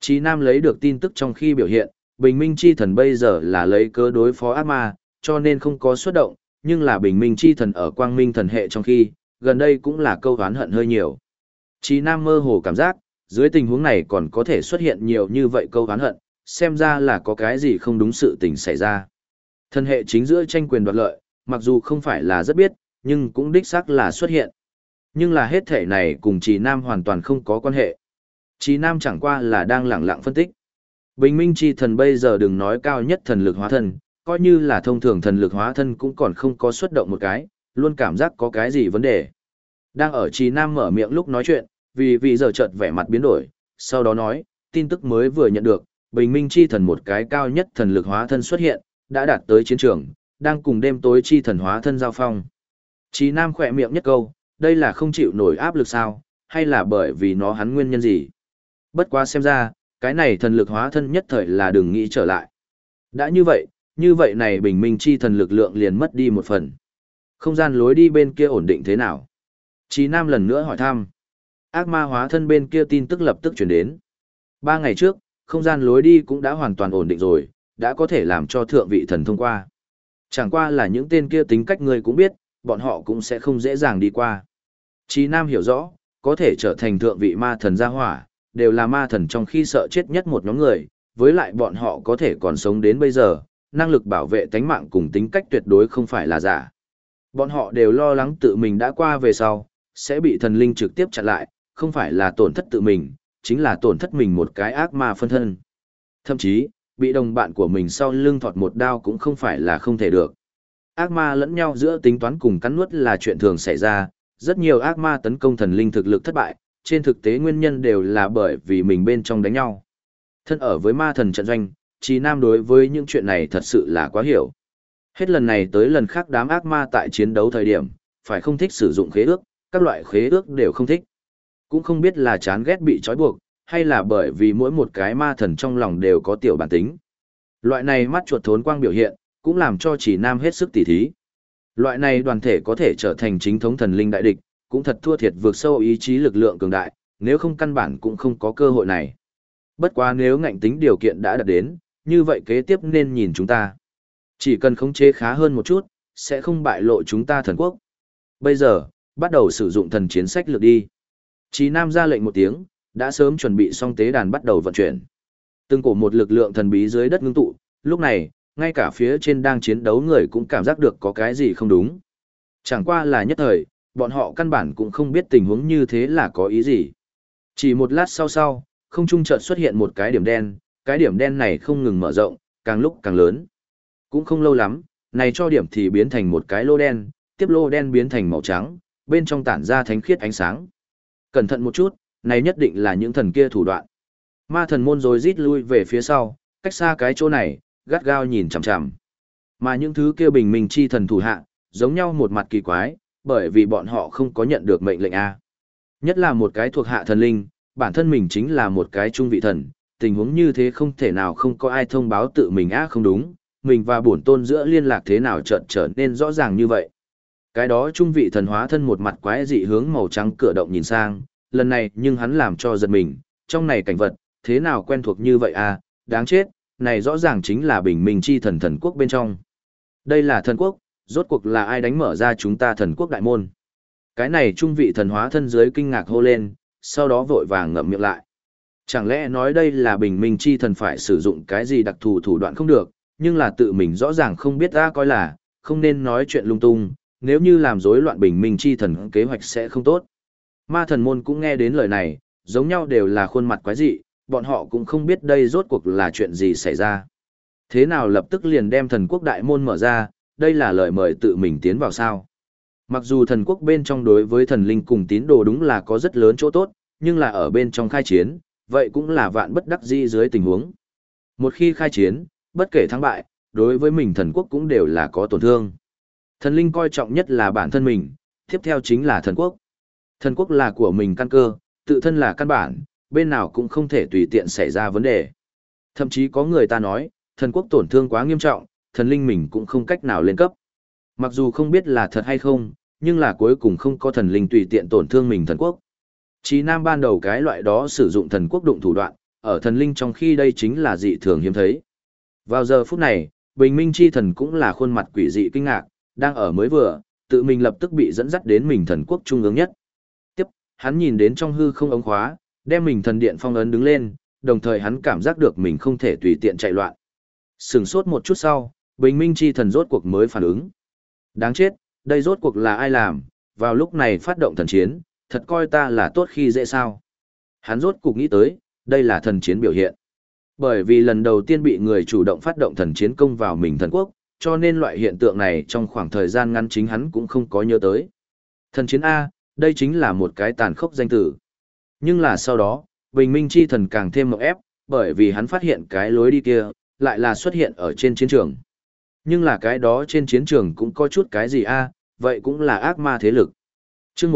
Chí Nam lấy được tin tức trong khi biểu hiện, Bình Minh Chi Thần bây giờ là lấy cớ đối phó ác ma, cho nên không có xuất động, nhưng là Bình Minh Chi Thần ở Quang Minh Thần hệ trong khi, gần đây cũng là câu oán hận hơi nhiều. Chí Nam mơ hồ cảm giác, dưới tình huống này còn có thể xuất hiện nhiều như vậy câu oán hận, xem ra là có cái gì không đúng sự tình xảy ra. Thần hệ chính giữa tranh quyền đoạt lợi, mặc dù không phải là rất biết, nhưng cũng đích xác là xuất hiện. Nhưng là hết thể này cùng Chí Nam hoàn toàn không có quan hệ. Chí Nam chẳng qua là đang lẳng lặng phân tích. Bình Minh Chi Thần bây giờ đừng nói cao nhất thần lực hóa thân, coi như là thông thường thần lực hóa thân cũng còn không có xuất động một cái, luôn cảm giác có cái gì vấn đề. Đang ở Chí Nam mở miệng lúc nói chuyện, vì giờ chợt vẻ mặt biến đổi, sau đó nói, tin tức mới vừa nhận được, Bình Minh Chi Thần một cái cao nhất thần lực hóa thân xuất hiện, đã đạt tới chiến trường, đang cùng đêm tối chi thần hóa thân giao phong. Chí Nam khỏe miệng nhất câu, đây là không chịu nổi áp lực sao, hay là bởi vì nó hắn nguyên nhân gì? Bất quá xem ra, cái này thần lực hóa thân nhất thời là đừng nghĩ trở lại. Đã như vậy này Bình Minh Chi Thần lực lượng liền mất đi một phần. Không gian lối đi bên kia ổn định thế nào? Chí Nam lần nữa hỏi thăm. Ác ma hóa thân bên kia tin tức lập tức chuyển đến. 3 ngày trước, không gian lối đi cũng đã hoàn toàn ổn định rồi, đã có thể làm cho thượng vị thần thông qua. Chẳng qua là những tên kia tính cách người cũng biết, bọn họ cũng sẽ không dễ dàng đi qua. Chí Nam hiểu rõ, có thể trở thành thượng vị ma thần gia hỏa, đều là ma thần trong khi sợ chết nhất một nhóm người, với lại bọn họ có thể còn sống đến bây giờ, năng lực bảo vệ tánh mạng cùng tính cách tuyệt đối không phải là giả. Bọn họ đều lo lắng tự mình đã qua về sau, sẽ bị thần linh trực tiếp chặn lại, không phải là tổn thất tự mình, chính là tổn thất mình một cái ác ma phân thân. Thậm chí, bị đồng bạn của mình sau lưng thọt một đao cũng không phải là không thể được. Ác ma lẫn nhau giữa tính toán cùng cắn nuốt là chuyện thường xảy ra, rất nhiều ác ma tấn công thần linh thực lực thất bại, trên thực tế nguyên nhân đều là bởi vì mình bên trong đánh nhau. Thân ở với ma thần trận doanh, Chí Nam đối với những chuyện này thật sự là quá hiểu. Hết lần này tới lần khác đám ác ma tại chiến đấu thời điểm, phải không thích sử dụng khế ước, các loại khế ước đều không thích. Cũng không biết là chán ghét bị trói buộc, hay là bởi vì mỗi một cái ma thần trong lòng đều có tiểu bản tính. Loại này mắt chuột thốn quang biểu hiện, cũng làm cho Chí Nam hết sức tỉ thí. Loại này đoàn thể có thể trở thành chính thống thần linh đại địch, cũng thật thua thiệt vượt sâu ý chí lực lượng cường đại, nếu không căn bản cũng không có cơ hội này. Bất quá nếu ngạnh tính điều kiện đã đạt đến, như vậy kế tiếp nên nhìn chúng ta. Chỉ cần khống chế khá hơn một chút, sẽ không bại lộ chúng ta thần quốc. Bây giờ, bắt đầu sử dụng thần chiến sách lược đi. Chí Nam ra lệnh một tiếng, đã sớm chuẩn bị xong tế đàn bắt đầu vận chuyển. Từng cổ một lực lượng thần bí dưới đất ngưng tụ, lúc này, ngay cả phía trên đang chiến đấu người cũng cảm giác được có cái gì không đúng. Chẳng qua là nhất thời, bọn họ căn bản cũng không biết tình huống như thế là có ý gì. Chỉ một lát sau, không trung chợt xuất hiện một cái điểm đen, cái điểm đen này không ngừng mở rộng, càng lúc càng lớn. Cũng không lâu lắm, này cho điểm thì biến thành một cái lô đen, tiếp lô đen biến thành màu trắng, bên trong tản ra thánh khiết ánh sáng. Cẩn thận một chút, này nhất định là những thần kia thủ đoạn. Ma thần môn rồi rít lui về phía sau, cách xa cái chỗ này, gắt gao nhìn chằm chằm. Mà những thứ kia Bình Minh Chi Thần thủ hạ, giống nhau một mặt kỳ quái, bởi vì bọn họ không có nhận được mệnh lệnh A. Nhất là một cái thuộc hạ thần linh, bản thân mình chính là một cái trung vị thần, tình huống như thế không thể nào không có ai thông báo tự mình không đúng, mình và bổn tôn giữa liên lạc thế nào chợt trở nên rõ ràng như vậy. Cái đó trung vị thần hóa thân một mặt quái dị hướng màu trắng cửa động nhìn sang, lần này nhưng hắn làm cho giật mình, trong này cảnh vật, thế nào quen thuộc như vậy đáng chết, này rõ ràng chính là Bình Minh Chi Thần thần quốc bên trong. Đây là thần quốc, rốt cuộc là ai đánh mở ra chúng ta thần quốc đại môn. Cái này trung vị thần hóa thân dưới kinh ngạc hô lên, sau đó vội vàng ngậm miệng lại. Chẳng lẽ nói đây là Bình Minh Chi Thần phải sử dụng cái gì đặc thù thủ đoạn không được, nhưng là tự mình rõ ràng không biết coi là, không nên nói chuyện lung tung, nếu như làm rối loạn Bình Minh Chi Thần kế hoạch sẽ không tốt. Ma thần môn cũng nghe đến lời này, giống nhau đều là khuôn mặt quái dị, bọn họ cũng không biết đây rốt cuộc là chuyện gì xảy ra. Thế nào lập tức liền đem thần quốc đại môn mở ra, đây là lời mời tự mình tiến vào sao. Mặc dù thần quốc bên trong đối với thần linh cùng tín đồ đúng là có rất lớn chỗ tốt, nhưng là ở bên trong khai chiến, vậy cũng là vạn bất đắc dĩ dưới tình huống. Một khi khai chiến, bất kể thắng bại, đối với mình thần quốc cũng đều là có tổn thương. Thần linh coi trọng nhất là bản thân mình, tiếp theo chính là thần quốc. Thần quốc là của mình căn cơ, tự thân là căn bản, bên nào cũng không thể tùy tiện xảy ra vấn đề. Thậm chí có người ta nói, thần quốc tổn thương quá nghiêm trọng, thần linh mình cũng không cách nào lên cấp. Mặc dù không biết là thật hay không, nhưng là cuối cùng không có thần linh tùy tiện tổn thương mình thần quốc. Chí Nam ban đầu cái loại đó sử dụng thần quốc đụng thủ đoạn, ở thần linh trong khi đây chính là dị thường hiếm thấy. Vào giờ phút này, bình minh chi thần cũng là khuôn mặt quỷ dị kinh ngạc, đang ở mới vừa, tự mình lập tức bị dẫn dắt đến mình thần quốc trung ương nhất. Tiếp, hắn nhìn đến trong hư không ống khóa, đem mình thần điện phong ấn đứng lên, đồng thời hắn cảm giác được mình không thể tùy tiện chạy loạn. Sừng sốt một chút sau, bình minh chi thần rốt cuộc mới phản ứng. Đáng chết, đây rốt cuộc là ai làm, vào lúc này phát động thần chiến, thật coi ta là tốt khi dễ sao. Hắn rốt cuộc nghĩ tới, đây là thần chiến biểu hiện. Bởi vì lần đầu tiên bị người chủ động phát động thần chiến công vào mình thần quốc, cho nên loại hiện tượng này trong khoảng thời gian ngắn chính hắn cũng không có nhớ tới. Thần chiến A, đây chính là một cái tàn khốc danh tử. Nhưng là sau đó, bình minh chi thần càng thêm mộng ép, bởi vì hắn phát hiện cái lối đi kia, lại là xuất hiện ở trên chiến trường. Nhưng là cái đó trên chiến trường cũng có chút cái gì A, vậy cũng là ác ma thế lực. Chương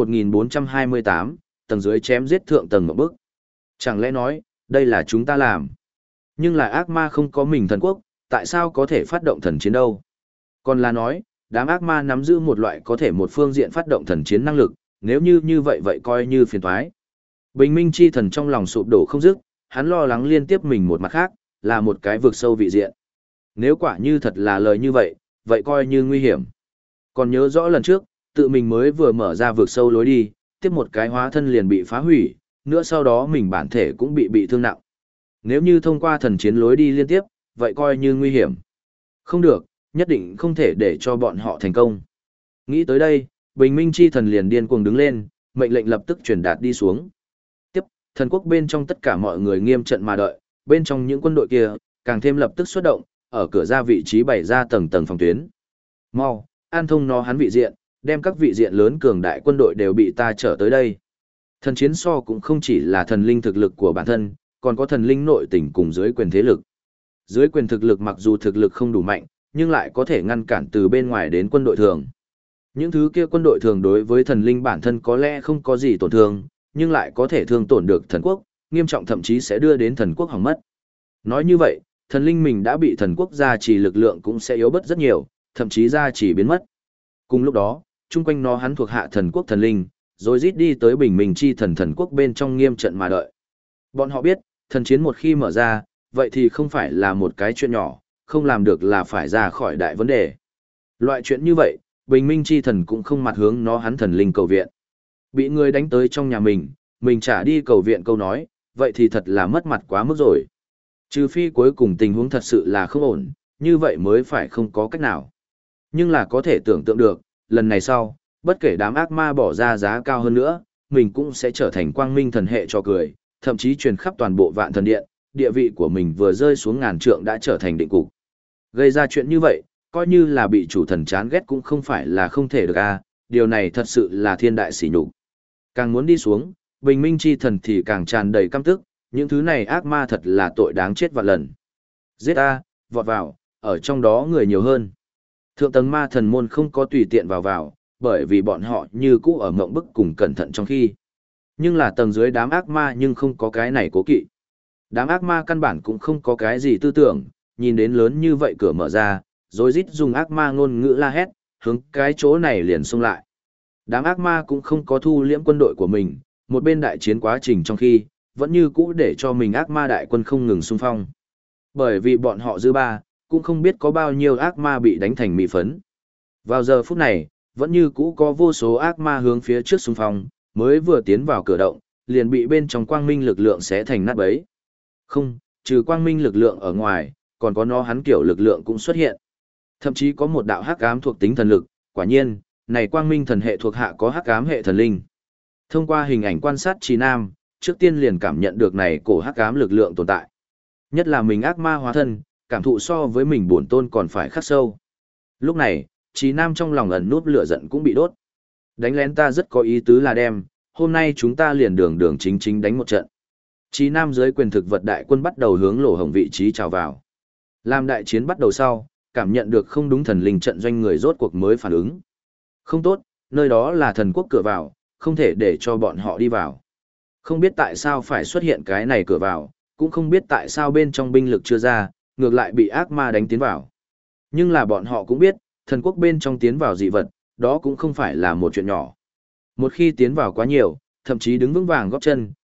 1428, tầng dưới chém giết thượng tầng một bước. Chẳng lẽ nói, đây là chúng ta làm. Nhưng là ác ma không có mình thần quốc, tại sao có thể phát động thần chiến đâu? Còn là nói, đám ác ma nắm giữ một loại có thể một phương diện phát động thần chiến năng lực, nếu như vậy vậy coi như phiền toái. Bình minh chi thần trong lòng sụp đổ không dứt, hắn lo lắng liên tiếp mình một mặt khác, là một cái vực sâu vị diện. Nếu quả như thật là lời như vậy, vậy coi như nguy hiểm. Còn nhớ rõ lần trước, tự mình mới vừa mở ra vực sâu lối đi, tiếp một cái hóa thân liền bị phá hủy, nữa sau đó mình bản thể cũng bị thương nặng. Nếu như thông qua thần chiến lối đi liên tiếp, vậy coi như nguy hiểm. Không được, nhất định không thể để cho bọn họ thành công. Nghĩ tới đây, bình minh chi thần liền điên cuồng đứng lên, mệnh lệnh lập tức truyền đạt đi xuống. Tiếp, thần quốc bên trong tất cả mọi người nghiêm trận mà đợi, bên trong những quân đội kia, càng thêm lập tức xuất động, ở cửa ra vị trí bày ra tầng tầng phòng tuyến. Mau, an thông nó hắn vị diện, đem các vị diện lớn cường đại quân đội đều bị ta trở tới đây. Thần chiến so cũng không chỉ là thần linh thực lực của bản thân, còn có thần linh nội tình cùng dưới quyền thế lực. Dưới quyền thực lực mặc dù thực lực không đủ mạnh, nhưng lại có thể ngăn cản từ bên ngoài đến quân đội thường. Những thứ kia quân đội thường đối với thần linh bản thân có lẽ không có gì tổn thương, nhưng lại có thể thương tổn được thần quốc, nghiêm trọng thậm chí sẽ đưa đến thần quốc hỏng mất. Nói như vậy, thần linh mình đã bị thần quốc gia trì lực lượng cũng sẽ yếu bớt rất nhiều, thậm chí gia trì biến mất. Cùng lúc đó, chung quanh nó hắn thuộc hạ thần quốc thần linh, rồi rít đi tới bình minh chi thần quốc bên trong nghiêm trận mà đợi. Bọn họ biết, thần chiến một khi mở ra, vậy thì không phải là một cái chuyện nhỏ, không làm được là phải ra khỏi đại vấn đề. Loại chuyện như vậy, bình minh chi thần cũng không mặt hướng nó hắn thần linh cầu viện. Bị người đánh tới trong nhà mình trả đi cầu viện câu nói, vậy thì thật là mất mặt quá mức rồi. Trừ phi cuối cùng tình huống thật sự là không ổn, như vậy mới phải không có cách nào. Nhưng là có thể tưởng tượng được, lần này sau, bất kể đám ác ma bỏ ra giá cao hơn nữa, mình cũng sẽ trở thành quang minh thần hệ cho cười, thậm chí truyền khắp toàn bộ vạn thần điện, địa vị của mình vừa rơi xuống ngàn trượng đã trở thành định cục. Gây ra chuyện như vậy, coi như là bị chủ thần chán ghét cũng không phải là không thể được a, điều này thật sự là thiên đại sỉ nhục. Càng muốn đi xuống, bình minh chi thần thì càng tràn đầy căm tức, những thứ này ác ma thật là tội đáng chết vạn lần. Giết a, vọt vào, ở trong đó người nhiều hơn. Thượng tầng ma thần môn không có tùy tiện vào, bởi vì bọn họ như cũ ở mộng bức cùng cẩn thận trong khi. Nhưng là tầng dưới đám ác ma nhưng không có cái này cố kỵ. Đám ác ma căn bản cũng không có cái gì tư tưởng, nhìn đến lớn như vậy cửa mở ra, rồi rít dùng ác ma ngôn ngữ la hét, hướng cái chỗ này liền xông lại. Đám ác ma cũng không có thu liễm quân đội của mình, một bên đại chiến quá trình trong khi, vẫn như cũ để cho mình ác ma đại quân không ngừng xung phong. Bởi vì bọn họ dư ba, cũng không biết có bao nhiêu ác ma bị đánh thành mị phấn. Vào giờ phút này, vẫn như cũ có vô số ác ma hướng phía trước xung phong, mới vừa tiến vào cửa động, liền bị bên trong quang minh lực lượng xé thành nát bấy. Không, trừ quang minh lực lượng ở ngoài, còn có nó hắn kiểu lực lượng cũng xuất hiện. Thậm chí có một đạo hắc ám thuộc tính thần lực, quả nhiên, này quang minh thần hệ thuộc hạ có hắc ám hệ thần linh. Thông qua hình ảnh quan sát Trì Nam, trước tiên liền cảm nhận được này cổ hắc ám lực lượng tồn tại. Nhất là mình ác ma hóa thân, cảm thụ so với mình bổn tôn còn phải khắc sâu. Lúc này, Trì Nam trong lòng ẩn nút lửa giận cũng bị đốt. Đánh lén ta rất có ý tứ là đem, hôm nay chúng ta liền đường chính chính đánh một trận. Trì Nam dưới quyền thực vật đại quân bắt đầu hướng lỗ hổng vị trí trào vào. Làm đại chiến bắt đầu sau, cảm nhận được không đúng thần linh trận doanh người rốt cuộc mới phản ứng. Không tốt, nơi đó là thần quốc cửa vào, không thể để cho bọn họ đi vào. Không biết tại sao phải xuất hiện cái này cửa vào, cũng không biết tại sao bên trong binh lực chưa ra, ngược lại bị ác ma đánh tiến vào. Nhưng là bọn họ cũng biết, thần quốc bên trong tiến vào dị vật, đó cũng không phải là một chuyện nhỏ. Một khi tiến vào quá nhiều, thậm chí đứng vững vàng góp chân,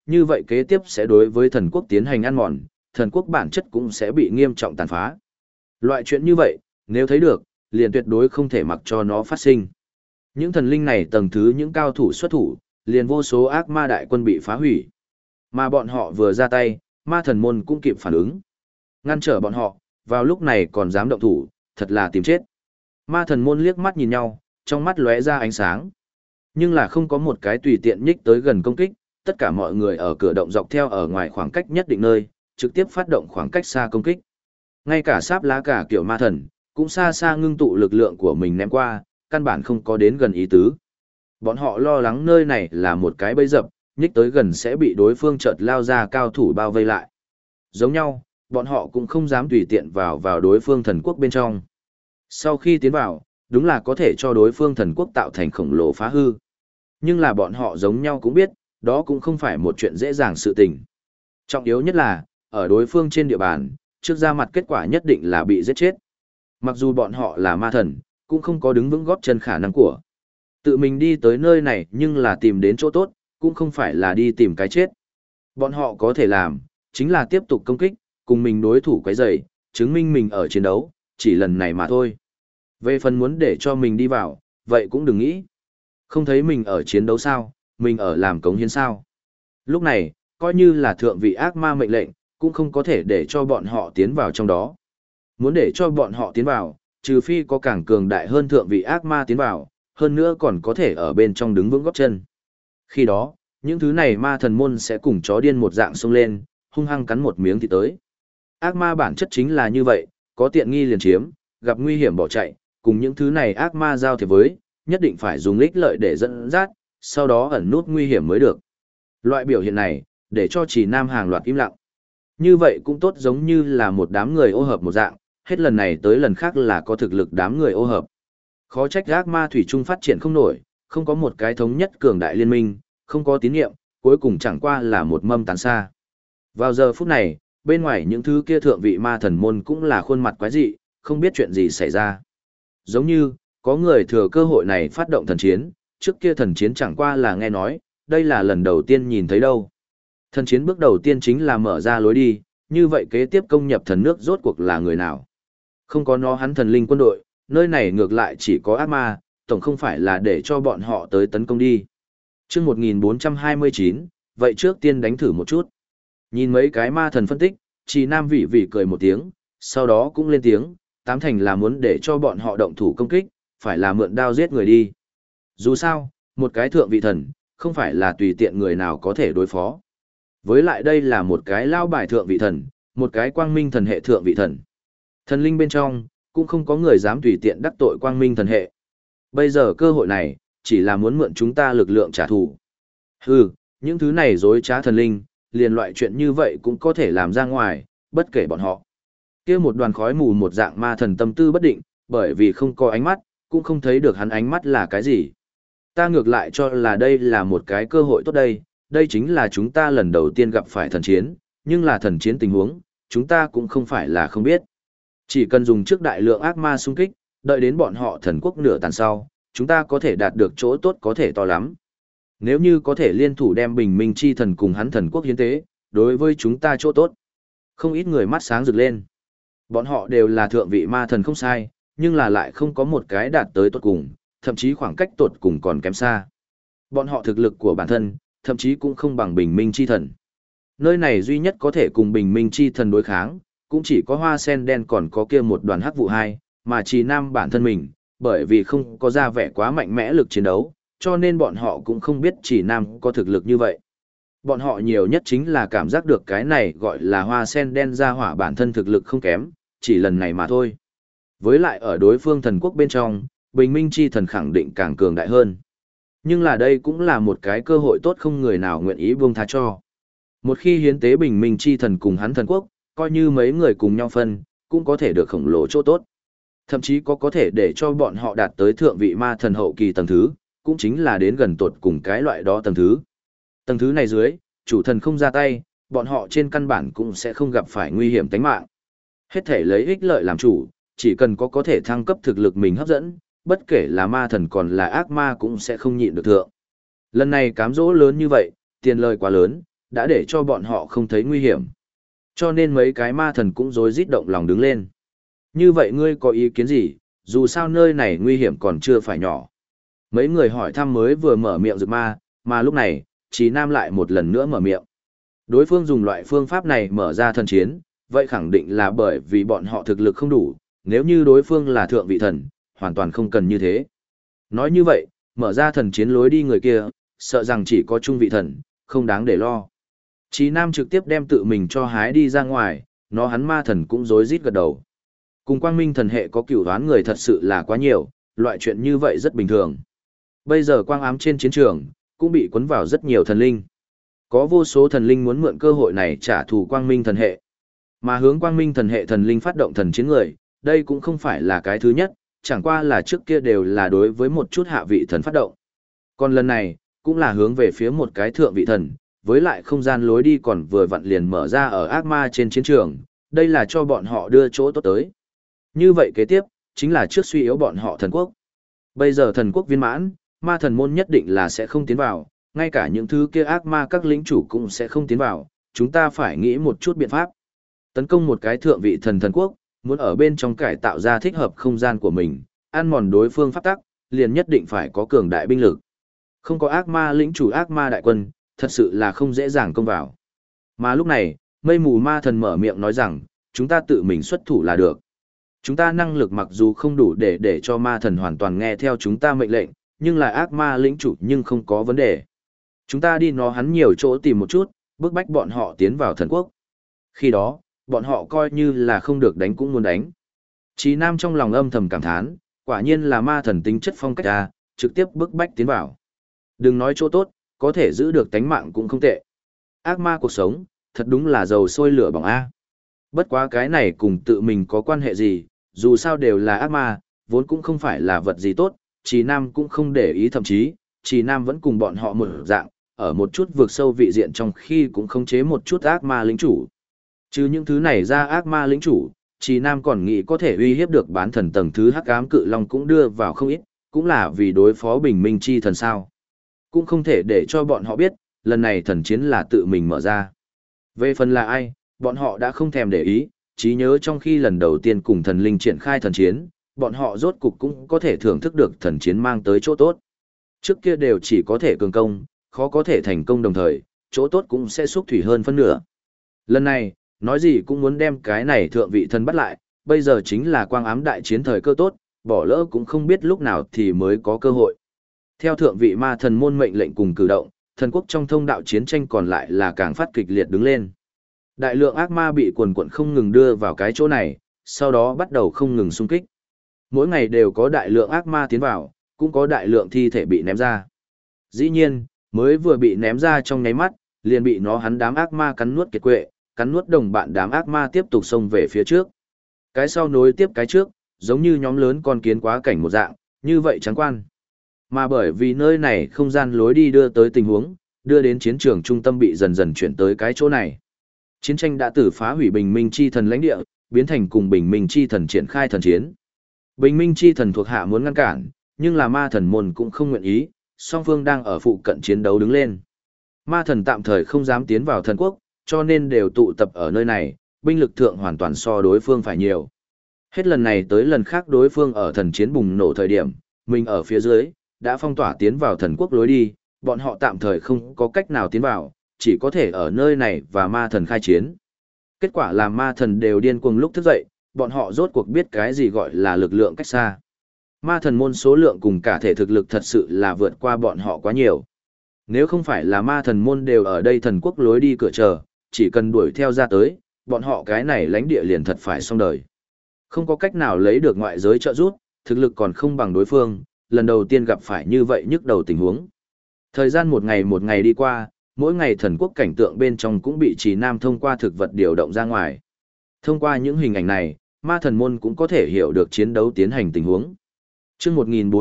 như vậy kế tiếp sẽ đối với thần quốc tiến hành ăn mòn, thần quốc bản chất cũng sẽ bị nghiêm trọng tàn phá. Loại chuyện như vậy, nếu thấy được, liền tuyệt đối không thể mặc cho nó phát sinh. Những thần linh này tầng thứ những cao thủ xuất thủ, liền vô số ác ma đại quân bị phá hủy. Mà bọn họ vừa ra tay, ma thần môn cũng kịp phản ứng. Ngăn trở bọn họ, vào lúc này còn dám động thủ, thật là tìm chết. Ma thần môn liếc mắt nhìn nhau, trong mắt lóe ra ánh sáng. Nhưng là không có một cái tùy tiện nhích tới gần công kích, tất cả mọi người ở cửa động dọc theo ở ngoài khoảng cách nhất định nơi, trực tiếp phát động khoảng cách xa công kích. Ngay cả sáp lá cả kiểu ma thần, cũng xa xa ngưng tụ lực lượng của mình ném qua, căn bản không có đến gần ý tứ. Bọn họ lo lắng nơi này là một cái bẫy dập, nhích tới gần sẽ bị đối phương chợt lao ra cao thủ bao vây lại. Giống nhau, bọn họ cũng không dám tùy tiện vào đối phương thần quốc bên trong. Sau khi tiến vào, đúng là có thể cho đối phương thần quốc tạo thành khổng lồ phá hư. Nhưng là bọn họ giống nhau cũng biết, đó cũng không phải một chuyện dễ dàng sự tình. Trọng yếu nhất là, ở đối phương trên địa bàn, trước ra mặt kết quả nhất định là bị giết chết. Mặc dù bọn họ là ma thần, cũng không có đứng vững góp chân khả năng của. Tự mình đi tới nơi này nhưng là tìm đến chỗ tốt, cũng không phải là đi tìm cái chết. Bọn họ có thể làm, chính là tiếp tục công kích, cùng mình đối thủ quấy rầy, chứng minh mình ở chiến đấu, chỉ lần này mà thôi. Về phần muốn để cho mình đi vào, vậy cũng đừng nghĩ. Không thấy mình ở chiến đấu sao, mình ở làm cống hiến sao. Lúc này, coi như là thượng vị ác ma mệnh lệnh, cũng không có thể để cho bọn họ tiến vào trong đó. Muốn để cho bọn họ tiến vào, trừ phi có càng cường đại hơn thượng vị ác ma tiến vào, hơn nữa còn có thể ở bên trong đứng vững góp chân. Khi đó, những thứ này ma thần môn sẽ cùng chó điên một dạng xông lên, hung hăng cắn một miếng thì tới. Ác ma bản chất chính là như vậy, có tiện nghi liền chiếm, gặp nguy hiểm bỏ chạy, cùng những thứ này ác ma giao thiệp với, nhất định phải dùng ích lợi để dẫn dắt, sau đó ẩn nút nguy hiểm mới được. Loại biểu hiện này, để cho Chỉ Nam hàng loạt im lặng. Như vậy cũng tốt, giống như là một đám người ô hợp một dạng, hết lần này tới lần khác là có thực lực đám người ô hợp. Khó trách ác ma thủy chung phát triển không nổi, không có một cái thống nhất cường đại liên minh, không có tín nhiệm, cuối cùng chẳng qua là một mâm tàn xa. Vào giờ phút này, bên ngoài những thứ kia thượng vị ma thần môn cũng là khuôn mặt quái dị, không biết chuyện gì xảy ra. Giống như, có người thừa cơ hội này phát động thần chiến, trước kia thần chiến chẳng qua là nghe nói, đây là lần đầu tiên nhìn thấy đâu. Thần chiến bước đầu tiên chính là mở ra lối đi, như vậy kế tiếp công nhập thần nước rốt cuộc là người nào? Không có nó hắn thần linh quân đội, nơi này ngược lại chỉ có ác ma, tổng không phải là để cho bọn họ tới tấn công đi. Trước 1429, vậy trước tiên đánh thử một chút. Nhìn mấy cái ma thần phân tích, Chỉ Nam vị vị cười một tiếng, sau đó cũng lên tiếng, tám thành là muốn để cho bọn họ động thủ công kích, phải là mượn đao giết người đi. Dù sao, một cái thượng vị thần, không phải là tùy tiện người nào có thể đối phó. Với lại đây là một cái lao bài thượng vị thần, một cái quang minh thần hệ thượng vị thần. Thần linh bên trong, cũng không có người dám tùy tiện đắc tội quang minh thần hệ. Bây giờ cơ hội này, chỉ là muốn mượn chúng ta lực lượng trả thù. Hừ, những thứ này dối trá thần linh, liền loại chuyện như vậy cũng có thể làm ra ngoài, bất kể bọn họ. Kia một đoàn khói mù một dạng ma thần tâm tư bất định, bởi vì không có ánh mắt, cũng không thấy được hắn ánh mắt là cái gì. Ta ngược lại cho là đây là một cái cơ hội tốt đây, đây chính là chúng ta lần đầu tiên gặp phải thần chiến, nhưng là thần chiến tình huống, chúng ta cũng không phải là không biết. Chỉ cần dùng trước đại lượng ác ma xung kích, đợi đến bọn họ thần quốc nửa tàn sau, chúng ta có thể đạt được chỗ tốt có thể to lắm. Nếu như có thể liên thủ đem bình minh chi thần cùng hắn thần quốc hiến tế, đối với chúng ta chỗ tốt. Không ít người mắt sáng rực lên. Bọn họ đều là thượng vị ma thần không sai, nhưng là lại không có một cái đạt tới tốt cùng, thậm chí khoảng cách tột cùng còn kém xa. Bọn họ thực lực của bản thân, thậm chí cũng không bằng bình minh chi thần. Nơi này duy nhất có thể cùng bình minh chi thần đối kháng, cũng chỉ có hoa sen đen còn có kia một đoàn hắc vụ hai, mà Chỉ Nam bản thân mình, bởi vì không có ra vẻ quá mạnh mẽ lực chiến đấu, cho nên bọn họ cũng không biết Chỉ Nam có thực lực như vậy. Bọn họ nhiều nhất chính là cảm giác được cái này gọi là hoa sen đen ra hỏa bản thân thực lực không kém, chỉ lần này mà thôi. Với lại ở đối phương thần quốc bên trong, bình minh chi thần khẳng định càng cường đại hơn. Nhưng là đây cũng là một cái cơ hội tốt không người nào nguyện ý buông tha cho. Một khi hiến tế bình minh chi thần cùng hắn thần quốc, coi như mấy người cùng nhau phân, cũng có thể được khổng lồ chỗ tốt. Thậm chí có thể để cho bọn họ đạt tới thượng vị ma thần hậu kỳ tầng thứ, cũng chính là đến gần tột cùng cái loại đó tầng thứ. Tầng thứ này dưới, chủ thần không ra tay, bọn họ trên căn bản cũng sẽ không gặp phải nguy hiểm tính mạng. Hết thể lấy ích lợi làm chủ, chỉ cần có thể thăng cấp thực lực mình hấp dẫn, bất kể là ma thần còn là ác ma cũng sẽ không nhịn được thượng. Lần này cám dỗ lớn như vậy, tiền lời quá lớn, đã để cho bọn họ không thấy nguy hiểm. Cho nên mấy cái ma thần cũng rối rít động lòng đứng lên. Như vậy ngươi có ý kiến gì, dù sao nơi này nguy hiểm còn chưa phải nhỏ. Mấy người hỏi thăm mới vừa mở miệng Dược Ma, mà lúc này, Trí Nam lại một lần nữa mở miệng. Đối phương dùng loại phương pháp này mở ra thần chiến, vậy khẳng định là bởi vì bọn họ thực lực không đủ, nếu như đối phương là thượng vị thần, hoàn toàn không cần như thế. Nói như vậy, mở ra thần chiến lối đi người kia, sợ rằng chỉ có trung vị thần, không đáng để lo. Trí Nam trực tiếp đem tự mình cho hái đi ra ngoài, nó hắn ma thần cũng rối rít gật đầu. Cùng quang minh thần hệ có cửu đoán người thật sự là quá nhiều, loại chuyện như vậy rất bình thường. Bây giờ quang ám trên chiến trường, cũng bị cuốn vào rất nhiều thần linh. Có vô số thần linh muốn mượn cơ hội này trả thù quang minh thần hệ. Mà hướng quang minh thần hệ thần linh phát động thần chiến người, đây cũng không phải là cái thứ nhất, chẳng qua là trước kia đều là đối với một chút hạ vị thần phát động. Còn lần này, cũng là hướng về phía một cái thượng vị thần, với lại không gian lối đi còn vừa vặn liền mở ra ở ác ma trên chiến trường, đây là cho bọn họ đưa chỗ tốt tới. Như vậy kế tiếp, chính là trước suy yếu bọn họ thần quốc. Bây giờ thần quốc viên mãn, ma thần môn nhất định là sẽ không tiến vào, ngay cả những thứ kia ác ma các lĩnh chủ cũng sẽ không tiến vào, chúng ta phải nghĩ một chút biện pháp. Tấn công một cái thượng vị thần thần quốc, muốn ở bên trong cải tạo ra thích hợp không gian của mình, ăn mòn đối phương pháp tắc, liền nhất định phải có cường đại binh lực. Không có ác ma lĩnh chủ ác ma đại quân, thật sự là không dễ dàng công vào. Mà lúc này, mây mù ma thần mở miệng nói rằng, chúng ta tự mình xuất thủ là được. Chúng ta năng lực mặc dù không đủ để cho ma thần hoàn toàn nghe theo chúng ta mệnh lệnh, nhưng là ác ma lĩnh chủ nhưng không có vấn đề. Chúng ta đi nó hắn nhiều chỗ tìm một chút, bức bách bọn họ tiến vào thần quốc. Khi đó, bọn họ coi như là không được đánh cũng muốn đánh. Chí Nam trong lòng âm thầm cảm thán, quả nhiên là ma thần tính chất phong cách ra, trực tiếp bức bách tiến vào. Đừng nói chỗ tốt, có thể giữ được tánh mạng cũng không tệ. Ác ma cuộc sống, thật đúng là dầu sôi lửa bỏng A. Bất quá cái này cùng tự mình có quan hệ gì, dù sao đều là ác ma, vốn cũng không phải là vật gì tốt, Chí Nam cũng không để ý, thậm chí, Chí Nam vẫn cùng bọn họ một dạng, ở một chút vượt sâu vị diện trong khi cũng khống chế một chút ác ma lĩnh chủ. Chứ những thứ này ra ác ma lĩnh chủ, Chí Nam còn nghĩ có thể uy hiếp được bán thần tầng thứ hắc ám cự long cũng đưa vào không ít, cũng là vì đối phó bình minh chi thần sao. Cũng không thể để cho bọn họ biết, lần này thần chiến là tự mình mở ra. Về phần là ai, bọn họ đã không thèm để ý, trí nhớ trong khi lần đầu tiên cùng thần linh triển khai thần chiến, bọn họ rốt cục cũng có thể thưởng thức được thần chiến mang tới chỗ tốt. Trước kia đều chỉ có thể cường công, khó có thể thành công đồng thời, chỗ tốt cũng sẽ xúc thủy hơn phân nửa. Lần này, nói gì cũng muốn đem cái này thượng vị thần bắt lại, bây giờ chính là quang ám đại chiến thời cơ tốt, bỏ lỡ cũng không biết lúc nào thì mới có cơ hội. Theo thượng vị ma thần môn mệnh lệnh cùng cử động, thần quốc trong thông đạo chiến tranh còn lại là càng phát kịch liệt đứng lên. Đại lượng ác ma bị quần quần không ngừng đưa vào cái chỗ này, sau đó bắt đầu không ngừng xung kích. Mỗi ngày đều có đại lượng ác ma tiến vào, cũng có đại lượng thi thể bị ném ra. Dĩ nhiên, mới vừa bị ném ra trong nháy mắt, liền bị nó hắn đám ác ma cắn nuốt kiệt quệ, cắn nuốt đồng bạn đám ác ma tiếp tục xông về phía trước. Cái sau nối tiếp cái trước, giống như nhóm lớn con kiến quá cảnh một dạng, như vậy trắng quan. Mà bởi vì nơi này không gian lối đi đưa tới tình huống, đưa đến chiến trường trung tâm bị dần dần chuyển tới cái chỗ này. Chiến tranh đã từ phá hủy bình minh chi thần lãnh địa, biến thành cùng bình minh chi thần triển khai thần chiến. Bình minh chi thần thuộc hạ muốn ngăn cản, nhưng là ma thần môn cũng không nguyện ý, song phương đang ở phụ cận chiến đấu đứng lên. Ma thần tạm thời không dám tiến vào thần quốc, cho nên đều tụ tập ở nơi này, binh lực thượng hoàn toàn so đối phương phải nhiều. Hết lần này tới lần khác đối phương ở thần chiến bùng nổ thời điểm, mình ở phía dưới, đã phong tỏa tiến vào thần quốc lối đi, bọn họ tạm thời không có cách nào tiến vào, chỉ có thể ở nơi này và ma thần khai chiến. Kết quả là ma thần đều điên cuồng lúc thức dậy, bọn họ rốt cuộc biết cái gì gọi là lực lượng cách xa. Ma thần môn số lượng cùng cả thể thực lực thật sự là vượt qua bọn họ quá nhiều. Nếu không phải là ma thần môn đều ở đây thần quốc lối đi cửa chờ, chỉ cần đuổi theo ra tới, bọn họ cái này lãnh địa liền thật phải xong đời. Không có cách nào lấy được ngoại giới trợ giúp, thực lực còn không bằng đối phương, lần đầu tiên gặp phải như vậy nhức đầu tình huống. Thời gian một ngày đi qua, mỗi ngày thần quốc cảnh tượng bên trong cũng bị Trì Nam thông qua thực vật điều động ra ngoài. Thông qua những hình ảnh này, ma thần môn cũng có thể hiểu được chiến đấu tiến hành tình huống. Trước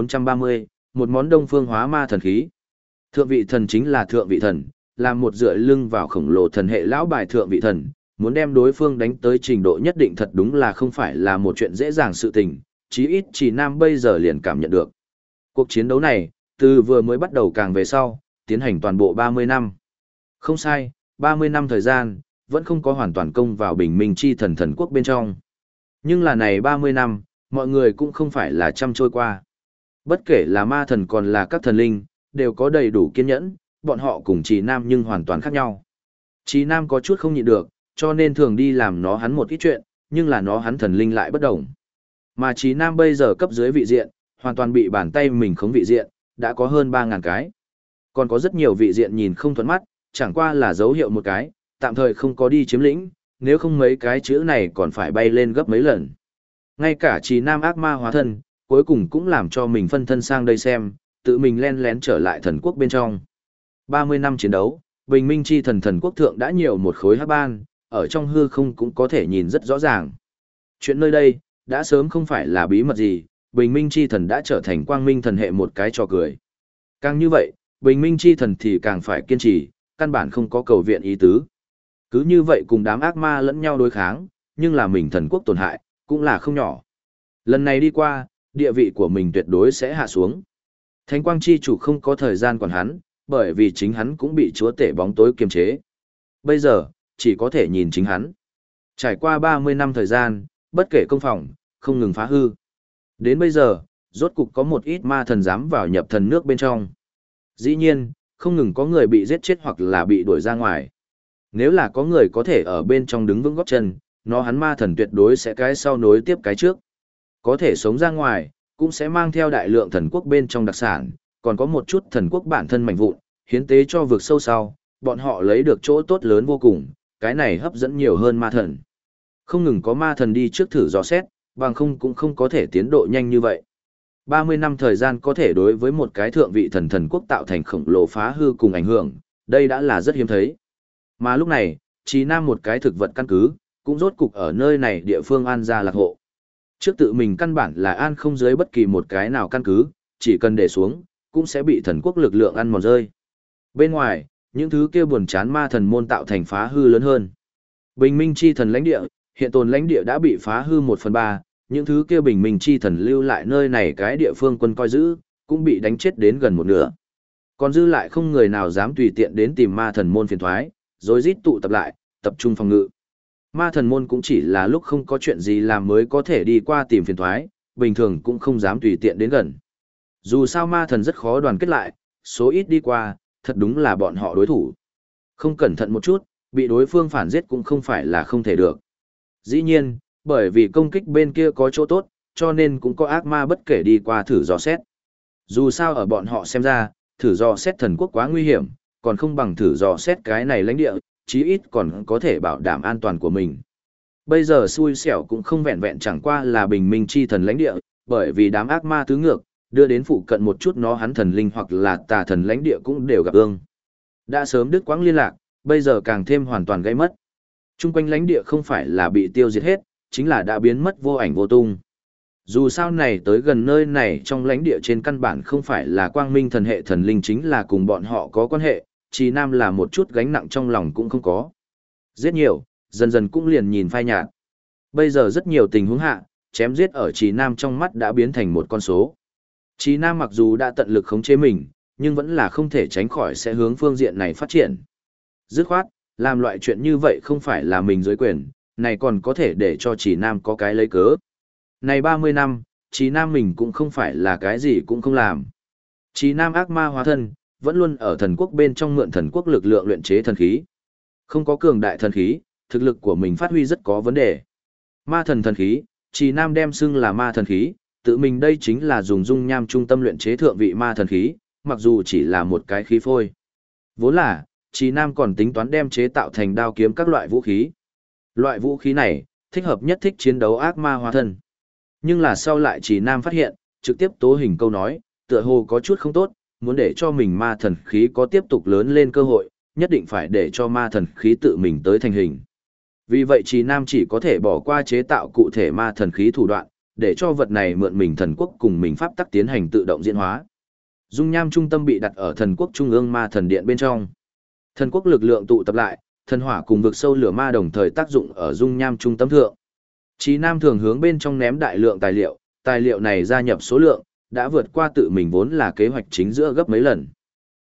1430, một món đông phương hóa ma thần khí. Thượng vị thần chính là thượng vị thần, là một dựa lưng vào khổng lồ thần hệ lão bài thượng vị thần, muốn đem đối phương đánh tới trình độ nhất định thật đúng là không phải là một chuyện dễ dàng sự tình, chí ít Trì Nam bây giờ liền cảm nhận được. Cuộc chiến đấu này, từ vừa mới bắt đầu càng về sau, tiến hành toàn bộ 30 năm. Không sai, 30 năm thời gian, vẫn không có hoàn toàn công vào bình minh chi thần thần quốc bên trong. Nhưng là này 30 năm, mọi người cũng không phải là chăm trôi qua. Bất kể là ma thần còn là các thần linh, đều có đầy đủ kiên nhẫn, bọn họ cùng Trì Nam nhưng hoàn toàn khác nhau. Trì Nam có chút không nhịn được, cho nên thường đi làm nó hắn một ít chuyện, nhưng là nó hắn thần linh lại bất đồng. Mà Trì Nam bây giờ cấp dưới vị diện, hoàn toàn bị bàn tay mình khống vị diện, đã có hơn 3.000 cái. Còn có rất nhiều vị diện nhìn không thuận mắt, chẳng qua là dấu hiệu một cái, tạm thời không có đi chiếm lĩnh, nếu không mấy cái chữ này còn phải bay lên gấp mấy lần. Ngay cả Trì Nam ác ma hóa thân, cuối cùng cũng làm cho mình phân thân sang đây xem, tự mình len lén trở lại thần quốc bên trong. 30 năm chiến đấu, bình minh chi thần thần quốc thượng đã nhiều một khối hắc ban, ở trong hư không cũng có thể nhìn rất rõ ràng. Chuyện nơi đây, đã sớm không phải là bí mật gì, bình minh chi thần đã trở thành quang minh thần hệ một cái trò cười. Càng như vậy, bình minh chi thần thì càng phải kiên trì, căn bản không có cầu viện ý tứ. Cứ như vậy cùng đám ác ma lẫn nhau đối kháng, nhưng là mình thần quốc tổn hại, cũng là không nhỏ. Lần này đi qua, địa vị của mình tuyệt đối sẽ hạ xuống. Thánh quang chi chủ không có thời gian quản hắn, bởi vì chính hắn cũng bị chúa tể bóng tối kiềm chế. Bây giờ, chỉ có thể nhìn chính hắn. Trải qua 30 năm thời gian, bất kể công phòng, không ngừng phá hư. Đến bây giờ, rốt cục có một ít ma thần dám vào nhập thần nước bên trong. Dĩ nhiên, không ngừng có người bị giết chết hoặc là bị đuổi ra ngoài. Nếu là có người có thể ở bên trong đứng vững gót chân, nó hắn ma thần tuyệt đối sẽ cái sau nối tiếp cái trước. Có thể sống ra ngoài, cũng sẽ mang theo đại lượng thần quốc bên trong đặc sản, còn có một chút thần quốc bản thân mạnh vụn, hiến tế cho vực sâu sau, bọn họ lấy được chỗ tốt lớn vô cùng, cái này hấp dẫn nhiều hơn ma thần. Không ngừng có ma thần đi trước thử dò xét, bằng không cũng không có thể tiến độ nhanh như vậy. 30 năm thời gian có thể đối với một cái thượng vị thần quốc tạo thành khổng lồ phá hư cùng ảnh hưởng, đây đã là rất hiếm thấy. Mà lúc này, Trì Nam một cái thực vật căn cứ, cũng rốt cục ở nơi này địa phương an gia lạc hộ. Trước tự mình căn bản là an không dưới bất kỳ một cái nào căn cứ, chỉ cần để xuống, cũng sẽ bị thần quốc lực lượng ăn mòn rơi. Bên ngoài, những thứ kia buồn chán ma thần môn tạo thành phá hư lớn hơn. Bình minh chi thần lãnh địa, hiện tồn lãnh địa đã bị phá hư 1/3, những thứ kia bình minh chi thần lưu lại nơi này cái địa phương quân coi giữ, cũng bị đánh chết đến gần một nửa. Còn dư lại không người nào dám tùy tiện đến tìm ma thần môn phiền thoái, rồi rít tụ tập lại, tập trung phòng ngự. Ma thần môn cũng chỉ là lúc không có chuyện gì làm mới có thể đi qua tìm phiền thoái, bình thường cũng không dám tùy tiện đến gần. Dù sao ma thần rất khó đoàn kết lại, số ít đi qua, thật đúng là bọn họ đối thủ. Không cẩn thận một chút, bị đối phương phản giết cũng không phải là không thể được. Dĩ nhiên, bởi vì công kích bên kia có chỗ tốt, cho nên cũng có ác ma bất kể đi qua thử dò xét. Dù sao ở bọn họ xem ra, thử dò xét thần quốc quá nguy hiểm, còn không bằng thử dò xét cái này lãnh địa, chí ít còn có thể bảo đảm an toàn của mình. Bây giờ xui xẻo cũng không vẹn vẹn chẳng qua là bình minh chi thần lãnh địa, bởi vì đám ác ma tứ ngược, đưa đến phụ cận một chút nó hắn thần linh hoặc là tà thần lãnh địa cũng đều gặp ương. Đã sớm đứt quãng liên lạc, bây giờ càng thêm hoàn toàn gây mất. Trung quanh lãnh địa không phải là bị tiêu diệt hết, chính là đã biến mất vô ảnh vô tung. Dù sao này tới gần nơi này trong lãnh địa trên căn bản không phải là quang minh thần hệ thần linh chính là cùng bọn họ có quan hệ, Trì Nam là một chút gánh nặng trong lòng cũng không có. Giết nhiều, dần dần cũng liền nhìn phai nhạt. Bây giờ rất nhiều tình huống hạ, chém giết ở Trì Nam trong mắt đã biến thành một con số. Trì Nam mặc dù đã tận lực khống chế mình, nhưng vẫn là không thể tránh khỏi sẽ hướng phương diện này phát triển. Dứt khoát, làm loại chuyện như vậy không phải là mình dưới quyền, này còn có thể để cho Trì Nam có cái lấy cớ. Này 30 năm, Trì Nam mình cũng không phải là cái gì cũng không làm. Trì Nam ác ma hóa thân, vẫn luôn ở thần quốc bên trong mượn thần quốc lực lượng luyện chế thần khí. Không có cường đại thần khí, thực lực của mình phát huy rất có vấn đề. Ma thần thần khí, Trì Nam đem xưng là ma thần khí, tự mình đây chính là dùng dung nham trung tâm luyện chế thượng vị ma thần khí, mặc dù chỉ là một cái khí phôi. Vốn là, Trì Nam còn tính toán đem chế tạo thành đao kiếm các loại vũ khí. Loại vũ khí này, thích hợp nhất thích chiến đấu ác ma hóa thân. Nhưng là sau lại Trì Nam phát hiện, trực tiếp tố hình câu nói, tựa hồ có chút không tốt, muốn để cho mình ma thần khí có tiếp tục lớn lên cơ hội, nhất định phải để cho ma thần khí tự mình tới thành hình. Vì vậy Trì Nam chỉ có thể bỏ qua chế tạo cụ thể ma thần khí thủ đoạn, để cho vật này mượn mình thần quốc cùng mình pháp tắc tiến hành tự động diễn hóa. Dung nham trung tâm bị đặt ở thần quốc trung ương ma thần điện bên trong. Thần quốc lực lượng tụ tập lại, thần hỏa cùng vực sâu lửa ma đồng thời tác dụng ở dung nham trung tâm thượng. Trì Nam thường hướng bên trong ném đại lượng tài liệu này gia nhập số lượng, đã vượt qua tự mình vốn là kế hoạch chính giữa gấp mấy lần.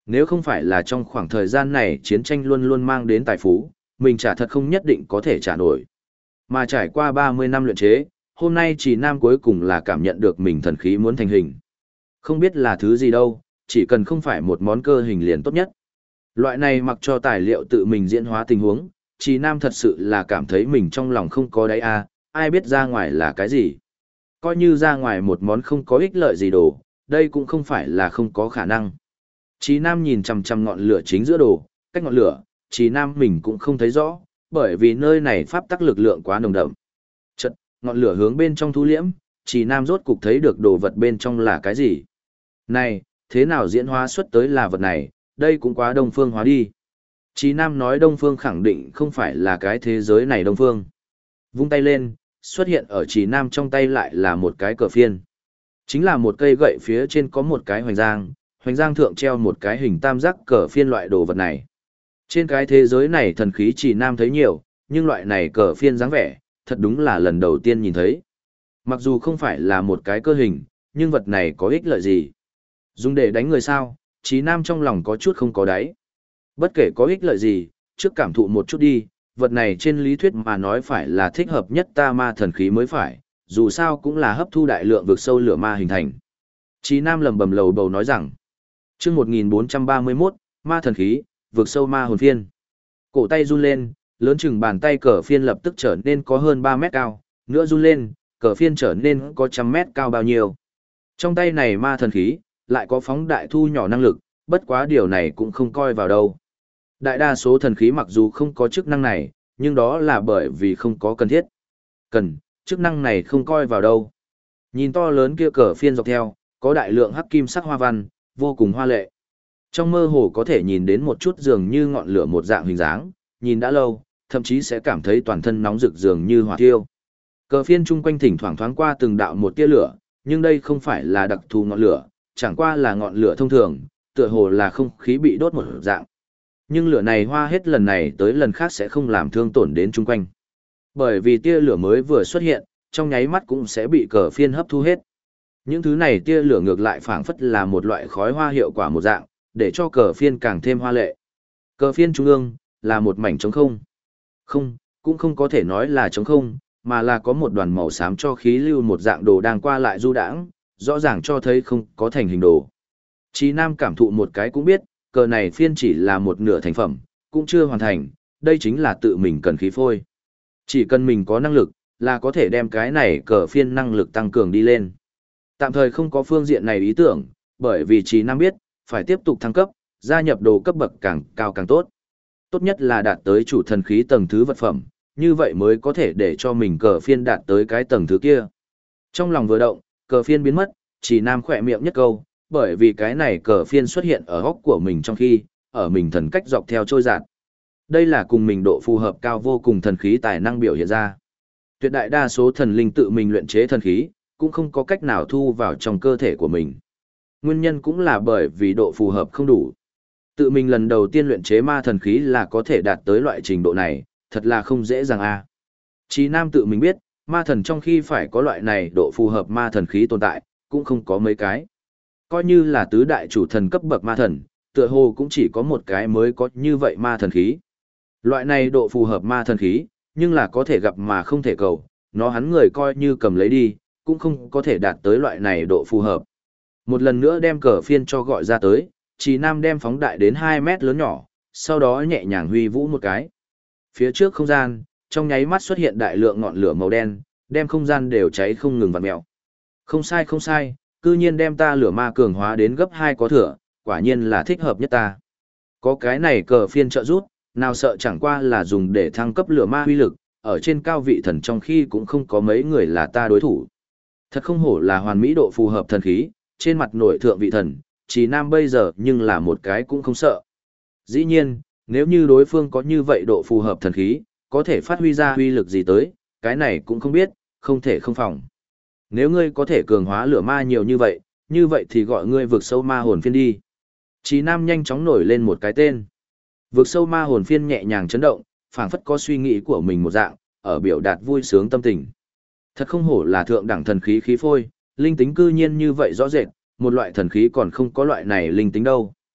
Nếu không phải là trong khoảng thời gian này chiến tranh luôn luôn mang đến tài phú, mình trả thật không nhất định có thể trả nổi. Mà trải qua 30 năm luyện chế, hôm nay Trì Nam cuối cùng là cảm nhận được mình thần khí muốn thành hình. Không biết là thứ gì đâu, chỉ cần không phải một món cơ hình liền tốt nhất. Loại này mặc cho tài liệu tự mình diễn hóa tình huống, Trì Nam thật sự là cảm thấy mình trong lòng không có đáy ai biết ra ngoài là cái gì. Coi như ra ngoài một món không có ích lợi gì đồ, đây cũng không phải là không có khả năng. Trì Nam nhìn chằm chằm ngọn lửa chính giữa đồ, cách ngọn lửa, Trì Nam mình cũng không thấy rõ, bởi vì nơi này pháp tắc lực lượng quá nồng đậm. Chợt, ngọn lửa hướng bên trong thu liễm, Trì Nam rốt cục thấy được đồ vật bên trong là cái gì. Này, thế nào diễn hóa xuất tới là vật này, đây cũng quá đông phương hóa đi. Trì Nam nói đông phương khẳng định không phải là cái thế giới này đông phương. Vung tay lên, xuất hiện ở Trì Nam trong tay lại là một cái cờ phiên. Chính là một cây gậy phía trên có một cái hoành giang thượng treo một cái hình tam giác cờ phiên loại đồ vật này. Trên cái thế giới này thần khí Trì Nam thấy nhiều, nhưng loại này cờ phiên dáng vẻ, thật đúng là lần đầu tiên nhìn thấy. Mặc dù không phải là một cái cơ hình, nhưng vật này có ích lợi gì? Dùng để đánh người sao? Trì Nam trong lòng có chút không có đáy. Bất kể có ích lợi gì, trước cảm thụ một chút đi, vật này trên lý thuyết mà nói phải là thích hợp nhất ta ma thần khí mới phải, dù sao cũng là hấp thu đại lượng vực sâu lửa ma hình thành. Trì Nam lầm bầm lầu bầu nói rằng, chương 1431, ma thần khí, vực sâu ma hồn phiên. Cổ tay run lên, lớn chừng bàn tay cờ phiên lập tức trở nên có hơn 3 mét cao, nữa run lên, cờ phiên trở nên có trăm mét cao bao nhiêu. Trong tay này ma thần khí, lại có phóng đại thu nhỏ năng lực, bất quá điều này cũng không coi vào đâu. Đại đa số thần khí mặc dù không có chức năng này, nhưng đó là bởi vì không có cần thiết. Chức năng này không coi vào đâu. Nhìn to lớn kia cờ phiên dọc theo, có đại lượng hắc kim sắc hoa văn, vô cùng hoa lệ. Trong mơ hồ có thể nhìn đến một chút dường như ngọn lửa một dạng hình dáng, nhìn đã lâu, thậm chí sẽ cảm thấy toàn thân nóng rực dường như hỏa thiêu. Cờ phiên chung quanh thỉnh thoảng thoáng qua từng đạo một tia lửa, nhưng đây không phải là đặc thù ngọn lửa, chẳng qua là ngọn lửa thông thường, tựa hồ là không khí bị đốt một dạng. Nhưng lửa này hoa hết lần này tới lần khác sẽ không làm thương tổn đến chung quanh. Bởi vì tia lửa mới vừa xuất hiện, trong nháy mắt cũng sẽ bị cờ phiên hấp thu hết. Những thứ này tia lửa ngược lại phảng phất là một loại khói hoa hiệu quả một dạng, để cho cờ phiên càng thêm hoa lệ. Cờ phiên trung ương, là một mảnh trống không. Không, cũng không có thể nói là trống không, mà là có một đoàn màu xám cho khí lưu một dạng đồ đang qua lại du đãng, rõ ràng cho thấy không có thành hình đồ. Chí Nam cảm thụ một cái cũng biết, cờ này phiên chỉ là một nửa thành phẩm, cũng chưa hoàn thành, đây chính là tự mình cần khí phôi. Chỉ cần mình có năng lực, là có thể đem cái này cờ phiên năng lực tăng cường đi lên. Tạm thời không có phương diện này ý tưởng, bởi vì Chí Nam biết, phải tiếp tục thăng cấp, gia nhập đồ cấp bậc càng cao càng tốt. Tốt nhất là đạt tới chủ thần khí tầng thứ vật phẩm, như vậy mới có thể để cho mình cờ phiên đạt tới cái tầng thứ kia. Trong lòng vừa động, cờ phiên biến mất, Chí Nam khỏe miệng nhất câu, bởi vì cái này cờ phiên xuất hiện ở góc của mình trong khi, ở mình thần cách dọc theo trôi giạt. Đây là cùng mình độ phù hợp cao vô cùng thần khí tài năng biểu hiện ra. Tuyệt đại đa số thần linh tự mình luyện chế thần khí, cũng không có cách nào thu vào trong cơ thể của mình. Nguyên nhân cũng là bởi vì độ phù hợp không đủ. Tự mình lần đầu tiên luyện chế ma thần khí là có thể đạt tới loại trình độ này, thật là không dễ dàng Chí Nam tự mình biết, ma thần trong khi phải có loại này độ phù hợp ma thần khí tồn tại, cũng không có mấy cái. Coi như là tứ đại chủ thần cấp bậc ma thần, tựa hồ cũng chỉ có một cái mới có như vậy ma thần khí. Loại này độ phù hợp ma thần khí, nhưng là có thể gặp mà không thể cầu, nó hắn người coi như cầm lấy đi, cũng không có thể đạt tới loại này độ phù hợp. Một lần nữa đem cờ phiên cho gọi ra tới, Chí Nam đem phóng đại đến 2 mét lớn nhỏ, sau đó nhẹ nhàng huy vũ một cái. Phía trước không gian, trong nháy mắt xuất hiện đại lượng ngọn lửa màu đen, đem không gian đều cháy không ngừng vặn mèo. Không sai không sai, cư nhiên đem ta lửa ma cường hóa đến gấp 2 có thừa, quả nhiên là thích hợp nhất ta. Có cái này cờ phiên trợ rút, nào sợ chẳng qua là dùng để thăng cấp lửa ma huy lực, ở trên cao vị thần trong khi cũng không có mấy người là ta đối thủ. Thật không hổ là hoàn mỹ độ phù hợp thần khí, trên mặt nổi thượng vị thần, Chí Nam bây giờ nhưng là một cái cũng không sợ. Dĩ nhiên, nếu như đối phương có như vậy độ phù hợp thần khí, có thể phát huy ra huy lực gì tới, cái này cũng không biết, không thể không phòng. Nếu ngươi có thể cường hóa lửa ma nhiều như vậy thì gọi ngươi vực sâu ma hồn phiên đi. Chí Nam nhanh chóng nổi lên một cái tên. Vực sâu ma hồn phiên nhẹ nhàng chấn động, phảng phất có suy nghĩ của mình một dạng, ở biểu đạt vui sướng tâm tình. Thật không hổ là thượng đẳng thần khí khí phôi, linh tính cư nhiên như vậy rõ rệt, một loại thần khí còn không có loại này linh tính đâu.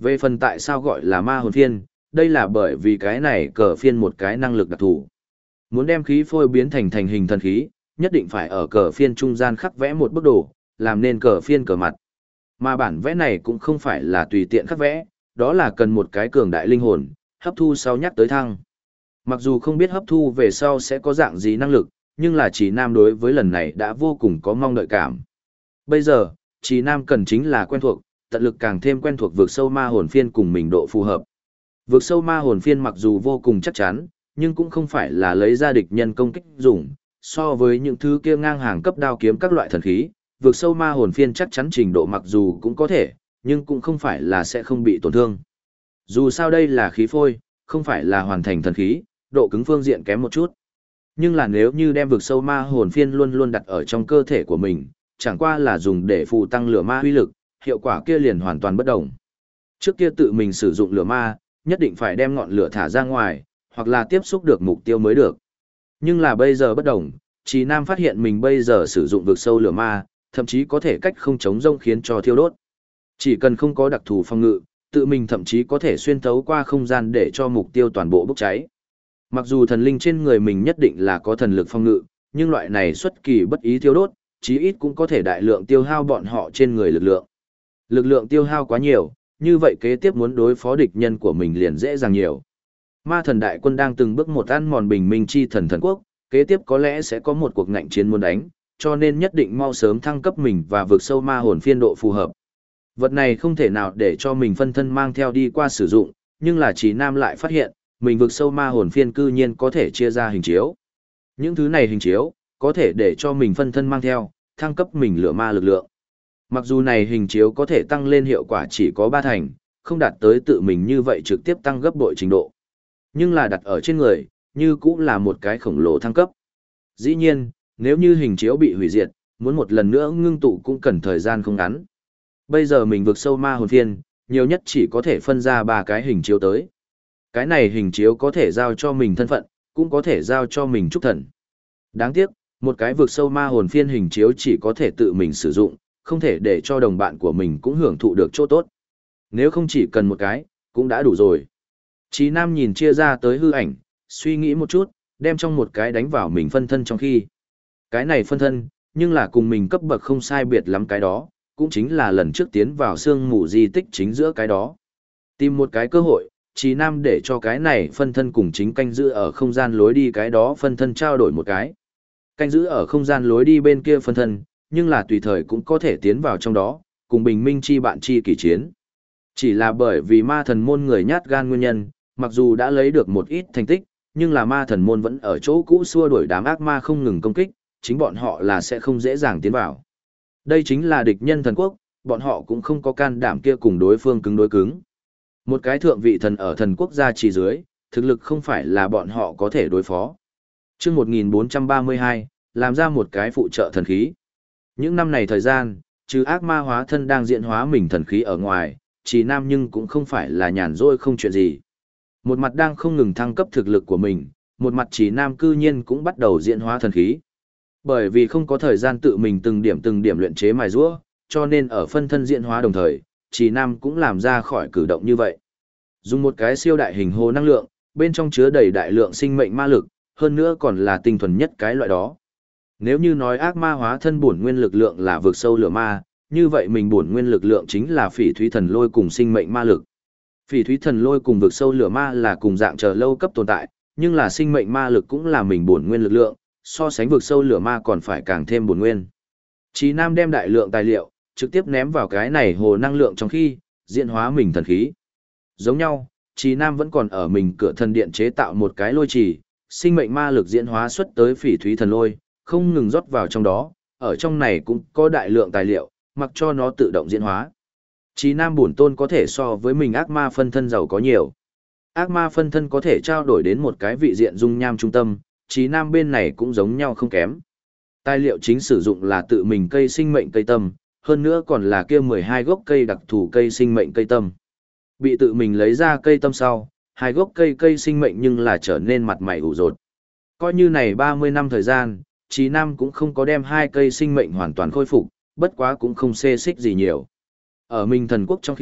Về phần tại sao gọi là ma hồn phiên, đây là bởi vì cái này cờ phiên một cái năng lực đặc thù. Muốn đem khí phôi biến thành hình thần khí, nhất định phải ở cờ phiên trung gian khắc vẽ một bức đồ, làm nên cờ phiên cờ mặt. Mà bản vẽ này cũng không phải là tùy tiện khắc vẽ, đó là cần một cái cường đại linh hồn, hấp thu sau nhắc tới thăng. Mặc dù không biết hấp thu về sau sẽ có dạng gì năng lực, nhưng là Trì Nam đối với lần này đã vô cùng có mong đợi cảm. Bây giờ, Trì Nam cần chính là quen thuộc, tận lực càng thêm quen thuộc vượt sâu ma hồn phiên cùng mình độ phù hợp. Vượt sâu ma hồn phiên mặc dù vô cùng chắc chắn, nhưng cũng không phải là lấy ra địch nhân công kích dùng, so với những thứ kia ngang hàng cấp đao kiếm các loại thần khí, vượt sâu ma hồn phiên chắc chắn trình độ mặc dù cũng có thể, nhưng cũng không phải là sẽ không bị tổn thương. Dù sao đây là khí phôi, không phải là hoàn thành thần khí, độ cứng phương diện kém một chút. Nhưng là nếu như đem vượt sâu ma hồn phiên luôn luôn đặt ở trong cơ thể của mình, chẳng qua là dùng để phụ tăng lửa ma uy lực, hiệu quả kia liền hoàn toàn bất đồng. Trước kia tự mình sử dụng lửa ma, nhất định phải đem ngọn lửa thả ra ngoài, hoặc là tiếp xúc được mục tiêu mới được. Nhưng là bây giờ bất đồng, Trì Nam phát hiện mình bây giờ sử dụng vực sâu lửa ma, thậm chí có thể cách không chống rông khiến cho thiêu đốt. Chỉ cần không có đặc thù phòng ngự, tự mình thậm chí có thể xuyên thấu qua không gian để cho mục tiêu toàn bộ bốc cháy. Mặc dù thần linh trên người mình nhất định là có thần lực phòng ngự, nhưng loại này xuất kỳ bất ý thiêu đốt, chí ít cũng có thể đại lượng tiêu hao bọn họ trên người lực lượng. Lực lượng tiêu hao quá nhiều, như vậy kế tiếp muốn đối phó địch nhân của mình liền dễ dàng nhiều. Ma thần đại quân đang từng bước một ăn mòn bình minh chi thần thần quốc, kế tiếp có lẽ sẽ có một cuộc ngạnh chiến muốn đánh, cho nên nhất định mau sớm thăng cấp mình và vượt sâu ma hồn phiên độ phù hợp. Vật này không thể nào để cho mình phân thân mang theo đi qua sử dụng, nhưng là Trì Nam lại phát hiện, mình vượt sâu ma hồn phiên cư nhiên có thể chia ra hình chiếu. Những thứ này hình chiếu, có thể để cho mình phân thân mang theo, thăng cấp mình lửa ma lực lượng. Mặc dù này hình chiếu có thể tăng lên hiệu quả chỉ có 3 thành, không đạt tới tự mình như vậy trực tiếp tăng gấp bội trình độ. Nhưng là đặt ở trên người, như cũng là một cái khổng lồ thăng cấp. Dĩ nhiên, nếu như hình chiếu bị hủy diệt, muốn một lần nữa ngưng tụ cũng cần thời gian không ngắn. Bây giờ mình vượt sâu ma hồn phiên, nhiều nhất chỉ có thể phân ra 3 cái hình chiếu tới. Cái này hình chiếu có thể giao cho mình thân phận, cũng có thể giao cho mình trúc thần. Đáng tiếc, một cái vượt sâu ma hồn phiên hình chiếu chỉ có thể tự mình sử dụng, không thể để cho đồng bạn của mình cũng hưởng thụ được chỗ tốt. Nếu không chỉ cần một cái, cũng đã đủ rồi. Chí Nam nhìn chia ra tới hư ảnh, suy nghĩ một chút, đem trong một cái đánh vào mình phân thân trong khi. Cái này phân thân, nhưng là cùng mình cấp bậc không sai biệt lắm cái đó, cũng chính là lần trước tiến vào sương mù di tích chính giữa cái đó. Tìm một cái cơ hội, Chí Nam để cho cái này phân thân cùng chính canh giữ ở không gian lối đi cái đó phân thân trao đổi một cái. Canh giữ ở không gian lối đi bên kia phân thân, nhưng là tùy thời cũng có thể tiến vào trong đó, cùng bình minh chi bạn chi kỷ chiến. Chỉ là bởi vì ma thần môn người nhát gan nguyên nhân, mặc dù đã lấy được một ít thành tích, nhưng là ma thần môn vẫn ở chỗ cũ xua đuổi đám ác ma không ngừng công kích, chính bọn họ là sẽ không dễ dàng tiến vào. Đây chính là địch nhân thần quốc, bọn họ cũng không có can đảm kia cùng đối phương cứng đối cứng. Một cái thượng vị thần ở thần quốc gia trì dưới, thực lực không phải là bọn họ có thể đối phó. Chương 1432, làm ra một cái phụ trợ thần khí. Những năm này thời gian, trừ ác ma hóa thân đang diễn hóa mình thần khí ở ngoài, Trì Nam nhưng cũng không phải là nhàn rỗi không chuyện gì. Một mặt đang không ngừng thăng cấp thực lực của mình, một mặt Trì Nam cư nhiên cũng bắt đầu diễn hóa thần khí. Bởi vì không có thời gian tự mình từng điểm luyện chế mài giũa, cho nên ở phân thân diễn hóa đồng thời, Trì Nam cũng làm ra khỏi cử động như vậy. Dùng một cái siêu đại hình hồ năng lượng, bên trong chứa đầy đại lượng sinh mệnh ma lực, hơn nữa còn là tinh thuần nhất cái loại đó. Nếu như nói ác ma hóa thân bổn nguyên lực lượng là vượt sâu lửa ma, như vậy mình bổn nguyên lực lượng chính là phỉ thúy thần lôi cùng sinh mệnh ma lực. Phỉ thúy thần lôi cùng vượt sâu lửa ma là cùng dạng chờ lâu cấp tồn tại, nhưng là sinh mệnh ma lực cũng là mình bổn nguyên lực lượng, so sánh vượt sâu lửa ma còn phải càng thêm bổn nguyên. Chí Nam đem đại lượng tài liệu, trực tiếp ném vào cái này hồ năng lượng trong khi, diễn hóa mình thần khí. Giống nhau, Chí Nam vẫn còn ở mình cửa thần điện chế tạo một cái lôi trì, sinh mệnh ma lực diễn hóa xuất tới phỉ thúy thần lôi, không ngừng rót vào trong đó, ở trong này cũng có đại lượng tài liệu, mặc cho nó tự động diễn hóa. Chí Nam bổn tôn có thể so với mình ác ma phân thân giàu có nhiều. Ác ma phân thân có thể trao đổi đến một cái vị diện dung nham trung tâm, Chí Nam bên này cũng giống nhau không kém. Tài liệu chính sử dụng là tự mình cây sinh mệnh cây tâm, hơn nữa còn là kia 12 gốc cây đặc thù cây sinh mệnh cây tâm. Bị tự mình lấy ra cây tâm sau, 2 gốc cây sinh mệnh nhưng là trở nên mặt mày ủ rột. Coi như này 30 năm thời gian, Chí Nam cũng không có đem 2 cây sinh mệnh hoàn toàn khôi phục, bất quá cũng không xê xích gì nhiều. Ở mình thần quốc trong khi,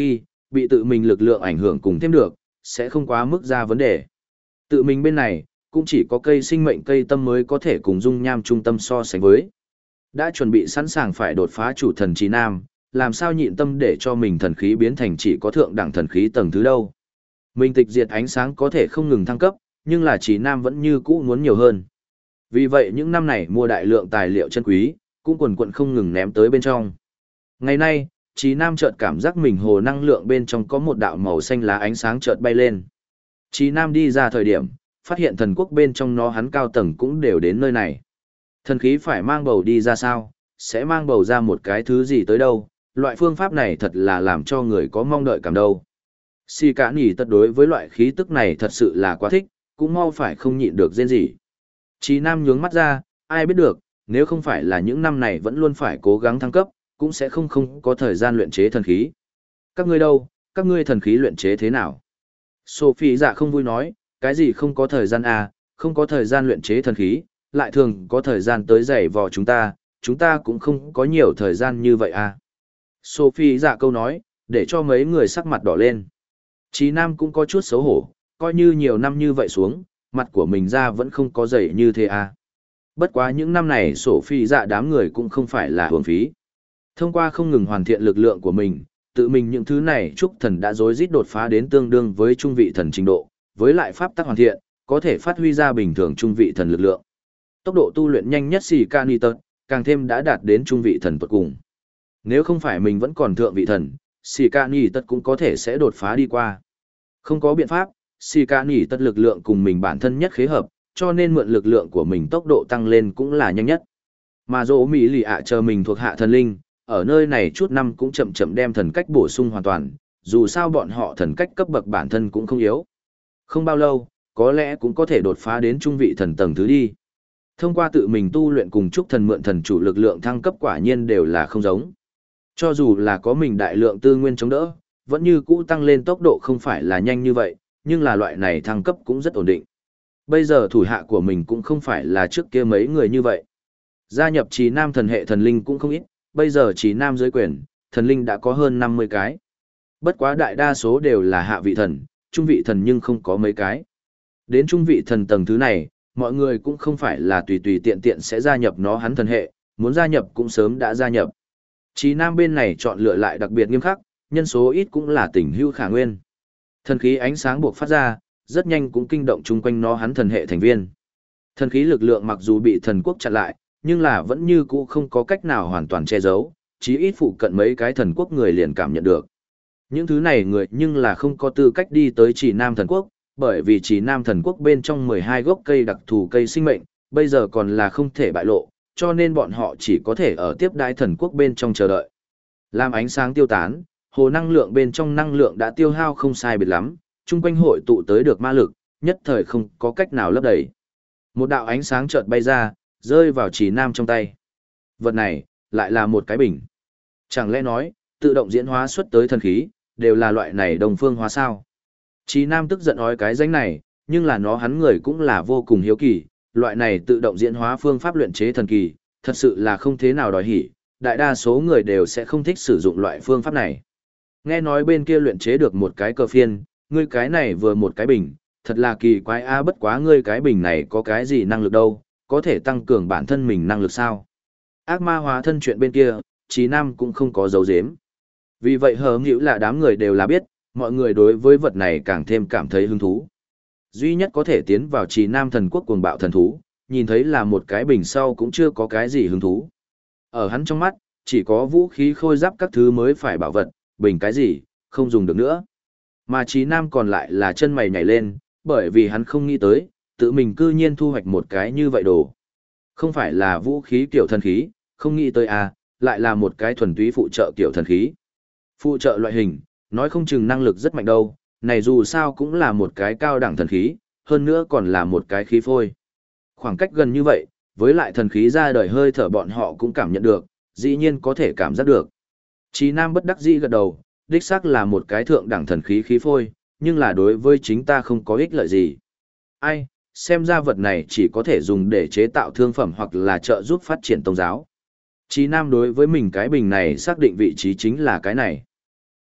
bị tự mình lực lượng ảnh hưởng cùng thêm được, sẽ không quá mức ra vấn đề. Tự mình bên này, cũng chỉ có cây sinh mệnh cây tâm mới có thể cùng dung nham trung tâm so sánh với. Đã chuẩn bị sẵn sàng phải đột phá chủ thần Trí Nam, làm sao nhịn tâm để cho mình thần khí biến thành chỉ có thượng đẳng thần khí tầng thứ đâu. Mình tịch diệt ánh sáng có thể không ngừng thăng cấp, nhưng là Trí Nam vẫn như cũ muốn nhiều hơn. Vì vậy những năm này mua đại lượng tài liệu chân quý, cũng quần quận không ngừng ném tới bên trong. Ngày nay, Trí Nam chợt cảm giác mình hồ năng lượng bên trong có một đạo màu xanh lá ánh sáng chợt bay lên. Trí Nam đi ra thời điểm, phát hiện thần quốc bên trong nó hắn cao tầng cũng đều đến nơi này. Thần khí phải mang bầu đi ra sao, sẽ mang bầu ra một cái thứ gì tới đâu, loại phương pháp này thật là làm cho người có mong đợi cảm đâu. Xì cả nỉ tật đối với loại khí tức này thật sự là quá thích, cũng mau phải không nhịn được rên gì. Trí Nam nhướng mắt ra, ai biết được, nếu không phải là những năm này vẫn luôn phải cố gắng thăng cấp, cũng sẽ không có thời gian luyện chế thần khí. Các ngươi đâu, các ngươi thần khí luyện chế thế nào? Sophie dạ không vui nói, cái gì không có thời gian à, không có thời gian luyện chế thần khí, lại thường có thời gian tới giày vò chúng ta cũng không có nhiều thời gian như vậy à. Sophie dạ câu nói, để cho mấy người sắc mặt đỏ lên. Chí Nam cũng có chút xấu hổ, coi như nhiều năm như vậy xuống, mặt của mình ra vẫn không có dày như thế à. Bất quá những năm này Sophie dạ đám người cũng không phải là hưởng phí. Thông qua không ngừng hoàn thiện lực lượng của mình, tự mình những thứ này trúc thần đã rối rít đột phá đến tương đương với trung vị thần trình độ, với lại pháp tắc hoàn thiện, có thể phát huy ra bình thường trung vị thần lực lượng. Tốc độ tu luyện nhanh nhất xì Canitot, càng thêm đã đạt đến trung vị thần tuột cùng. Nếu không phải mình vẫn còn thượng vị thần, xì Canitot cũng có thể sẽ đột phá đi qua. Không có biện pháp, xì Canitot lực lượng cùng mình bản thân nhất khế hợp, cho nên mượn lực lượng của mình tốc độ tăng lên cũng là nhanh nhất. Mà dỗ Mỹ lì ạ chờ mình thuộc hạ thần linh, ở nơi này chút năm cũng chậm chậm đem thần cách bổ sung hoàn toàn, dù sao bọn họ thần cách cấp bậc bản thân cũng không yếu. Không bao lâu, có lẽ cũng có thể đột phá đến trung vị thần tầng thứ đi. Thông qua tự mình tu luyện cùng chúc thần mượn thần chủ lực lượng thăng cấp quả nhiên đều là không giống. Cho dù là có mình đại lượng tư nguyên chống đỡ, vẫn như cũ tăng lên tốc độ không phải là nhanh như vậy, nhưng là loại này thăng cấp cũng rất ổn định. Bây giờ thủ hạ của mình cũng không phải là trước kia mấy người như vậy. Gia nhập Trí Nam thần hệ thần linh cũng không ít, bây giờ Trí Nam dưới quyền, thần linh đã có hơn 50 cái. Bất quá đại đa số đều là hạ vị thần, trung vị thần nhưng không có mấy cái. Đến trung vị thần tầng thứ này, mọi người cũng không phải là tùy tùy tiện tiện sẽ gia nhập nó hắn thần hệ, muốn gia nhập cũng sớm đã gia nhập. Trí Nam bên này chọn lựa lại đặc biệt nghiêm khắc, nhân số ít cũng là tình hữu khả nguyên. Thần khí ánh sáng buộc phát ra, rất nhanh cũng kinh động chung quanh nó hắn thần hệ thành viên. Thần khí lực lượng mặc dù bị thần quốc chặn lại, nhưng là vẫn như cũ không có cách nào hoàn toàn che giấu, chí ít phụ cận mấy cái thần quốc người liền cảm nhận được. Những thứ này người nhưng là không có tư cách đi tới Chỉ Nam thần quốc, bởi vì Chỉ Nam thần quốc bên trong 12 gốc cây đặc thù cây sinh mệnh, bây giờ còn là không thể bại lộ, cho nên bọn họ chỉ có thể ở tiếp đái thần quốc bên trong chờ đợi. Làm ánh sáng tiêu tán, hồ năng lượng bên trong năng lượng đã tiêu hao không sai biệt lắm, chung quanh hội tụ tới được ma lực, nhất thời không có cách nào lấp đầy. Một đạo ánh sáng chợt bay ra, rơi vào Chỉ Nam trong tay. Vật này, lại là một cái bình. Chẳng lẽ nói, tự động diễn hóa xuất tới thần khí, đều là loại này đồng phương hóa sao? Chỉ Nam tức giận nói cái danh này, nhưng là nó hắn người cũng là vô cùng hiếu kỳ, loại này tự động diễn hóa phương pháp luyện chế thần kỳ, thật sự là không thế nào đòi hỉ, đại đa số người đều sẽ không thích sử dụng loại phương pháp này. Nghe nói bên kia luyện chế được một cái cơ phiên, ngươi cái này vừa một cái bình, thật là kỳ quái a, bất quá ngươi cái bình này có cái gì năng lực đâu, có thể tăng cường bản thân mình năng lực sao? Ác ma hóa thân chuyện bên kia, Chí Nam cũng không có dấu giếm. Vì vậy hờ hữu là đám người đều là biết, mọi người đối với vật này càng thêm cảm thấy hứng thú. Duy nhất có thể tiến vào Chí Nam thần quốc cuồng bạo thần thú, nhìn thấy là một cái bình sau cũng chưa có cái gì hứng thú. Ở hắn trong mắt, chỉ có vũ khí khôi giáp các thứ mới phải bảo vật, bình cái gì, không dùng được nữa. Mà Chí Nam còn lại là chân mày nhảy lên, bởi vì hắn không nghĩ tới, tự mình cư nhiên thu hoạch một cái như vậy đồ. Không phải là vũ khí kiểu thần khí, không nghĩ tới à, lại là một cái thuần túy phụ trợ kiểu thần khí. Phụ trợ loại hình, nói không chừng năng lực rất mạnh đâu, này dù sao cũng là một cái cao đẳng thần khí, hơn nữa còn là một cái khí phôi. Khoảng cách gần như vậy, với lại thần khí ra đời hơi thở bọn họ cũng cảm nhận được, dĩ nhiên có thể cảm giác được. Chí Nam bất đắc dĩ gật đầu, đích xác là một cái thượng đẳng thần khí khí phôi, nhưng là đối với chính ta không có ích lợi gì. Ai, xem ra vật này chỉ có thể dùng để chế tạo thương phẩm hoặc là trợ giúp phát triển tôn giáo. Chí Nam đối với mình cái bình này xác định vị trí chính là cái này.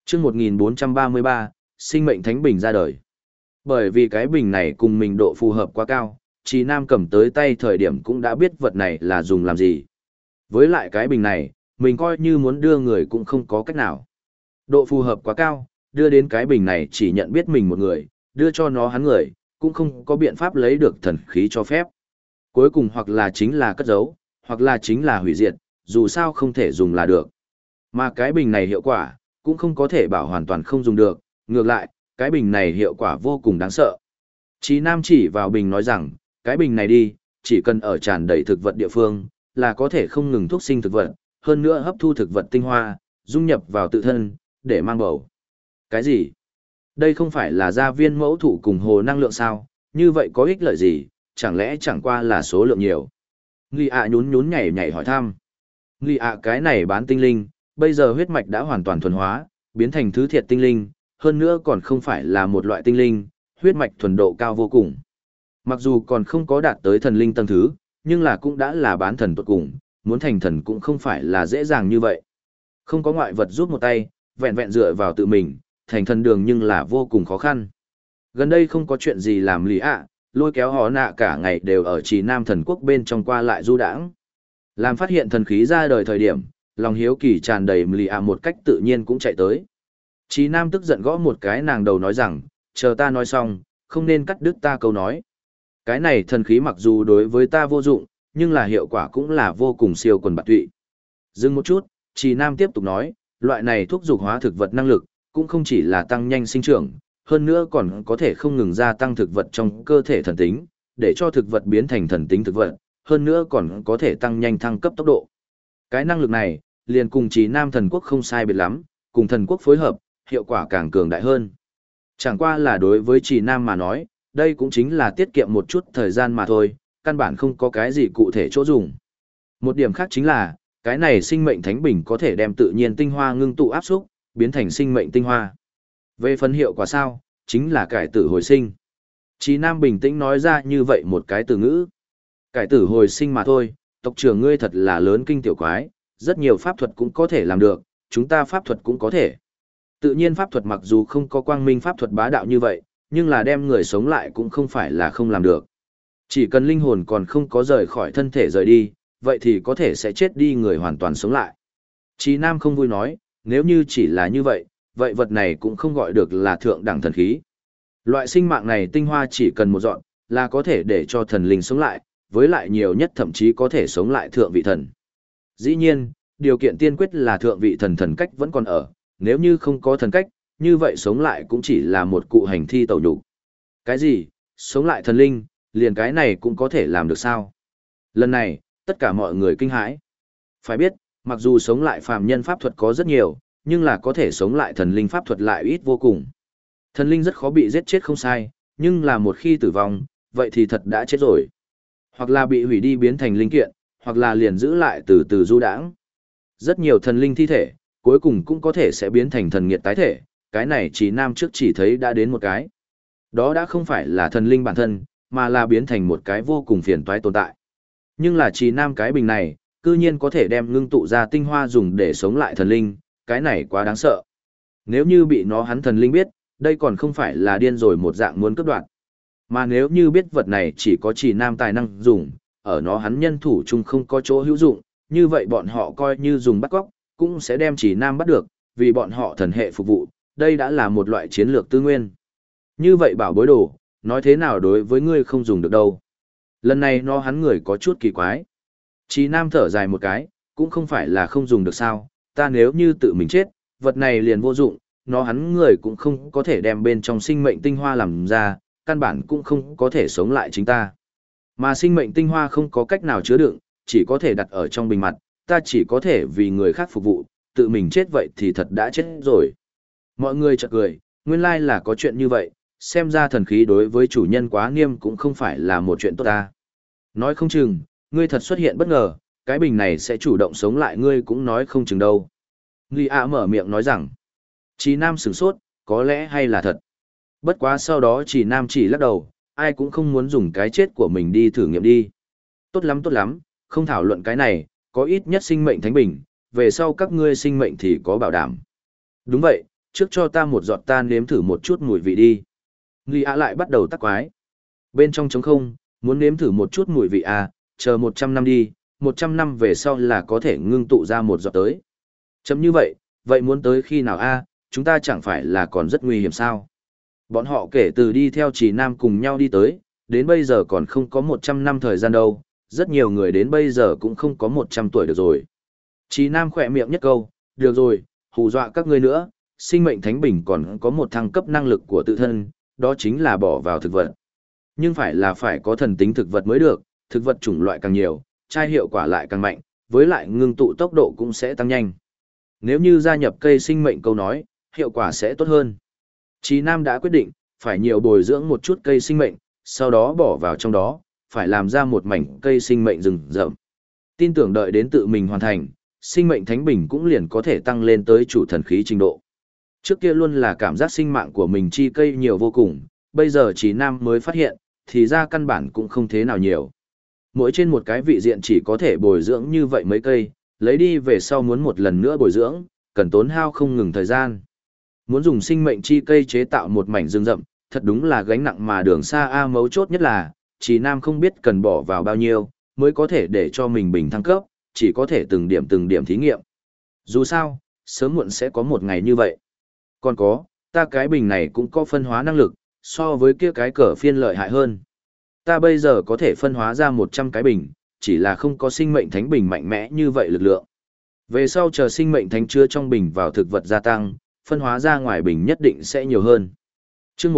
Chương 1433, sinh mệnh thánh bình ra đời. Bởi vì cái bình này cùng mình độ phù hợp quá cao, Trì Nam cầm tới tay thời điểm cũng đã biết vật này là dùng làm gì. Với lại cái bình này, mình coi như muốn đưa người cũng không có cách nào. Độ phù hợp quá cao, đưa đến cái bình này chỉ nhận biết mình một người, đưa cho nó hắn người, cũng không có biện pháp lấy được thần khí cho phép. Cuối cùng hoặc là chính là cất giấu, hoặc là chính là hủy diệt, dù sao không thể dùng là được. Mà cái bình này hiệu quả, cũng không có thể bảo hoàn toàn không dùng được, ngược lại, cái bình này hiệu quả vô cùng đáng sợ. Chí Nam chỉ vào bình nói rằng, cái bình này đi, chỉ cần ở tràn đầy thực vật địa phương, là có thể không ngừng thúc sinh thực vật, hơn nữa hấp thu thực vật tinh hoa, dung nhập vào tự thân, để mang bầu. Cái gì? Đây không phải là gia viên mẫu thụ cùng hồ năng lượng sao? Như vậy có ích lợi gì? Chẳng lẽ chẳng qua là số lượng nhiều? Nghi ạ nhún nhún nhảy nhảy hỏi thăm. Nghi ạ cái này bán tinh linh, bây giờ huyết mạch đã hoàn toàn thuần hóa, biến thành thứ thiệt tinh linh, hơn nữa còn không phải là một loại tinh linh, huyết mạch thuần độ cao vô cùng. Mặc dù còn không có đạt tới thần linh tầng thứ, nhưng là cũng đã là bán thần tuột cùng, muốn thành thần cũng không phải là dễ dàng như vậy. Không có ngoại vật giúp một tay, vẹn vẹn dựa vào tự mình, thành thần đường nhưng là vô cùng khó khăn. Gần đây không có chuyện gì làm lý ạ, lôi kéo họ nạ cả ngày đều ở Trì Nam thần quốc bên trong qua lại du đãng. Làm phát hiện thần khí ra đời thời điểm, lòng hiếu kỳ tràn đầy lý ạ một cách tự nhiên cũng chạy tới. Trì Nam tức giận gõ một cái nàng đầu nói rằng, chờ ta nói xong, không nên cắt đứt ta câu nói. Cái này thần khí mặc dù đối với ta vô dụng, nhưng là hiệu quả cũng là vô cùng siêu quần bạt tụy. Dừng một chút, Trì Nam tiếp tục nói, loại này thúc dục hóa thực vật năng lực, cũng không chỉ là tăng nhanh sinh trưởng, hơn nữa còn có thể không ngừng gia tăng thực vật trong cơ thể thần tính, để cho thực vật biến thành thần tính thực vật, hơn nữa còn có thể tăng nhanh thăng cấp tốc độ. Cái năng lực này, liền cùng Trì Nam thần quốc không sai biệt lắm, cùng thần quốc phối hợp, hiệu quả càng cường đại hơn. Chẳng qua là đối với Trì Nam mà nói, đây cũng chính là tiết kiệm một chút thời gian mà thôi, căn bản không có cái gì cụ thể chỗ dùng. Một điểm khác chính là, cái này sinh mệnh thánh bình có thể đem tự nhiên tinh hoa ngưng tụ áp xúc, biến thành sinh mệnh tinh hoa. Về phần hiệu quả sao, chính là cải tử hồi sinh. Chí Nam bình tĩnh nói ra như vậy một cái từ ngữ. Cải tử hồi sinh mà thôi, tộc trưởng ngươi thật là lớn kinh tiểu quái, rất nhiều pháp thuật cũng có thể làm được, chúng ta pháp thuật cũng có thể. Tự nhiên pháp thuật mặc dù không có quang minh pháp thuật bá đạo như vậy, nhưng là đem người sống lại cũng không phải là không làm được. Chỉ cần linh hồn còn không có rời khỏi thân thể rời đi, vậy thì có thể sẽ chết đi người hoàn toàn sống lại. Chí Nam không vui nói, nếu như chỉ là như vậy, vậy vật này cũng không gọi được là thượng đẳng thần khí. Loại sinh mạng này tinh hoa chỉ cần một dọn, là có thể để cho thần linh sống lại, với lại nhiều nhất thậm chí có thể sống lại thượng vị thần. Dĩ nhiên, điều kiện tiên quyết là thượng vị thần thần cách vẫn còn ở, nếu như không có thần cách, như vậy sống lại cũng chỉ là một cụ hành thi tẩu nhục. Cái gì? Sống lại thần linh, liền cái này cũng có thể làm được sao? Lần này, tất cả mọi người kinh hãi. Phải biết, mặc dù sống lại phàm nhân pháp thuật có rất nhiều, nhưng là có thể sống lại thần linh pháp thuật lại ít vô cùng. Thần linh rất khó bị giết chết không sai, nhưng là một khi tử vong, vậy thì thật đã chết rồi. Hoặc là bị hủy đi biến thành linh kiện, hoặc là liền giữ lại từ từ du đãng. Rất nhiều thần linh thi thể, cuối cùng cũng có thể sẽ biến thành thần nghiệt tái thể, cái này Chí Nam trước chỉ thấy đã đến một cái. Đó đã không phải là thần linh bản thân, mà là biến thành một cái vô cùng phiền toái tồn tại. Nhưng là Chí Nam cái bình này, cư nhiên có thể đem ngưng tụ ra tinh hoa dùng để sống lại thần linh, cái này quá đáng sợ. Nếu như bị nó hắn thần linh biết, đây còn không phải là điên rồi một dạng muốn cướp đoạt. Mà nếu như biết vật này chỉ có Chí Nam tài năng dùng, ở nó hắn nhân thủ chung không có chỗ hữu dụng, như vậy bọn họ coi như dùng bắt cóc, cũng sẽ đem Chí Nam bắt được, vì bọn họ thần hệ phục vụ, đây đã là một loại chiến lược tư nguyên. Như vậy bảo bối đồ, nói thế nào đối với ngươi không dùng được đâu. Lần này nó hắn người có chút kỳ quái. Chí Nam thở dài một cái, cũng không phải là không dùng được sao, ta nếu như tự mình chết, vật này liền vô dụng, nó hắn người cũng không có thể đem bên trong sinh mệnh tinh hoa làm ra, căn bản cũng không có thể sống lại chính ta. Mà sinh mệnh tinh hoa không có cách nào chứa đựng, chỉ có thể đặt ở trong bình mặt, ta chỉ có thể vì người khác phục vụ, tự mình chết vậy thì thật đã chết rồi. Mọi người chợt cười, nguyên lai là có chuyện như vậy, xem ra thần khí đối với chủ nhân quá nghiêm cũng không phải là một chuyện tốt ta. Nói không chừng, ngươi thật xuất hiện bất ngờ, cái bình này sẽ chủ động sống lại ngươi cũng nói không chừng đâu. Nghi ạ mở miệng nói rằng, Chí Nam sửng sốt, có lẽ hay là thật. Bất quá sau đó Chí Nam chỉ lắc đầu, ai cũng không muốn dùng cái chết của mình đi thử nghiệm đi. Tốt lắm, không thảo luận cái này, có ít nhất sinh mệnh thánh bình, về sau các ngươi sinh mệnh thì có bảo đảm. Đúng vậy, trước cho ta một giọt ta nếm thử một chút mùi vị đi. Nghi ạ lại bắt đầu tắc quái. Bên trong trống không, muốn nếm thử một chút mùi vị à, chờ 100 năm đi, 100 năm về sau là có thể ngưng tụ ra một giọt tới. Chấm như vậy, vậy muốn tới khi nào a? Chúng ta chẳng phải là còn rất nguy hiểm sao? Bọn họ kể từ đi theo Trì Nam cùng nhau đi tới, đến bây giờ còn không có 100 năm thời gian đâu, rất nhiều người đến bây giờ cũng không có 100 tuổi được rồi. Trì Nam khỏe miệng nhất câu, được rồi, hù dọa các ngươi nữa, sinh mệnh thánh bình còn có một thăng cấp năng lực của tự thân, đó chính là bỏ vào thực vật. Nhưng phải có thần tính thực vật mới được, thực vật chủng loại càng nhiều, trai hiệu quả lại càng mạnh, với lại ngưng tụ tốc độ cũng sẽ tăng nhanh. Nếu như gia nhập cây sinh mệnh câu nói, hiệu quả sẽ tốt hơn. Chí Nam đã quyết định, phải nhiều bồi dưỡng một chút cây sinh mệnh, sau đó bỏ vào trong đó, phải làm ra một mảnh cây sinh mệnh rừng rậm. Tin tưởng đợi đến tự mình hoàn thành, sinh mệnh thánh bình cũng liền có thể tăng lên tới chủ thần khí trình độ. Trước kia luôn là cảm giác sinh mạng của mình chi cây nhiều vô cùng, bây giờ Chí Nam mới phát hiện, thì ra căn bản cũng không thế nào nhiều. Mỗi trên một cái vị diện chỉ có thể bồi dưỡng như vậy mấy cây, lấy đi về sau muốn một lần nữa bồi dưỡng, cần tốn hao không ngừng thời gian. Muốn dùng sinh mệnh chi cây chế tạo một mảnh rừng rậm, thật đúng là gánh nặng mà đường xa a, mấu chốt nhất là, Chí Nam không biết cần bỏ vào bao nhiêu, mới có thể để cho mình bình thăng cấp, chỉ có thể từng điểm thí nghiệm. Dù sao, sớm muộn sẽ có một ngày như vậy. Còn có, ta cái bình này cũng có phân hóa năng lực, so với kia cái cờ phiên lợi hại hơn. Ta bây giờ có thể phân hóa ra 100 cái bình, chỉ là không có sinh mệnh thánh bình mạnh mẽ như vậy lực lượng. Về sau chờ sinh mệnh thánh chứa trong bình vào thực vật gia tăng, phân hóa ra ngoài bình nhất định sẽ nhiều hơn. Chương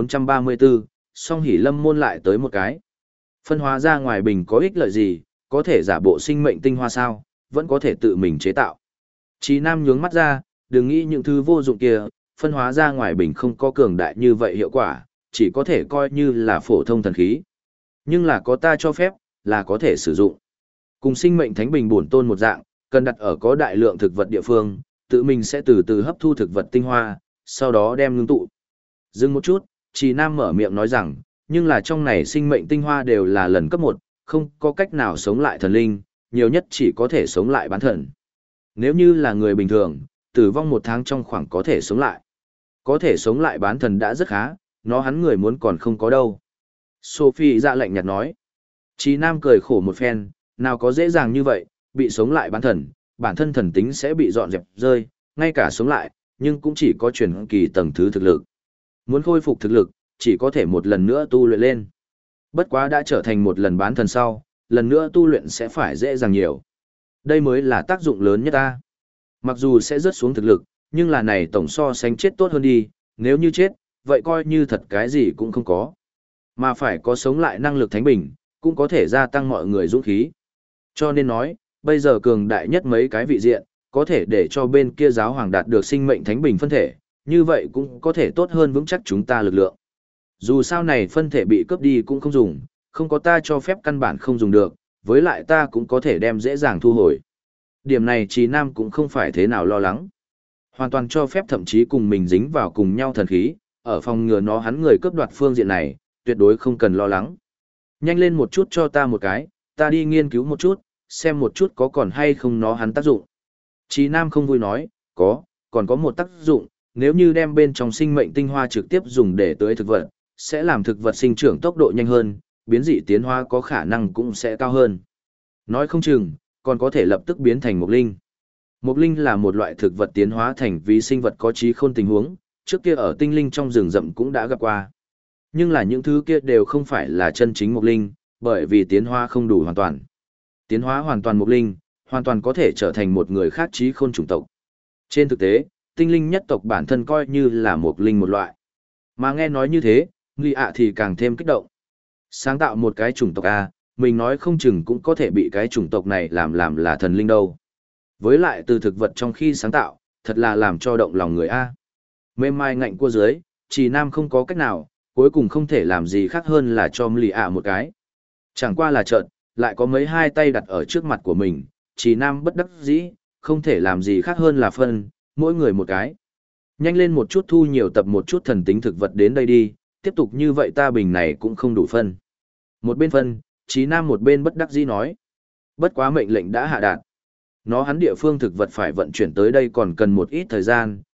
1434, song hỉ lâm môn lại tới một cái. Phân hóa ra ngoài bình có ích lợi gì, có thể giả bộ sinh mệnh tinh hoa sao, vẫn có thể tự mình chế tạo. Chí Nam nhướng mắt ra, đừng nghĩ những thứ vô dụng kia, phân hóa ra ngoài bình không có cường đại như vậy hiệu quả, chỉ có thể coi như là phổ thông thần khí. Nhưng là có ta cho phép, là có thể sử dụng. Cùng sinh mệnh thánh bình bổn tôn một dạng, cần đặt ở có đại lượng thực vật địa phương, tự mình sẽ từ từ hấp thu thực vật tinh hoa, sau đó đem ngưng tụ. Dừng một chút, Trì Nam mở miệng nói rằng, nhưng là trong này sinh mệnh tinh hoa đều là lần cấp 1, không có cách nào sống lại thần linh, nhiều nhất chỉ có thể sống lại bán thần. Nếu như là người bình thường, tử vong 1 tháng trong khoảng có thể sống lại. Có thể sống lại bán thần đã rất khá, nó hắn người muốn còn không có đâu. Sophie dạ lạnh nhạt nói. Chí Nam cười khổ một phen, nào có dễ dàng như vậy, bị sống lại bán thần, bản thân thần tính sẽ bị dọn dẹp rơi, ngay cả sống lại, nhưng cũng chỉ có chuyển kỳ tầng thứ thực lực. Muốn khôi phục thực lực, chỉ có thể một lần nữa tu luyện lên. Bất quá đã trở thành một lần bán thần sau, lần nữa tu luyện sẽ phải dễ dàng nhiều. Đây mới là tác dụng lớn nhất ta. Mặc dù sẽ rớt xuống thực lực, nhưng là này tổng so sánh chết tốt hơn đi, nếu như chết, vậy coi như thật cái gì cũng không có. Mà phải có sống lại năng lực thánh bình, cũng có thể gia tăng mọi người dũng khí. Cho nên nói, bây giờ cường đại nhất mấy cái vị diện, có thể để cho bên kia giáo hoàng đạt được sinh mệnh thánh bình phân thể, như vậy cũng có thể tốt hơn vững chắc chúng ta lực lượng. Dù sao này phân thể bị cướp đi cũng không dùng, không có ta cho phép căn bản không dùng được, với lại ta cũng có thể đem dễ dàng thu hồi. Điểm này Chí Nam cũng không phải thế nào lo lắng. Hoàn toàn cho phép thậm chí cùng mình dính vào cùng nhau thần khí, ở phòng ngừa nó hắn người cướp đoạt phương diện này, tuyệt đối không cần lo lắng. Nhanh lên một chút cho ta một cái, ta đi nghiên cứu một chút, xem một chút có còn hay không nó hắn tác dụng. Chí Nam không vui nói, còn có một tác dụng, nếu như đem bên trong sinh mệnh tinh hoa trực tiếp dùng để tưới thực vật, sẽ làm thực vật sinh trưởng tốc độ nhanh hơn, biến dị tiến hóa có khả năng cũng sẽ cao hơn. Nói không chừng, còn có thể lập tức biến thành mục linh. Mục linh là một loại thực vật tiến hóa thành vi sinh vật có trí khôn tình huống, trước kia ở tinh linh trong rừng rậm cũng đã gặp qua. Nhưng là những thứ kia đều không phải là chân chính mục linh, bởi vì tiến hóa không đủ hoàn toàn. Tiến hóa hoàn toàn mục linh, hoàn toàn có thể trở thành một người khác trí khôn chủng tộc. Trên thực tế, tinh linh nhất tộc bản thân coi như là mục linh một loại. Mà nghe nói như thế, Ngụy ạ thì càng thêm kích động. Sáng tạo một cái chủng tộc A, mình nói không chừng cũng có thể bị cái chủng tộc này làm là thần linh đâu. Với lại từ thực vật trong khi sáng tạo, thật là làm cho động lòng người A. Mềm mai ngạnh cua dưới, Trì Nam không có cách nào, cuối cùng không thể làm gì khác hơn là cho Ngụy ạ một cái. Chẳng qua là chợt, lại có mấy hai tay đặt ở trước mặt của mình, Trì Nam bất đắc dĩ, không thể làm gì khác hơn là phân, mỗi người một cái. Nhanh lên một chút thu nhiều tập một chút thần tính thực vật đến đây đi, tiếp tục như vậy ta bình này cũng không đủ phân. Một bên phân, Chí Nam một bên bất đắc dĩ nói. Bất quá mệnh lệnh đã hạ đạt. Nó hắn địa phương thực vật phải vận chuyển tới đây còn cần một ít thời gian,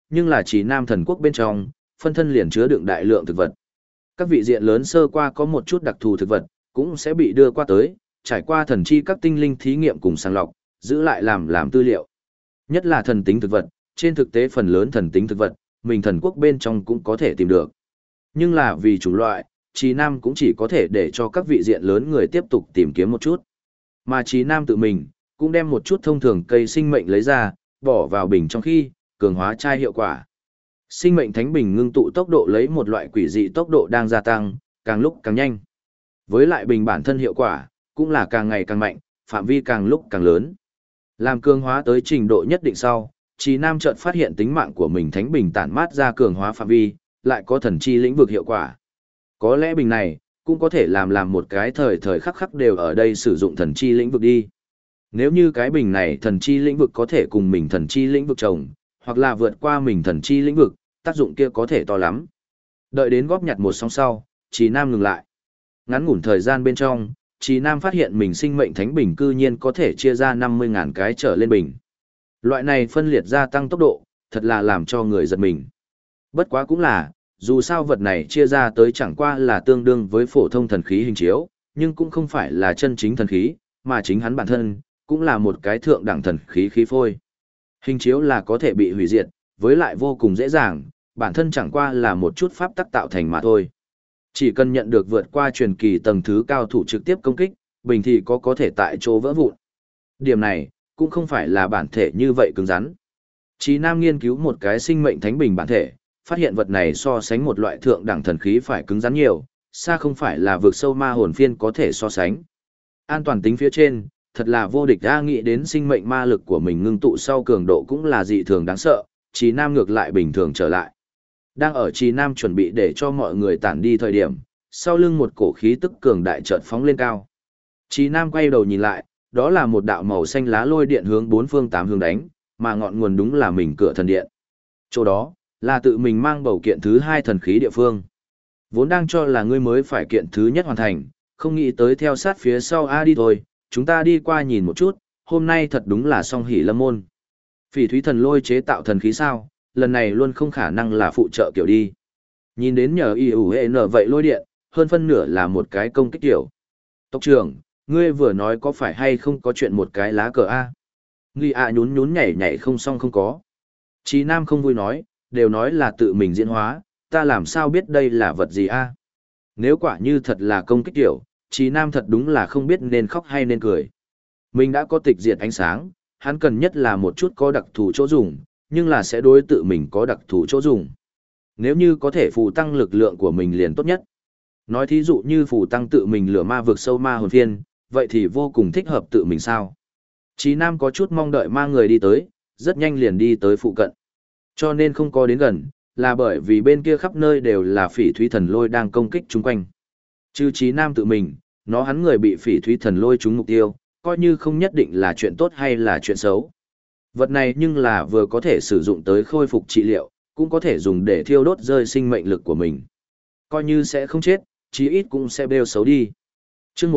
nhưng là chỉ Nam thần quốc bên trong, phân thân liền chứa đựng đại lượng thực vật. Các vị diện lớn sơ qua có một chút đặc thù thực vật, cũng sẽ bị đưa qua tới, trải qua thần chi các tinh linh thí nghiệm cùng sàng lọc, giữ lại làm tư liệu. Nhất là thần tính thực vật, trên thực tế phần lớn thần tính thực vật, mình thần quốc bên trong cũng có thể tìm được. Nhưng là vì chủng loại, Chí Nam cũng chỉ có thể để cho các vị diện lớn người tiếp tục tìm kiếm một chút. Mà Chí Nam tự mình, cũng đem một chút thông thường cây sinh mệnh lấy ra, bỏ vào bình trong khi, cường hóa chai hiệu quả. Sinh mệnh thánh bình ngưng tụ tốc độ lấy một loại quỷ dị tốc độ đang gia tăng, càng lúc càng nhanh. Với lại bình bản thân hiệu quả, cũng là càng ngày càng mạnh, phạm vi càng lúc càng lớn. Làm cường hóa tới trình độ nhất định sau, Chí Nam chợt phát hiện tính mạng của mình thánh bình tản mát ra cường hóa phạm vi, lại có thần chi lĩnh vực hiệu quả. Có lẽ bình này, cũng có thể làm một cái thời khắc khắc đều ở đây sử dụng thần chi lĩnh vực đi. Nếu như cái bình này thần chi lĩnh vực có thể cùng mình thần chi lĩnh vực trồng, hoặc là vượt qua mình thần chi lĩnh vực, tác dụng kia có thể to lắm. Đợi đến góp nhặt một sóng sau, Chí Nam ngừng lại. Ngắn ngủn thời gian bên trong, Chí Nam phát hiện mình sinh mệnh thánh bình cư nhiên có thể chia ra 50.000 cái trở lên bình. Loại này phân liệt gia tăng tốc độ, thật là làm cho người giật mình. Bất quá cũng là, dù sao vật này chia ra tới chẳng qua là tương đương với phổ thông thần khí hình chiếu, nhưng cũng không phải là chân chính thần khí, mà chính hắn bản thân, cũng là một cái thượng đẳng thần khí khí phôi. Hình chiếu là có thể bị hủy diệt, với lại vô cùng dễ dàng, bản thân chẳng qua là một chút pháp tắc tạo thành mà thôi. Chỉ cần nhận được vượt qua truyền kỳ tầng thứ cao thủ trực tiếp công kích, bình thì có thể tại chỗ vỡ vụn. Điểm này, cũng không phải là bản thể như vậy cứng rắn. Chí Nam nghiên cứu một cái sinh mệnh thánh bình bản thể, phát hiện vật này so sánh một loại thượng đẳng thần khí phải cứng rắn nhiều, xa không phải là vượt sâu ma hồn phiên có thể so sánh. An toàn tính phía trên, thật là vô địch. Đã nghĩ đến sinh mệnh ma lực của mình ngưng tụ sau cường độ cũng là dị thường đáng sợ, Chí Nam ngược lại bình thường trở lại. Đang ở Chí Nam chuẩn bị để cho mọi người tản đi thời điểm, sau lưng một cổ khí tức cường đại chợt phóng lên cao. Chí Nam quay đầu nhìn lại, đó là một đạo màu xanh lá lôi điện hướng bốn phương tám hướng đánh, mà ngọn nguồn đúng là mình cửa thần điện. Chỗ đó, là tự mình mang bầu kiện thứ 2 thần khí địa phương. Vốn đang cho là ngươi mới phải kiện thứ nhất hoàn thành, không nghĩ tới theo sát phía sau đi thôi, chúng ta đi qua nhìn một chút, hôm nay thật đúng là song hỷ lâm môn. Phỉ thúy thần lôi chế tạo thần khí sao, lần này luôn không khả năng là phụ trợ kiểu đi. Nhìn đến nhờ IUN vậy lôi điện, hơn phân nửa là một cái công kích kiểu. Tộc trưởng, ngươi vừa nói có phải hay không có chuyện một cái lá cờ A? Nghi nhún nhún nhảy nhảy không xong không có. Chí Nam không vui nói, đều nói là tự mình diễn hóa, ta làm sao biết đây là vật gì A? Nếu quả như thật là công kích kiểu, Chí Nam thật đúng là không biết nên khóc hay nên cười. Mình đã có tịch diệt ánh sáng, hắn cần nhất là một chút có đặc thù chỗ dùng, nhưng là sẽ đối tự mình có đặc thù chỗ dùng. Nếu như có thể phù tăng lực lượng của mình liền tốt nhất. Nói thí dụ như phù tăng tự mình lửa ma vực sâu ma hồn phiên, vậy thì vô cùng thích hợp tự mình sao. Chí Nam có chút mong đợi ma người đi tới, rất nhanh liền đi tới phụ cận. Cho nên không có đến gần, là bởi vì bên kia khắp nơi đều là phỉ thúy thần lôi đang công kích chung quanh. Trừ Chí Nam tự mình, hắn người bị phỉ thúy thần lôi trúng mục tiêu, coi như không nhất định là chuyện tốt hay là chuyện xấu. Vật này nhưng là vừa có thể sử dụng tới khôi phục trị liệu, cũng có thể dùng để thiêu đốt rơi sinh mệnh lực của mình. Coi như sẽ không chết, chí ít cũng sẽ bêu xấu đi. Chương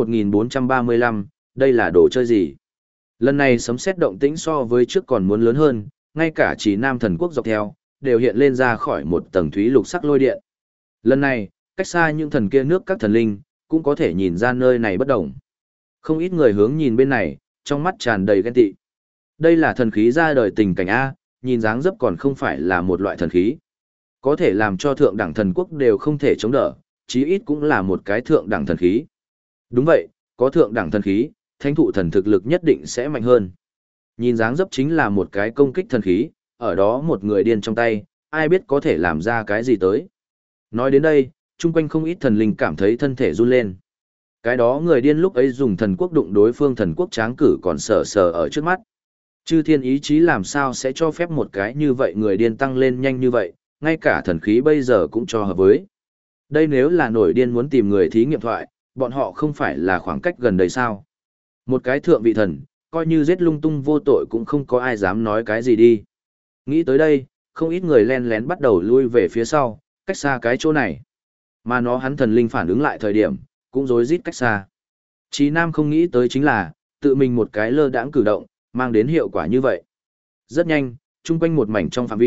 1435, đây là đồ chơi gì? Lần này sấm sét động tĩnh so với trước còn muốn lớn hơn, ngay cả Chí Nam thần quốc dọc theo, đều hiện lên ra khỏi một tầng thúy lục sắc lôi điện. Lần này, cách xa những thần kia nước các thần linh, cũng có thể nhìn ra nơi này bất động. Không ít người hướng nhìn bên này, trong mắt tràn đầy ghen tị. Đây là thần khí ra đời tình cảnh A, nhìn dáng dấp còn không phải là một loại thần khí. Có thể làm cho thượng đẳng thần quốc đều không thể chống đỡ, chí ít cũng là một cái thượng đẳng thần khí. Đúng vậy, có thượng đẳng thần khí, thánh thụ thần thực lực nhất định sẽ mạnh hơn. Nhìn dáng dấp chính là một cái công kích thần khí, ở đó một người điên trong tay, ai biết có thể làm ra cái gì tới. Nói đến đây, chung quanh không ít thần linh cảm thấy thân thể run lên. Cái đó người điên lúc ấy dùng thần quốc đụng đối phương thần quốc tráng cử còn sờ sờ ở trước mắt. Chư thiên ý chí làm sao sẽ cho phép một cái như vậy người điên tăng lên nhanh như vậy, ngay cả thần khí bây giờ cũng cho hợp với. Đây nếu là nổi điên muốn tìm người thí nghiệm thoại, bọn họ không phải là khoảng cách gần đây sao. Một cái thượng vị thần, coi như giết lung tung vô tội cũng không có ai dám nói cái gì đi. Nghĩ tới đây, không ít người len lén bắt đầu lui về phía sau, cách xa cái chỗ này. Mà hắn thần linh phản ứng lại thời điểm, cũng rối rít cách xa. Chí Nam không nghĩ tới chính là, tự mình một cái lơ đãng cử động, mang đến hiệu quả như vậy. Rất nhanh, chung quanh một mảnh trong phạm vi,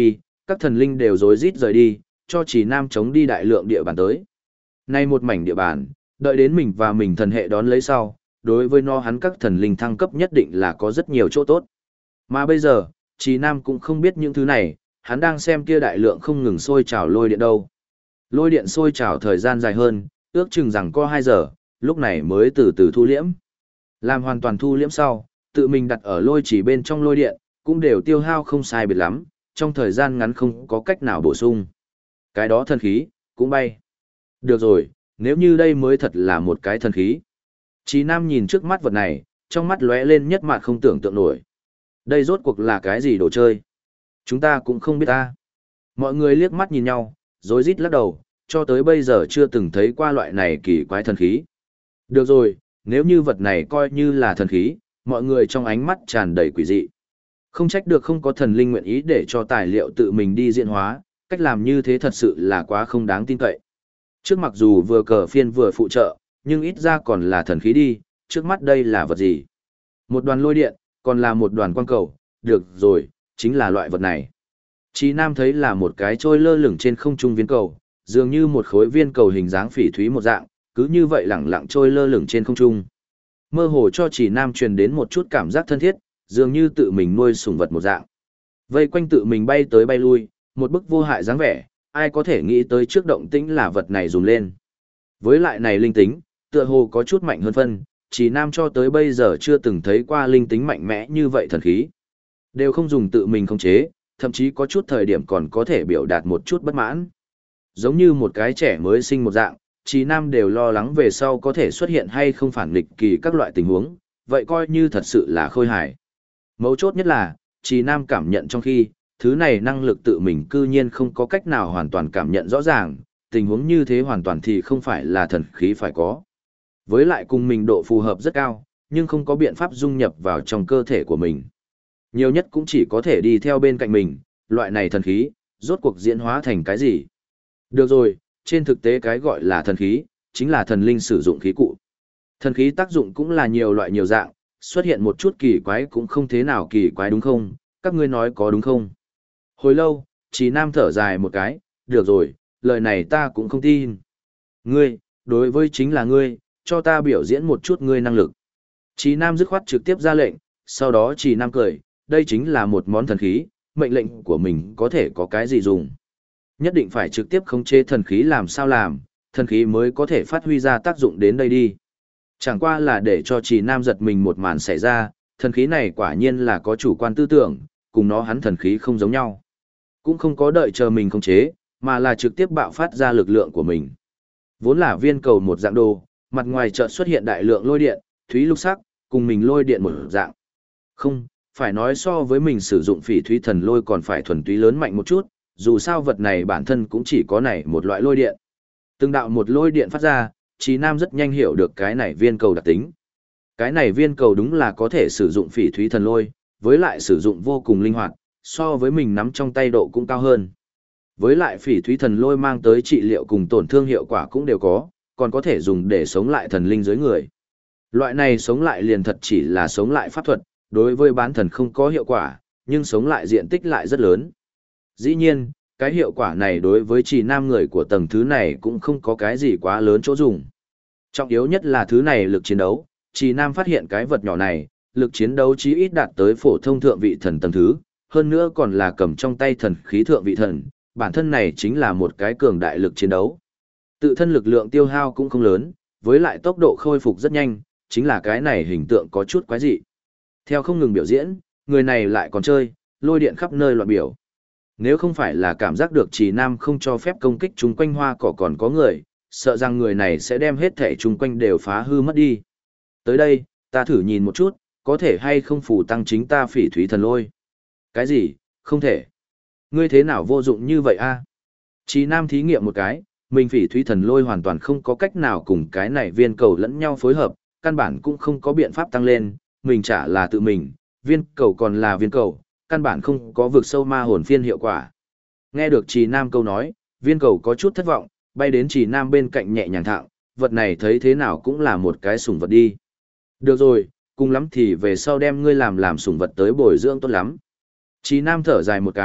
các thần linh đều rối rít rời đi, cho Trì Nam chống đi đại lượng địa bàn tới. Nay một mảnh địa bàn, đợi đến mình và mình thần hệ đón lấy sau, đối với nó hắn các thần linh thăng cấp nhất định là có rất nhiều chỗ tốt. Mà bây giờ, Trì Nam cũng không biết những thứ này, hắn đang xem kia đại lượng không ngừng sôi trào lôi điện đâu. Lôi điện sôi trào thời gian dài hơn, ước chừng rằng có 2 giờ, lúc này mới từ từ thu liễm. Làm hoàn toàn thu liễm sau, tự mình đặt ở lôi chỉ bên trong lôi điện, cũng đều tiêu hao không sai biệt lắm, trong thời gian ngắn không có cách nào bổ sung. Cái đó thần khí, cũng bay. Được rồi, nếu như đây mới thật là một cái thần khí. Chí Nam nhìn trước mắt vật này, trong mắt lóe lên nhất mặt không tưởng tượng nổi. Đây rốt cuộc là cái gì đồ chơi? Chúng ta cũng không biết ta. Mọi người liếc mắt nhìn nhau, rối rít lắc đầu, cho tới bây giờ chưa từng thấy qua loại này kỳ quái thần khí. Được rồi, nếu như vật này coi như là thần khí, mọi người trong ánh mắt tràn đầy quỷ dị. Không trách được không có thần linh nguyện ý để cho tài liệu tự mình đi diễn hóa, cách làm như thế thật sự là quá không đáng tin cậy. Trước mặc dù vừa cờ phiên vừa phụ trợ, nhưng ít ra còn là thần khí đi, trước mắt đây là vật gì? Một đoàn lôi điện, còn là một đoàn quang cầu, được rồi, chính là loại vật này. Chí Nam thấy là một cái trôi lơ lửng trên không trung viên cầu, dường như một khối viên cầu hình dáng phỉ thúy một dạng, cứ như vậy lẳng lặng trôi lơ lửng trên không trung. Mơ hồ cho Chí Nam truyền đến một chút cảm giác thân thiết, dường như tự mình nuôi sủng vật một dạng. Vây quanh tự mình bay tới bay lui, một bức vô hại dáng vẻ, ai có thể nghĩ tới trước động tĩnh là vật này dùng lên. Với lại này linh tính, tựa hồ có chút mạnh hơn phân, Chí Nam cho tới bây giờ chưa từng thấy qua linh tính mạnh mẽ như vậy thần khí. Đều không dùng tự mình khống chế, thậm chí có chút thời điểm còn có thể biểu đạt một chút bất mãn. Giống như một cái trẻ mới sinh một dạng, Chí Nam đều lo lắng về sau có thể xuất hiện hay không phản nghịch kỳ các loại tình huống, vậy coi như thật sự là khôi hài. Mấu chốt nhất là, Chí Nam cảm nhận trong khi, thứ này năng lực tự mình cư nhiên không có cách nào hoàn toàn cảm nhận rõ ràng, tình huống như thế hoàn toàn thì không phải là thần khí phải có. Với lại cùng mình độ phù hợp rất cao, nhưng không có biện pháp dung nhập vào trong cơ thể của mình. Nhiều nhất cũng chỉ có thể đi theo bên cạnh mình, loại này thần khí, rốt cuộc diễn hóa thành cái gì. Được rồi, trên thực tế cái gọi là thần khí, chính là thần linh sử dụng khí cụ. Thần khí tác dụng cũng là nhiều loại nhiều dạng, xuất hiện một chút kỳ quái cũng không thế nào kỳ quái đúng không, các ngươi nói có đúng không? Hồi lâu, Chí Nam thở dài một cái, được rồi, lời này ta cũng không tin. Ngươi, đối với chính là ngươi, cho ta biểu diễn một chút ngươi năng lực. Chí Nam dứt khoát trực tiếp ra lệnh, sau đó Chí Nam cười, đây chính là một món thần khí, mệnh lệnh của mình có thể có cái gì dùng. Nhất định phải trực tiếp khống chế thần khí làm sao làm, thần khí mới có thể phát huy ra tác dụng đến đây đi. Chẳng qua là để cho Chí Nam giật mình một màn xảy ra, thần khí này quả nhiên là có chủ quan tư tưởng, cùng nó hắn thần khí không giống nhau. Cũng không có đợi chờ mình khống chế, mà là trực tiếp bạo phát ra lực lượng của mình. Vốn là viên cầu một dạng đồ, mặt ngoài chợt xuất hiện đại lượng lôi điện, thúy lục sắc, cùng mình lôi điện một dạng. Không, phải nói so với mình sử dụng phỉ thúy thần lôi còn phải thuần túy lớn mạnh một chút, dù sao vật này bản thân cũng chỉ có này một loại lôi điện. Từng đạo một lôi điện phát ra, Chí Nam rất nhanh hiểu được cái này viên cầu đặc tính. Cái này viên cầu đúng là có thể sử dụng phỉ thúy thần lôi, với lại sử dụng vô cùng linh hoạt, so với mình nắm trong tay độ cũng cao hơn. Với lại phỉ thúy thần lôi mang tới trị liệu cùng tổn thương hiệu quả cũng đều có, còn có thể dùng để sống lại thần linh dưới người. Loại này sống lại liền thật chỉ là sống lại pháp thuật, đối với bán thần không có hiệu quả, nhưng sống lại diện tích lại rất lớn. Dĩ nhiên, cái hiệu quả này đối với Chí Nam người của tầng thứ này cũng không có cái gì quá lớn chỗ dùng. Trọng yếu nhất là thứ này lực chiến đấu, Chí Nam phát hiện cái vật nhỏ này, lực chiến đấu chí ít đạt tới phổ thông thượng vị thần tầng thứ, hơn nữa còn là cầm trong tay thần khí thượng vị thần, bản thân này chính là một cái cường đại lực chiến đấu. Tự thân lực lượng tiêu hao cũng không lớn, với lại tốc độ khôi phục rất nhanh, chính là cái này hình tượng có chút quái dị. Theo không ngừng biểu diễn, người này lại còn chơi, lôi điện khắp nơi loạn biểu. Nếu không phải là cảm giác được Chí Nam không cho phép công kích chung quanh hoa cỏ còn có người, sợ rằng người này sẽ đem hết thể chung quanh đều phá hư mất đi. Tới đây, ta thử nhìn một chút, có thể hay không phủ tăng chính ta phỉ thúy thần lôi. Cái gì, không thể. Ngươi thế nào vô dụng như vậy a? Chí Nam thí nghiệm một cái, mình phỉ thúy thần lôi hoàn toàn không có cách nào cùng cái này viên cầu lẫn nhau phối hợp, căn bản cũng không có biện pháp tăng lên, mình chả là tự mình, viên cầu còn là viên cầu, căn bản không có vực sâu ma hồn phiên hiệu quả. Nghe được Chí Nam câu nói, viên cầu có chút thất vọng, bay đến Chí Nam bên cạnh nhẹ nhàng thẳng, vật này thấy thế nào cũng là một cái sủng vật đi. Được rồi, cùng lắm thì về sau đem ngươi làm sủng vật tới bồi dưỡng tốt lắm. Chí Nam thở dài một cái,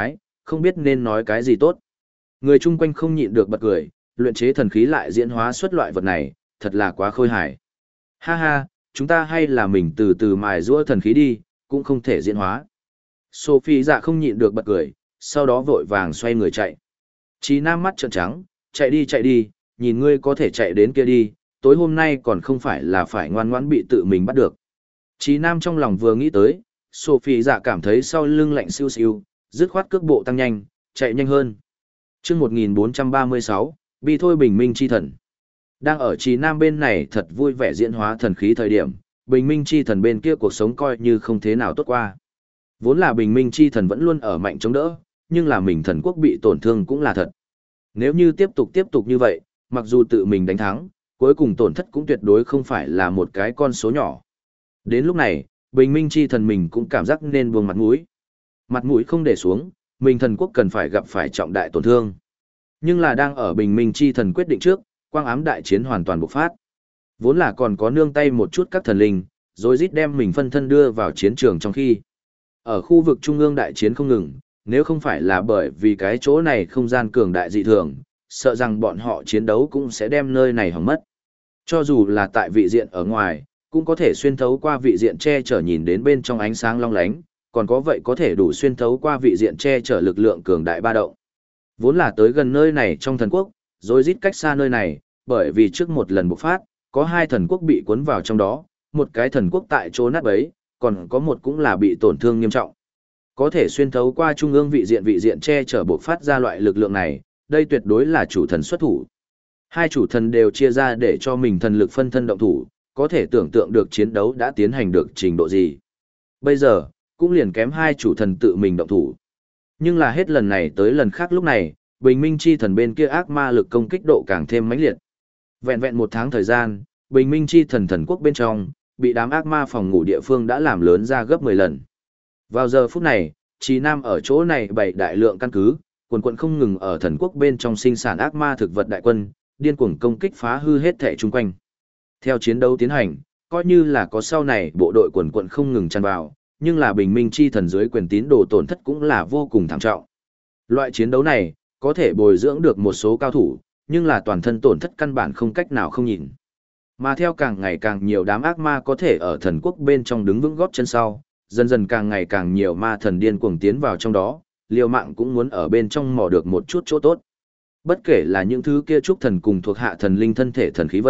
không biết nên nói cái gì tốt. Người chung quanh không nhịn được bật cười, luyện chế thần khí lại diễn hóa xuất loại vật này, thật là quá khôi hài. Ha ha, chúng ta hay là mình từ từ mài giũa thần khí đi, cũng không thể diễn hóa. Sophie dạ không nhịn được bật cười, sau đó vội vàng xoay người chạy. Chí Nam mắt trợn trắng, chạy đi, nhìn ngươi có thể chạy đến kia đi, tối hôm nay còn không phải là phải ngoan ngoãn bị tự mình bắt được. Chí Nam trong lòng vừa nghĩ tới, Sophie dạ cảm thấy sau lưng lạnh siêu siêu, dứt khoát cước bộ tăng nhanh, chạy nhanh hơn. Trước 1436, bi thôi bình minh chi thần. Đang ở Chí Nam bên này thật vui vẻ diễn hóa thần khí thời điểm, bình minh chi thần bên kia cuộc sống coi như không thế nào tốt qua. Vốn là bình minh chi thần vẫn luôn ở mạnh chống đỡ, nhưng là mình thần quốc bị tổn thương cũng là thật. Nếu như tiếp tục như vậy, mặc dù tự mình đánh thắng, cuối cùng tổn thất cũng tuyệt đối không phải là một cái con số nhỏ. Đến lúc này, bình minh chi thần mình cũng cảm giác nên buông mặt mũi. Mặt mũi không để xuống, mình thần quốc cần phải gặp phải trọng đại tổn thương. Nhưng là đang ở bình minh chi thần quyết định trước, quang ám đại chiến hoàn toàn bộc phát. Vốn là còn có nương tay một chút các thần linh, rồi rít đem mình phân thân đưa vào chiến trường trong khi. Ở khu vực trung ương đại chiến không ngừng, nếu không phải là bởi vì cái chỗ này không gian cường đại dị thường, sợ rằng bọn họ chiến đấu cũng sẽ đem nơi này hỏng mất. Cho dù là tại vị diện ở ngoài, cũng có thể xuyên thấu qua vị diện che chở nhìn đến bên trong ánh sáng long lánh, còn có vậy có thể đủ xuyên thấu qua vị diện che chở lực lượng cường đại ba động. Vốn là tới gần nơi này trong thần quốc, rồi rít cách xa nơi này, bởi vì trước một lần bộc phát, có hai thần quốc bị cuốn vào trong đó, một cái thần quốc tại chỗ nát bấy, còn có một cũng là bị tổn thương nghiêm trọng. Có thể xuyên thấu qua trung ương vị diện che chở bộc phát ra loại lực lượng này, đây tuyệt đối là chủ thần xuất thủ. Hai chủ thần đều chia ra để cho mình thần lực phân thân động thủ, có thể tưởng tượng được chiến đấu đã tiến hành được trình độ gì. Bây giờ, cũng liền kém hai chủ thần tự mình động thủ. Nhưng là hết lần này tới lần khác lúc này, bình minh chi thần bên kia ác ma lực công kích độ càng thêm mãnh liệt. Vẹn vẹn một tháng thời gian, bình minh chi thần thần quốc bên trong, bị đám ác ma phòng ngủ địa phương đã làm lớn ra gấp 10 lần. Vào giờ phút này, Chí Nam ở chỗ này bày đại lượng căn cứ, quần quần không ngừng ở thần quốc bên trong sinh sản ác ma thực vật đại quân, điên cuồng công kích phá hư hết thể chung quanh. Theo chiến đấu tiến hành, coi như là có sau này bộ đội quần quần không ngừng tràn vào, nhưng là bình minh chi thần dưới quyền tín đồ tổn thất cũng là vô cùng thảm trọng. Loại chiến đấu này, có thể bồi dưỡng được một số cao thủ, nhưng là toàn thân tổn thất căn bản không cách nào không nhìn. Mà theo càng ngày càng nhiều đám ác ma có thể ở thần quốc bên trong đứng vững gót chân sau, dần dần càng ngày càng nhiều ma thần điên cuồng tiến vào trong đó, liều mạng cũng muốn ở bên trong mò được một chút chỗ tốt. Bất kể là những thứ kia trúc thần cùng thuộc hạ thần linh thân thể thần khí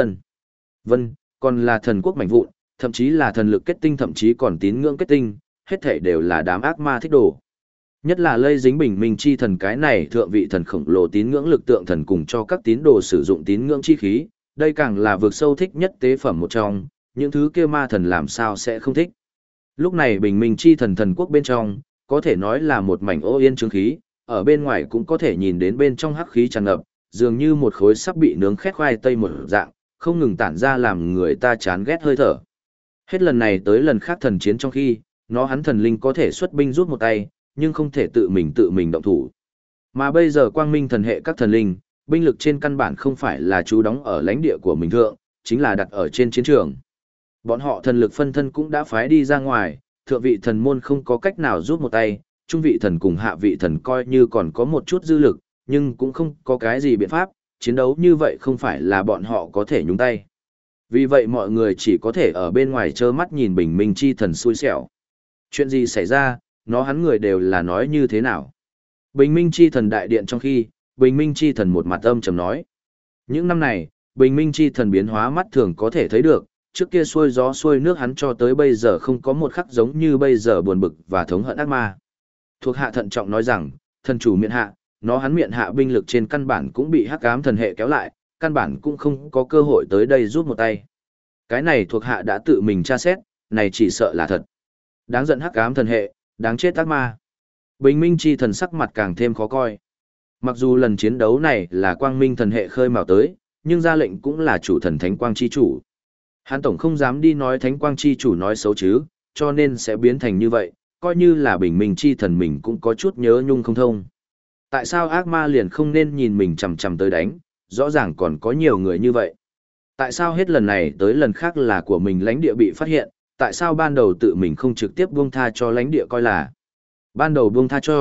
vân, còn là thần quốc mạnh vụn, thậm chí là thần lực kết tinh, thậm chí còn tín ngưỡng kết tinh, hết thể đều là đám ác ma thích đồ. Nhất là lây dính bình minh chi thần cái này thượng vị thần khổng lồ tín ngưỡng lực tượng thần cùng cho các tín đồ sử dụng tín ngưỡng chi khí, đây càng là vượt sâu thích nhất tế phẩm một trong, những thứ kia ma thần làm sao sẽ không thích. Lúc này bình minh chi thần thần quốc bên trong, có thể nói là một mảnh ô yên chứng khí, ở bên ngoài cũng có thể nhìn đến bên trong hắc khí tràn ngập, dường như một khối sắp bị nướng khét khoai tây một dạng, không ngừng tản ra làm người ta chán ghét hơi thở. Hết lần này tới lần khác thần chiến trong khi, hắn thần linh có thể xuất binh rút một tay, nhưng không thể tự mình động thủ. Mà bây giờ quang minh thần hệ các thần linh, binh lực trên căn bản không phải là trú đóng ở lãnh địa của mình thượng, chính là đặt ở trên chiến trường. Bọn họ thần lực phân thân cũng đã phái đi ra ngoài, thượng vị thần môn không có cách nào rút một tay, trung vị thần cùng hạ vị thần coi như còn có một chút dư lực, nhưng cũng không có cái gì biện pháp, chiến đấu như vậy không phải là bọn họ có thể nhúng tay. Vì vậy mọi người chỉ có thể ở bên ngoài trơ mắt nhìn bình minh chi thần xui xẻo. Chuyện gì xảy ra, hắn người đều là nói như thế nào. Bình minh chi thần đại điện trong khi, bình minh chi thần một mặt âm trầm nói. Những năm này, bình minh chi thần biến hóa mắt thường có thể thấy được, trước kia xuôi gió xuôi nước hắn cho tới bây giờ không có một khắc giống như bây giờ buồn bực và thống hận ác ma. Thuộc hạ thận trọng nói rằng, thần chủ miện hạ, hắn miện hạ binh lực trên căn bản cũng bị hắc ám thần hệ kéo lại, căn bản cũng không có cơ hội tới đây rút một tay. Cái này thuộc hạ đã tự mình tra xét, này chỉ sợ là thật. Đáng giận hắc ám thần hệ, đáng chết ác ma. Bình minh chi thần sắc mặt càng thêm khó coi. Mặc dù lần chiến đấu này là quang minh thần hệ khơi mào tới, nhưng ra lệnh cũng là chủ thần thánh quang chi chủ. Hắn tổng không dám đi nói thánh quang chi chủ nói xấu chứ, cho nên sẽ biến thành như vậy, coi như là bình minh chi thần mình cũng có chút nhớ nhung không thông. Tại sao ác ma liền không nên nhìn mình chằm chằm tới đánh, rõ ràng còn có nhiều người như vậy. Tại sao hết lần này tới lần khác là của mình lãnh địa bị phát hiện, tại sao ban đầu tự mình không trực tiếp buông tha cho lãnh địa coi là. Ban đầu buông tha cho,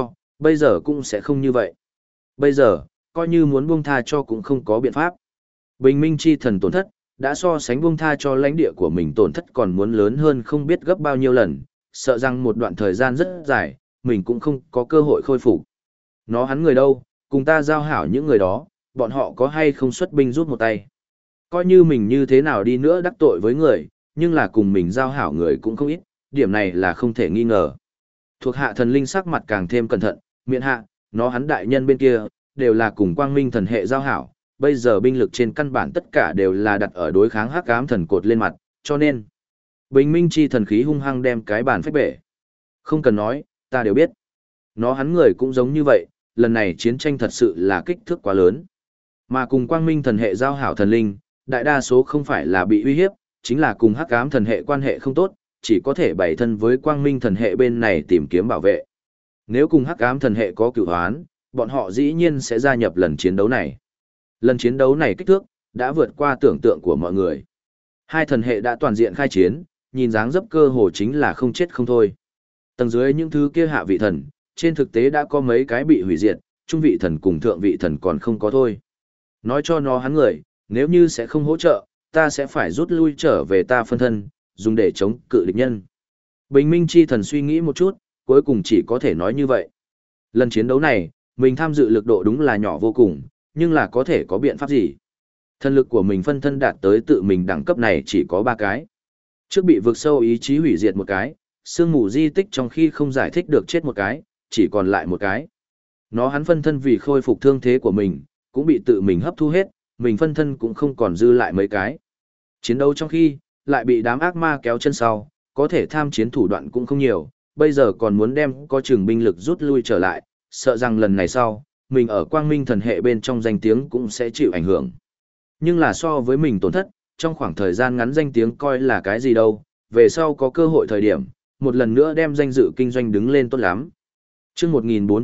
Bây giờ cũng sẽ không như vậy. Bây giờ, coi như muốn buông tha cho cũng không có biện pháp. Bình minh chi thần tổn thất, đã so sánh buông tha cho lãnh địa của mình tổn thất còn muốn lớn hơn không biết gấp bao nhiêu lần, sợ rằng một đoạn thời gian rất dài, mình cũng không có cơ hội khôi phục. Nó hắn người đâu, cùng ta giao hảo những người đó, bọn họ có hay không xuất binh rút một tay. Coi như mình như thế nào đi nữa đắc tội với người, nhưng là cùng mình giao hảo người cũng không ít, điểm này là không thể nghi ngờ. Thuộc hạ thần linh sắc mặt càng thêm cẩn thận, miệng hạ, nó hắn đại nhân bên kia, đều là cùng quang minh thần hệ giao hảo, bây giờ binh lực trên căn bản tất cả đều là đặt ở đối kháng hắc ám thần cột lên mặt, cho nên bình minh chi thần khí hung hăng đem cái bàn phách bể. Không cần nói, ta đều biết. Nó hắn người cũng giống như vậy, lần này chiến tranh thật sự là kích thước quá lớn. Mà cùng quang minh thần hệ giao hảo thần linh, đại đa số không phải là bị uy hiếp, chính là cùng hắc ám thần hệ quan hệ không tốt, chỉ có thể bày thân với quang minh thần hệ bên này tìm kiếm bảo vệ. Nếu cùng hắc ám thần hệ có cửu hoán, bọn họ dĩ nhiên sẽ gia nhập lần chiến đấu này. Lần chiến đấu này kích thước, đã vượt qua tưởng tượng của mọi người. Hai thần hệ đã toàn diện khai chiến, nhìn dáng dấp cơ hồ chính là không chết không thôi. Tầng dưới những thứ kia hạ vị thần, trên thực tế đã có mấy cái bị hủy diệt, trung vị thần cùng thượng vị thần còn không có thôi. Nói cho nó hắn người, nếu như sẽ không hỗ trợ, ta sẽ phải rút lui trở về ta phân thân, dùng để chống cự địch nhân. Bình minh chi thần suy nghĩ một chút, cuối cùng chỉ có thể nói như vậy. Lần chiến đấu này, mình tham dự lực độ đúng là nhỏ vô cùng, nhưng là có thể có biện pháp gì? Thân lực của mình phân thân đạt tới tự mình đẳng cấp này chỉ có 3 cái. Trước bị vực sâu ý chí hủy diệt một cái, sương mù di tích trong khi không giải thích được chết một cái, chỉ còn lại một cái. Nó hắn phân thân vì khôi phục thương thế của mình, cũng bị tự mình hấp thu hết, mình phân thân cũng không còn dư lại mấy cái. Chiến đấu trong khi, lại bị đám ác ma kéo chân sau, có thể tham chiến thủ đoạn cũng không nhiều, bây giờ còn muốn đem có chừng binh lực rút lui trở lại, sợ rằng lần này sau, mình ở quang minh thần hệ bên trong danh tiếng cũng sẽ chịu ảnh hưởng. Nhưng là so với mình tổn thất, trong khoảng thời gian ngắn danh tiếng coi là cái gì đâu, về sau có cơ hội thời điểm, một lần nữa đem danh dự kinh doanh đứng lên tốt lắm. Chương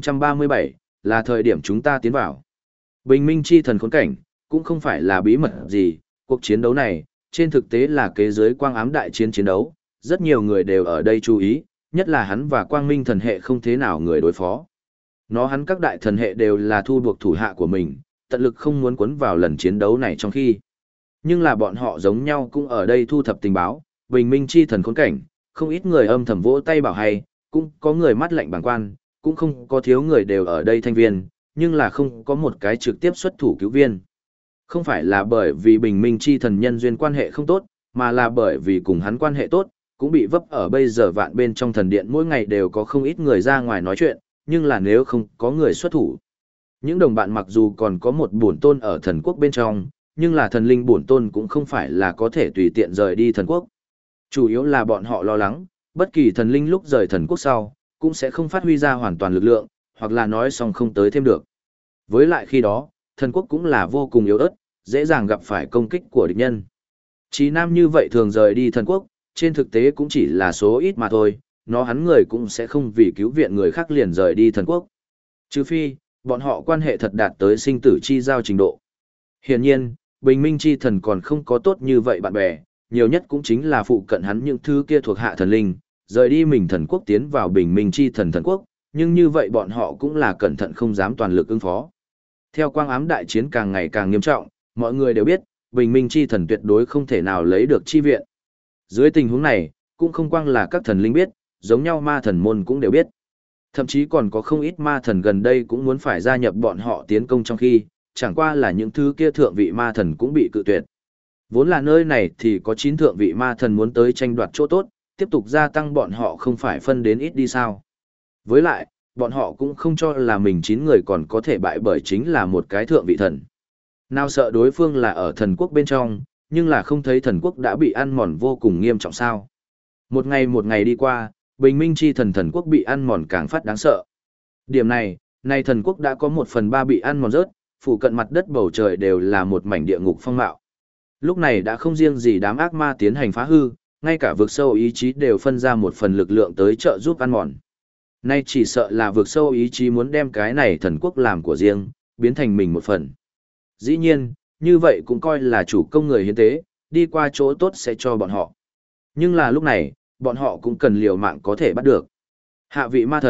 1437, là thời điểm chúng ta tiến vào. Bình minh chi thần khốn cảnh, cũng không phải là bí mật gì, cuộc chiến đấu này, trên thực tế là kế giới quang ám đại chiến chiến đấu, rất nhiều người đều ở đây chú ý, nhất là hắn và quang minh thần hệ không thế nào người đối phó. Nó hắn các đại thần hệ đều là thu buộc thủ hạ của mình, tận lực không muốn cuốn vào lần chiến đấu này trong khi. Nhưng là bọn họ giống nhau cũng ở đây thu thập tình báo, bình minh chi thần khốn cảnh, không ít người âm thầm vỗ tay bảo hay, cũng có người mắt lạnh bàng quan, cũng không có thiếu người đều ở đây thanh viên, nhưng là không có một cái trực tiếp xuất thủ cứu viên. Không phải là bởi vì bình minh chi thần nhân duyên quan hệ không tốt, mà là bởi vì cùng hắn quan hệ tốt, cũng bị vấp ở bây giờ vạn bên trong thần điện mỗi ngày đều có không ít người ra ngoài nói chuyện, nhưng là nếu không có người xuất thủ. Những đồng bạn mặc dù còn có một bổn tôn ở thần quốc bên trong, nhưng là thần linh bổn tôn cũng không phải là có thể tùy tiện rời đi thần quốc. Chủ yếu là bọn họ lo lắng, bất kỳ thần linh lúc rời thần quốc sau, cũng sẽ không phát huy ra hoàn toàn lực lượng, hoặc là nói xong không tới thêm được. Với lại khi đó, thần quốc cũng là vô cùng yếu ớt, dễ dàng gặp phải công kích của địch nhân. Chí Nam như vậy thường rời đi thần quốc, trên thực tế cũng chỉ là số ít mà thôi, nó hắn người cũng sẽ không vì cứu viện người khác liền rời đi thần quốc. Trừ phi, bọn họ quan hệ thật đạt tới sinh tử chi giao trình độ. Hiển nhiên, bình minh chi thần còn không có tốt như vậy bạn bè, nhiều nhất cũng chính là phụ cận hắn những thứ kia thuộc hạ thần linh, rời đi mình thần quốc tiến vào bình minh chi thần thần quốc, nhưng như vậy bọn họ cũng là cẩn thận không dám toàn lực ứng phó. Theo quang ám đại chiến càng ngày càng nghiêm trọng, mọi người đều biết, bình minh chi thần tuyệt đối không thể nào lấy được chi viện. Dưới tình huống này, cũng không quang là các thần linh biết, giống nhau ma thần môn cũng đều biết. Thậm chí còn có không ít ma thần gần đây cũng muốn phải gia nhập bọn họ tiến công trong khi, chẳng qua là những thứ kia thượng vị ma thần cũng bị cự tuyệt. Vốn là nơi này thì có 9 thượng vị ma thần muốn tới tranh đoạt chỗ tốt, tiếp tục gia tăng bọn họ không phải phân đến ít đi sao. Với lại, bọn họ cũng không cho là mình 9 người còn có thể bại bởi chính là một cái thượng vị thần. Nào sợ đối phương là ở thần quốc bên trong, nhưng là không thấy thần quốc đã bị ăn mòn vô cùng nghiêm trọng sao. Một ngày đi qua, bình minh chi thần thần quốc bị ăn mòn càng phát đáng sợ. Điểm này, nay thần quốc đã có 1/3 bị ăn mòn rớt, phủ cận mặt đất bầu trời đều là một mảnh địa ngục phong mạo. Lúc này đã không riêng gì đám ác ma tiến hành phá hư, ngay cả vực sâu ý chí đều phân ra một phần lực lượng tới trợ giúp ăn mòn. Nay chỉ sợ là vực sâu ý chí muốn đem cái này thần quốc làm của riêng, biến thành mình một phần. Dĩ nhiên, như vậy cũng coi là chủ công người hiến tế, đi qua chỗ tốt sẽ cho bọn họ. Nhưng là lúc này, bọn họ cũng cần liều mạng có thể bắt được. Hạ vị ma thần,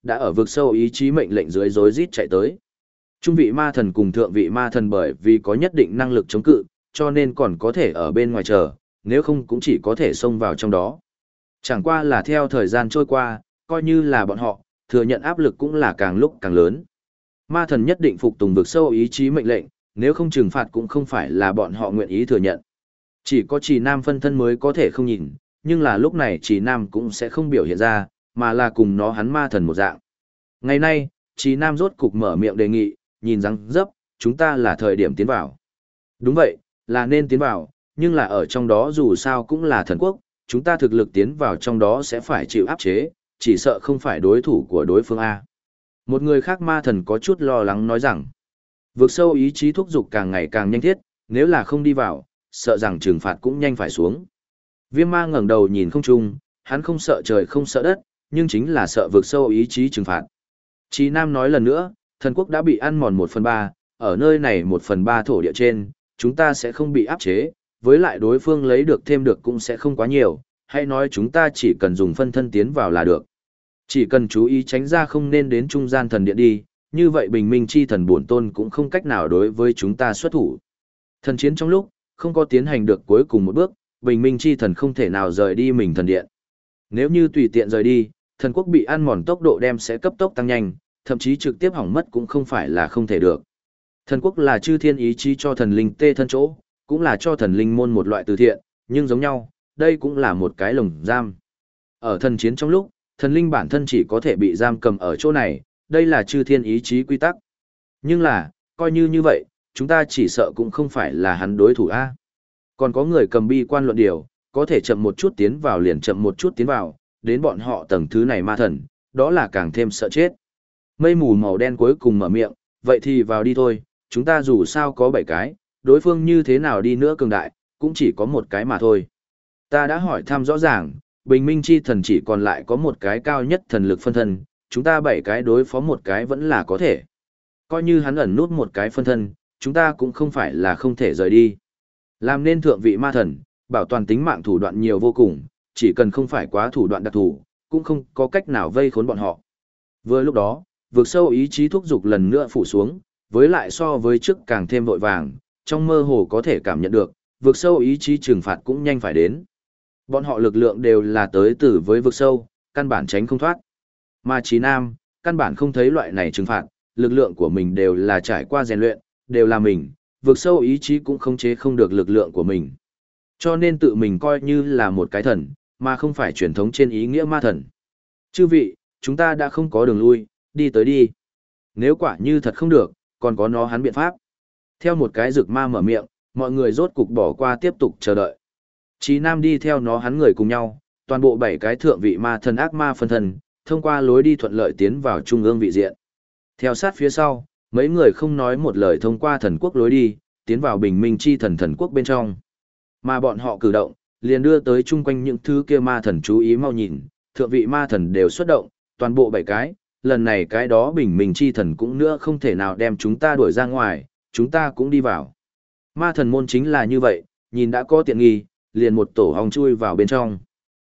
đã ở vực sâu ý chí mệnh lệnh dưới rối rít chạy tới. Trung vị ma thần cùng thượng vị ma thần bởi vì có nhất định năng lực chống cự, cho nên còn có thể ở bên ngoài chờ, nếu không cũng chỉ có thể xông vào trong đó. Chẳng qua là theo thời gian trôi qua, coi như là bọn họ, thừa nhận áp lực cũng là càng lúc càng lớn. Ma thần nhất định phục tùng vực sâu ý chí mệnh lệnh, nếu không trừng phạt cũng không phải là bọn họ nguyện ý thừa nhận. Chỉ có Trì Nam phân thân mới có thể không nhìn, nhưng là lúc này Trì Nam cũng sẽ không biểu hiện ra, mà là cùng nó hắn ma thần một dạng. Ngày nay, Trì Nam rốt cục mở miệng đề nghị, nhìn răng dấp, chúng ta là thời điểm tiến vào. Đúng vậy, là nên tiến vào, nhưng là ở trong đó dù sao cũng là thần quốc, chúng ta thực lực tiến vào trong đó sẽ phải chịu áp chế, chỉ sợ không phải đối thủ của đối phương A. Một người khác ma thần có chút lo lắng nói rằng, vượt sâu ý chí thúc giục càng ngày càng nhanh thiết, nếu là không đi vào, sợ rằng trừng phạt cũng nhanh phải xuống. Viêm ma ngẩng đầu nhìn không trung, hắn không sợ trời không sợ đất, nhưng chính là sợ vượt sâu ý chí trừng phạt. Chí Nam nói lần nữa, thần quốc đã bị ăn mòn 1/3, ở nơi này 1/3 thổ địa trên, chúng ta sẽ không bị áp chế, với lại đối phương lấy được thêm được cũng sẽ không quá nhiều, hay nói chúng ta chỉ cần dùng phân thân tiến vào là được. Chỉ cần chú ý tránh ra không nên đến trung gian thần điện đi, như vậy bình minh chi thần bổn tôn cũng không cách nào đối với chúng ta xuất thủ. Thần chiến trong lúc, không có tiến hành được cuối cùng một bước, bình minh chi thần không thể nào rời đi mình thần điện. Nếu như tùy tiện rời đi, thần quốc bị ăn mòn tốc độ đem sẽ cấp tốc tăng nhanh, thậm chí trực tiếp hỏng mất cũng không phải là không thể được. Thần quốc là chư thiên ý chí cho thần linh tê thân chỗ, cũng là cho thần linh môn một loại từ thiện, nhưng giống nhau, đây cũng là một cái lồng giam. Ở thần chiến trong lúc, thần linh bản thân chỉ có thể bị giam cầm ở chỗ này, đây là chư thiên ý chí quy tắc. Nhưng là, coi như vậy, chúng ta chỉ sợ cũng không phải là hắn đối thủ A. Còn có người cầm bi quan luận điều, có thể chậm một chút tiến vào liền chậm một chút tiến vào, đến bọn họ tầng thứ này ma thần, đó là càng thêm sợ chết. Mây mù màu đen cuối cùng mở miệng, vậy thì vào đi thôi, chúng ta dù sao có 7 cái, đối phương như thế nào đi nữa cường đại, cũng chỉ có một cái mà thôi. Ta đã hỏi thăm rõ ràng, bình minh chi thần chỉ còn lại có một cái cao nhất thần lực phân thân, chúng ta 7 cái đối phó một cái vẫn là có thể. Coi như hắn ẩn nút một cái phân thân, chúng ta cũng không phải là không thể rời đi. Làm nên thượng vị ma thần, bảo toàn tính mạng thủ đoạn nhiều vô cùng, chỉ cần không phải quá thủ đoạn đặc thù, cũng không có cách nào vây khốn bọn họ. Vừa lúc đó, vượt sâu ý chí thúc dục lần nữa phủ xuống, với lại so với trước càng thêm vội vàng, trong mơ hồ có thể cảm nhận được, vượt sâu ý chí trừng phạt cũng nhanh phải đến. Bọn họ lực lượng đều là tới từ với vực sâu, căn bản tránh không thoát. Mà Chí Nam, căn bản không thấy loại này trừng phạt, lực lượng của mình đều là trải qua rèn luyện, đều là mình, vực sâu ý chí cũng khống chế không được lực lượng của mình. Cho nên tự mình coi như là một cái thần, mà không phải truyền thống trên ý nghĩa ma thần. Chư vị, chúng ta đã không có đường lui, đi tới đi. Nếu quả như thật không được, còn có nó hắn biện pháp. Theo một cái rực ma mở miệng, mọi người rốt cục bỏ qua tiếp tục chờ đợi. Chí Nam đi theo nó hắn người cùng nhau, toàn bộ 7 cái thượng vị ma thần ác ma phân thân, thông qua lối đi thuận lợi tiến vào trung ương vị diện. Theo sát phía sau, mấy người không nói một lời thông qua thần quốc lối đi, tiến vào bình minh chi thần thần quốc bên trong. Mà bọn họ cử động, liền đưa tới chung quanh những thứ kia ma thần chú ý mau nhìn, thượng vị ma thần đều xuất động, toàn bộ 7 cái, lần này cái đó bình minh chi thần cũng nữa không thể nào đem chúng ta đuổi ra ngoài, chúng ta cũng đi vào. Ma thần môn chính là như vậy, nhìn đã có tiện nghi, liền một tổ hong chui vào bên trong.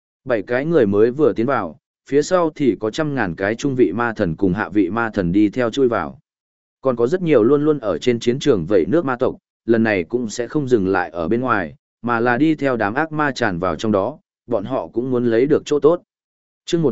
7 cái người mới vừa tiến vào, phía sau thì có trăm ngàn cái trung vị ma thần cùng hạ vị ma thần đi theo chui vào. Còn có rất nhiều luôn luôn ở trên chiến trường vẩy nước ma tộc, lần này cũng sẽ không dừng lại ở bên ngoài, mà là đi theo đám ác ma tràn vào trong đó, bọn họ cũng muốn lấy được chỗ tốt. Chương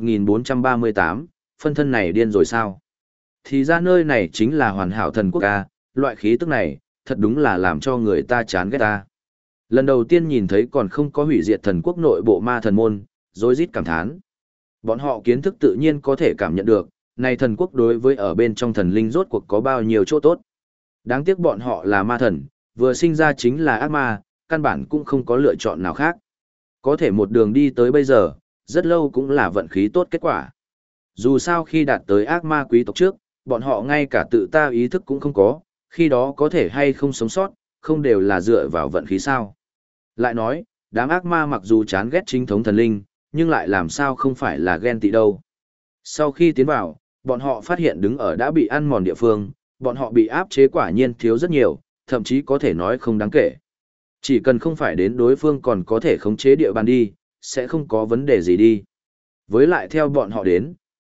1438, phân thân này điên rồi sao? Thì ra nơi này chính là hoàn hảo thần quốc a, loại khí tức này, thật đúng là làm cho người ta chán ghét ta. Lần đầu tiên nhìn thấy còn không có hủy diệt thần quốc nội bộ ma thần môn, rối rít cảm thán. Bọn họ kiến thức tự nhiên có thể cảm nhận được, này thần quốc đối với ở bên trong thần linh rốt cuộc có bao nhiêu chỗ tốt. Đáng tiếc bọn họ là ma thần, vừa sinh ra chính là ác ma, căn bản cũng không có lựa chọn nào khác. Có thể một đường đi tới bây giờ, rất lâu cũng là vận khí tốt kết quả. Dù sao khi đạt tới ác ma quý tộc trước, bọn họ ngay cả tự ta ý thức cũng không có, khi đó có thể hay không sống sót, không đều là dựa vào vận khí sao. Lại nói, đám ác ma mặc dù chán ghét chính thống thần linh, nhưng lại làm sao không phải là ghen tị đâu. Sau khi tiến vào, bọn họ phát hiện đứng ở đã bị ăn mòn địa phương, bọn họ bị áp chế quả nhiên thiếu rất nhiều, thậm chí có thể nói không đáng kể. Chỉ cần không phải đến đối phương còn có thể khống chế địa bàn đi, sẽ không có vấn đề gì đi. Với lại theo bọn họ đến,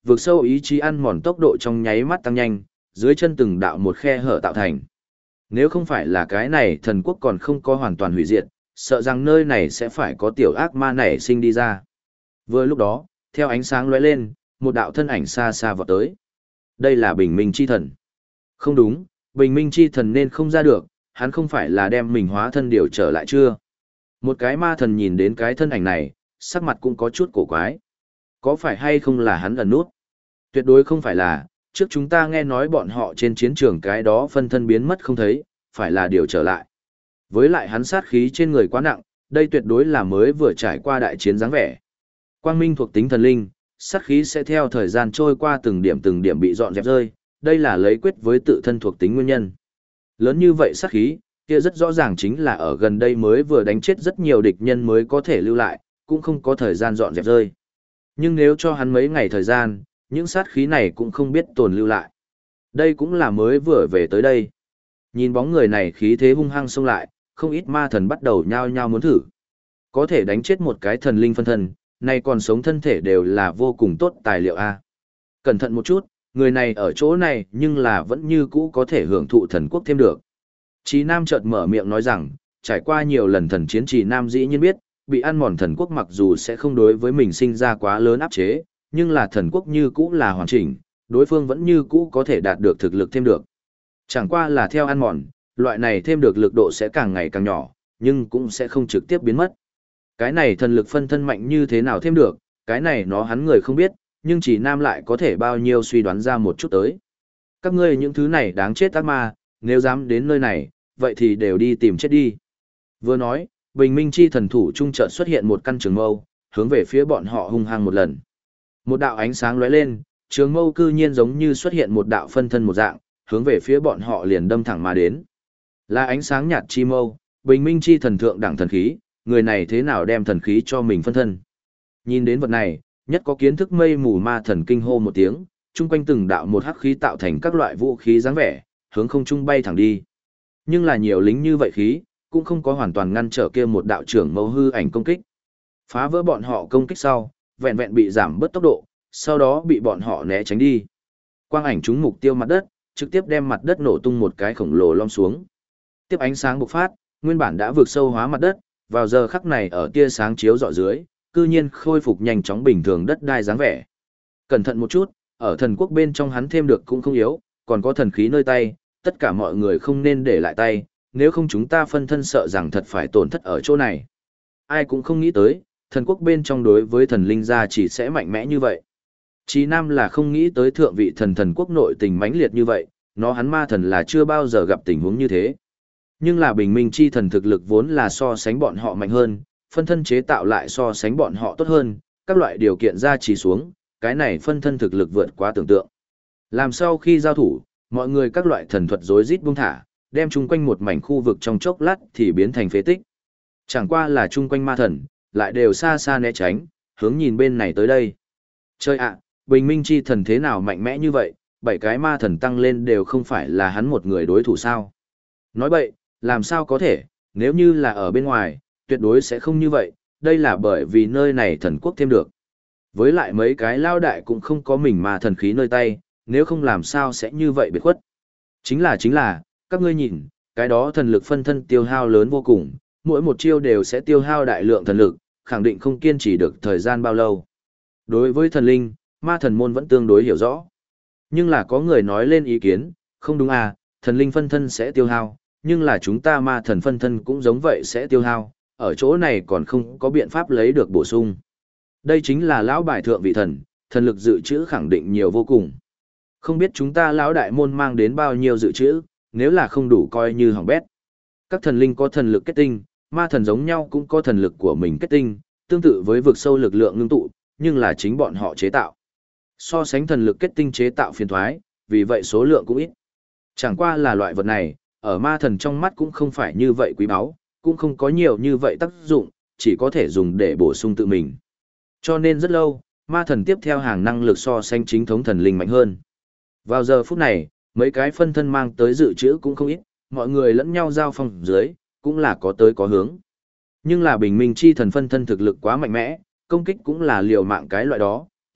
vực sâu ý chí ăn mòn tốc độ trong nháy mắt tăng nhanh, dưới chân từng đạo một khe hở tạo thành. Nếu không phải là cái này thần quốc còn không có hoàn toàn hủy diệt, sợ rằng nơi này sẽ phải có tiểu ác ma nảy sinh đi ra. Vừa lúc đó, theo ánh sáng lóe lên, một đạo thân ảnh xa xa vọt tới. Đây là Bình Minh Chi Thần. Không đúng, Bình Minh Chi Thần nên không ra được, hắn không phải là đem mình hóa thân điều trở lại chưa? Một cái ma thần nhìn đến cái thân ảnh này, sắc mặt cũng có chút cổ quái. Có phải hay không là hắn ẩn nút? Tuyệt đối không phải là, trước chúng ta nghe nói bọn họ trên chiến trường cái đó phân thân biến mất không thấy, phải là điều trở lại. Với lại hắn sát khí trên người quá nặng, đây tuyệt đối là mới vừa trải qua đại chiến dáng vẻ. Quang minh thuộc tính thần linh, sát khí sẽ theo thời gian trôi qua từng điểm bị dọn dẹp rơi, đây là lấy quyết với tự thân thuộc tính nguyên nhân. Lớn như vậy sát khí, kia rất rõ ràng chính là ở gần đây mới vừa đánh chết rất nhiều địch nhân mới có thể lưu lại, cũng không có thời gian dọn dẹp rơi. Nhưng nếu cho hắn mấy ngày thời gian, những sát khí này cũng không biết tồn lưu lại. Đây cũng là mới vừa về tới đây. Nhìn bóng người này khí thế hung hăng xông lại, không ít ma thần bắt đầu nhao nhao muốn thử. Có thể đánh chết một cái thần linh phân thân, nay còn sống thân thể đều là vô cùng tốt tài liệu a. Cẩn thận một chút, người này ở chỗ này nhưng là vẫn như cũ có thể hưởng thụ thần quốc thêm được. Chí Nam chợt mở miệng nói rằng, trải qua nhiều lần thần chiến Chí Nam dĩ nhiên biết, bị ăn mòn thần quốc mặc dù sẽ không đối với mình sinh ra quá lớn áp chế, nhưng là thần quốc như cũ là hoàn chỉnh, đối phương vẫn như cũ có thể đạt được thực lực thêm được. Chẳng qua là theo ăn mòn, loại này thêm được lực độ sẽ càng ngày càng nhỏ, nhưng cũng sẽ không trực tiếp biến mất. Cái này thần lực phân thân mạnh như thế nào thêm được, cái này nó hắn người không biết, nhưng chỉ Nam lại có thể bao nhiêu suy đoán ra một chút tới. Các ngươi những thứ này đáng chết ác ma, nếu dám đến nơi này, vậy thì đều đi tìm chết đi. Vừa nói, Bình Minh Chi thần thủ trung chợt xuất hiện một căn trường mâu, hướng về phía bọn họ hung hăng một lần. Một đạo ánh sáng lóe lên, trường mâu cư nhiên giống như xuất hiện một đạo phân thân một dạng, hướng về phía bọn họ liền đâm thẳng mà đến. Là ánh sáng nhạt chi mâu, Bình Minh Chi thần thượng đẳng thần khí, người này thế nào đem thần khí cho mình phân thân. Nhìn đến vật này, nhất có kiến thức mây mù ma thần kinh hô một tiếng, chung quanh từng đạo một hắc khí tạo thành các loại vũ khí dáng vẻ, hướng không trung bay thẳng đi. Nhưng là nhiều lính như vậy khí, cũng không có hoàn toàn ngăn trở kia một đạo trưởng mâu hư ảnh công kích. Phá vỡ bọn họ công kích sau, vẹn vẹn bị giảm bớt tốc độ, sau đó bị bọn họ né tránh đi. Quang ảnh trúng mục tiêu mặt đất, trực tiếp đem mặt đất nổ tung một cái khổng lồ lom xuống. Tiếp ánh sáng bộc phát, nguyên bản đã vượt sâu hóa mặt đất, vào giờ khắc này ở tia sáng chiếu rọi dưới, cư nhiên khôi phục nhanh chóng bình thường đất đai dáng vẻ. Cẩn thận một chút, ở thần quốc bên trong hắn thêm được cũng không yếu, còn có thần khí nơi tay, tất cả mọi người không nên để lại tay, nếu không chúng ta phân thân sợ rằng thật phải tổn thất ở chỗ này. Ai cũng không nghĩ tới, thần quốc bên trong đối với thần linh gia chỉ sẽ mạnh mẽ như vậy. Chí Nam là không nghĩ tới thượng vị thần quốc nội tình mãnh liệt như vậy, nó hắn ma thần là chưa bao giờ gặp tình huống như thế. Nhưng là Bình Minh Chi thần thực lực vốn là so sánh bọn họ mạnh hơn, phân thân chế tạo lại so sánh bọn họ tốt hơn, các loại điều kiện gia trì xuống, cái này phân thân thực lực vượt quá tưởng tượng. Làm sau khi giao thủ, mọi người các loại thần thuật rối rít buông thả, đem chung quanh một mảnh khu vực trong chốc lát thì biến thành phế tích. Chẳng qua là chung quanh ma thần, lại đều xa xa né tránh, hướng nhìn bên này tới đây. Chơi ạ, Bình Minh Chi thần thế nào mạnh mẽ như vậy, 7 cái ma thần tăng lên đều không phải là hắn một người đối thủ sao. Nói bậy, làm sao có thể, nếu như là ở bên ngoài, tuyệt đối sẽ không như vậy, đây là bởi vì nơi này thần quốc thêm được. Với lại mấy cái lao đại cũng không có mình mà thần khí nơi tay, nếu không làm sao sẽ như vậy biệt khuất. Chính là, các ngươi nhìn, cái đó thần lực phân thân tiêu hao lớn vô cùng, mỗi một chiêu đều sẽ tiêu hao đại lượng thần lực, khẳng định không kiên trì được thời gian bao lâu. Đối với thần linh, ma thần môn vẫn tương đối hiểu rõ. Nhưng là có người nói lên ý kiến, không đúng à, thần linh phân thân sẽ tiêu hao, nhưng là chúng ta ma thần phân thân cũng giống vậy sẽ tiêu hao, ở chỗ này còn không có biện pháp lấy được bổ sung. Đây chính là lão bài thượng vị thần, thần lực dự trữ khẳng định nhiều vô cùng. Không biết chúng ta lão đại môn mang đến bao nhiêu dự trữ, nếu là không đủ coi như hỏng bét. Các thần linh có thần lực kết tinh, ma thần giống nhau cũng có thần lực của mình kết tinh, tương tự với vực sâu lực lượng ngưng tụ, nhưng là chính bọn họ chế tạo. So sánh thần lực kết tinh chế tạo phiền thoái, vì vậy số lượng cũng ít. Chẳng qua là loại vật này, ở ma thần trong mắt cũng không phải như vậy quý báu, cũng không có nhiều như vậy tác dụng, chỉ có thể dùng để bổ sung tự mình. Cho nên rất lâu, ma thần tiếp theo hàng năng lực so sánh chính thống thần linh mạnh hơn. Vào giờ phút này, mấy cái phân thân mang tới dự trữ cũng không ít, mọi người lẫn nhau giao phong dưới, cũng là có tới có hướng. Nhưng là Bình Minh Chi thần phân thân thực lực quá mạnh mẽ, công kích cũng là liều mạng cái loại đó,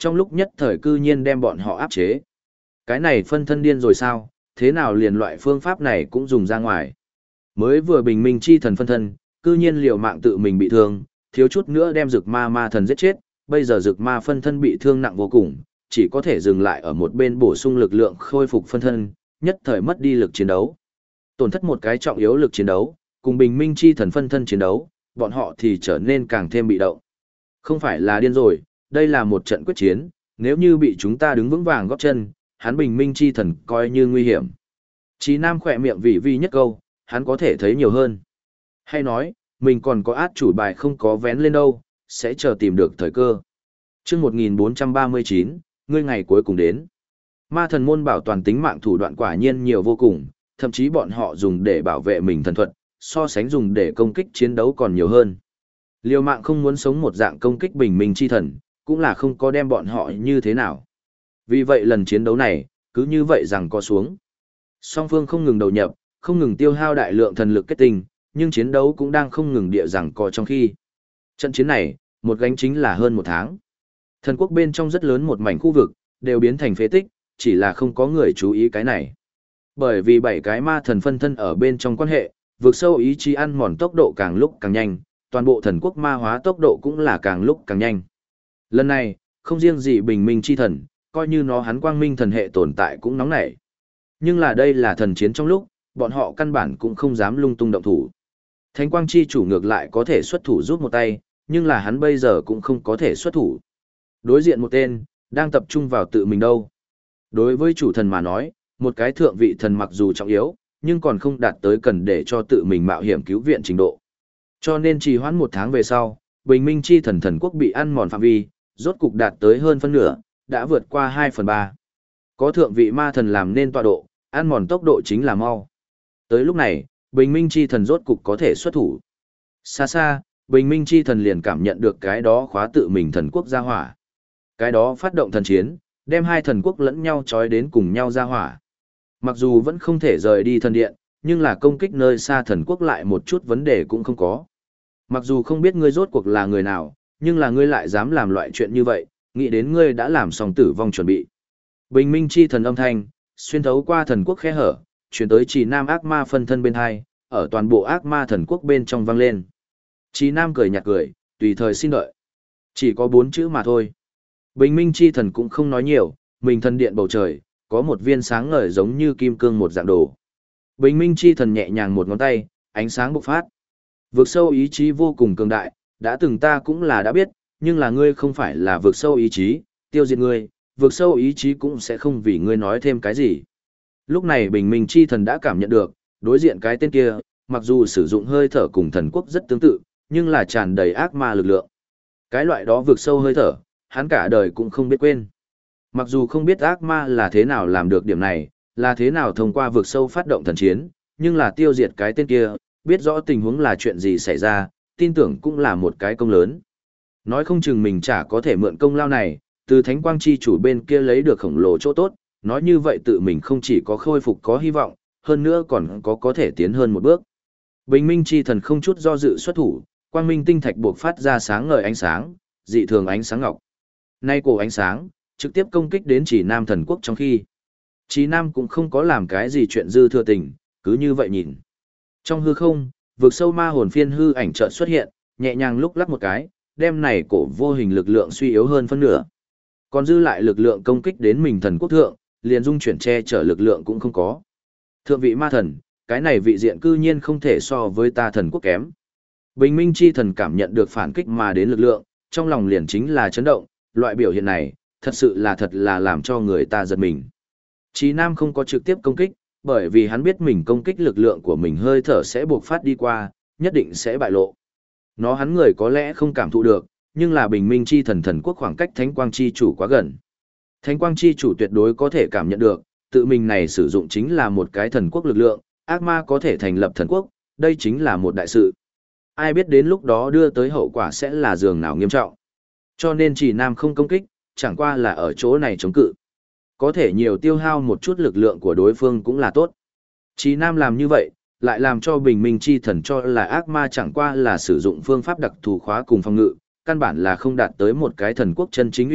trong lúc nhất thời cư nhiên đem bọn họ áp chế. Cái này phân thân điên rồi sao, thế nào liền loại phương pháp này cũng dùng ra ngoài. Mới vừa bình minh chi thần phân thân, cư nhiên liều mạng tự mình bị thương, thiếu chút nữa đem Dực Ma ma thần giết chết, bây giờ Dực Ma phân thân bị thương nặng vô cùng, chỉ có thể dừng lại ở một bên bổ sung lực lượng khôi phục phân thân, nhất thời mất đi lực chiến đấu. Tổn thất một cái trọng yếu lực chiến đấu, cùng bình minh chi thần phân thân chiến đấu, bọn họ thì trở nên càng thêm bị động. Không phải là điên rồi, đây là một trận quyết chiến, nếu như bị chúng ta đứng vững vàng góp chân, hắn bình minh chi thần coi như nguy hiểm. Chí Nam khỏe miệng vì vi nhất câu, hắn có thể thấy nhiều hơn. Hay nói, mình còn có át chủ bài không có vén lên đâu, sẽ chờ tìm được thời cơ. Trước 1439, ngươi ngày cuối cùng đến. Ma thần môn bảo toàn tính mạng thủ đoạn quả nhiên nhiều vô cùng, thậm chí bọn họ dùng để bảo vệ mình thần thuật, so sánh dùng để công kích chiến đấu còn nhiều hơn. Liều mạng không muốn sống một dạng công kích bình minh chi thần, cũng là không có đem bọn họ như thế nào. Vì vậy lần chiến đấu này, cứ như vậy rằng có xuống. Song phương không ngừng đầu nhập, không ngừng tiêu hao đại lượng thần lực kết tinh, nhưng chiến đấu cũng đang không ngừng địa rằng co trong khi. Trận chiến này, một gánh chính là hơn một tháng. Thần quốc bên trong rất lớn một mảnh khu vực, đều biến thành phế tích, chỉ là không có người chú ý cái này. Bởi vì 7 cái ma thần phân thân ở bên trong quan hệ, vượt sâu ý chí ăn mòn tốc độ càng lúc càng nhanh, toàn bộ thần quốc ma hóa tốc độ cũng là càng lúc càng nhanh. Lần này, không riêng gì bình minh chi thần, coi như nó hắn quang minh thần hệ tồn tại cũng nóng nảy. Nhưng là đây là thần chiến trong lúc, bọn họ căn bản cũng không dám lung tung động thủ. Thánh quang chi chủ ngược lại có thể xuất thủ giúp một tay, nhưng là hắn bây giờ cũng không có thể xuất thủ. Đối diện một tên, đang tập trung vào tự mình đâu. Đối với chủ thần mà nói, một cái thượng vị thần mặc dù trọng yếu, nhưng còn không đạt tới cần để cho tự mình mạo hiểm cứu viện trình độ. Cho nên trì hoãn một tháng về sau, bình minh chi thần thần quốc bị ăn mòn phạm vi, rốt cục đạt tới hơn phân nửa, đã vượt qua 2/3. Có thượng vị ma thần làm nên tọa độ, ăn mòn tốc độ chính là mau. Tới lúc này, bình minh chi thần rốt cục có thể xuất thủ. Xa xa, bình minh chi thần liền cảm nhận được cái đó khóa tự mình thần quốc ra hỏa. Cái đó phát động thần chiến, đem hai thần quốc lẫn nhau trói đến cùng nhau ra hỏa. Mặc dù vẫn không thể rời đi thần điện, nhưng là công kích nơi xa thần quốc lại một chút vấn đề cũng không có. Mặc dù không biết ngươi rốt cuộc là người nào, nhưng là ngươi lại dám làm loại chuyện như vậy, nghĩ đến ngươi đã làm xong tử vong chuẩn bị. Bình minh chi thần âm thanh, xuyên thấu qua thần quốc khe hở, chuyển tới Trì Nam ác ma phân thân bên hai, ở toàn bộ ác ma thần quốc bên trong vang lên. Trì Nam cười nhạt cười, tùy thời xin đợi. Chỉ có 4 chữ mà thôi. Bình minh chi thần cũng không nói nhiều, mình thần điện bầu trời, có một viên sáng ngời giống như kim cương một dạng đồ. Bình minh chi thần nhẹ nhàng một ngón tay, ánh sáng bộc phát. Vực sâu ý chí vô cùng cường đại, đã từng ta cũng là đã biết, nhưng là ngươi không phải là vực sâu ý chí, tiêu diệt ngươi, vực sâu ý chí cũng sẽ không vì ngươi nói thêm cái gì. Lúc này bình minh chi thần đã cảm nhận được, đối diện cái tên kia, mặc dù sử dụng hơi thở cùng thần quốc rất tương tự, nhưng là tràn đầy ác ma lực lượng. Cái loại đó vực sâu hơi thở, hắn cả đời cũng không biết quên. Mặc dù không biết ác ma là thế nào làm được điểm này, là thế nào thông qua vực sâu phát động thần chiến, nhưng là tiêu diệt cái tên kia, biết rõ tình huống là chuyện gì xảy ra, tin tưởng cũng là một cái công lớn. Nói không chừng mình chả có thể mượn công lao này, từ thánh quang chi chủ bên kia lấy được khổng lồ chỗ tốt, nói như vậy tự mình không chỉ có khôi phục có hy vọng, hơn nữa còn có thể tiến hơn một bước. Bình minh chi thần không chút do dự xuất thủ, quang minh tinh thạch buộc phát ra sáng ngời ánh sáng, dị thường ánh sáng ngọc. Nay cổ ánh sáng, trực tiếp công kích đến Chỉ Nam thần quốc trong khi. Chỉ Nam cũng không có làm cái gì chuyện dư thừa tình, cứ như vậy nhìn. Trong hư không, vực sâu ma hồn phiên hư ảnh chợt xuất hiện, nhẹ nhàng lúc lắc một cái, đem này cổ vô hình lực lượng suy yếu hơn phân nửa. Còn dư lại lực lượng công kích đến mình thần quốc thượng, liền dung chuyển che chở lực lượng cũng không có. Thượng vị ma thần, cái này vị diện cư nhiên không thể so với ta thần quốc kém. Bình minh chi thần cảm nhận được phản kích mà đến lực lượng, trong lòng liền chính là chấn động, loại biểu hiện này, thật là làm cho người ta giật mình. Chí Nam không có trực tiếp công kích, bởi vì hắn biết mình công kích lực lượng của mình hơi thở sẽ buộc phát đi qua, nhất định sẽ bại lộ. Nó hắn người có lẽ không cảm thụ được, nhưng là bình minh chi thần thần quốc khoảng cách thánh quang chi chủ quá gần. Thánh quang chi chủ tuyệt đối có thể cảm nhận được, tự mình này sử dụng chính là một cái thần quốc lực lượng, ác ma có thể thành lập thần quốc, đây chính là một đại sự. Ai biết đến lúc đó đưa tới hậu quả sẽ là giường nào nghiêm trọng. Cho nên Chỉ Nam không công kích, chẳng qua là ở chỗ này chống cự. Có thể nhiều tiêu hao một chút lực lượng của đối phương cũng là tốt. Chỉ Nam làm như vậy, lại làm cho bình minh chi thần cho là ác ma chẳng qua là sử dụng phương pháp đặc thù khóa cùng phòng ngự, căn bản là không đạt tới một cái thần quốc chân chính uy lực,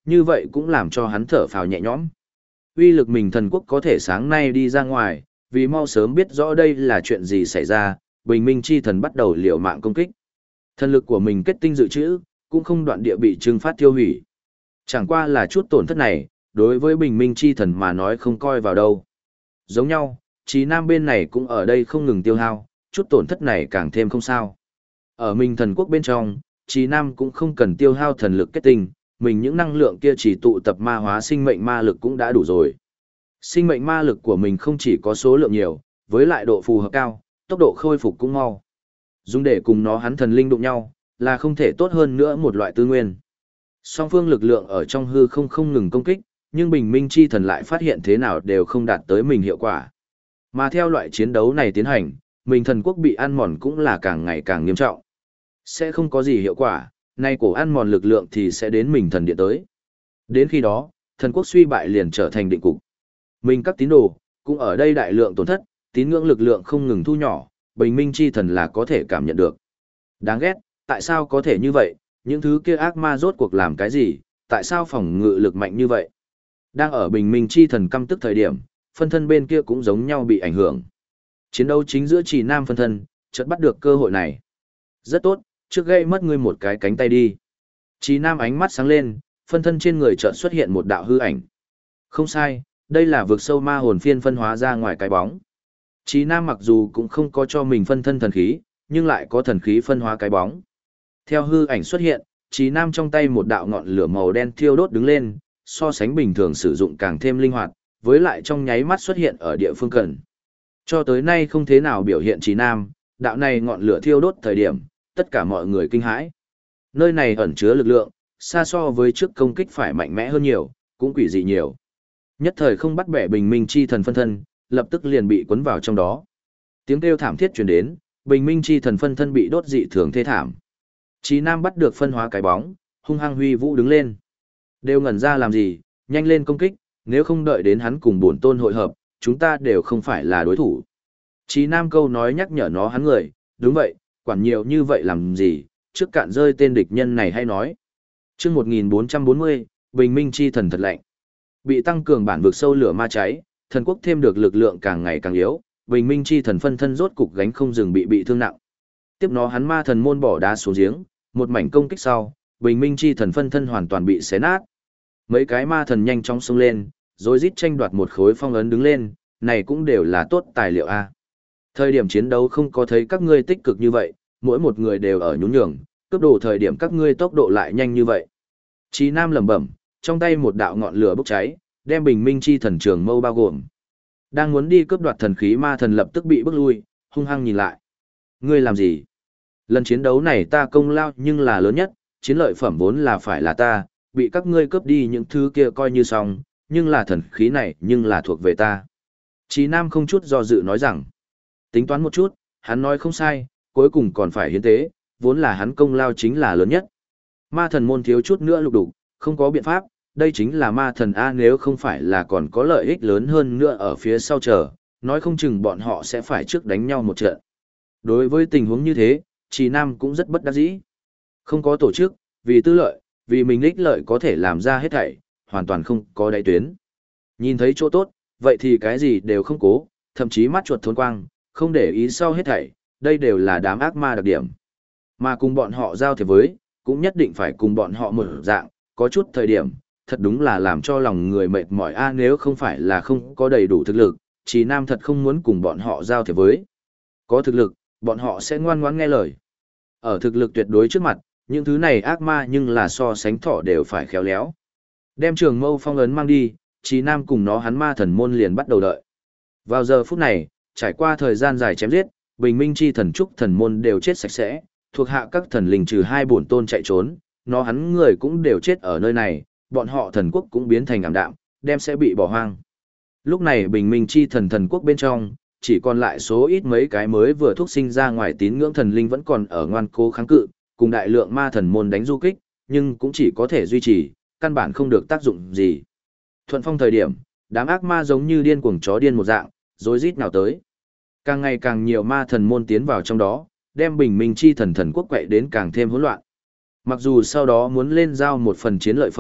như vậy cũng làm cho hắn thở phào nhẹ nhõm. Uy lực mình thần quốc có thể sáng nay đi ra ngoài, vì mau sớm biết rõ đây là chuyện gì xảy ra, bình minh chi thần bắt đầu liều mạng công kích. Thần lực của mình kết tinh dự trữ, cũng không đoạn địa bị trừng phát tiêu hủy. Chẳng qua là chút tổn thất này, đối với bình minh chi thần mà nói không coi vào đâu. Giống nhau, Chí Nam bên này cũng ở đây không ngừng tiêu hao, chút tổn thất này càng thêm không sao. Ở mình thần quốc bên trong, Chí Nam cũng không cần tiêu hao thần lực kết tinh, mình những năng lượng kia chỉ tụ tập ma hóa sinh mệnh ma lực cũng đã đủ rồi. Sinh mệnh ma lực của mình không chỉ có số lượng nhiều, với lại độ phù hợp cao, tốc độ khôi phục cũng mau. Dùng để cùng nó hắn thần linh đụng nhau, là không thể tốt hơn nữa một loại tư nguyên. Song phương lực lượng ở trong hư không ngừng công kích, nhưng bình minh chi thần lại phát hiện thế nào đều không đạt tới mình hiệu quả. Mà theo loại chiến đấu này tiến hành, mình thần quốc bị ăn mòn cũng là càng ngày càng nghiêm trọng. Sẽ không có gì hiệu quả, nay cổ ăn mòn lực lượng thì sẽ đến mình thần điện tới. Đến khi đó, thần quốc suy bại liền trở thành định cục. Mình các tín đồ, cũng ở đây đại lượng tổn thất, tín ngưỡng lực lượng không ngừng thu nhỏ, bình minh chi thần là có thể cảm nhận được. Đáng ghét, tại sao có thể như vậy, những thứ kia ác ma rốt cuộc làm cái gì, tại sao phòng ngự lực mạnh như vậy. Đang ở bình minh chi thần căm tức thời điểm, phân thân bên kia cũng giống nhau bị ảnh hưởng. Chiến đấu chính giữa Trì Nam phân thân, chợt bắt được cơ hội này. Rất tốt, trước gây mất ngươi một cái cánh tay đi. Trì Nam ánh mắt sáng lên, phân thân trên người chợt xuất hiện một đạo hư ảnh. Không sai, đây là vực sâu ma hồn phiên phân hóa ra ngoài cái bóng. Trì Nam mặc dù cũng không có cho mình phân thân thần khí, nhưng lại có thần khí phân hóa cái bóng. Theo hư ảnh xuất hiện, Trì Nam trong tay một đạo ngọn lửa màu đen thiêu đốt đứng lên, so sánh bình thường sử dụng càng thêm linh hoạt, với lại trong nháy mắt xuất hiện ở địa phương cần. Cho tới nay không thế nào biểu hiện Trì Nam, đạo này ngọn lửa thiêu đốt thời điểm, tất cả mọi người kinh hãi. Nơi này ẩn chứa lực lượng, xa so với trước công kích phải mạnh mẽ hơn nhiều, cũng quỷ dị nhiều. Nhất thời không bắt bẻ bình minh chi thần phân thân, lập tức liền bị cuốn vào trong đó. Tiếng kêu thảm thiết truyền đến, bình minh chi thần phân thân bị đốt dị thường thê thảm. Trì Nam bắt được phân hóa cái bóng, hung hăng huy vũ đứng lên. Đều ngẩn ra làm gì, nhanh lên công kích, nếu không đợi đến hắn cùng bổn tôn hội hợp, chúng ta đều không phải là đối thủ. Trì Nam câu nói nhắc nhở nó hắn người, đúng vậy, quản nhiều như vậy làm gì, trước cạn rơi tên địch nhân này hay nói. Chương 1440, bình minh chi thần thật lạnh. Bị tăng cường bản vực sâu lửa ma cháy, thần quốc thêm được lực lượng càng ngày càng yếu, bình minh chi thần phân thân rốt cục gánh không dừng bị thương nặng. Tiếp nó hắn ma thần môn bỏ đá xuống giếng, một mảnh công kích sau, bình minh chi thần phân thân hoàn toàn bị xé nát. Mấy cái ma thần nhanh chóng xông lên, rồi rít tranh đoạt một khối phong ấn đứng lên, này cũng đều là tốt tài liệu a. Thời điểm chiến đấu không có thấy các ngươi tích cực như vậy, mỗi một người đều ở nhún nhường, cướp đồ thời điểm các ngươi tốc độ lại nhanh như vậy. Chí Nam lẩm bẩm, trong tay một đạo ngọn lửa bốc cháy, đem bình minh chi thần trường mâu bao gồm. Đang muốn đi cướp đoạt thần khí ma thần lập tức bị bước lui, hung hăng nhìn lại. Ngươi làm gì? Lần chiến đấu này ta công lao nhưng là lớn nhất, chiến lợi phẩm vốn là phải là ta, bị các ngươi cướp đi những thứ kia coi như xong, nhưng là thần khí này nhưng là thuộc về ta. Chí Nam không chút do dự nói rằng, tính toán một chút, hắn nói không sai, cuối cùng còn phải hiến tế, vốn là hắn công lao chính là lớn nhất. Ma thần môn thiếu chút nữa lục đục, không có biện pháp, đây chính là ma thần A, nếu không phải là còn có lợi ích lớn hơn nữa ở phía sau chờ, nói không chừng bọn họ sẽ phải trước đánh nhau một trận. Đối với tình huống như thế, Trì Nam cũng rất bất đắc dĩ. Không có tổ chức, vì tư lợi, vì mình ích lợi có thể làm ra hết thảy, hoàn toàn không có đáy tuyến. Nhìn thấy chỗ tốt, vậy thì cái gì đều không cố, thậm chí mắt chuột thốn quang, không để ý sau hết thảy, đây đều là đám ác ma đặc điểm. Mà cùng bọn họ giao thiệp với, cũng nhất định phải cùng bọn họ một dạng, có chút thời điểm, thật đúng là làm cho lòng người mệt mỏi a, nếu không phải là không có đầy đủ thực lực, Trì Nam thật không muốn cùng bọn họ giao thiệp với. Có thực lực, bọn họ sẽ ngoan ngoãn nghe lời. Ở thực lực tuyệt đối trước mặt, những thứ này ác ma nhưng là so sánh thỏ đều phải khéo léo. Đem trường mâu phong ấn mang đi, Trì Nam cùng nó hắn ma thần môn liền bắt đầu đợi. Vào giờ phút này, trải qua thời gian dài chém giết, bình minh chi thần trúc thần môn đều chết sạch sẽ, thuộc hạ các thần linh trừ hai bổn tôn chạy trốn, nó hắn người cũng đều chết ở nơi này, bọn họ thần quốc cũng biến thành ảm đạm, đem sẽ bị bỏ hoang. Lúc này bình minh chi thần thần quốc bên trong, chỉ còn lại số ít mấy cái mới vừa thúc sinh ra ngoài tín ngưỡng thần linh vẫn còn ở ngoan cố kháng cự, cùng đại lượng ma thần môn đánh du kích, nhưng cũng chỉ có thể duy trì, căn bản không được tác dụng gì. Thuận phong thời điểm, đám ác ma giống như điên cuồng chó điên một dạng, rối rít nào tới. Càng ngày càng nhiều ma thần môn tiến vào trong đó, đem bình minh chi thần thần quốc quậy đến càng thêm hỗn loạn. Mặc dù sau đó muốn lên giao một phần chiến lợi phẩm,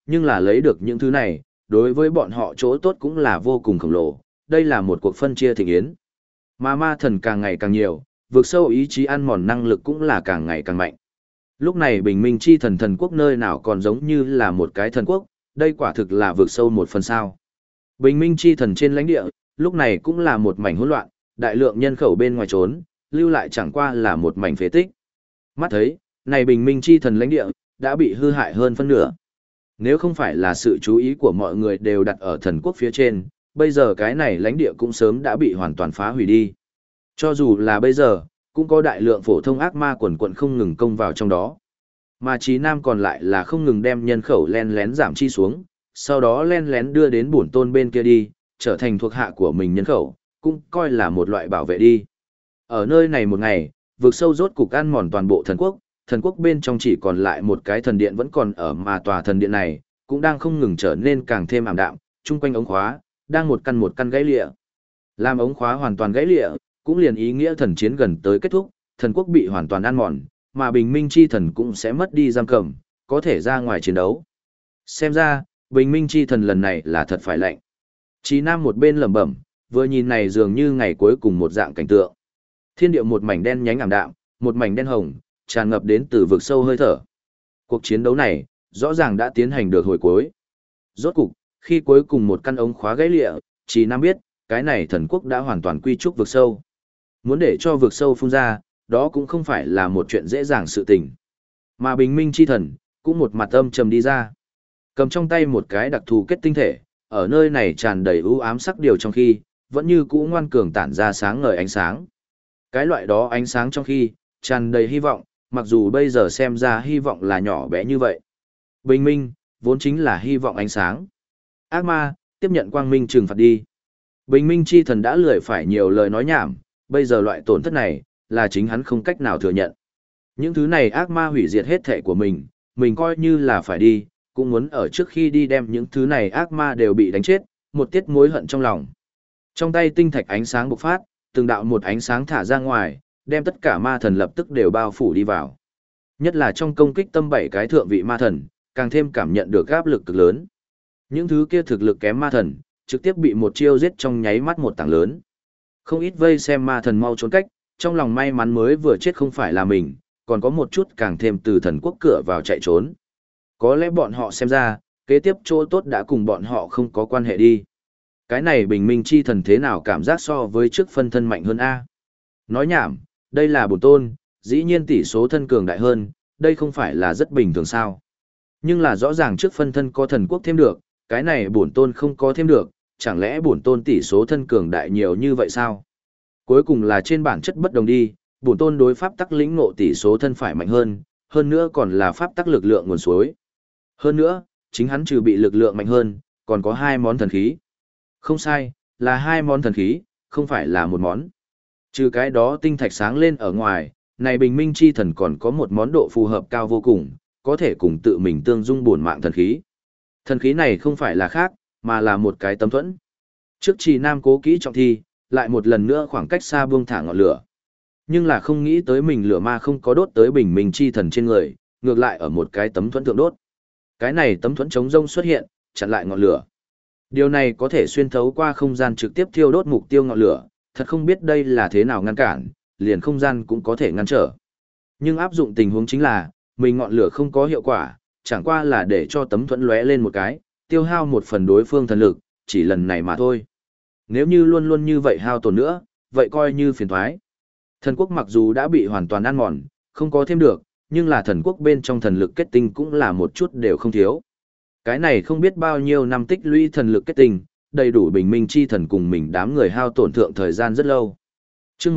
nhưng là lấy được những thứ này, đối với bọn họ chỗ tốt cũng là vô cùng khổng lồ, đây là một cuộc phân chia thịnh yến. Mà ma thần càng ngày càng nhiều, vượt sâu ý chí ăn mòn năng lực cũng là càng ngày càng mạnh. Lúc này bình minh chi thần thần quốc nơi nào còn giống như là một cái thần quốc, đây quả thực là vượt sâu một phần sao. Bình minh chi thần trên lãnh địa, lúc này cũng là một mảnh hỗn loạn, đại lượng nhân khẩu bên ngoài trốn, lưu lại chẳng qua là một mảnh phế tích. Mắt thấy, này bình minh chi thần lãnh địa, đã bị hư hại hơn phân nửa. Nếu không phải là sự chú ý của mọi người đều đặt ở thần quốc phía trên, bây giờ cái này lãnh địa cũng sớm đã bị hoàn toàn phá hủy đi. Cho dù là bây giờ, cũng có đại lượng phổ thông ác ma quần quận không ngừng công vào trong đó. Mà Chí Nam còn lại là không ngừng đem nhân khẩu len lén giảm chi xuống, sau đó len lén đưa đến bổn tôn bên kia đi, trở thành thuộc hạ của mình nhân khẩu, cũng coi là một loại bảo vệ đi. Ở nơi này một ngày, vực sâu rốt cục ăn mòn toàn bộ thần quốc bên trong chỉ còn lại một cái thần điện vẫn còn ở, mà tòa thần điện này cũng đang không ngừng trở nên càng thêm ảm đạm, chung quanh ống khóa đang một căn gãy lịa. Làm ống khóa hoàn toàn gãy lịa, cũng liền ý nghĩa thần chiến gần tới kết thúc, thần quốc bị hoàn toàn ăn mòn, mà bình minh chi thần cũng sẽ mất đi giam cầm, có thể ra ngoài chiến đấu. Xem ra, bình minh chi thần lần này là thật phải lạnh. Chí Nam một bên lẩm bẩm, vừa nhìn này dường như ngày cuối cùng một dạng cảnh tượng. Thiên địa một mảnh đen nhánh ảm đạm, một mảnh đen hồng, tràn ngập đến từ vực sâu hơi thở. Cuộc chiến đấu này, rõ ràng đã tiến hành được hồi cuối. Rốt cục, khi cuối cùng một căn ống khóa gãy lịa, Chí Nam biết, cái này thần quốc đã hoàn toàn quy trúc vực sâu. Muốn để cho vực sâu phun ra, đó cũng không phải là một chuyện dễ dàng sự tình. Mà bình minh chi thần, cũng một mặt âm trầm đi ra. Cầm trong tay một cái đặc thù kết tinh thể, ở nơi này tràn đầy u ám sắc điều trong khi, vẫn như cũ ngoan cường tản ra sáng ngời ánh sáng. Cái loại đó ánh sáng trong khi, tràn đầy hy vọng, mặc dù bây giờ xem ra hy vọng là nhỏ bé như vậy. Bình minh, vốn chính là hy vọng ánh sáng. Ác ma, tiếp nhận quang minh trừng phạt đi. Bình minh chi thần đã lười phải nhiều lời nói nhảm, bây giờ loại tổn thất này, là chính hắn không cách nào thừa nhận. Những thứ này ác ma hủy diệt hết thể của mình coi như là phải đi, cũng muốn ở trước khi đi đem những thứ này ác ma đều bị đánh chết, một tiết mối hận trong lòng. Trong tay tinh thạch ánh sáng bộc phát, từng đạo một ánh sáng thả ra ngoài, đem tất cả ma thần lập tức đều bao phủ đi vào. Nhất là trong công kích tâm 7 cái thượng vị ma thần, càng thêm cảm nhận được áp lực cực lớn. Những thứ kia thực lực kém ma thần, trực tiếp bị một chiêu giết trong nháy mắt một tảng lớn. Không ít vây xem ma thần mau trốn cách, trong lòng may mắn mới vừa chết không phải là mình, còn có một chút càng thêm từ thần quốc cửa vào chạy trốn. Có lẽ bọn họ xem ra, kế tiếp chỗ tốt đã cùng bọn họ không có quan hệ đi. Cái này bình minh chi thần thế nào cảm giác so với trước phân thân mạnh hơn A. Nói nhảm, đây là bổn tôn, dĩ nhiên tỷ số thân cường đại hơn, đây không phải là rất bình thường sao. Nhưng là rõ ràng trước phân thân có thần quốc thêm được, cái này bổn tôn không có thêm được, chẳng lẽ bổn tôn tỷ số thân cường đại nhiều như vậy sao? Cuối cùng là trên bản chất bất đồng đi, bổn tôn đối pháp tắc lĩnh ngộ tỷ số thân phải mạnh hơn nữa còn là pháp tắc lực lượng nguồn suối. Hơn nữa, chính hắn trừ bị lực lượng mạnh hơn, còn có 2 món thần khí. Không sai, là 2 món thần khí, không phải là một món. Trừ cái đó tinh thạch sáng lên ở ngoài, này bình minh chi thần còn có một món độ phù hợp cao vô cùng, có thể cùng tự mình tương dung bổn mạng thần khí. Thần khí này không phải là khác, mà là một cái tấm thuẫn. Trước Trì Nam cố kỹ trọng thi, lại một lần nữa khoảng cách xa buông thả ngọn lửa. Nhưng là không nghĩ tới mình lửa ma không có đốt tới bình minh chi thần trên người, ngược lại ở một cái tấm thuẫn thượng đốt. Cái này tấm thuẫn chống rông xuất hiện, chặn lại ngọn lửa. Điều này có thể xuyên thấu qua không gian trực tiếp thiêu đốt mục tiêu ngọn lửa, thật không biết đây là thế nào ngăn cản, liền không gian cũng có thể ngăn trở. Nhưng áp dụng tình huống chính là, mình ngọn lửa không có hiệu quả, chẳng qua là để cho tấm thuẫn lóe lên một cái, tiêu hao một phần đối phương thần lực, chỉ lần này mà thôi. Nếu như luôn luôn như vậy hao tổn nữa, vậy coi như phiền thoái. Thần quốc mặc dù đã bị hoàn toàn ăn mòn, không có thêm được, nhưng là thần quốc bên trong thần lực kết tinh cũng là một chút đều không thiếu. Cái này không biết bao nhiêu năm tích lũy thần lực kết tinh, đầy đủ bình minh chi thần cùng mình đám người hao tổn thượng thời gian rất lâu. Trước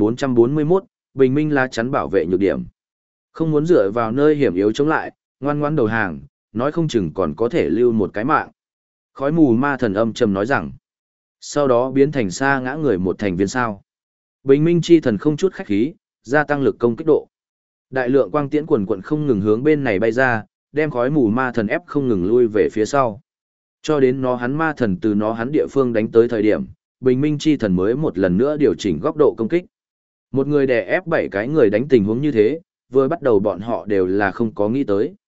1441, bình minh lá chắn bảo vệ nhược điểm. Không muốn dựa vào nơi hiểm yếu chống lại, ngoan ngoãn đầu hàng, nói không chừng còn có thể lưu một cái mạng. Khói mù ma thần âm trầm nói rằng, sau đó biến thành xa ngã người một thành viên sao. Bình minh chi thần không chút khách khí, gia tăng lực công kích độ. Đại lượng quang tiễn quần quận không ngừng hướng bên này bay ra, đem khói mù ma thần ép không ngừng lui về phía sau. Cho đến nó hắn ma thần từ nó hắn địa phương đánh tới thời điểm, bình minh chi thần mới một lần nữa điều chỉnh góc độ công kích. Một người đè ép 7 cái người đánh tình huống như thế, vừa bắt đầu bọn họ đều là không có nghĩ tới.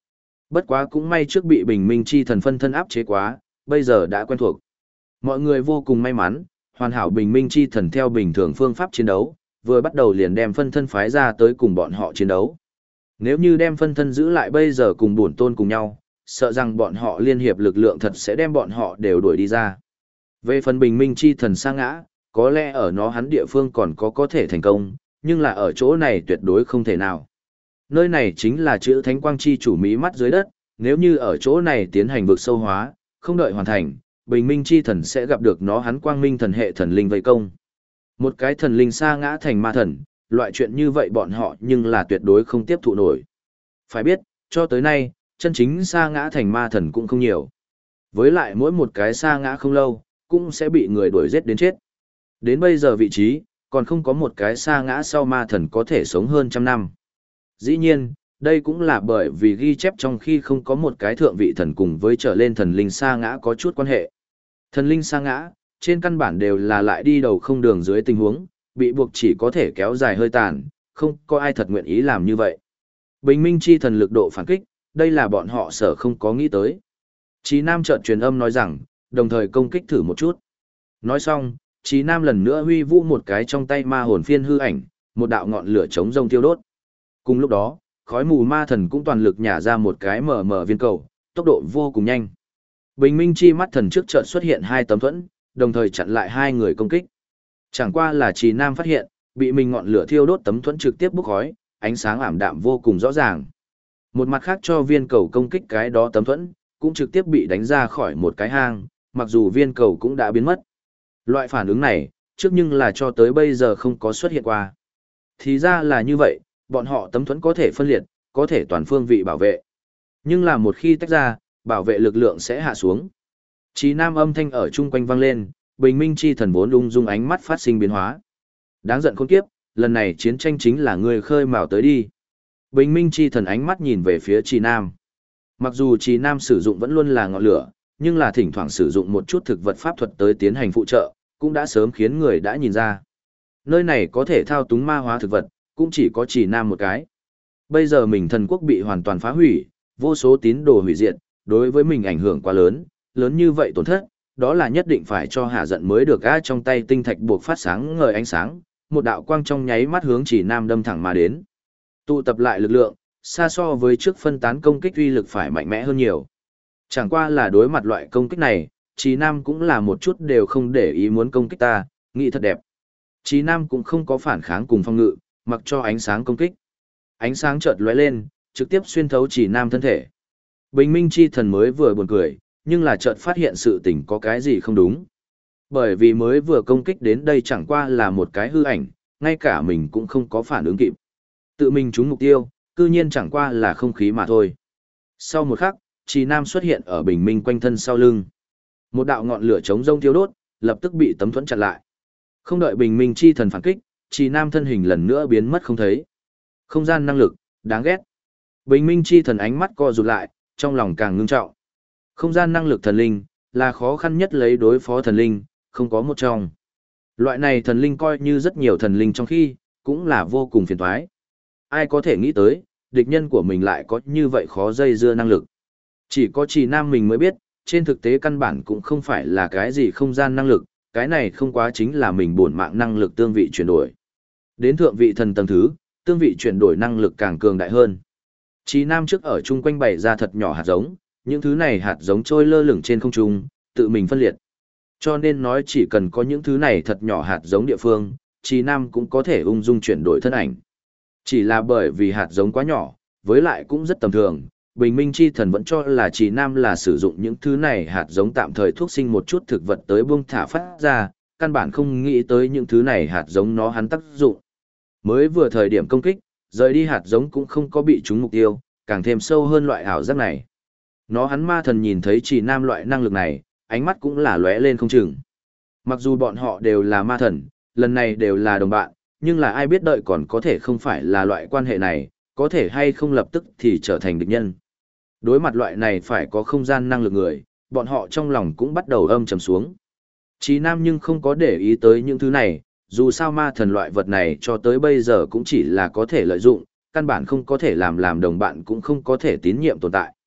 Bất quá cũng may trước bị bình minh chi thần phân thân áp chế quá, bây giờ đã quen thuộc. Mọi người vô cùng may mắn, hoàn hảo bình minh chi thần theo bình thường phương pháp chiến đấu, vừa bắt đầu liền đem phân thân phái ra tới cùng bọn họ chiến đấu. Nếu như đem phân thân giữ lại bây giờ cùng bổn tôn cùng nhau, sợ rằng bọn họ liên hiệp lực lượng thật sẽ đem bọn họ đều đuổi đi ra. Về phần bình minh chi thần sa ngã, có lẽ ở nó hắn địa phương còn có thể thành công, nhưng là ở chỗ này tuyệt đối không thể nào. Nơi này chính là chữ thánh quang chi chủ mỹ mắt dưới đất, nếu như ở chỗ này tiến hành vực sâu hóa, không đợi hoàn thành, bình minh chi thần sẽ gặp được nó hắn quang minh thần hệ thần linh vây công. Một cái thần linh sa ngã thành ma thần, loại chuyện như vậy bọn họ nhưng là tuyệt đối không tiếp thụ nổi. Phải biết, cho tới nay, chân chính sa ngã thành ma thần cũng không nhiều. Với lại mỗi một cái sa ngã không lâu, cũng sẽ bị người đuổi giết đến chết. Đến bây giờ vị trí, còn không có một cái sa ngã sau ma thần có thể sống hơn trăm năm. Dĩ nhiên, đây cũng là bởi vì ghi chép trong khi không có một cái thượng vị thần cùng với trở lên thần linh sa ngã có chút quan hệ. Thần linh sa ngã, trên căn bản đều là lại đi đầu không đường dưới tình huống, bị buộc chỉ có thể kéo dài hơi tàn, không có ai thật nguyện ý làm như vậy. Bình minh chi thần lực độ phản kích, đây là bọn họ sở không có nghĩ tới. Chí Nam chợt truyền âm nói rằng, đồng thời công kích thử một chút. Nói xong, Chí Nam lần nữa huy vũ một cái trong tay ma hồn phiên hư ảnh, một đạo ngọn lửa chống rông tiêu đốt. Cùng lúc đó, khói mù ma thần cũng toàn lực nhả ra một cái mờ mờ viên cầu, tốc độ vô cùng nhanh. Bình minh chi mắt thần trước chợt xuất hiện hai tấm thuẫn, đồng thời chặn lại hai người công kích. Chẳng qua là Chí Nam phát hiện, bị mình ngọn lửa thiêu đốt tấm thuẫn trực tiếp bốc khói, ánh sáng ảm đạm vô cùng rõ ràng. Một mặt khác cho viên cầu công kích cái đó tấm thuẫn, cũng trực tiếp bị đánh ra khỏi một cái hang, mặc dù viên cầu cũng đã biến mất. Loại phản ứng này, trước nhưng là cho tới bây giờ không có xuất hiện qua. Thì ra là như vậy, bọn họ tấm thuẫn có thể phân liệt, có thể toàn phương vị bảo vệ. Nhưng là một khi tách ra, bảo vệ lực lượng sẽ hạ xuống. Chí Nam âm thanh ở chung quanh vang lên, bình minh chi thần vốn ung dung ánh mắt phát sinh biến hóa. Đáng giận khốn kiếp, lần này chiến tranh chính là người khơi mào tới đi. Bình minh chi thần ánh mắt nhìn về phía Chí Nam. Mặc dù Chí Nam sử dụng vẫn luôn là ngọn lửa, nhưng là thỉnh thoảng sử dụng một chút thực vật pháp thuật tới tiến hành phụ trợ, cũng đã sớm khiến người đã nhìn ra. Nơi này có thể thao túng ma hóa thực vật, cũng chỉ có Chí Nam một cái. Bây giờ mình thần quốc bị hoàn toàn phá hủy, vô số tín đồ hủy diệt, đối với mình ảnh hưởng quá lớn, lớn như vậy tổn thất, đó là nhất định phải cho hạ giận mới được. Á trong tay tinh thạch buộc phát sáng ngời ánh sáng, một đạo quang trong nháy mắt hướng Chí Nam đâm thẳng mà đến. Tụ tập lại lực lượng, xa so với trước phân tán công kích uy lực phải mạnh mẽ hơn nhiều. Chẳng qua là đối mặt loại công kích này, Chí Nam cũng là một chút đều không để ý muốn công kích ta, nghĩ thật đẹp. Chí Nam cũng không có phản kháng cùng phong ngự, mặc cho ánh sáng công kích. Ánh sáng chợt lóe lên, trực tiếp xuyên thấu Chí Nam thân thể. Bình minh chi thần mới vừa buồn cười, nhưng là chợt phát hiện sự tình có cái gì không đúng. Bởi vì mới vừa công kích đến đây chẳng qua là một cái hư ảnh, ngay cả mình cũng không có phản ứng kịp. Tự mình trúng mục tiêu, cư nhiên chẳng qua là không khí mà thôi. Sau một khắc, Chí Nam xuất hiện ở bình minh quanh thân sau lưng. Một đạo ngọn lửa chống rông thiêu đốt, lập tức bị tấm thuẫn chặn lại. Không đợi bình minh chi thần phản kích, Chí Nam thân hình lần nữa biến mất không thấy. Không gian năng lực, đáng ghét. Bình minh chi thần ánh mắt co rụt lại, trong lòng càng ngưng trọng. Không gian năng lực thần linh, là khó khăn nhất lấy đối phó thần linh, không có một trong. Loại này thần linh coi như rất nhiều thần linh trong khi, cũng là vô cùng phiền toái. Ai có thể nghĩ tới, địch nhân của mình lại có như vậy khó dây dưa năng lực. Chỉ có Chí Nam mình mới biết, trên thực tế căn bản cũng không phải là cái gì không gian năng lực, cái này không quá chính là mình bổn mạng năng lực tương vị chuyển đổi. Đến thượng vị thần tầng thứ, tương vị chuyển đổi năng lực càng cường đại hơn. Chí Nam trước ở chung quanh bày ra thật nhỏ hạt giống, những thứ này hạt giống trôi lơ lửng trên không trung, tự mình phân liệt. Cho nên nói chỉ cần có những thứ này thật nhỏ hạt giống địa phương, Chí Nam cũng có thể ung dung chuyển đổi thân ảnh. Chỉ là bởi vì hạt giống quá nhỏ, với lại cũng rất tầm thường, Bình Minh Chi Thần vẫn cho là Chí Nam là sử dụng những thứ này hạt giống tạm thời thuốc sinh một chút thực vật tới buông thả phát ra, căn bản không nghĩ tới những thứ này hạt giống nó hắn tác dụng. Mới vừa thời điểm công kích, rời đi hạt giống cũng không có bị trúng mục tiêu, càng thêm sâu hơn loại ảo giác này. Nó hắn ma thần nhìn thấy Chí Nam loại năng lực này, ánh mắt cũng là lóe lên không chừng. Mặc dù bọn họ đều là ma thần, lần này đều là đồng bạn, nhưng là ai biết đợi còn có thể không phải là loại quan hệ này, có thể hay không lập tức thì trở thành địch nhân. Đối mặt loại này phải có không gian năng lực người, bọn họ trong lòng cũng bắt đầu âm trầm xuống. Chí Nam nhưng không có để ý tới những thứ này, dù sao ma thần loại vật này cho tới bây giờ cũng chỉ là có thể lợi dụng, căn bản không có thể làm đồng bạn cũng không có thể tín nhiệm tồn tại.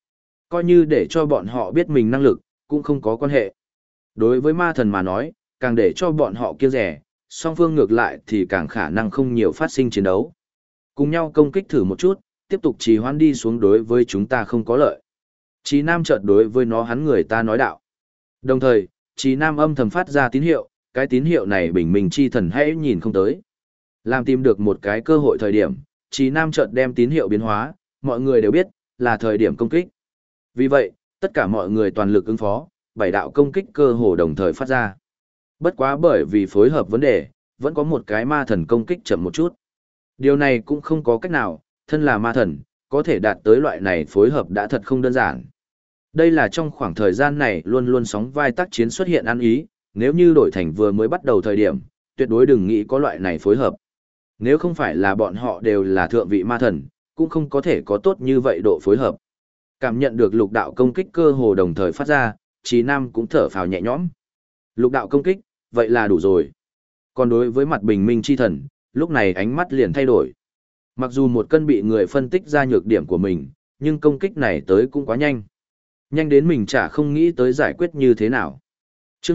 Coi như để cho bọn họ biết mình năng lực, cũng không có quan hệ. Đối với ma thần mà nói, càng để cho bọn họ kiêng rẻ, song phương ngược lại thì càng khả năng không nhiều phát sinh chiến đấu. Cùng nhau công kích thử một chút, tiếp tục trì hoãn đi xuống đối với chúng ta không có lợi. Chí Nam chợt đối với nó hắn người ta nói đạo. Đồng thời, Chí Nam âm thầm phát ra tín hiệu, cái tín hiệu này bình minh chi thần hãy nhìn không tới. Làm tìm được một cái cơ hội thời điểm, Chí Nam chợt đem tín hiệu biến hóa, mọi người đều biết, là thời điểm công kích. Vì vậy, tất cả mọi người toàn lực ứng phó, 7 đạo công kích cơ hồ đồng thời phát ra. Bất quá bởi vì phối hợp vấn đề, vẫn có một cái ma thần công kích chậm một chút. Điều này cũng không có cách nào, thân là ma thần, có thể đạt tới loại này phối hợp đã thật không đơn giản. Đây là trong khoảng thời gian này luôn luôn sóng vai tác chiến xuất hiện ăn ý, nếu như đổi thành vừa mới bắt đầu thời điểm, tuyệt đối đừng nghĩ có loại này phối hợp. Nếu không phải là bọn họ đều là thượng vị ma thần, cũng không có thể có tốt như vậy độ phối hợp. Cảm nhận được lục đạo công kích cơ hồ đồng thời phát ra, Chí Nam cũng thở phào nhẹ nhõm. Lục đạo công kích, vậy là đủ rồi. Còn đối với mặt bình minh chi thần, lúc này ánh mắt liền thay đổi. Mặc dù một cân bị người phân tích ra nhược điểm của mình, nhưng công kích này tới cũng quá nhanh. Nhanh đến mình chả không nghĩ tới giải quyết như thế nào. Trước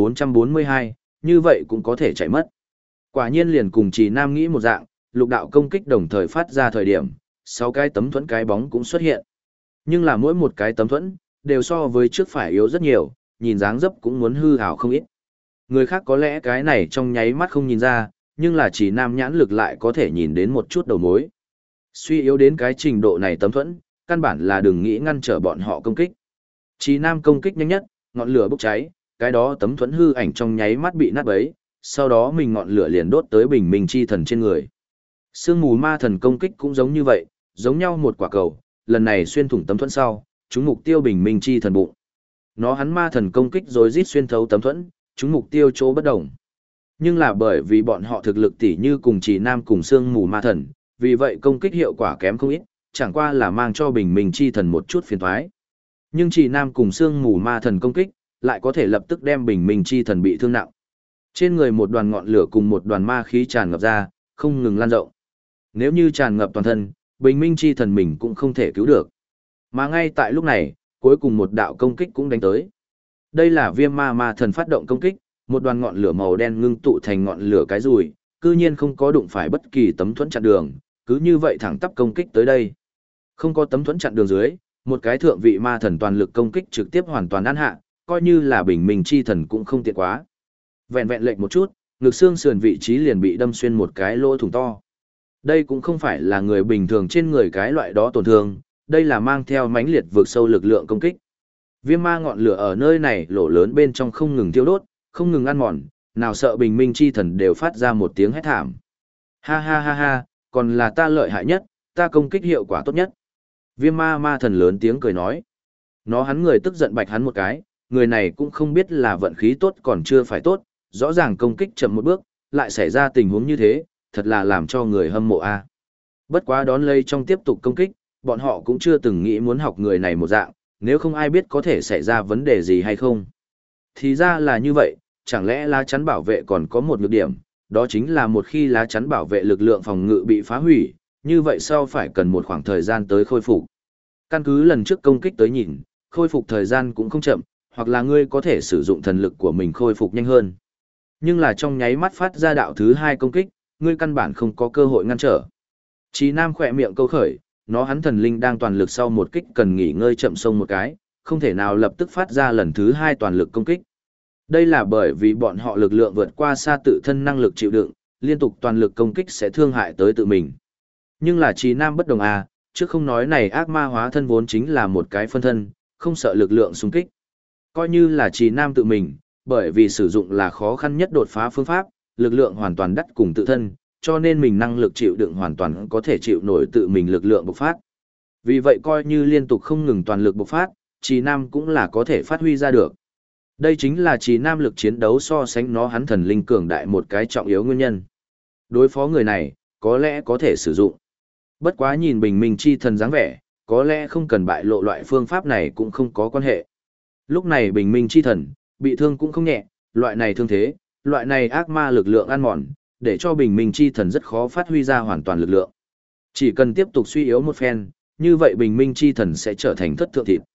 1442, như vậy cũng có thể chạy mất. Quả nhiên liền cùng Chí Nam nghĩ một dạng, lục đạo công kích đồng thời phát ra thời điểm, 6 cái tấm thuẫn cái bóng cũng xuất hiện. Nhưng là mỗi một cái tấm thuẫn, đều so với trước phải yếu rất nhiều, nhìn dáng dấp cũng muốn hư hào không ít. Người khác có lẽ cái này trong nháy mắt không nhìn ra, nhưng là chỉ Nam nhãn lực lại có thể nhìn đến một chút đầu mối. Suy yếu đến cái trình độ này tấm thuẫn, căn bản là đừng nghĩ ngăn trở bọn họ công kích. Chỉ Nam công kích nhanh nhất, ngọn lửa bốc cháy, cái đó tấm thuẫn hư ảnh trong nháy mắt bị nát bấy, sau đó mình ngọn lửa liền đốt tới bình minh chi thần trên người. Sương mù ma thần công kích cũng giống như vậy, giống nhau một quả cầu, lần này xuyên thủng tấm thuẫn sau, trúng mục tiêu bình minh chi thần bụng. Nó hắn ma thần công kích rồi rít xuyên thấu tấm thuẫn, trúng mục tiêu chỗ bất đồng. Nhưng là bởi vì bọn họ thực lực tỷ như cùng Chỉ Nam cùng Sương mù ma thần, vì vậy công kích hiệu quả kém không ít, chẳng qua là mang cho bình minh chi thần một chút phiền toái. Nhưng Chỉ Nam cùng Sương mù ma thần công kích, lại có thể lập tức đem bình minh chi thần bị thương nặng. Trên người một đoàn ngọn lửa cùng một đoàn ma khí tràn ngập ra, không ngừng lan rộng. Nếu như tràn ngập toàn thân, bình minh chi thần mình cũng không thể cứu được. Mà ngay tại lúc này, cuối cùng một đạo công kích cũng đánh tới. Đây là viêm ma ma thần phát động công kích, một đoàn ngọn lửa màu đen ngưng tụ thành ngọn lửa cái rùi, cư nhiên không có đụng phải bất kỳ tấm thuẫn chặn đường, cứ như vậy thẳng tắp công kích tới đây. Không có tấm thuẫn chặn đường dưới, một cái thượng vị ma thần toàn lực công kích trực tiếp hoàn toàn ăn hạ, coi như là bình minh chi thần cũng không tiện quá. Vẹn vẹn lệch một chút, ngực xương sườn vị trí liền bị đâm xuyên một cái lỗ thủng to. Đây cũng không phải là người bình thường trên người cái loại đó tổn thương, đây là mang theo mãnh liệt vượt sâu lực lượng công kích. Viêm ma ngọn lửa ở nơi này lỗ lớn bên trong không ngừng thiêu đốt, không ngừng ăn mòn, nào sợ bình minh chi thần đều phát ra một tiếng hét thảm. Ha ha ha ha, còn là ta lợi hại nhất, ta công kích hiệu quả tốt nhất. Viêm ma ma thần lớn tiếng cười nói. Nó hắn người tức giận bạch hắn một cái, người này cũng không biết là vận khí tốt còn chưa phải tốt, rõ ràng công kích chậm một bước, lại xảy ra tình huống như thế, thật là làm cho người hâm mộ a. Bất quá đón lấy trong tiếp tục công kích, bọn họ cũng chưa từng nghĩ muốn học người này một dạng, nếu không ai biết có thể xảy ra vấn đề gì hay không. Thì ra là như vậy, chẳng lẽ lá chắn bảo vệ còn có một nhược điểm, đó chính là một khi lá chắn bảo vệ lực lượng phòng ngự bị phá hủy, như vậy sau phải cần một khoảng thời gian tới khôi phục. Căn cứ lần trước công kích tới nhìn, khôi phục thời gian cũng không chậm, hoặc là ngươi có thể sử dụng thần lực của mình khôi phục nhanh hơn. Nhưng là trong nháy mắt phát ra đạo thứ hai công kích, ngươi căn bản không có cơ hội ngăn trở. Chí Nam khỏe miệng câu khởi, nó hắn thần linh đang toàn lực sau một kích cần nghỉ ngơi chậm sông một cái, không thể nào lập tức phát ra lần thứ hai toàn lực công kích. Đây là bởi vì bọn họ lực lượng vượt qua xa tự thân năng lực chịu đựng, liên tục toàn lực công kích sẽ thương hại tới tự mình. Nhưng là Chí Nam bất đồng à, trước không nói này ác ma hóa thân vốn chính là một cái phân thân, không sợ lực lượng xung kích. Coi như là Chí Nam tự mình, bởi vì sử dụng là khó khăn nhất đột phá phương pháp, lực lượng hoàn toàn đắt cùng tự thân, cho nên mình năng lực chịu đựng hoàn toàn có thể chịu nổi tự mình lực lượng bộc phát. Vì vậy coi như liên tục không ngừng toàn lực bộc phát, Chí Nam cũng là có thể phát huy ra được. Đây chính là Chí Nam lực chiến đấu so sánh nó hắn thần linh cường đại một cái trọng yếu nguyên nhân. Đối phó người này, có lẽ có thể sử dụng. Bất quá nhìn bình minh chi thần dáng vẻ, có lẽ không cần bại lộ loại phương pháp này cũng không có quan hệ. Lúc này bình minh chi thần, bị thương cũng không nhẹ, loại này thương thế, loại này ác ma lực lượng ăn mòn, để cho bình minh chi thần rất khó phát huy ra hoàn toàn lực lượng. Chỉ cần tiếp tục suy yếu một phen, như vậy bình minh chi thần sẽ trở thành thất thượng thịt.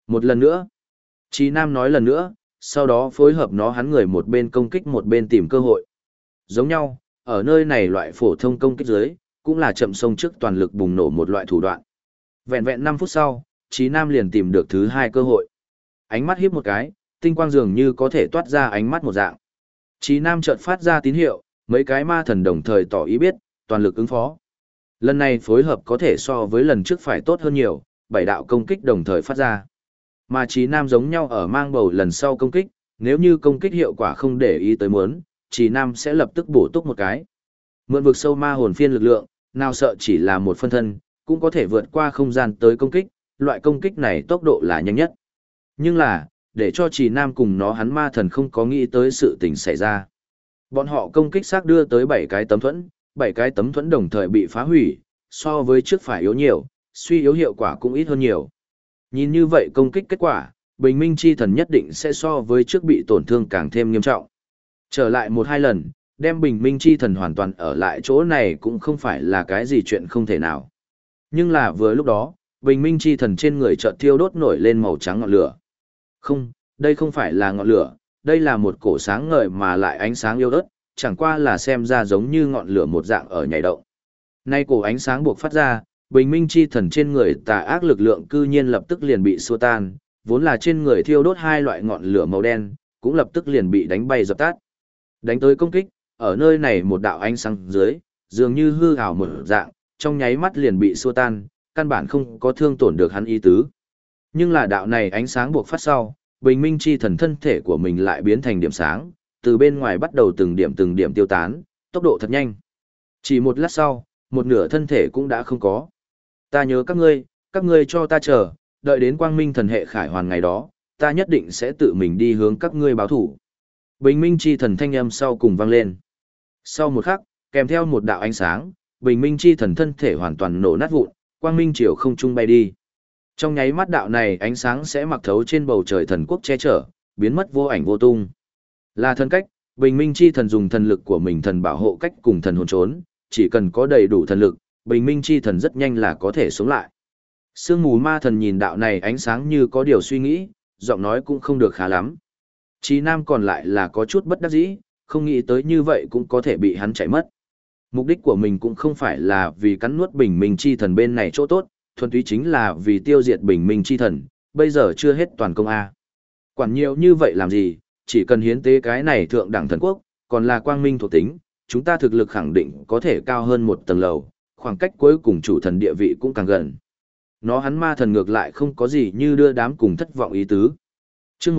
Một lần nữa. Chí Nam nói lần nữa, sau đó phối hợp nó hắn người một bên công kích một bên tìm cơ hội. Giống nhau, ở nơi này loại phổ thông công kích dưới, cũng là chậm sông trước toàn lực bùng nổ một loại thủ đoạn. Vẹn vẹn 5 phút sau, Chí Nam liền tìm được thứ hai cơ hội. Ánh mắt híp một cái, tinh quang dường như có thể toát ra ánh mắt một dạng. Chí Nam chợt phát ra tín hiệu, mấy cái ma thần đồng thời tỏ ý biết, toàn lực ứng phó. Lần này phối hợp có thể so với lần trước phải tốt hơn nhiều, 7 đạo công kích đồng thời phát ra. Mà Chí Nam giống nhau ở mang bầu lần sau công kích, nếu như công kích hiệu quả không để ý tới muốn, Chí Nam sẽ lập tức bổ túc một cái. Mượn vực sâu ma hồn phiên lực lượng, nào sợ chỉ là một phân thân, cũng có thể vượt qua không gian tới công kích, loại công kích này tốc độ là nhanh nhất. Nhưng là, để cho Chí Nam cùng nó hắn ma thần không có nghĩ tới sự tình xảy ra. Bọn họ công kích xác đưa tới 7 cái tấm thuẫn đồng thời bị phá hủy, so với trước phải yếu nhiều, suy yếu hiệu quả cũng ít hơn nhiều. Nhìn như vậy công kích kết quả, bình minh chi thần nhất định sẽ so với trước bị tổn thương càng thêm nghiêm trọng. Trở lại 1-2 lần, đem bình minh chi thần hoàn toàn ở lại chỗ này cũng không phải là cái gì chuyện không thể nào. Nhưng là vừa lúc đó, bình minh chi thần trên người chợt thiêu đốt nổi lên màu trắng ngọn lửa. Không, đây không phải là ngọn lửa, đây là một cổ sáng ngời mà lại ánh sáng yếu ớt, chẳng qua là xem ra giống như ngọn lửa một dạng ở nhảy động. Nay cổ ánh sáng buộc phát ra, bình minh chi thần trên người tà ác lực lượng cư nhiên lập tức liền bị xua tan, vốn là trên người thiêu đốt hai loại ngọn lửa màu đen, cũng lập tức liền bị đánh bay dập tắt. Đánh tới công kích, ở nơi này một đạo ánh sáng dưới, dường như hư ảo một dạng, trong nháy mắt liền bị xua tan, căn bản không có thương tổn được hắn ý tứ. Nhưng là đạo này ánh sáng buộc phát sau, bình minh chi thần thân thể của mình lại biến thành điểm sáng, từ bên ngoài bắt đầu từng điểm tiêu tán, tốc độ thật nhanh. Chỉ một lát sau, một nửa thân thể cũng đã không có. Ta nhớ các ngươi cho ta chờ, đợi đến quang minh thần hệ khải hoàn ngày đó, ta nhất định sẽ tự mình đi hướng các ngươi báo thủ. Bình minh chi thần thanh âm sau cùng vang lên. Sau một khắc, kèm theo một đạo ánh sáng, bình minh chi thần thân thể hoàn toàn nổ nát vụn, quang minh chiều không trung bay đi. Trong nháy mắt đạo này ánh sáng sẽ mặc thấu trên bầu trời thần quốc che chở, biến mất vô ảnh vô tung. Là thần cách, bình minh chi thần dùng thần lực của mình thần bảo hộ cách cùng thần hồn trốn, chỉ cần có đầy đủ thần lực, bình minh chi thần rất nhanh là có thể sống lại. Sương mù ma thần nhìn đạo này ánh sáng như có điều suy nghĩ, giọng nói cũng không được khá lắm. Chí Nam còn lại là có chút bất đắc dĩ, không nghĩ tới như vậy cũng có thể bị hắn chạy mất. Mục đích của mình cũng không phải là vì cắn nuốt bình minh chi thần bên này chỗ tốt, thuần túy chính là vì tiêu diệt bình minh chi thần, bây giờ chưa hết toàn công A. Quản nhiều như vậy làm gì, chỉ cần hiến tế cái này thượng đẳng thần quốc, còn là quang minh thuộc tính, chúng ta thực lực khẳng định có thể cao hơn một tầng lầu, khoảng cách cuối cùng chủ thần địa vị cũng càng gần. Nó hắn ma thần ngược lại không có gì như đưa đám cùng thất vọng ý tứ. Chương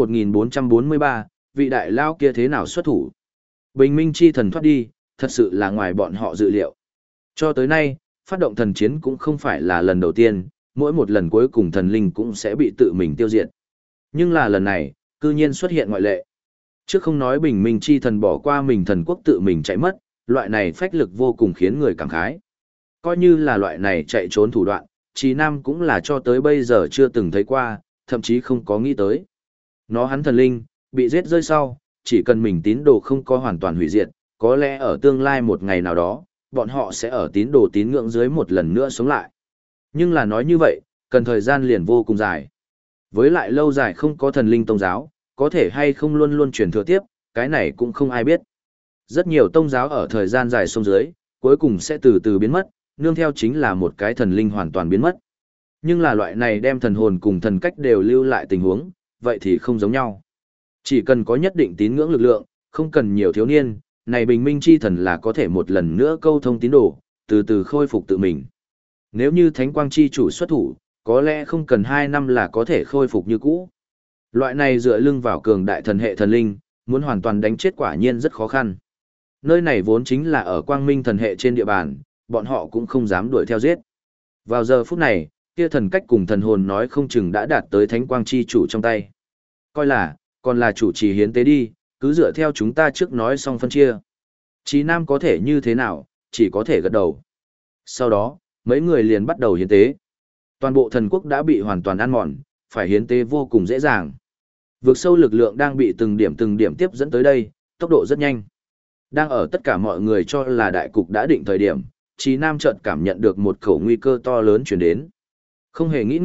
1443, vị đại lao kia thế nào xuất thủ? Bình minh chi thần thoát đi, thật sự là ngoài bọn họ dự liệu. Cho tới nay, phát động thần chiến cũng không phải là lần đầu tiên, mỗi một lần cuối cùng thần linh cũng sẽ bị tự mình tiêu diệt. Nhưng là lần này, cư nhiên xuất hiện ngoại lệ. Trước không nói bình minh chi thần bỏ qua mình thần quốc tự mình chạy mất, loại này phách lực vô cùng khiến người cảm khái. Coi như là loại này chạy trốn thủ đoạn, Chí Nam cũng là cho tới bây giờ chưa từng thấy qua, thậm chí không có nghĩ tới. Nó hắn thần linh, bị giết rơi sau, chỉ cần mình tín đồ không có hoàn toàn hủy diệt, có lẽ ở tương lai một ngày nào đó, bọn họ sẽ ở tín đồ tín ngưỡng dưới một lần nữa sống lại. Nhưng là nói như vậy, cần thời gian liền vô cùng dài. Với lại lâu dài không có thần linh tôn giáo, có thể hay không luôn luôn truyền thừa tiếp, cái này cũng không ai biết. Rất nhiều tôn giáo ở thời gian dài xuống dưới, cuối cùng sẽ từ từ biến mất, nương theo chính là một cái thần linh hoàn toàn biến mất. Nhưng là loại này đem thần hồn cùng thần cách đều lưu lại tình huống, vậy thì không giống nhau. Chỉ cần có nhất định tín ngưỡng lực lượng, không cần nhiều thiếu niên, này bình minh chi thần là có thể một lần nữa câu thông tín đồ, từ từ khôi phục tự mình. Nếu như thánh quang chi chủ xuất thủ, có lẽ không cần 2 năm là có thể khôi phục như cũ. Loại này dựa lưng vào cường đại thần hệ thần linh, muốn hoàn toàn đánh chết quả nhiên rất khó khăn. Nơi này vốn chính là ở quang minh thần hệ trên địa bàn, bọn họ cũng không dám đuổi theo giết. Vào giờ phút này, kia thần cách cùng thần hồn nói không chừng đã đạt tới thánh quang chi chủ trong tay. Coi là, còn là chủ trì hiến tế đi, cứ dựa theo chúng ta trước nói xong phân chia. Chí Nam có thể như thế nào, chỉ có thể gật đầu. Sau đó, mấy người liền bắt đầu hiến tế. Toàn bộ thần quốc đã bị hoàn toàn ăn mòn, phải hiến tế vô cùng dễ dàng. Vượt sâu lực lượng đang bị từng điểm tiếp dẫn tới đây, tốc độ rất nhanh. Đang ở tất cả mọi người cho là đại cục đã định thời điểm, Chí Nam chợt cảm nhận được một khẩu nguy cơ to lớn chuyển đến. Không hề nghĩ ngợi,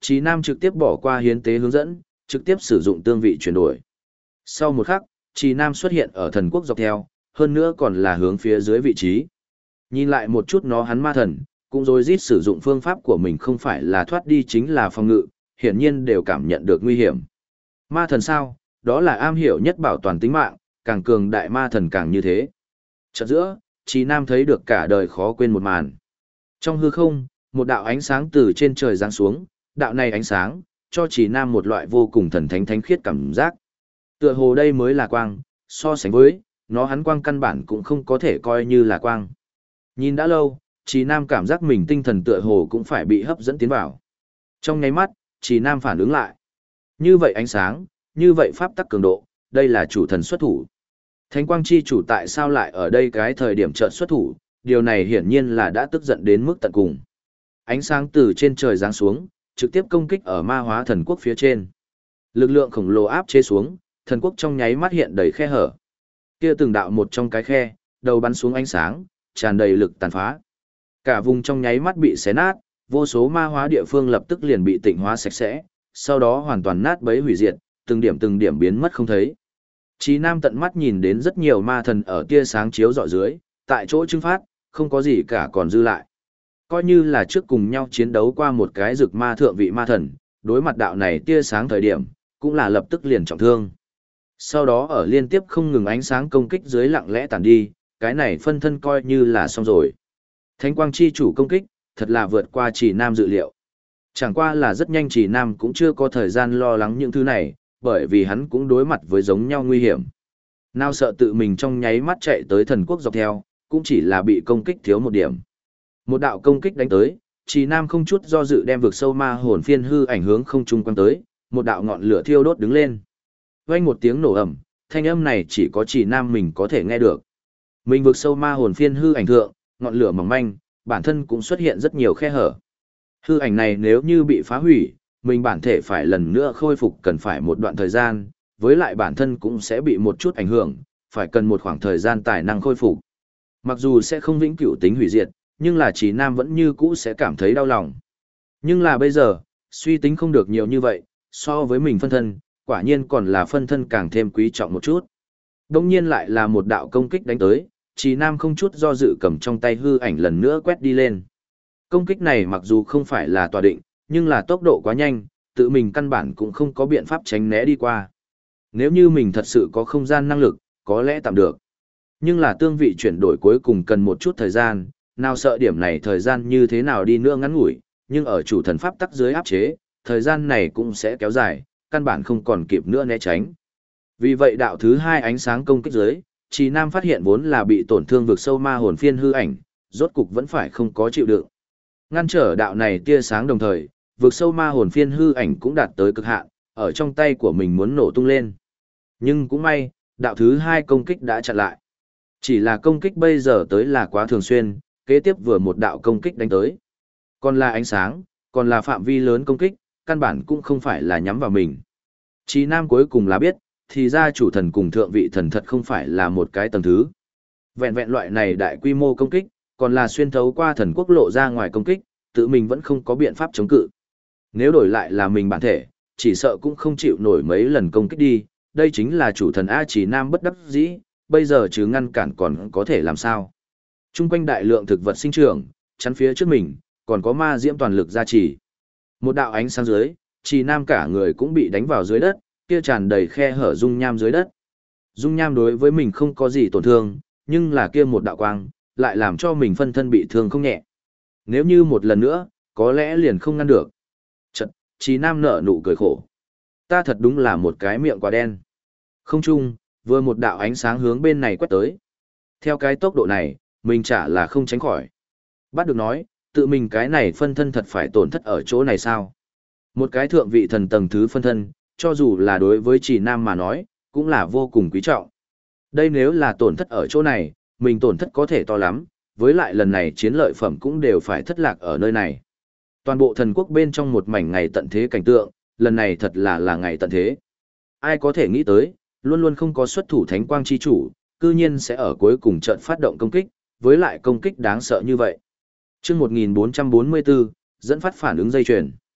Chí Nam trực tiếp bỏ qua hiến tế hướng dẫn, trực tiếp sử dụng tương vị chuyển đổi. Sau một khắc, Chí Nam xuất hiện ở thần quốc dọc theo, hơn nữa còn là hướng phía dưới vị trí. Nhìn lại một chút nó hắn ma thần, cũng rồi rít sử dụng phương pháp của mình không phải là thoát đi chính là phòng ngự, hiển nhiên đều cảm nhận được nguy hiểm. Ma thần sao, đó là am hiểu nhất bảo toàn tính mạng, càng cường đại ma thần càng như thế. Chợt giữa, Chí Nam thấy được cả đời khó quên một màn. Trong hư không, một đạo ánh sáng từ trên trời giáng xuống, đạo này ánh sáng, cho Chí Nam một loại vô cùng thần thánh thánh khiết cảm giác. Tựa hồ đây mới là quang, so sánh với, nó hắn quang căn bản cũng không có thể coi như là quang. Nhìn đã lâu, Chí Nam cảm giác mình tinh thần tựa hồ cũng phải bị hấp dẫn tiến vào. Trong nháy mắt, Chí Nam phản ứng lại. Như vậy ánh sáng, như vậy pháp tắc cường độ, đây là chủ thần xuất thủ. Thánh quang chi chủ tại sao lại ở đây cái thời điểm chợt xuất thủ, điều này hiển nhiên là đã tức giận đến mức tận cùng. Ánh sáng từ trên trời giáng xuống, trực tiếp công kích ở ma hóa thần quốc phía trên. Lực lượng khổng lồ áp chế xuống, thần quốc trong nháy mắt hiện đầy khe hở. Kia từng đạo một trong cái khe, đầu bắn xuống ánh sáng, tràn đầy lực tàn phá. Cả vùng trong nháy mắt bị xé nát, vô số ma hóa địa phương lập tức liền bị tịnh hóa sạch sẽ, sau đó hoàn toàn nát bấy hủy diệt, từng điểm biến mất không thấy. Chí Nam tận mắt nhìn đến rất nhiều ma thần ở tia sáng chiếu rọi dưới, tại chỗ trưng phát, không có gì cả còn dư lại. Coi như là trước cùng nhau chiến đấu qua một cái rực ma thượng vị ma thần, đối mặt đạo này tia sáng thời điểm, cũng là lập tức liền trọng thương. Sau đó ở liên tiếp không ngừng ánh sáng công kích dưới lặng lẽ tàn đi, cái này phân thân coi như là xong rồi. Thánh quang chi chủ công kích, thật là vượt qua Chỉ Nam dự liệu. Chẳng qua là rất nhanh Chỉ Nam cũng chưa có thời gian lo lắng những thứ này, bởi vì hắn cũng đối mặt với giống nhau nguy hiểm. Nào sợ tự mình trong nháy mắt chạy tới thần quốc dọc theo, cũng chỉ là bị công kích thiếu một điểm. Một đạo công kích đánh tới, Chỉ Nam không chút do dự đem vực sâu ma hồn phiên hư ảnh hướng không trung quăng tới, một đạo ngọn lửa thiêu đốt đứng lên. Vang một tiếng nổ ầm, thanh âm này chỉ có Chỉ Nam mình có thể nghe được. Mình vực sâu ma hồn phiên hư ảnh thượng, ngọn lửa mỏng manh, bản thân cũng xuất hiện rất nhiều khe hở. Hư ảnh này nếu như bị phá hủy, mình bản thể phải lần nữa khôi phục cần phải một đoạn thời gian, với lại bản thân cũng sẽ bị một chút ảnh hưởng, phải cần một khoảng thời gian tài năng khôi phục. Mặc dù sẽ không vĩnh cửu tính hủy diệt, nhưng là Chí Nam vẫn như cũ sẽ cảm thấy đau lòng. Nhưng là bây giờ, suy tính không được nhiều như vậy, so với mình phân thân, quả nhiên còn là phân thân càng thêm quý trọng một chút. Đông nhiên lại là một đạo công kích đánh tới, Chí Nam không chút do dự cầm trong tay hư ảnh lần nữa quét đi lên. Công kích này mặc dù không phải là tòa định, nhưng là tốc độ quá nhanh, tự mình căn bản cũng không có biện pháp tránh né đi qua. Nếu như mình thật sự có không gian năng lực, có lẽ tạm được. Nhưng là tương vị chuyển đổi cuối cùng cần một chút thời gian, nào sợ điểm này thời gian như thế nào đi nữa ngắn ngủi, nhưng ở chủ thần pháp tắc dưới áp chế, thời gian này cũng sẽ kéo dài, căn bản không còn kịp nữa né tránh. Vì vậy đạo thứ hai ánh sáng công kích dưới, Chí Nam phát hiện vốn là bị tổn thương vực sâu ma hồn phiên hư ảnh, rốt cục vẫn phải không có chịu đựng. Ngăn trở đạo này tia sáng đồng thời, vực sâu ma hồn phiên hư ảnh cũng đạt tới cực hạn, ở trong tay của mình muốn nổ tung lên. Nhưng cũng may, đạo thứ hai công kích đã chặn lại. Chỉ là công kích bây giờ tới là quá thường xuyên, kế tiếp vừa một đạo công kích đánh tới. Còn là ánh sáng, còn là phạm vi lớn công kích, căn bản cũng không phải là nhắm vào mình. Chí Nam cuối cùng là biết, thì ra chủ thần cùng thượng vị thần thật không phải là một cái tầng thứ. Vẹn vẹn loại này đại quy mô công kích, còn là xuyên thấu qua thần quốc lộ ra ngoài công kích, tự mình vẫn không có biện pháp chống cự. Nếu đổi lại là mình bản thể, chỉ sợ cũng không chịu nổi mấy lần công kích đi, đây chính là chủ thần A Chí Nam bất đắc dĩ, bây giờ chứ ngăn cản còn có thể làm sao. Trung quanh đại lượng thực vật sinh trưởng, chắn phía trước mình, còn có ma diễm toàn lực gia trì. Một đạo ánh sáng dưới, Chí Nam cả người cũng bị đánh vào dưới đất, kia tràn đầy khe hở dung nham dưới đất. Dung nham đối với mình không có gì tổn thương, nhưng là kia một đạo quang, lại làm cho mình phân thân bị thương không nhẹ. Nếu như một lần nữa, có lẽ liền không ngăn được. Chật, Chí Nam nở nụ cười khổ. Ta thật đúng là một cái miệng quả đen. Không chung, vừa một đạo ánh sáng hướng bên này quét tới. Theo cái tốc độ này, mình chả là không tránh khỏi. Bắt được nói, tự mình cái này phân thân thật phải tổn thất ở chỗ này sao? Một cái thượng vị thần tầng thứ phân thân, cho dù là đối với Chí Nam mà nói, cũng là vô cùng quý trọng. Đây nếu là tổn thất ở chỗ này, mình tổn thất có thể to lắm, với lại lần này chiến lợi phẩm cũng đều phải thất lạc ở nơi này. Toàn bộ thần quốc bên trong một mảnh ngày tận thế cảnh tượng, lần này thật là ngày tận thế. Ai có thể nghĩ tới, luôn luôn không có xuất thủ thánh quang chi chủ, cư nhiên sẽ ở cuối cùng trận phát động công kích, với lại công kích đáng sợ như vậy. Chương 1444, dẫn phát phản ứng dây chuyền.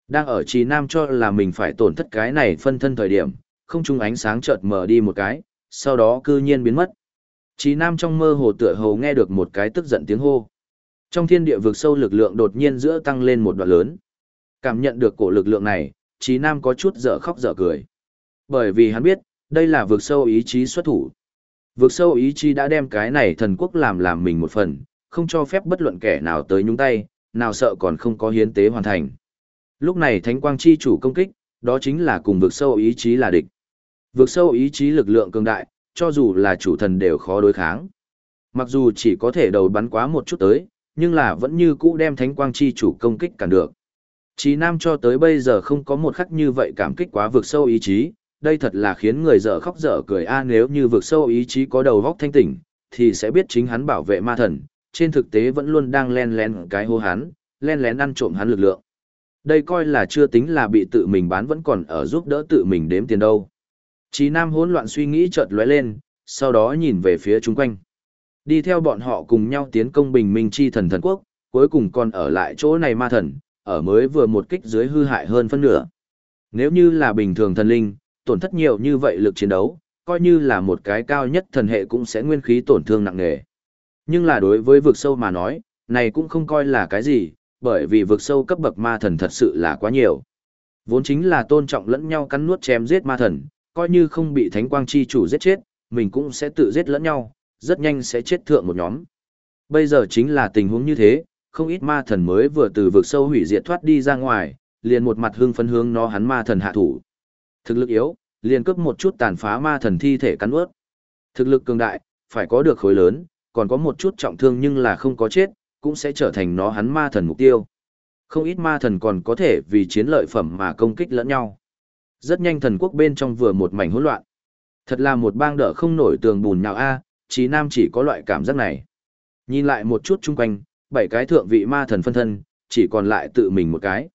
Đang ở Trì Nam cho là mình phải tổn thất cái này phân thân thời điểm, không trung ánh sáng chợt mở đi một cái, sau đó cư nhiên biến mất. Trì Nam trong mơ hồ tựa hồ nghe được một cái tức giận tiếng hô. Trong thiên địa vực sâu lực lượng đột nhiên giữa tăng lên một đoạn lớn. Cảm nhận được cổ lực lượng này, Trì Nam có chút dở khóc dở cười. Bởi vì hắn biết, đây là vực sâu ý chí xuất thủ. Vực sâu ý chí đã đem cái này thần quốc làm mình một phần, không cho phép bất luận kẻ nào tới nhúng tay, nào sợ còn không có hiến tế hoàn thành. Lúc này Thánh Quang Chi chủ công kích, đó chính là cùng vực sâu ý chí là địch. Vực sâu ý chí lực lượng cường đại, cho dù là chủ thần đều khó đối kháng. Mặc dù chỉ có thể đầu bắn quá một chút tới, nhưng là vẫn như cũ đem Thánh Quang Chi chủ công kích cản được. Chí Nam cho tới bây giờ không có một khắc như vậy cảm kích quá vực sâu ý chí, đây thật là khiến người dở khóc dở cười nếu như vực sâu ý chí có đầu góc thanh tỉnh, thì sẽ biết chính hắn bảo vệ ma thần, trên thực tế vẫn luôn đang len lén cái hô hắn, len lén ăn trộm hắn lực lượng. Đây coi là chưa tính là bị tự mình bán vẫn còn ở giúp đỡ tự mình đếm tiền đâu. Chí Nam hỗn loạn suy nghĩ chợt lóe lên, sau đó nhìn về phía chung quanh. Đi theo bọn họ cùng nhau tiến công bình minh chi thần thần quốc, cuối cùng còn ở lại chỗ này ma thần, ở mới vừa một kích dưới hư hại hơn phân nửa. Nếu như là bình thường thần linh, tổn thất nhiều như vậy lực chiến đấu, coi như là một cái cao nhất thần hệ cũng sẽ nguyên khí tổn thương nặng nề. Nhưng là đối với vực sâu mà nói, này cũng không coi là cái gì, bởi vì vực sâu cấp bậc ma thần thật sự là quá nhiều. Vốn chính là tôn trọng lẫn nhau cắn nuốt chém giết ma thần, coi như không bị Thánh Quang Chi chủ giết chết, mình cũng sẽ tự giết lẫn nhau, rất nhanh sẽ chết thượng một nhóm. Bây giờ chính là tình huống như thế, không ít ma thần mới vừa từ vực sâu hủy diệt thoát đi ra ngoài, liền một mặt hưng phấn hướng nó hắn ma thần hạ thủ. Thực lực yếu, liền cướp một chút tàn phá ma thần thi thể cắn ướt. Thực lực cường đại, phải có được khối lớn, còn có một chút trọng thương nhưng là không có chết, cũng sẽ trở thành nó hắn ma thần mục tiêu. Không ít ma thần còn có thể vì chiến lợi phẩm mà công kích lẫn nhau. Rất nhanh thần quốc bên trong vừa một mảnh hỗn loạn. Thật là một bang đỡ không nổi tường bùn nào Chí Nam chỉ có loại cảm giác này. Nhìn lại một chút chung quanh, 7 cái thượng vị ma thần phân thân, chỉ còn lại tự mình một cái.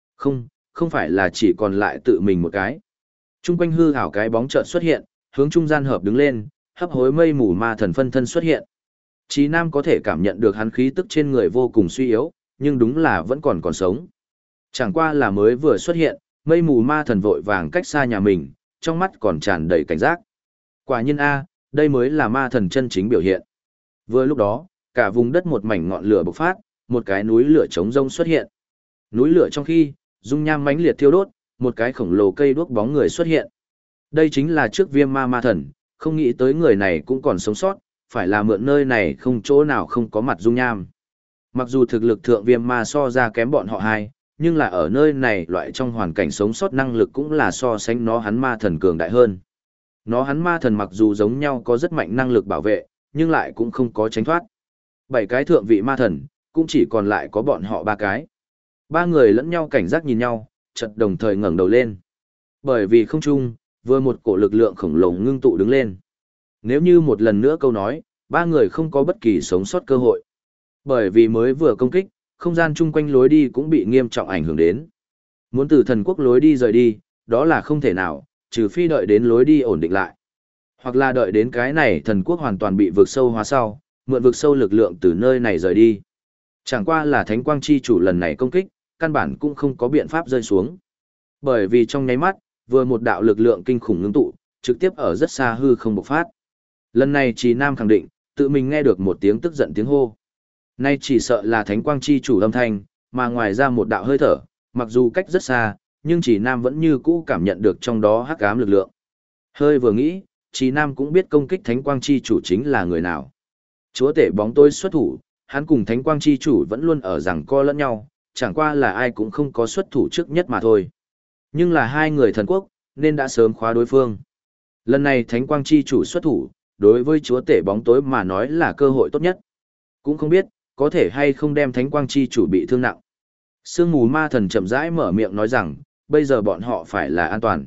Không phải là chỉ còn lại tự mình một cái. Chung quanh hư ảo cái bóng chợt xuất hiện, hướng trung gian hợp đứng lên, hấp hối mây mù ma thần phân thân xuất hiện. Chí Nam có thể cảm nhận được hắn khí tức trên người vô cùng suy yếu, nhưng đúng là vẫn còn sống. Chẳng qua là mới vừa xuất hiện, mây mù ma thần vội vàng cách xa nhà mình, trong mắt còn tràn đầy cảnh giác. Quả nhiên đây mới là ma thần chân chính biểu hiện. Vừa lúc đó, cả vùng đất một mảnh ngọn lửa bộc phát, một cái núi lửa trống rông xuất hiện. Núi lửa trong khi, dung nham mãnh liệt thiêu đốt, một cái khổng lồ cây đuốc bóng người xuất hiện. Đây chính là trước Viêm Ma ma thần, không nghĩ tới người này cũng còn sống sót, phải là mượn nơi này không chỗ nào không có mặt dung nham. Mặc dù thực lực thượng Viêm Ma so ra kém bọn họ hai, nhưng là ở nơi này loại trong hoàn cảnh sống sót năng lực cũng là so sánh nó hắn ma thần cường đại hơn. Nó hắn ma thần mặc dù giống nhau có rất mạnh năng lực bảo vệ, nhưng lại cũng không có tránh thoát. 7 cái thượng vị ma thần, cũng chỉ còn lại có bọn họ 3 cái. 3 người lẫn nhau cảnh giác nhìn nhau, chợt đồng thời ngẩng đầu lên. Bởi vì không trung, vừa một cổ lực lượng khổng lồ ngưng tụ đứng lên. Nếu như một lần nữa câu nói, 3 người không có bất kỳ sống sót cơ hội. Bởi vì mới vừa công kích, không gian chung quanh lối đi cũng bị nghiêm trọng ảnh hưởng đến. Muốn từ thần quốc lối đi rời đi, đó là không thể nào, trừ phi đợi đến lối đi ổn định lại. Hoặc là đợi đến cái này thần quốc hoàn toàn bị vực sâu hóa sau, mượn vực sâu lực lượng từ nơi này rời đi. Chẳng qua là Thánh Quang Chi chủ lần này công kích, căn bản cũng không có biện pháp rơi xuống. Bởi vì trong nháy mắt, vừa một đạo lực lượng kinh khủng ngưng tụ, trực tiếp ở rất xa hư không bộc phát. Lần này Chí Nam khẳng định, tự mình nghe được một tiếng tức giận tiếng hô. Nay chỉ sợ là Thánh Quang Chi chủ âm thanh, mà ngoài ra một đạo hơi thở, mặc dù cách rất xa, nhưng Chí Nam vẫn như cũ cảm nhận được trong đó hắc ám lực lượng. Hơi vừa nghĩ, Chí Nam cũng biết công kích Thánh Quang Chi chủ chính là người nào. Chúa tể bóng tối xuất thủ, hắn cùng Thánh Quang Chi chủ vẫn luôn ở giằng co lẫn nhau, chẳng qua là ai cũng không có xuất thủ trước nhất mà thôi. Nhưng là hai người thần quốc, nên đã sớm khóa đối phương. Lần này Thánh Quang Chi chủ xuất thủ, đối với chúa tể bóng tối mà nói là cơ hội tốt nhất. Cũng không biết, có thể hay không đem Thánh Quang Chi chủ bị thương nặng. Sương mù ma thần chậm rãi mở miệng nói rằng, bây giờ bọn họ phải là an toàn.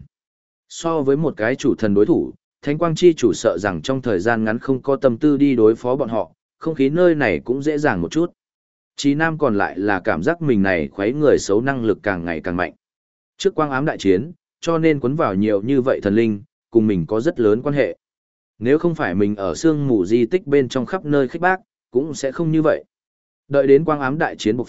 So với một cái chủ thần đối thủ, Thánh Quang Chi chủ sợ rằng trong thời gian ngắn không có tâm tư đi đối phó bọn họ, không khí nơi này cũng dễ dàng một chút. Chí Nam còn lại là cảm giác mình này khuấy người xấu năng lực càng ngày càng mạnh. Trước quang ám đại chiến, cho nên cuốn vào nhiều như vậy thần linh, cùng mình có rất lớn quan hệ. Nếu không phải mình ở sương mù di tích bên trong khắp nơi khích bác, cũng sẽ không như vậy. Đợi đến quang ám đại chiến bộc phát,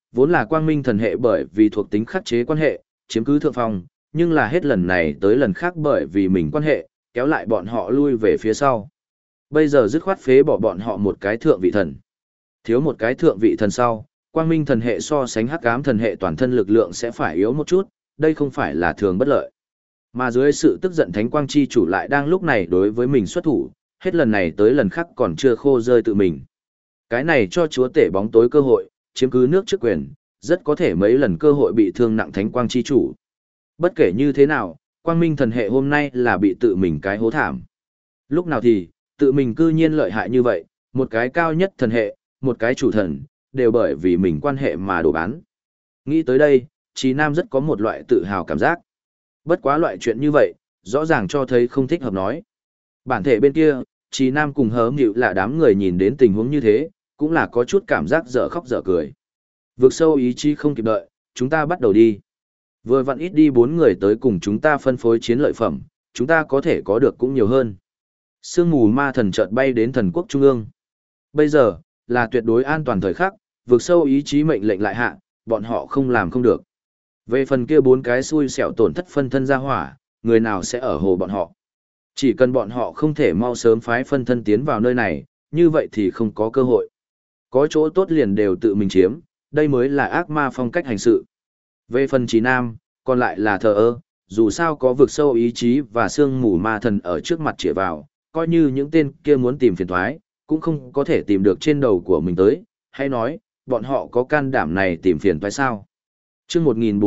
vốn là quang minh thần hệ bởi vì thuộc tính khắc chế quan hệ, chiếm cứ thượng phong, nhưng là hết lần này tới lần khác bởi vì mình quan hệ, kéo lại bọn họ lui về phía sau. Bây giờ dứt khoát phế bỏ bọn họ một cái thượng vị thần. Thiếu một cái thượng vị thần sau, quang minh thần hệ so sánh hắc ám thần hệ toàn thân lực lượng sẽ phải yếu một chút, đây không phải là thường bất lợi. Mà dưới sự tức giận thánh quang chi chủ lại đang lúc này đối với mình xuất thủ, hết lần này tới lần khác còn chưa khô rơi tự mình. Cái này cho chúa tể bóng tối cơ hội, chiếm cứ nước trước quyền, rất có thể mấy lần cơ hội bị thương nặng thánh quang chi chủ. Bất kể như thế nào, quang minh thần hệ hôm nay là bị tự mình cái hố thảm. Lúc nào thì, tự mình cư nhiên lợi hại như vậy, một cái cao nhất thần hệ, một cái chủ thần, đều bởi vì mình quan hệ mà đổ bán. Nghĩ tới đây, Trí Nam rất có một loại tự hào cảm giác. Bất quá loại chuyện như vậy, rõ ràng cho thấy không thích hợp nói. Bản thể bên kia, Trí Nam cùng hớm nhịu là đám người nhìn đến tình huống như thế, cũng là có chút cảm giác dở khóc dở cười. Vượt sâu ý chí không kịp đợi, chúng ta bắt đầu đi. Vừa vặn ít đi 4 người tới cùng chúng ta phân phối chiến lợi phẩm, chúng ta có thể có được cũng nhiều hơn. Sương mù ma thần chợt bay đến thần quốc trung ương. Bây giờ, là tuyệt đối an toàn thời khắc, vượt sâu ý chí mệnh lệnh lại hạ, bọn họ không làm không được. Về phần kia 4 cái xui xẻo tổn thất phân thân ra hỏa, người nào sẽ ở hồ bọn họ. Chỉ cần bọn họ không thể mau sớm phái phân thân tiến vào nơi này, như vậy thì không có cơ hội. Có chỗ tốt liền đều tự mình chiếm, đây mới là ác ma phong cách hành sự. Về phần Trí Nam, còn lại là thờ ơ, dù sao có vực sâu ý chí và sương mù ma thần ở trước mặt chĩa vào, coi như những tên kia muốn tìm phiền thoái, cũng không có thể tìm được trên đầu của mình tới, hay nói, bọn họ có can đảm này tìm phiền toái sao. Trước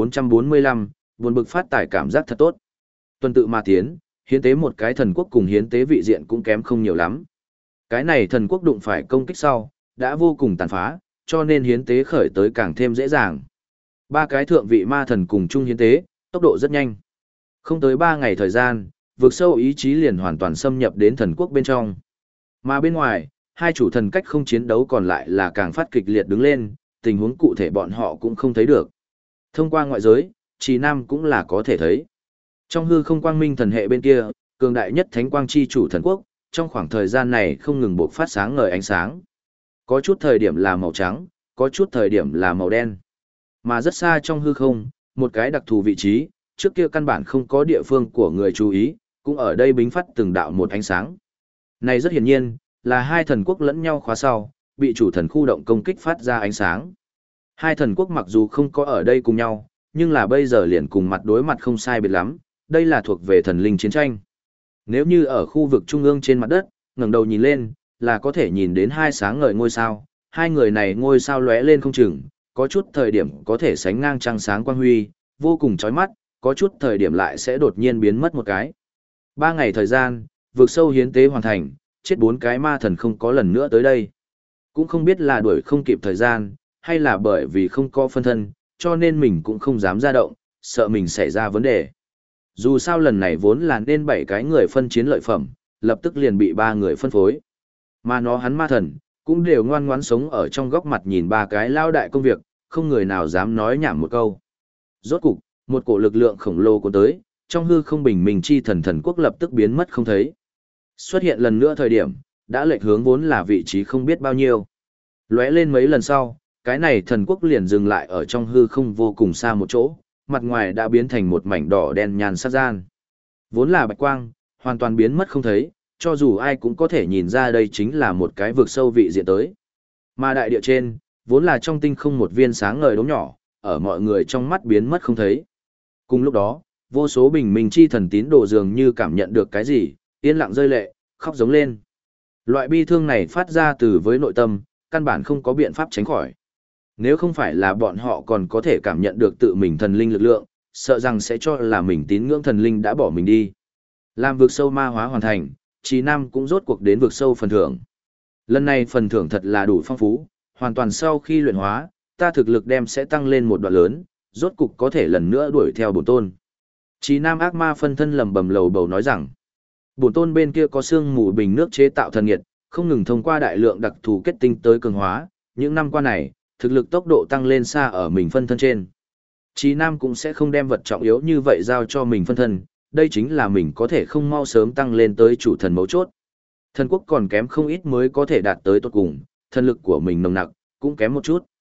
1445, buồn bực phát tải cảm giác thật tốt. Tuần tự mà tiến, hiến tế một cái thần quốc cùng hiến tế vị diện cũng kém không nhiều lắm. Cái này thần quốc đụng phải công kích sau, đã vô cùng tàn phá, cho nên hiến tế khởi tới càng thêm dễ dàng. 3 cái thượng vị ma thần cùng chung hiến tế, tốc độ rất nhanh. Không tới 3 ngày thời gian, vượt sâu ý chí liền hoàn toàn xâm nhập đến thần quốc bên trong. Mà bên ngoài, hai chủ thần cách không chiến đấu còn lại là càng phát kịch liệt đứng lên, tình huống cụ thể bọn họ cũng không thấy được. Thông qua ngoại giới, Trì Nam cũng là có thể thấy. Trong hư không quang minh thần hệ bên kia, cường đại nhất thánh quang chi chủ thần quốc, trong khoảng thời gian này không ngừng bộc phát sáng ngời ánh sáng. Có chút thời điểm là màu trắng, có chút thời điểm là màu đen. Mà rất xa trong hư không, một cái đặc thù vị trí, trước kia căn bản không có địa phương của người chú ý, cũng ở đây bính phát từng đạo một ánh sáng. Này rất hiển nhiên, là hai thần quốc lẫn nhau khóa sau, bị chủ thần khu động công kích phát ra ánh sáng. Hai thần quốc mặc dù không có ở đây cùng nhau, nhưng là bây giờ liền cùng mặt đối mặt không sai biệt lắm, đây là thuộc về thần linh chiến tranh. Nếu như ở khu vực trung ương trên mặt đất, ngẩng đầu nhìn lên, là có thể nhìn đến hai sáng ngời ngôi sao, hai người này ngôi sao lóe lên không chừng, có chút thời điểm có thể sánh ngang trăng sáng quang huy, vô cùng chói mắt, có chút thời điểm lại sẽ đột nhiên biến mất một cái. 3 ngày thời gian, vượt sâu hiến tế hoàn thành, chết 4 cái ma thần không có lần nữa tới đây. Cũng không biết là đuổi không kịp thời gian, hay là bởi vì không có phân thân, cho nên mình cũng không dám ra động, sợ mình xảy ra vấn đề. Dù sao lần này vốn là nên 7 cái người phân chiến lợi phẩm, lập tức liền bị 3 người phân phối. Mà nó hắn ma thần, cũng đều ngoan ngoãn sống ở trong góc mặt nhìn 3 cái lao đại công việc, không người nào dám nói nhảm một câu. Rốt cục, một cổ lực lượng khổng lồ của tới, trong hư không bình minh chi thần thần quốc lập tức biến mất không thấy. Xuất hiện lần nữa thời điểm, đã lệch hướng vốn là vị trí không biết bao nhiêu. Lóe lên mấy lần sau, cái này thần quốc liền dừng lại ở trong hư không vô cùng xa một chỗ, mặt ngoài đã biến thành một mảnh đỏ đen nhàn sắc gian. Vốn là bạch quang, hoàn toàn biến mất không thấy, cho dù ai cũng có thể nhìn ra đây chính là một cái vực sâu vị diện tới. Mà đại địa trên, vốn là trong tinh không một viên sáng ngời đốm nhỏ, ở mọi người trong mắt biến mất không thấy. Cùng lúc đó, vô số bình minh chi thần tín đồ dường như cảm nhận được cái gì, yên lặng rơi lệ, khóc giống lên. Loại bi thương này phát ra từ với nội tâm, căn bản không có biện pháp tránh khỏi. Nếu không phải là bọn họ còn có thể cảm nhận được tự mình thần linh lực lượng, sợ rằng sẽ cho là mình tín ngưỡng thần linh đã bỏ mình đi. Làm vực sâu ma hóa hoàn thành, Trí Nam cũng rốt cuộc đến vực sâu phần thưởng. Lần này phần thưởng thật là đủ phong phú, hoàn toàn sau khi luyện hóa, ta thực lực đem sẽ tăng lên một đoạn lớn, rốt cục có thể lần nữa đuổi theo bổn tôn. Trí Nam ác ma phân thân lầm bầm lầu bầu nói rằng, bổn tôn bên kia có xương mù bình nước chế tạo thần nhiệt, không ngừng thông qua đại lượng đặc thù kết tinh tới cường hóa, những năm qua này, thực lực tốc độ tăng lên xa ở mình phân thân trên. Trí Nam cũng sẽ không đem vật trọng yếu như vậy giao cho mình phân thân, đây chính là mình có thể không mau sớm tăng lên tới chủ thần mấu chốt. Thần quốc còn kém không ít mới có thể đạt tới tốt cùng, thần lực của mình nồng nặc, cũng kém một chút.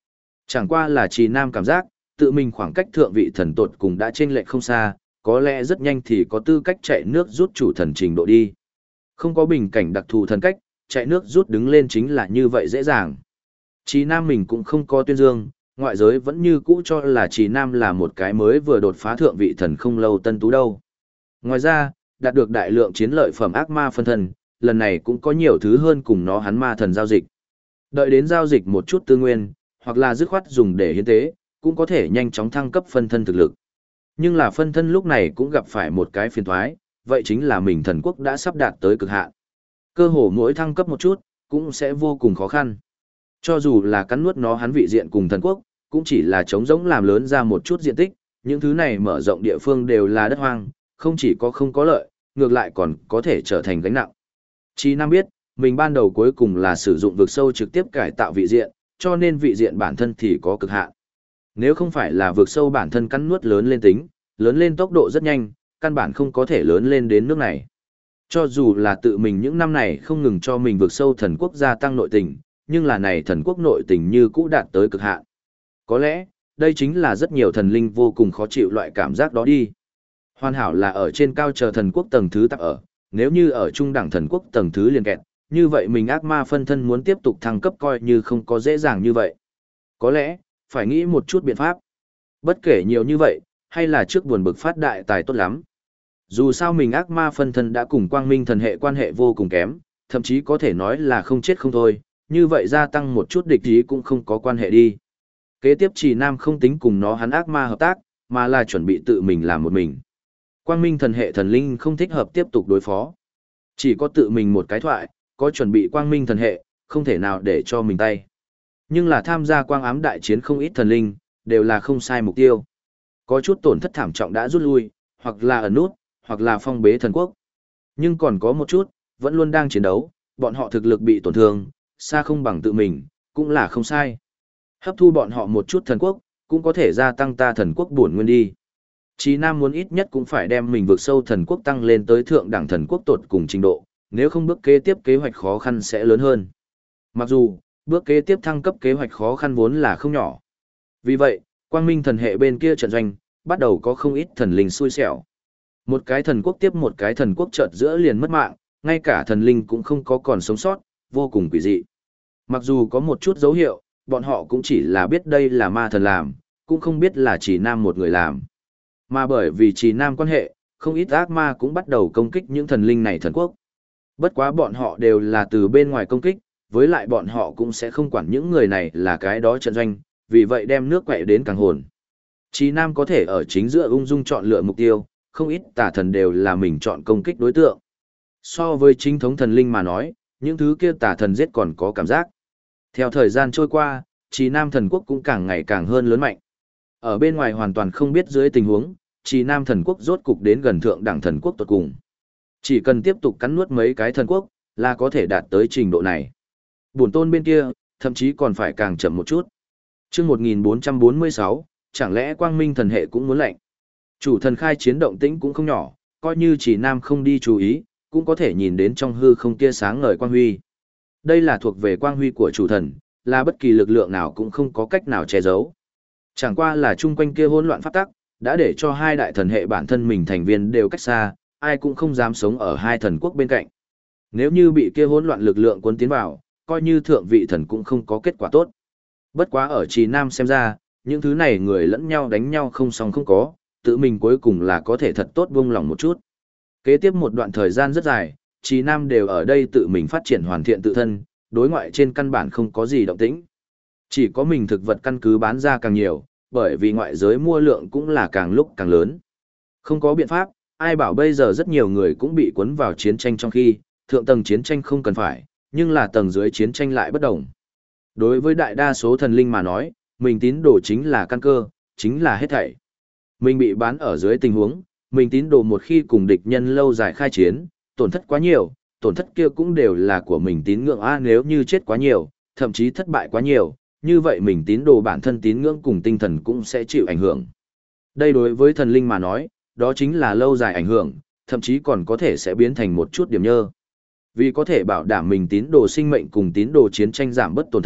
Chẳng qua là Trì Nam cảm giác, tự mình khoảng cách thượng vị thần tột cùng đã chênh lệch không xa, có lẽ rất nhanh thì có tư cách chạy nước rút chủ thần trình độ đi. Không có bình cảnh đặc thù thần cách, chạy nước rút đứng lên chính là như vậy dễ dàng. Trì Nam mình cũng không có tuyên dương, ngoại giới vẫn như cũ cho là Trì Nam là một cái mới vừa đột phá thượng vị thần không lâu tân tú đâu. Ngoài ra, đạt được đại lượng chiến lợi phẩm ác ma phân thân, lần này cũng có nhiều thứ hơn cùng nó hắn ma thần giao dịch. Đợi đến giao dịch một chút tư nguyên, hoặc là dứt khoát dùng để hiến tế, cũng có thể nhanh chóng thăng cấp phân thân thực lực. Nhưng là phân thân lúc này cũng gặp phải một cái phiền toái, vậy chính là mình thần quốc đã sắp đạt tới cực hạn. Cơ hồ mỗi thăng cấp một chút, cũng sẽ vô cùng khó khăn. Cho dù là cắn nuốt nó hắn vị diện cùng thần quốc, cũng chỉ là chống rỗng làm lớn ra một chút diện tích, những thứ này mở rộng địa phương đều là đất hoang, không chỉ có không có lợi, ngược lại còn có thể trở thành gánh nặng. Chí Nam biết, mình ban đầu cuối cùng là sử dụng vực sâu trực tiếp cải tạo vị diện, cho nên vị diện bản thân thì có cực hạn. Nếu không phải là vực sâu bản thân cắn nuốt lớn lên tính, lớn lên tốc độ rất nhanh, căn bản không có thể lớn lên đến nước này. Cho dù là tự mình những năm này không ngừng cho mình vực sâu thần quốc gia tăng nội tình, nhưng là này thần quốc nội tình như cũ đạt tới cực hạn. Có lẽ, đây chính là rất nhiều thần linh vô cùng khó chịu loại cảm giác đó đi. Hoàn hảo là ở trên cao chờ thần quốc tầng thứ tạp ở, nếu như ở trung đẳng thần quốc tầng thứ liền kẹt, như vậy mình ác ma phân thân muốn tiếp tục thăng cấp coi như không có dễ dàng như vậy. Có lẽ, phải nghĩ một chút biện pháp. Bất kể nhiều như vậy, hay là trước buồn bực phát đại tài tốt lắm. Dù sao mình ác ma phân thân đã cùng quang minh thần hệ quan hệ vô cùng kém, thậm chí có thể nói là không chết không thôi, như vậy gia tăng một chút địch ý cũng không có quan hệ đi. Kế tiếp Trì Nam không tính cùng nó hắn ác ma hợp tác, mà là chuẩn bị tự mình làm một mình. Quang minh thần hệ thần linh không thích hợp tiếp tục đối phó. Chỉ có tự mình một cái thoại, có chuẩn bị quang minh thần hệ, không thể nào để cho mình tay. Nhưng là tham gia quang ám đại chiến không ít thần linh, đều là không sai mục tiêu. Có chút tổn thất thảm trọng đã rút lui, hoặc là ẩn nút, hoặc là phong bế thần quốc. Nhưng còn có một chút, vẫn luôn đang chiến đấu, bọn họ thực lực bị tổn thương, xa không bằng tự mình, cũng là không sai. Hấp thu bọn họ một chút thần quốc, cũng có thể gia tăng ta thần quốc bổn nguyên đi. Chí Nam muốn ít nhất cũng phải đem mình vượt sâu thần quốc tăng lên tới thượng đẳng thần quốc tột cùng trình độ, nếu không bước kế tiếp kế hoạch khó khăn sẽ lớn hơn. Mặc dù, bước kế tiếp thăng cấp kế hoạch khó khăn vốn là không nhỏ. Vì vậy, quang minh thần hệ bên kia trận doanh, bắt đầu có không ít thần linh xui xẻo. Một cái thần quốc tiếp một cái thần quốc chợt giữa liền mất mạng, ngay cả thần linh cũng không có còn sống sót, vô cùng quỷ dị. Mặc dù có một chút dấu hiệu, bọn họ cũng chỉ là biết đây là ma thần làm, cũng không biết là Trì Nam một người làm. Mà bởi vì Trì Nam quan hệ, không ít ác ma cũng bắt đầu công kích những thần linh này thần quốc. Bất quá bọn họ đều là từ bên ngoài công kích, với lại bọn họ cũng sẽ không quản những người này là cái đó trận doanh, vì vậy đem nước quậy đến càng hồn. Trì Nam có thể ở chính giữa ung dung chọn lựa mục tiêu, không ít tà thần đều là mình chọn công kích đối tượng. So với chính thống thần linh mà nói, những thứ kia tà thần giết còn có cảm giác. Theo thời gian trôi qua, Trì Nam thần quốc cũng càng ngày càng hơn lớn mạnh. Ở bên ngoài hoàn toàn không biết dưới tình huống, Trì Nam thần quốc rốt cục đến gần thượng đẳng thần quốc tuột cùng. Chỉ cần tiếp tục cắn nuốt mấy cái thần quốc, là có thể đạt tới trình độ này. Bổn tôn bên kia, thậm chí còn phải càng chậm một chút. Chương 1446, chẳng lẽ quang minh thần hệ cũng muốn lệnh? Chủ thần khai chiến động tĩnh cũng không nhỏ, coi như Trì Nam không đi chú ý, cũng có thể nhìn đến trong hư không kia sáng ngời quang huy. Đây là thuộc về quang huy của chủ thần, là bất kỳ lực lượng nào cũng không có cách nào che giấu. Chẳng qua là chung quanh kia hỗn loạn pháp tắc, đã để cho hai đại thần hệ bản thân mình thành viên đều cách xa, ai cũng không dám sống ở hai thần quốc bên cạnh. Nếu như bị kia hỗn loạn lực lượng cuốn tiến vào, coi như thượng vị thần cũng không có kết quả tốt. Bất quá ở Trì Nam xem ra, những thứ này người lẫn nhau đánh nhau không xong không có, tự mình cuối cùng là có thể thật tốt buông lòng một chút. Kế tiếp một đoạn thời gian rất dài, Trì Nam đều ở đây tự mình phát triển hoàn thiện tự thân, đối ngoại trên căn bản không có gì động tĩnh. Chỉ có mình thực vật căn cứ bán ra càng nhiều, bởi vì ngoại giới mua lượng cũng là càng lúc càng lớn. Không có biện pháp, ai bảo bây giờ rất nhiều người cũng bị cuốn vào chiến tranh trong khi, thượng tầng chiến tranh không cần phải, nhưng là tầng dưới chiến tranh lại bất đồng. Đối với đại đa số thần linh mà nói, mình tín đồ chính là căn cơ, chính là hết thảy. Mình bị bán ở dưới tình huống, mình tín đồ một khi cùng địch nhân lâu dài khai chiến, tổn thất quá nhiều, tổn thất kia cũng đều là của mình tín ngưỡng nếu như chết quá nhiều, thậm chí thất bại quá nhiều, như vậy mình tín đồ bản thân tín ngưỡng cùng tinh thần cũng sẽ chịu ảnh hưởng. Đây đối với thần linh mà nói, đó chính là lâu dài ảnh hưởng, thậm chí còn có thể sẽ biến thành một chút điểm nhơ. Vì có thể bảo đảm mình tín đồ sinh mệnh cùng tín đồ chiến tranh giảm bớt tổn thất,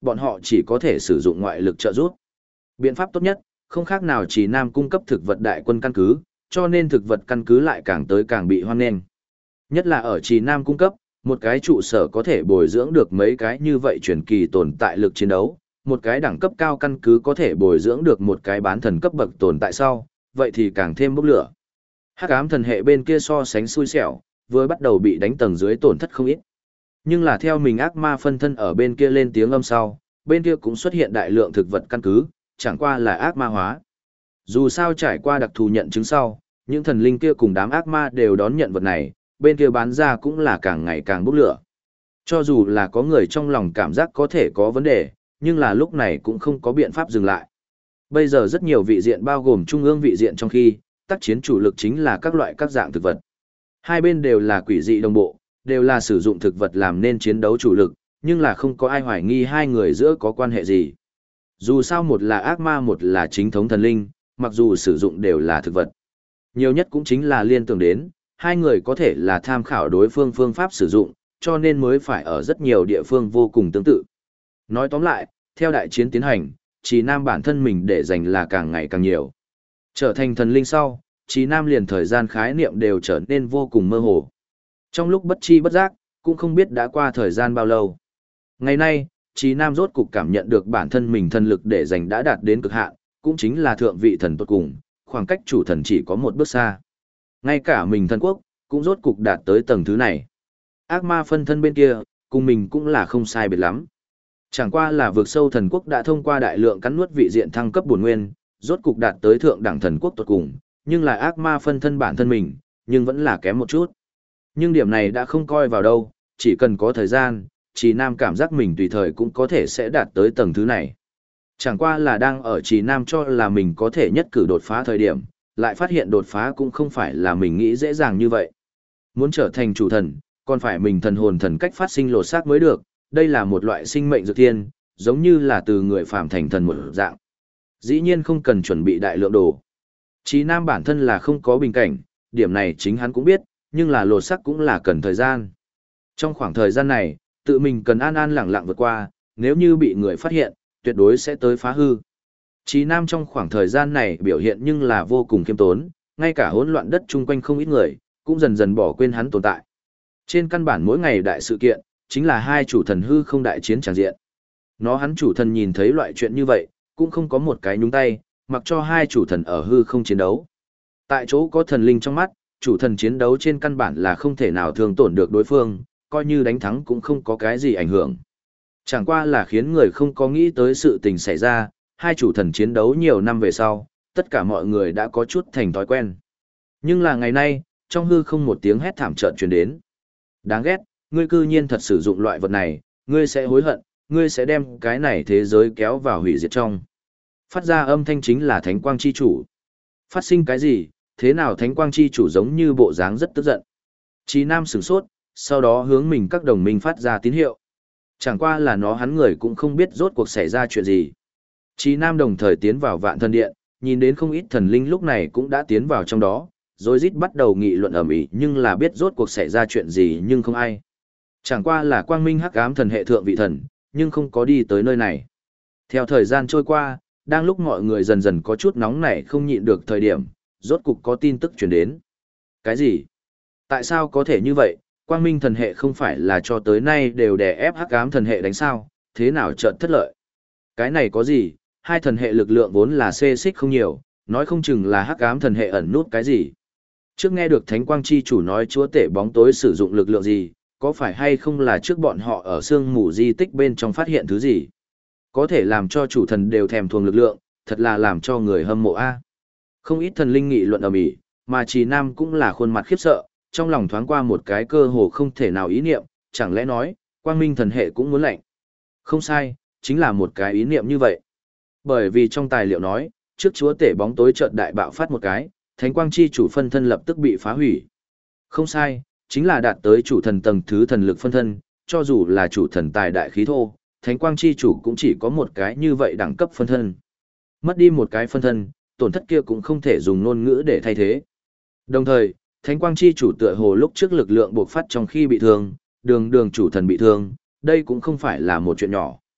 bọn họ chỉ có thể sử dụng ngoại lực trợ giúp. Biện pháp tốt nhất, không khác nào Trì Nam cung cấp thực vật đại quân căn cứ, cho nên thực vật căn cứ lại càng tới càng bị hoan nghênh. Nhất là ở Trì Nam cung cấp, một cái trụ sở có thể bồi dưỡng được mấy cái như vậy truyền kỳ tồn tại lực chiến đấu, một cái đẳng cấp cao căn cứ có thể bồi dưỡng được một cái bán thần cấp bậc tồn tại sau, vậy thì càng thêm bốc lửa. Hắc ám thần hệ bên kia so sánh xui xẻo, vừa bắt đầu bị đánh tầng dưới tổn thất không ít. Nhưng là theo mình ác ma phân thân ở bên kia lên tiếng âm sau, bên kia cũng xuất hiện đại lượng thực vật căn cứ, chẳng qua là ác ma hóa. Dù sao trải qua đặc thù nhận chứng sau, những thần linh kia cùng đám ác ma đều đón nhận vật này, bên kia bán ra cũng là càng ngày càng bốc lửa. Cho dù là có người trong lòng cảm giác có thể có vấn đề, nhưng là lúc này cũng không có biện pháp dừng lại. Bây giờ rất nhiều vị diện bao gồm trung ương vị diện trong khi, tác chiến chủ lực chính là các loại các dạng thực vật. Hai bên đều là quỷ dị đồng bộ, đều là sử dụng thực vật làm nên chiến đấu chủ lực, nhưng là không có ai hoài nghi hai người giữa có quan hệ gì. Dù sao một là ác ma một là chính thống thần linh, mặc dù sử dụng đều là thực vật. Nhiều nhất cũng chính là liên tưởng đến, hai người có thể là tham khảo đối phương phương pháp sử dụng, cho nên mới phải ở rất nhiều địa phương vô cùng tương tự. Nói tóm lại, theo đại chiến tiến hành, Trì Nam bản thân mình để dành là càng ngày càng nhiều. Trở thành thần linh sau, Trì Nam liền thời gian khái niệm đều trở nên vô cùng mơ hồ. Trong lúc bất chi bất giác, cũng không biết đã qua thời gian bao lâu. Ngày nay, Trì Nam rốt cục cảm nhận được bản thân mình thần lực để dành đã đạt đến cực hạn, cũng chính là thượng vị thần tột cùng, khoảng cách chủ thần chỉ có một bước xa. Ngay cả mình thần quốc, cũng rốt cục đạt tới tầng thứ này. Ác ma phân thân bên kia, cùng mình cũng là không sai biệt lắm. Chẳng qua là vượt sâu thần quốc đã thông qua đại lượng cắn nuốt vị diện thăng cấp bổn nguyên, rốt cục đạt tới thượng đẳng thần quốc tột cùng, nhưng là ác ma phân thân bản thân mình, nhưng vẫn là kém một chút. Nhưng điểm này đã không coi vào đâu, chỉ cần có thời gian, Trì Nam cảm giác mình tùy thời cũng có thể sẽ đạt tới tầng thứ này. Chẳng qua là đang ở Trì Nam cho là mình có thể nhất cử đột phá thời điểm, lại phát hiện đột phá cũng không phải là mình nghĩ dễ dàng như vậy. Muốn trở thành chủ thần, còn phải mình thần hồn thần cách phát sinh lột xác mới được, đây là một loại sinh mệnh dược thiên, giống như là từ người phàm thành thần một dạng. Dĩ nhiên không cần chuẩn bị đại lượng đồ. Trì Nam bản thân là không có bình cảnh, điểm này chính hắn cũng biết, nhưng là lột xác cũng là cần thời gian. Trong khoảng thời gian này, tự mình cần an an lẳng lặng vượt qua, nếu như bị người phát hiện, tuyệt đối sẽ tới phá hư. Trì Nam trong khoảng thời gian này biểu hiện nhưng là vô cùng khiêm tốn, ngay cả hỗn loạn đất chung quanh không ít người, cũng dần dần bỏ quên hắn tồn tại. Trên căn bản mỗi ngày đại sự kiện, chính là hai chủ thần hư không đại chiến tràng diện. Hắn chủ thần nhìn thấy loại chuyện như vậy, cũng không có một cái nhúng tay, mặc cho hai chủ thần ở hư không chiến đấu. Tại chỗ có thần linh trong mắt, chủ thần chiến đấu trên căn bản là không thể nào thương tổn được đối phương, coi như đánh thắng cũng không có cái gì ảnh hưởng. Chẳng qua là khiến người không có nghĩ tới sự tình xảy ra, hai chủ thần chiến đấu nhiều năm về sau, tất cả mọi người đã có chút thành thói quen. Nhưng là ngày nay, trong hư không một tiếng hét thảm chợt truyền đến. Đáng ghét, ngươi cư nhiên thật sử dụng loại vật này, ngươi sẽ hối hận, ngươi sẽ đem cái này thế giới kéo vào hủy diệt trong. Phát ra âm thanh chính là Thánh Quang Chi Chủ. Phát sinh cái gì, thế nào Thánh Quang Chi Chủ giống như bộ dáng rất tức giận. Chí Nam sửng sốt, sau đó hướng mình các đồng minh phát ra tín hiệu. Chẳng qua là hắn người cũng không biết rốt cuộc xảy ra chuyện gì. Chí Nam đồng thời tiến vào Vạn Thần Điện, nhìn đến không ít thần linh lúc này cũng đã tiến vào trong đó, rồi rít bắt đầu nghị luận ầm ĩ, nhưng là biết rốt cuộc xảy ra chuyện gì nhưng không ai. Chẳng qua là Quang Minh Hắc Ám thần hệ thượng vị thần, nhưng không có đi tới nơi này. Theo thời gian trôi qua, đang lúc mọi người dần dần có chút nóng nảy không nhịn được thời điểm, rốt cục có tin tức truyền đến. Cái gì? Tại sao có thể như vậy? Quang Minh thần hệ không phải là cho tới nay đều đè ép Hắc Ám thần hệ đánh sao, thế nào chợt thất lợi? Cái này có gì? Hai thần hệ lực lượng vốn là xê xích không nhiều, nói không chừng là Hắc Ám thần hệ ẩn nút cái gì. Trước nghe được Thánh Quang Chi Chủ nói chúa tể bóng tối sử dụng lực lượng gì, có phải hay không là trước bọn họ ở sương mù di tích bên trong phát hiện thứ gì? Có thể làm cho chủ thần đều thèm thuồng lực lượng, thật là làm cho người hâm mộ a. Không ít thần linh nghị luận ầm ĩ, mà Trì Nam cũng là khuôn mặt khiếp sợ, trong lòng thoáng qua một cái cơ hồ không thể nào ý niệm, chẳng lẽ nói, Quang Minh thần hệ cũng muốn lạnh. Không sai, chính là một cái ý niệm như vậy. Bởi vì trong tài liệu nói, trước chúa tể bóng tối chợt đại bạo phát một cái, Thánh Quang Chi Chủ phân thân lập tức bị phá hủy. Không sai, chính là đạt tới chủ thần tầng thứ thần lực phân thân, cho dù là chủ thần tài đại khí thô, Thánh Quang Chi Chủ cũng chỉ có một cái như vậy đẳng cấp phân thân. Mất đi một cái phân thân, tổn thất kia cũng không thể dùng ngôn ngữ để thay thế. Đồng thời, Thánh Quang Chi Chủ tựa hồ lúc trước lực lượng bộc phát trong khi bị thương, đường chủ thần bị thương, đây cũng không phải là một chuyện nhỏ.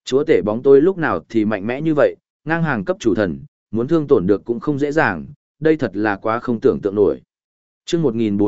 Chúa tể bóng tối lúc nào thì mạnh mẽ như vậy, ngang hàng cấp chủ thần, muốn thương tổn được cũng không dễ dàng, đây thật là quá không tưởng tượng nổi. Chương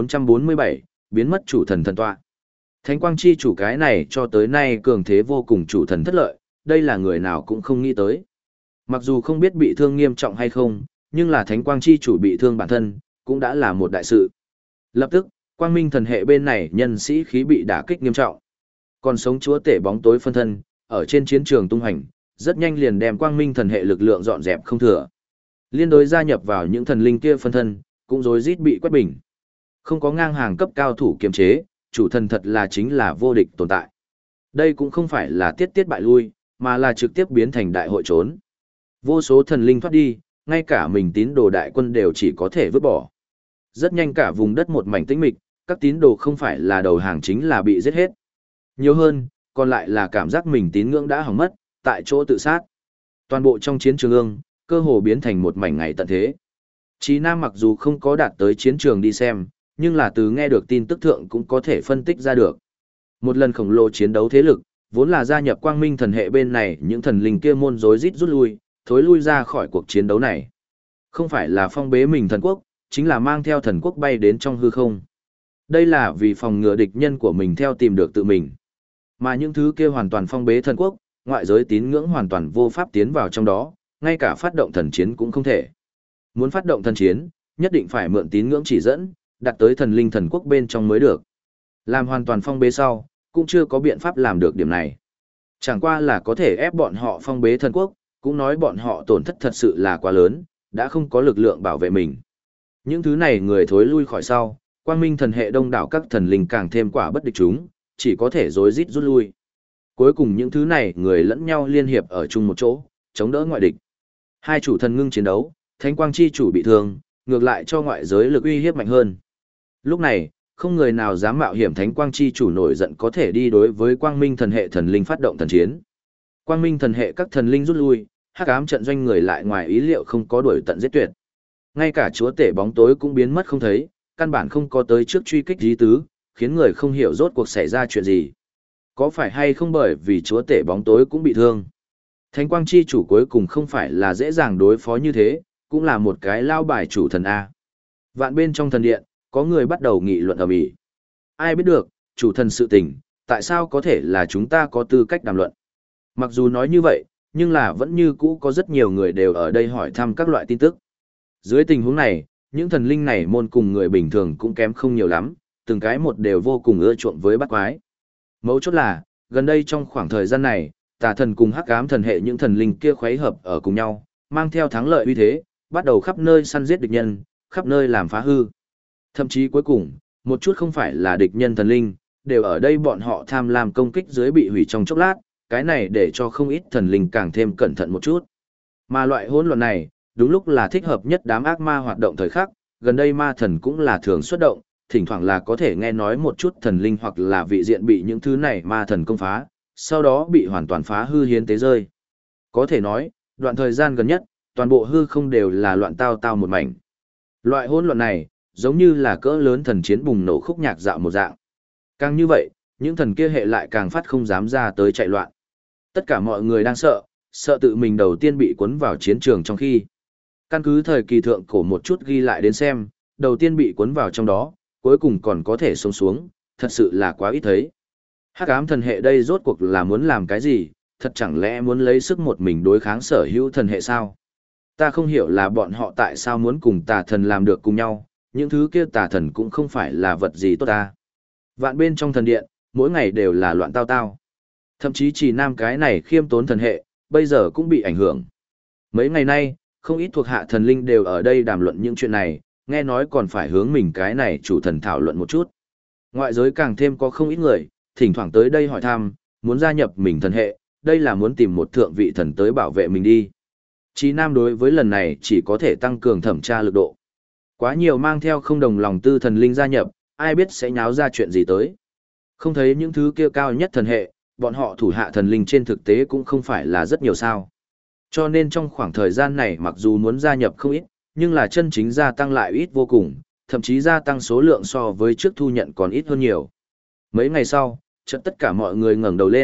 1447, biến mất chủ thần thần tọa. Thánh quang chi chủ cái này cho tới nay cường thế vô cùng chủ thần thất lợi, đây là người nào cũng không nghĩ tới. Mặc dù không biết bị thương nghiêm trọng hay không, nhưng là thánh quang chi chủ bị thương bản thân, cũng đã là một đại sự. Lập tức, quang minh thần hệ bên này nhân sĩ khí bị đả kích nghiêm trọng. Còn sống chúa tể bóng tối phân thân, ở trên chiến trường tung hành, rất nhanh liền đem quang minh thần hệ lực lượng dọn dẹp không thừa. Liên đối gia nhập vào những thần linh kia phân thân, cũng rối rít bị quét bình. Không có ngang hàng cấp cao thủ kiềm chế, chủ thần thật là chính là vô địch tồn tại. Đây cũng không phải là tiết tiết bại lui, mà là trực tiếp biến thành đại hội trốn. Vô số thần linh thoát đi, ngay cả mình tín đồ đại quân đều chỉ có thể vứt bỏ. Rất nhanh cả vùng đất một mảnh tĩnh mịch, các tín đồ không phải là đầu hàng chính là bị giết hết. Nhiều hơn, còn lại là cảm giác mình tín ngưỡng đã hỏng mất, tại chỗ tự sát. Toàn bộ trong chiến trường ương, cơ hồ biến thành một mảnh ngày tận thế. Chí Nam mặc dù không có đạt tới chiến trường đi xem, nhưng là từ nghe được tin tức thượng cũng có thể phân tích ra được. Một lần khổng lồ chiến đấu thế lực, vốn là gia nhập quang minh thần hệ bên này, những thần linh kia môn rối rít rút lui, thối lui ra khỏi cuộc chiến đấu này. Không phải là phong bế mình thần quốc, chính là mang theo thần quốc bay đến trong hư không. Đây là vì phòng ngừa địch nhân của mình theo tìm được tự mình. Mà những thứ kia hoàn toàn phong bế thần quốc, ngoại giới tín ngưỡng hoàn toàn vô pháp tiến vào trong đó, ngay cả phát động thần chiến cũng không thể. Muốn phát động thần chiến, nhất định phải mượn tín ngưỡng chỉ dẫn, đặt tới thần linh thần quốc bên trong mới được. Làm hoàn toàn phong bế sau, cũng chưa có biện pháp làm được điểm này. Chẳng qua là có thể ép bọn họ phong bế thần quốc, cũng nói bọn họ tổn thất thật sự là quá lớn, đã không có lực lượng bảo vệ mình. Những thứ này người thối lui khỏi sau, quang minh thần hệ đông đảo các thần linh càng thêm quả bất địch chúng, chỉ có thể rối rít rút lui. Cuối cùng những thứ này người lẫn nhau liên hiệp ở chung một chỗ, chống đỡ ngoại địch. Hai chủ thần ngưng chiến đấu, thánh quang chi chủ bị thương, ngược lại cho ngoại giới lực uy hiếp mạnh hơn. Lúc này, không người nào dám mạo hiểm thánh quang chi chủ nổi giận có thể đi đối với quang minh thần hệ thần linh phát động thần chiến. Quang minh thần hệ các thần linh rút lui, hắc ám trận doanh người lại ngoài ý liệu không có đuổi tận giết tuyệt. Ngay cả chúa tể bóng tối cũng biến mất không thấy, căn bản không có tới trước truy kích dí tứ, khiến người không hiểu rốt cuộc xảy ra chuyện gì. Có phải hay không bởi vì chúa tể bóng tối cũng bị thương? Thánh quang chi chủ cuối cùng không phải là dễ dàng đối phó như thế, cũng là một cái lao bài chủ thần A. Vạn bên trong thần điện, có người bắt đầu nghị luận ầm ĩ. Ai biết được, chủ thần sự tình, tại sao có thể là chúng ta có tư cách đàm luận? Mặc dù nói như vậy, nhưng là vẫn như cũ có rất nhiều người đều ở đây hỏi thăm các loại tin tức. Dưới tình huống này, những thần linh này môn cùng người bình thường cũng kém không nhiều lắm, từng cái một đều vô cùng ưa chuộng với bắt quái. Mấu chốt là, gần đây trong khoảng thời gian này, tà thần cùng hắc ám thần hệ những thần linh kia khuấy hợp ở cùng nhau, mang theo thắng lợi uy thế, bắt đầu khắp nơi săn giết địch nhân, khắp nơi làm phá hư. Thậm chí cuối cùng, một chút không phải là địch nhân thần linh, đều ở đây bọn họ tham lam công kích dưới bị hủy trong chốc lát, cái này để cho không ít thần linh càng thêm cẩn thận một chút. Mà loại hỗn loạn này, đúng lúc là thích hợp nhất đám ác ma hoạt động thời khắc, gần đây ma thần cũng là thường xuất động, thỉnh thoảng là có thể nghe nói một chút thần linh hoặc là vị diện bị những thứ này ma thần công phá, sau đó bị hoàn toàn phá hư hiến tế rơi. Có thể nói, đoạn thời gian gần nhất, toàn bộ hư không đều là loạn tao tao một mảnh. Loại hỗn loạn này, giống như là cỡ lớn thần chiến bùng nổ khúc nhạc dạo một dạng. Càng như vậy, những thần kia hệ lại càng phát không dám ra tới chạy loạn. Tất cả mọi người đang sợ, sợ tự mình đầu tiên bị cuốn vào chiến trường trong khi. Căn cứ thời kỳ thượng cổ một chút ghi lại đến xem, đầu tiên bị cuốn vào trong đó, cuối cùng còn có thể sống xuống, thật sự là quá ít thấy. Hắc ám thần hệ đây rốt cuộc là muốn làm cái gì, thật chẳng lẽ muốn lấy sức một mình đối kháng sở hữu thần hệ sao? Ta không hiểu là bọn họ tại sao muốn cùng tà thần làm được cùng nhau, những thứ kia tà thần cũng không phải là vật gì tốt ta. Vạn bên trong thần điện, mỗi ngày đều là loạn tao tao. Thậm chí chỉ nam cái này khiêm tốn thần hệ, bây giờ cũng bị ảnh hưởng. Mấy ngày nay, không ít thuộc hạ thần linh đều ở đây đàm luận những chuyện này, nghe nói còn phải hướng mình cái này chủ thần thảo luận một chút. Ngoại giới càng thêm có không ít người, thỉnh thoảng tới đây hỏi thăm, muốn gia nhập mình thần hệ, đây là muốn tìm một thượng vị thần tới bảo vệ mình đi. Chí Nam đối với lần này chỉ có thể tăng cường thẩm tra lực độ. Quá nhiều mang theo không đồng lòng tư thần linh gia nhập, ai biết sẽ nháo ra chuyện gì tới. Không thấy những thứ kia cao nhất thần hệ, bọn họ thủ hạ thần linh trên thực tế cũng không phải là rất nhiều sao. Cho nên trong khoảng thời gian này mặc dù muốn gia nhập không ít, nhưng là chân chính gia tăng lại ít vô cùng, thậm chí gia tăng số lượng so với trước thu nhận còn ít hơn nhiều. Mấy ngày sau, chợt tất cả mọi người ngẩng đầu lên,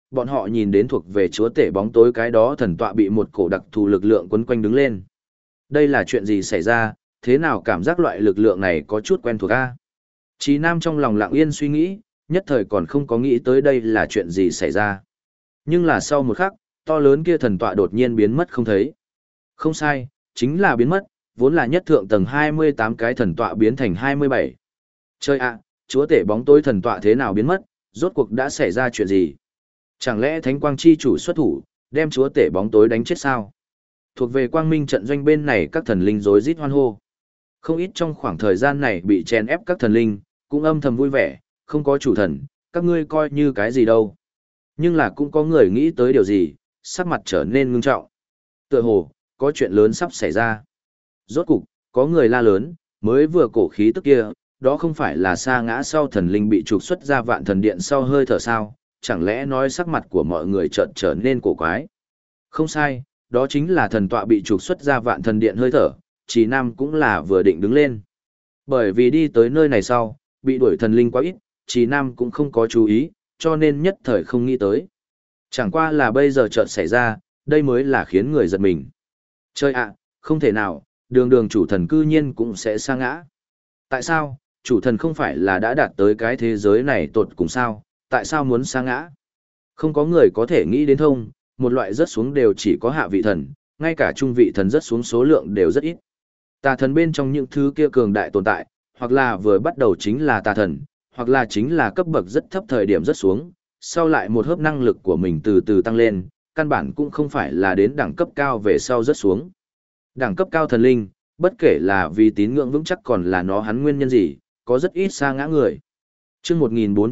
bọn họ nhìn đến thuộc về chúa tể bóng tối cái đó thần tọa bị một cổ đặc thù lực lượng quấn quanh đứng lên. Đây là chuyện gì xảy ra, thế nào cảm giác loại lực lượng này có chút quen thuộc a? Chí Nam trong lòng lặng yên suy nghĩ, nhất thời còn không có nghĩ tới đây là chuyện gì xảy ra. Nhưng là sau một khắc, to lớn kia thần tọa đột nhiên biến mất không thấy. Không sai, chính là biến mất, vốn là nhất thượng tầng 28 cái thần tọa biến thành 27. Chơi ạ, chúa tể bóng tối thần tọa thế nào biến mất, rốt cuộc đã xảy ra chuyện gì? Chẳng lẽ Thánh Quang Chi chủ xuất thủ, đem chúa tể bóng tối đánh chết sao? Thuộc về quang minh trận doanh bên này các thần linh rối rít hoan hô. Không ít trong khoảng thời gian này bị chèn ép các thần linh, cũng âm thầm vui vẻ, không có chủ thần, các ngươi coi như cái gì đâu. Nhưng là cũng có người nghĩ tới điều gì, sắc mặt trở nên ngưng trọng. Tựa hồ, có chuyện lớn sắp xảy ra. Rốt cục, có người la lớn, mới vừa cổ khí tức kia, đó không phải là sa ngã sau thần linh bị trục xuất ra vạn thần điện sau hơi thở sao, chẳng lẽ nói sắc mặt của mọi người chợt trở nên cổ quái. Không sai, đó chính là thần tọa bị trục xuất ra vạn thần điện hơi thở, Chí Nam cũng là vừa định đứng lên. Bởi vì đi tới nơi này sau, bị đuổi thần linh quá ít, Chí Nam cũng không có chú ý, cho nên nhất thời không nghĩ tới. Chẳng qua là bây giờ chợt xảy ra, đây mới là khiến người giật mình. Chơi ạ, không thể nào, đường đường chủ thần cư nhiên cũng sẽ sa ngã. Tại sao, chủ thần không phải là đã đạt tới cái thế giới này tột cùng sao, tại sao muốn sa ngã? Không có người có thể nghĩ đến thông, một loại rớt xuống đều chỉ có hạ vị thần, ngay cả trung vị thần rớt xuống số lượng đều rất ít. Tà thần bên trong những thứ kia cường đại tồn tại, hoặc là vừa bắt đầu chính là tà thần, hoặc là chính là cấp bậc rất thấp thời điểm rớt xuống, sau lại một hớp năng lực của mình từ từ tăng lên, căn bản cũng không phải là đến đẳng cấp cao về sau rớt xuống. Đẳng cấp cao thần linh, bất kể là vì tín ngưỡng vững chắc còn là nó hắn nguyên nhân gì, có rất ít sa ngã người. Chương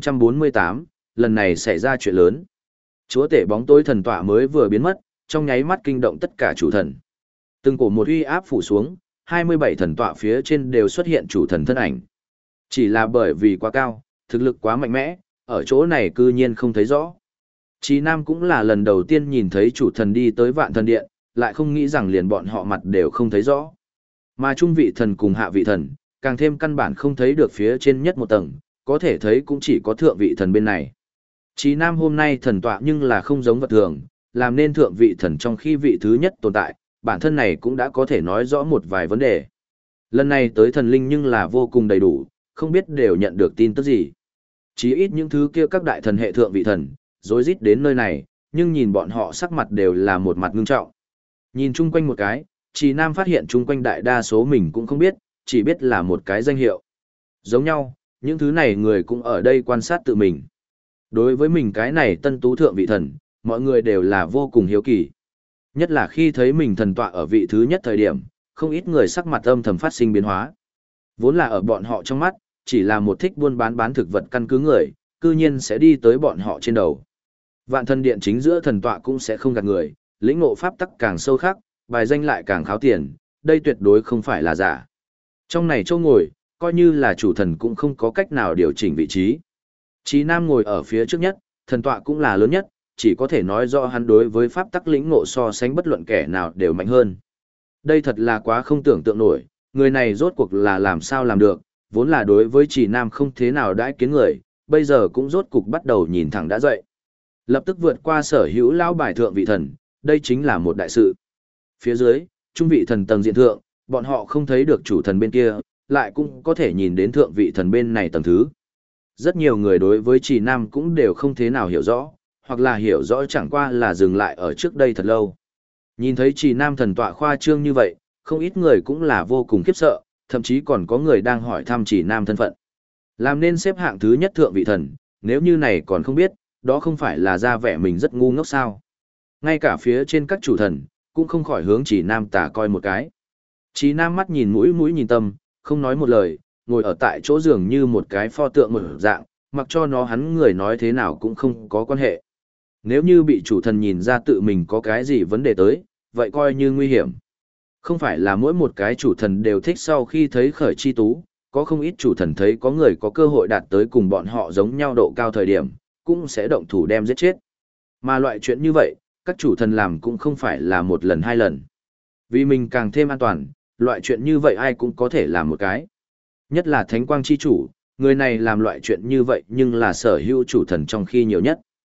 1448, lần này xảy ra chuyện lớn. Chúa tể bóng tối thần tọa mới vừa biến mất, trong nháy mắt kinh động tất cả chủ thần. Từng cổ một uy áp phủ xuống, 27 thần tọa phía trên đều xuất hiện chủ thần thân ảnh. Chỉ là bởi vì quá cao, thực lực quá mạnh mẽ, ở chỗ này cư nhiên không thấy rõ. Chí Nam cũng là lần đầu tiên nhìn thấy chủ thần đi tới vạn thần điện, lại không nghĩ rằng liền bọn họ mặt đều không thấy rõ. Mà trung vị thần cùng hạ vị thần, càng thêm căn bản không thấy được phía trên nhất một tầng, có thể thấy cũng chỉ có thượng vị thần bên này. Chí Nam hôm nay thần tọa nhưng là không giống vật thường, làm nên thượng vị thần trong khi vị thứ nhất tồn tại, bản thân này cũng đã có thể nói rõ một vài vấn đề. Lần này tới thần linh nhưng là vô cùng đầy đủ, không biết đều nhận được tin tức gì. Chí ít những thứ kia các đại thần hệ thượng vị thần, rối rít đến nơi này, nhưng nhìn bọn họ sắc mặt đều là một mặt ngưng trọng. Nhìn chung quanh một cái, Chí Nam phát hiện chung quanh đại đa số mình cũng không biết, chỉ biết là một cái danh hiệu. Giống nhau, những thứ này người cũng ở đây quan sát tự mình. Đối với mình cái này tân tú thượng vị thần, mọi người đều là vô cùng hiếu kỳ. Nhất là khi thấy mình thần tọa ở vị thứ nhất thời điểm, không ít người sắc mặt âm thầm phát sinh biến hóa. Vốn là ở bọn họ trong mắt, chỉ là một thích buôn bán thực vật căn cứ người, cư nhiên sẽ đi tới bọn họ trên đầu. Vạn thần điện chính giữa thần tọa cũng sẽ không gạt người, lĩnh ngộ pháp tắc càng sâu khắc, bài danh lại càng kháo tiền, đây tuyệt đối không phải là giả. Trong này châu ngồi, coi như là chủ thần cũng không có cách nào điều chỉnh vị trí. Chí Nam ngồi ở phía trước nhất, thần tọa cũng là lớn nhất, chỉ có thể nói do hắn đối với pháp tắc lĩnh ngộ so sánh bất luận kẻ nào đều mạnh hơn. Đây thật là quá không tưởng tượng nổi, người này rốt cuộc là làm sao làm được, vốn là đối với Chí Nam không thế nào đãi kiến người, bây giờ cũng rốt cục bắt đầu nhìn thẳng đã dậy. Lập tức vượt qua sở hữu lão bài thượng vị thần, đây chính là một đại sự. Phía dưới, trung vị thần tầng diện thượng, bọn họ không thấy được chủ thần bên kia, lại cũng có thể nhìn đến thượng vị thần bên này tầng thứ. Rất nhiều người đối với Chí Nam cũng đều không thế nào hiểu rõ, hoặc là hiểu rõ chẳng qua là dừng lại ở trước đây thật lâu. Nhìn thấy Chí Nam thần tọa khoa trương như vậy, không ít người cũng là vô cùng khiếp sợ, thậm chí còn có người đang hỏi thăm Chí Nam thân phận. Làm nên xếp hạng thứ nhất thượng vị thần, nếu như này còn không biết, đó không phải là ra vẻ mình rất ngu ngốc sao. Ngay cả phía trên các chủ thần, cũng không khỏi hướng Chí Nam tà coi một cái. Chí Nam mắt nhìn mũi mũi nhìn tâm, không nói một lời, ngồi ở tại chỗ giường như một cái pho tượng một dạng, mặc cho nó hắn người nói thế nào cũng không có quan hệ. Nếu như bị chủ thần nhìn ra tự mình có cái gì vấn đề tới, vậy coi như nguy hiểm. Không phải là mỗi một cái chủ thần đều thích sau khi thấy khởi chi tú, có không ít chủ thần thấy có người có cơ hội đạt tới cùng bọn họ giống nhau độ cao thời điểm, cũng sẽ động thủ đem giết chết. Mà loại chuyện như vậy, các chủ thần làm cũng không phải là một lần hai lần. Vì mình càng thêm an toàn, loại chuyện như vậy ai cũng có thể làm một cái. Nhất là Thánh Quang chi chủ, người này làm loại chuyện như vậy nhưng là sở hữu chủ thần trong khi nhiều nhất.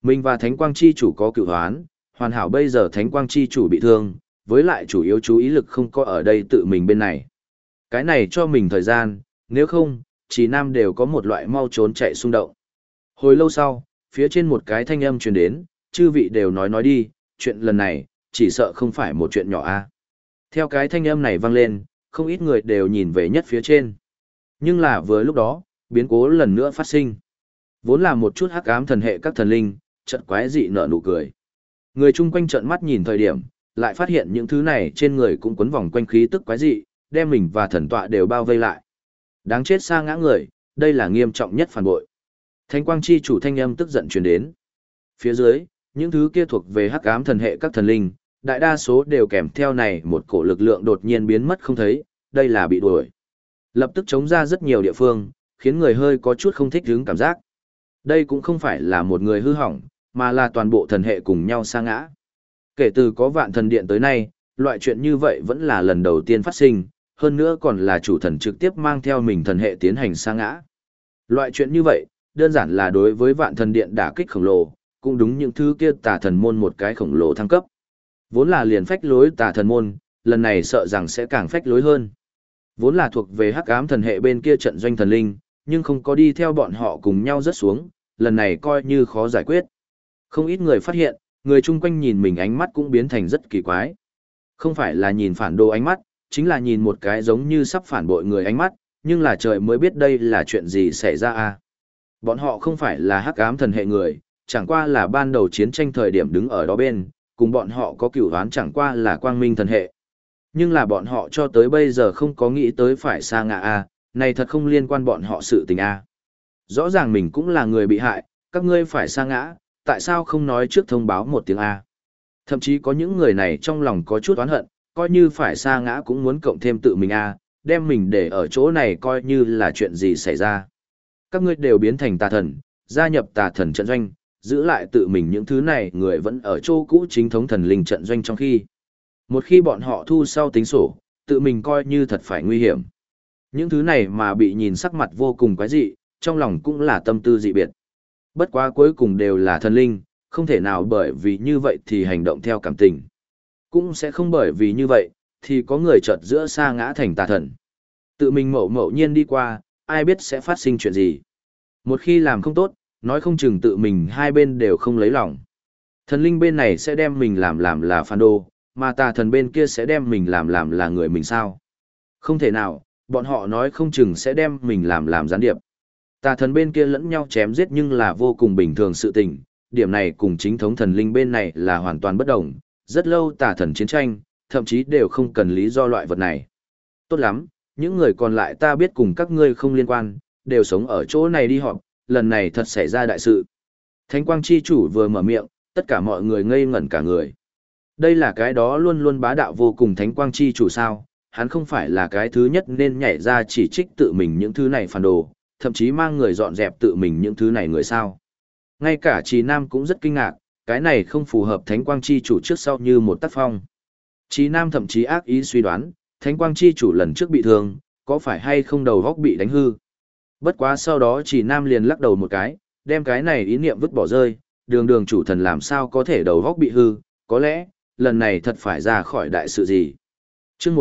Mình và Thánh Quang Chi chủ có cựu hoán, hoàn hảo bây giờ Thánh Quang Chi chủ bị thương, với lại chủ yếu chú ý lực không có ở đây tự mình bên này. Cái này cho mình thời gian, nếu không, Trì Nam đều có một loại mau trốn chạy xung động. Hồi lâu sau, phía trên một cái thanh âm truyền đến, chư vị đều nói đi, chuyện lần này, chỉ sợ không phải một chuyện nhỏ a. Theo cái thanh âm này vang lên, không ít người đều nhìn về nhất phía trên. Nhưng là vừa lúc đó, biến cố lần nữa phát sinh. Vốn là một chút hắc ám thần hệ các thần linh, chợt quái dị nở nụ cười. Người chung quanh trợn mắt nhìn thời điểm, lại phát hiện những thứ này trên người cũng quấn vòng quanh khí tức quái dị, đem mình và thần tọa đều bao vây lại. Đáng chết sa ngã người, đây là nghiêm trọng nhất phản bội. Thánh Quang Chi chủ thanh âm tức giận truyền đến. Phía dưới, những thứ kia thuộc về hắc ám thần hệ các thần linh, đại đa số đều kèm theo này một cổ lực lượng đột nhiên biến mất không thấy, đây là bị đuổi. Lập tức chống ra rất nhiều địa phương, khiến người hơi có chút không thích hứng cảm giác. Đây cũng không phải là một người hư hỏng, mà là toàn bộ thần hệ cùng nhau sa ngã. Kể từ có Vạn Thần Điện tới nay, loại chuyện như vậy vẫn là lần đầu tiên phát sinh, hơn nữa còn là chủ thần trực tiếp mang theo mình thần hệ tiến hành sa ngã. Loại chuyện như vậy, đơn giản là đối với Vạn Thần Điện đả kích khổng lồ, cũng đúng những thứ kia tà thần môn một cái khổng lồ thăng cấp. Vốn là liền phách lối tà thần môn, lần này sợ rằng sẽ càng phách lối hơn. Vốn là thuộc về hắc ám thần hệ bên kia trận doanh thần linh, nhưng không có đi theo bọn họ cùng nhau rớt xuống, lần này coi như khó giải quyết. Không ít người phát hiện, người chung quanh nhìn mình ánh mắt cũng biến thành rất kỳ quái. Không phải là nhìn phản đồ ánh mắt, chính là nhìn một cái giống như sắp phản bội người ánh mắt, nhưng là trời mới biết đây là chuyện gì xảy ra à. Bọn họ không phải là hắc ám thần hệ người, chẳng qua là ban đầu chiến tranh thời điểm đứng ở đó bên, cùng bọn họ có cửu đoán chẳng qua là quang minh thần hệ. Nhưng là bọn họ cho tới bây giờ không có nghĩ tới phải sa ngã à, này thật không liên quan bọn họ sự tình à. Rõ ràng mình cũng là người bị hại, các ngươi phải sa ngã, tại sao không nói trước thông báo một tiếng A. Thậm chí có những người này trong lòng có chút oán hận, coi như phải sa ngã cũng muốn cộng thêm tự mình A, đem mình để ở chỗ này coi như là chuyện gì xảy ra. Các ngươi đều biến thành tà thần, gia nhập tà thần trận doanh, giữ lại tự mình những thứ này người vẫn ở chỗ cũ chính thống thần linh trận doanh trong khi. Một khi bọn họ thu sau tính sổ, tự mình coi như thật phải nguy hiểm. Những thứ này mà bị nhìn sắc mặt vô cùng quái dị, trong lòng cũng là tâm tư dị biệt. Bất quá cuối cùng đều là thần linh, không thể nào bởi vì như vậy thì hành động theo cảm tình. Cũng sẽ không bởi vì như vậy, thì có người chợt giữa sa ngã thành tà thần. Tự mình mậu nhiên đi qua, ai biết sẽ phát sinh chuyện gì. Một khi làm không tốt, nói không chừng tự mình hai bên đều không lấy lòng. Thần linh bên này sẽ đem mình làm là phản đồ, mà tà thần bên kia sẽ đem mình làm là người mình sao. Không thể nào, bọn họ nói không chừng sẽ đem mình làm gián điệp. Tà thần bên kia lẫn nhau chém giết nhưng là vô cùng bình thường sự tình, điểm này cùng chính thống thần linh bên này là hoàn toàn bất đồng, rất lâu tà thần chiến tranh, thậm chí đều không cần lý do loại vật này. Tốt lắm, những người còn lại ta biết cùng các ngươi không liên quan, đều sống ở chỗ này đi họp, lần này thật xảy ra đại sự. Thánh Quang Chi chủ vừa mở miệng, tất cả mọi người ngây ngẩn cả người. Đây là cái đó luôn luôn bá đạo vô cùng Thánh Quang Chi chủ sao, hắn không phải là cái thứ nhất nên nhảy ra chỉ trích tự mình những thứ này phản đồ, thậm chí mang người dọn dẹp tự mình những thứ này người sao. Ngay cả Trì Nam cũng rất kinh ngạc, cái này không phù hợp Thánh Quang Chi chủ trước sau như một tác phong. Trì Nam thậm chí ác ý suy đoán, Thánh Quang Chi chủ lần trước bị thương, có phải hay không đầu góc bị đánh hư. Bất quá sau đó Trì Nam liền lắc đầu một cái, đem cái này ý niệm vứt bỏ rơi, đường chủ thần làm sao có thể đầu góc bị hư, có lẽ, lần này thật phải ra khỏi đại sự gì. Chương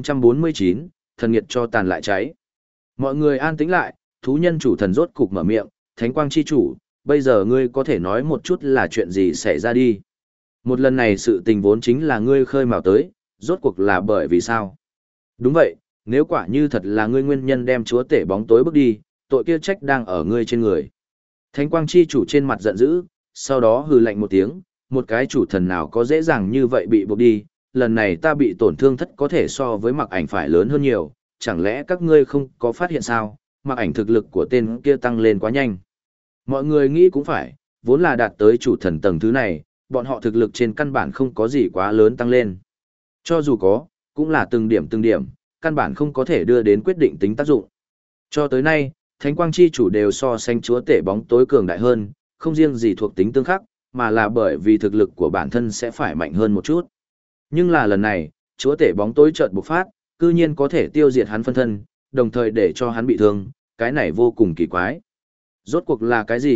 1449, thần nghiệt cho tàn lại cháy. Mọi người an tĩnh lại, thú nhân chủ thần rốt cục mở miệng, Thánh Quang Chi chủ, bây giờ ngươi có thể nói một chút là chuyện gì xảy ra đi. Một lần này sự tình vốn chính là ngươi khơi mào tới, rốt cuộc là bởi vì sao? Đúng vậy, nếu quả như thật là ngươi nguyên nhân đem chúa tể bóng tối bước đi, tội kia trách đang ở ngươi trên người. Thánh Quang Chi chủ trên mặt giận dữ, sau đó hừ lạnh một tiếng, một cái chủ thần nào có dễ dàng như vậy bị buộc đi, lần này ta bị tổn thương thất có thể so với mặc ảnh phải lớn hơn nhiều, chẳng lẽ các ngươi không có phát hiện sao, mặc ảnh thực lực của tên kia tăng lên quá nhanh. Mọi người nghĩ cũng phải, vốn là đạt tới chủ thần tầng thứ này, bọn họ thực lực trên căn bản không có gì quá lớn tăng lên. Cho dù có, cũng là từng điểm, căn bản không có thể đưa đến quyết định tính tác dụng. Cho tới nay, Thánh Quang Chi chủ đều so sánh chúa tể bóng tối cường đại hơn, không riêng gì thuộc tính tương khắc, mà là bởi vì thực lực của bản thân sẽ phải mạnh hơn một chút. Nhưng là lần này, chúa tể bóng tối chợt bộc phát, cư nhiên có thể tiêu diệt hắn phân thân, đồng thời để cho hắn bị thương, cái này vô cùng kỳ quái. Rốt cuộc là cái gì,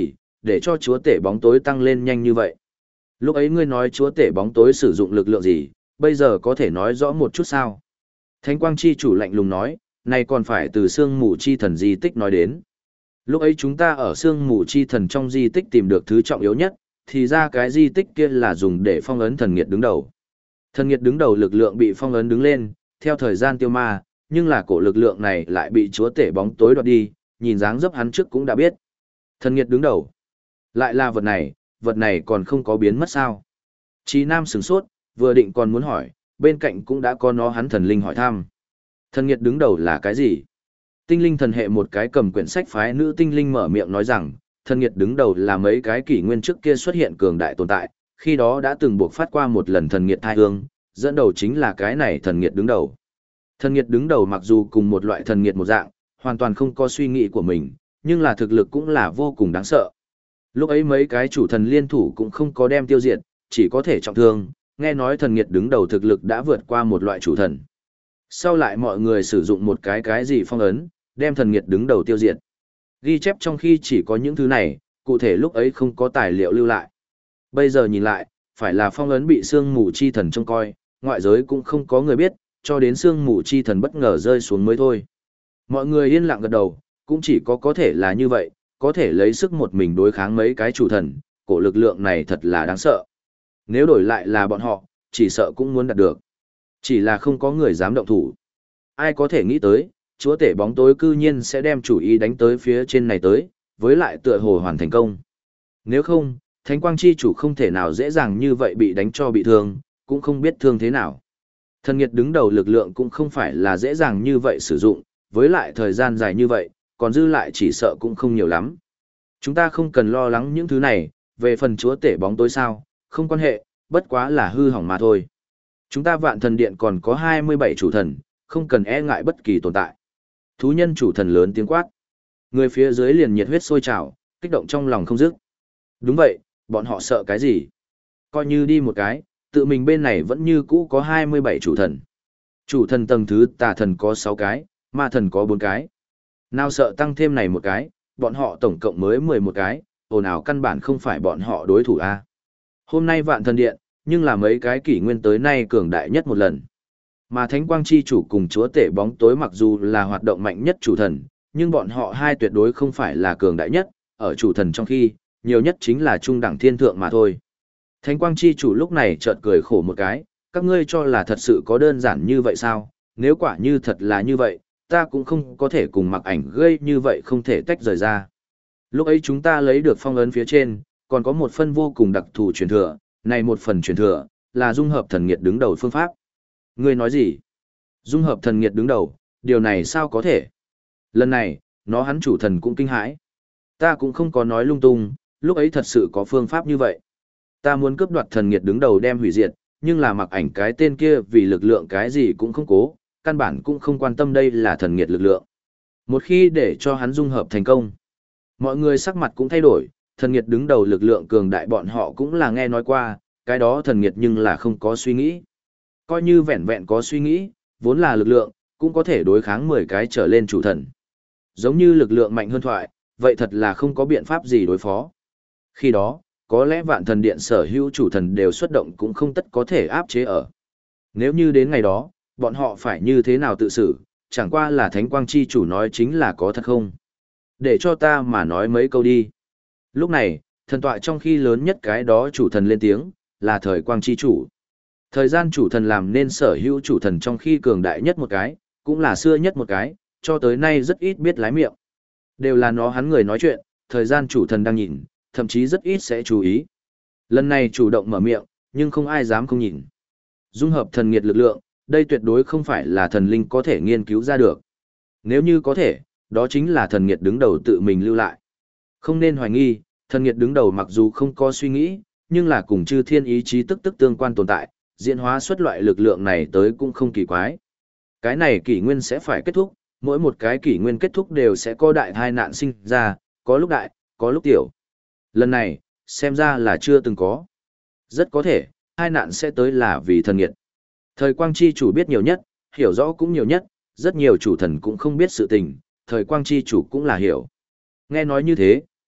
để cho chúa tể bóng tối tăng lên nhanh như vậy? Lúc ấy ngươi nói chúa tể bóng tối sử dụng lực lượng gì, bây giờ có thể nói rõ một chút sao? Thánh quang chi chủ lạnh lùng nói, này còn phải từ sương mù chi thần di tích nói đến. Lúc ấy chúng ta ở sương mù chi thần trong di tích tìm được thứ trọng yếu nhất, thì ra cái di tích kia là dùng để phong ấn thần nghiệt đứng đầu. Thần nghiệt đứng đầu lực lượng bị phong ấn đứng lên, theo thời gian tiêu ma, nhưng là cổ lực lượng này lại bị chúa tể bóng tối đoạt đi, nhìn dáng dấp hắn trước cũng đã biết. Thần nghiệt đứng đầu. Lại là vật này còn không có biến mất sao? Chí Nam sửng sốt, vừa định còn muốn hỏi, bên cạnh cũng đã có nó hắn thần linh hỏi thăm. Thần nghiệt đứng đầu là cái gì? Tinh linh thần hệ một cái cầm quyển sách phái nữ tinh linh mở miệng nói rằng, thần nghiệt đứng đầu là mấy cái kỷ nguyên trước kia xuất hiện cường đại tồn tại, khi đó đã từng buộc phát qua một lần thần nghiệt thai hương, dẫn đầu chính là cái này thần nghiệt đứng đầu. Thần nghiệt đứng đầu mặc dù cùng một loại thần nghiệt một dạng, hoàn toàn không có suy nghĩ của mình, nhưng là thực lực cũng là vô cùng đáng sợ. Lúc ấy mấy cái chủ thần liên thủ cũng không có đem tiêu diệt, chỉ có thể trọng thương, nghe nói thần nghiệt đứng đầu thực lực đã vượt qua một loại chủ thần. Sau lại mọi người sử dụng một cái gì phong ấn, đem thần nghiệt đứng đầu tiêu diệt. Ghi chép trong khi chỉ có những thứ này, cụ thể lúc ấy không có tài liệu lưu lại. Bây giờ nhìn lại, phải là phong ấn bị sương mù chi thần trông coi, ngoại giới cũng không có người biết, cho đến sương mù chi thần bất ngờ rơi xuống mới thôi. Mọi người yên lặng gật đầu, cũng chỉ có thể là như vậy, có thể lấy sức một mình đối kháng mấy cái chủ thần, cổ lực lượng này thật là đáng sợ. Nếu đổi lại là bọn họ, chỉ sợ cũng muốn đạt được. Chỉ là không có người dám động thủ. Ai có thể nghĩ tới, chúa tể bóng tối cư nhiên sẽ đem chủ ý đánh tới phía trên này tới, với lại tựa hồ hoàn thành công. Nếu không, Thánh Quang Chi chủ không thể nào dễ dàng như vậy bị đánh cho bị thương, cũng không biết thương thế nào. Thần nghiệt đứng đầu lực lượng cũng không phải là dễ dàng như vậy sử dụng, với lại thời gian dài như vậy, còn dư lại chỉ sợ cũng không nhiều lắm. Chúng ta không cần lo lắng những thứ này, về phần chúa tể bóng tối sao, không quan hệ, bất quá là hư hỏng mà thôi. Chúng ta Vạn Thần Điện còn có 27 chủ thần, không cần e ngại bất kỳ tồn tại. Thú nhân chủ thần lớn tiếng quát. Người phía dưới liền nhiệt huyết sôi trào, kích động trong lòng không dứt. Đúng vậy, bọn họ sợ cái gì? Coi như đi một cái, tự mình bên này vẫn như cũ có 27 chủ thần. Chủ thần tầng thứ tà thần có 6 cái, ma thần có 4 cái. Nào sợ tăng thêm này một cái, bọn họ tổng cộng mới 11 cái, ồn ào căn bản không phải bọn họ đối thủ a. Hôm nay Vạn Thần Điện, nhưng là mấy cái kỷ nguyên tới nay cường đại nhất một lần. Mà Thánh Quang Chi chủ cùng chúa tể bóng tối mặc dù là hoạt động mạnh nhất chủ thần, nhưng bọn họ hai tuyệt đối không phải là cường đại nhất, ở chủ thần trong khi, nhiều nhất chính là trung đẳng thiên thượng mà thôi. Thánh Quang Chi chủ lúc này chợt cười khổ một cái, các ngươi cho là thật sự có đơn giản như vậy sao? Nếu quả như thật là như vậy, ta cũng không có thể cùng mặc ảnh gây như vậy không thể tách rời ra. Lúc ấy chúng ta lấy được phong ấn phía trên, còn có một phân vô cùng đặc thù truyền thừa, này một phần truyền thừa, là dung hợp thần nghiệt đứng đầu phương pháp. Ngươi nói gì? Dung hợp thần nghiệt đứng đầu, điều này sao có thể? Lần này, nó hắn chủ thần cũng kinh hãi. Ta cũng không có nói lung tung, lúc ấy thật sự có phương pháp như vậy. Ta muốn cướp đoạt thần nghiệt đứng đầu đem hủy diệt, nhưng là mặc ảnh cái tên kia vì lực lượng cái gì cũng không cố, căn bản cũng không quan tâm đây là thần nghiệt lực lượng. Một khi để cho hắn dung hợp thành công, mọi người sắc mặt cũng thay đổi, thần nghiệt đứng đầu lực lượng cường đại bọn họ cũng là nghe nói qua, cái đó thần nghiệt nhưng là không có suy nghĩ. Coi như vẹn vẹn có suy nghĩ, vốn là lực lượng, cũng có thể đối kháng 10 cái trở lên chủ thần. Giống như lực lượng mạnh hơn thoại, vậy thật là không có biện pháp gì đối phó. Khi đó, có lẽ Vạn Thần Điện sở hữu chủ thần đều xuất động cũng không tất có thể áp chế ở. Nếu như đến ngày đó, bọn họ phải như thế nào tự xử, chẳng qua là Thánh Quang Chi chủ nói chính là có thật không. Để cho ta mà nói mấy câu đi. Lúc này, thần tọa trong khi lớn nhất cái đó chủ thần lên tiếng, là thời Quang Chi chủ. Thời gian chủ thần làm nên sở hữu chủ thần trong khi cường đại nhất một cái, cũng là xưa nhất một cái, cho tới nay rất ít biết lái miệng. Đều là nó hắn người nói chuyện, thời gian chủ thần đang nhìn, thậm chí rất ít sẽ chú ý. Lần này chủ động mở miệng, nhưng không ai dám không nhìn. Dung hợp thần nghiệt lực lượng, đây tuyệt đối không phải là thần linh có thể nghiên cứu ra được. Nếu như có thể, đó chính là thần nghiệt đứng đầu tự mình lưu lại. Không nên hoài nghi, thần nghiệt đứng đầu mặc dù không có suy nghĩ, nhưng là cùng chư thiên ý chí tức tương quan tồn tại, diễn hóa xuất loại lực lượng này tới cũng không kỳ quái. Cái này kỷ nguyên sẽ phải kết thúc, mỗi một cái kỷ nguyên kết thúc đều sẽ có đại tai nạn sinh ra, có lúc đại, có lúc tiểu. Lần này, xem ra là chưa từng có. Rất có thể, tai nạn sẽ tới là vì thần nghiệt. Thời Quang Chi chủ biết nhiều nhất, hiểu rõ cũng nhiều nhất, rất nhiều chủ thần cũng không biết sự tình, thời Quang Chi chủ cũng là hiểu. Nghe nói như thế,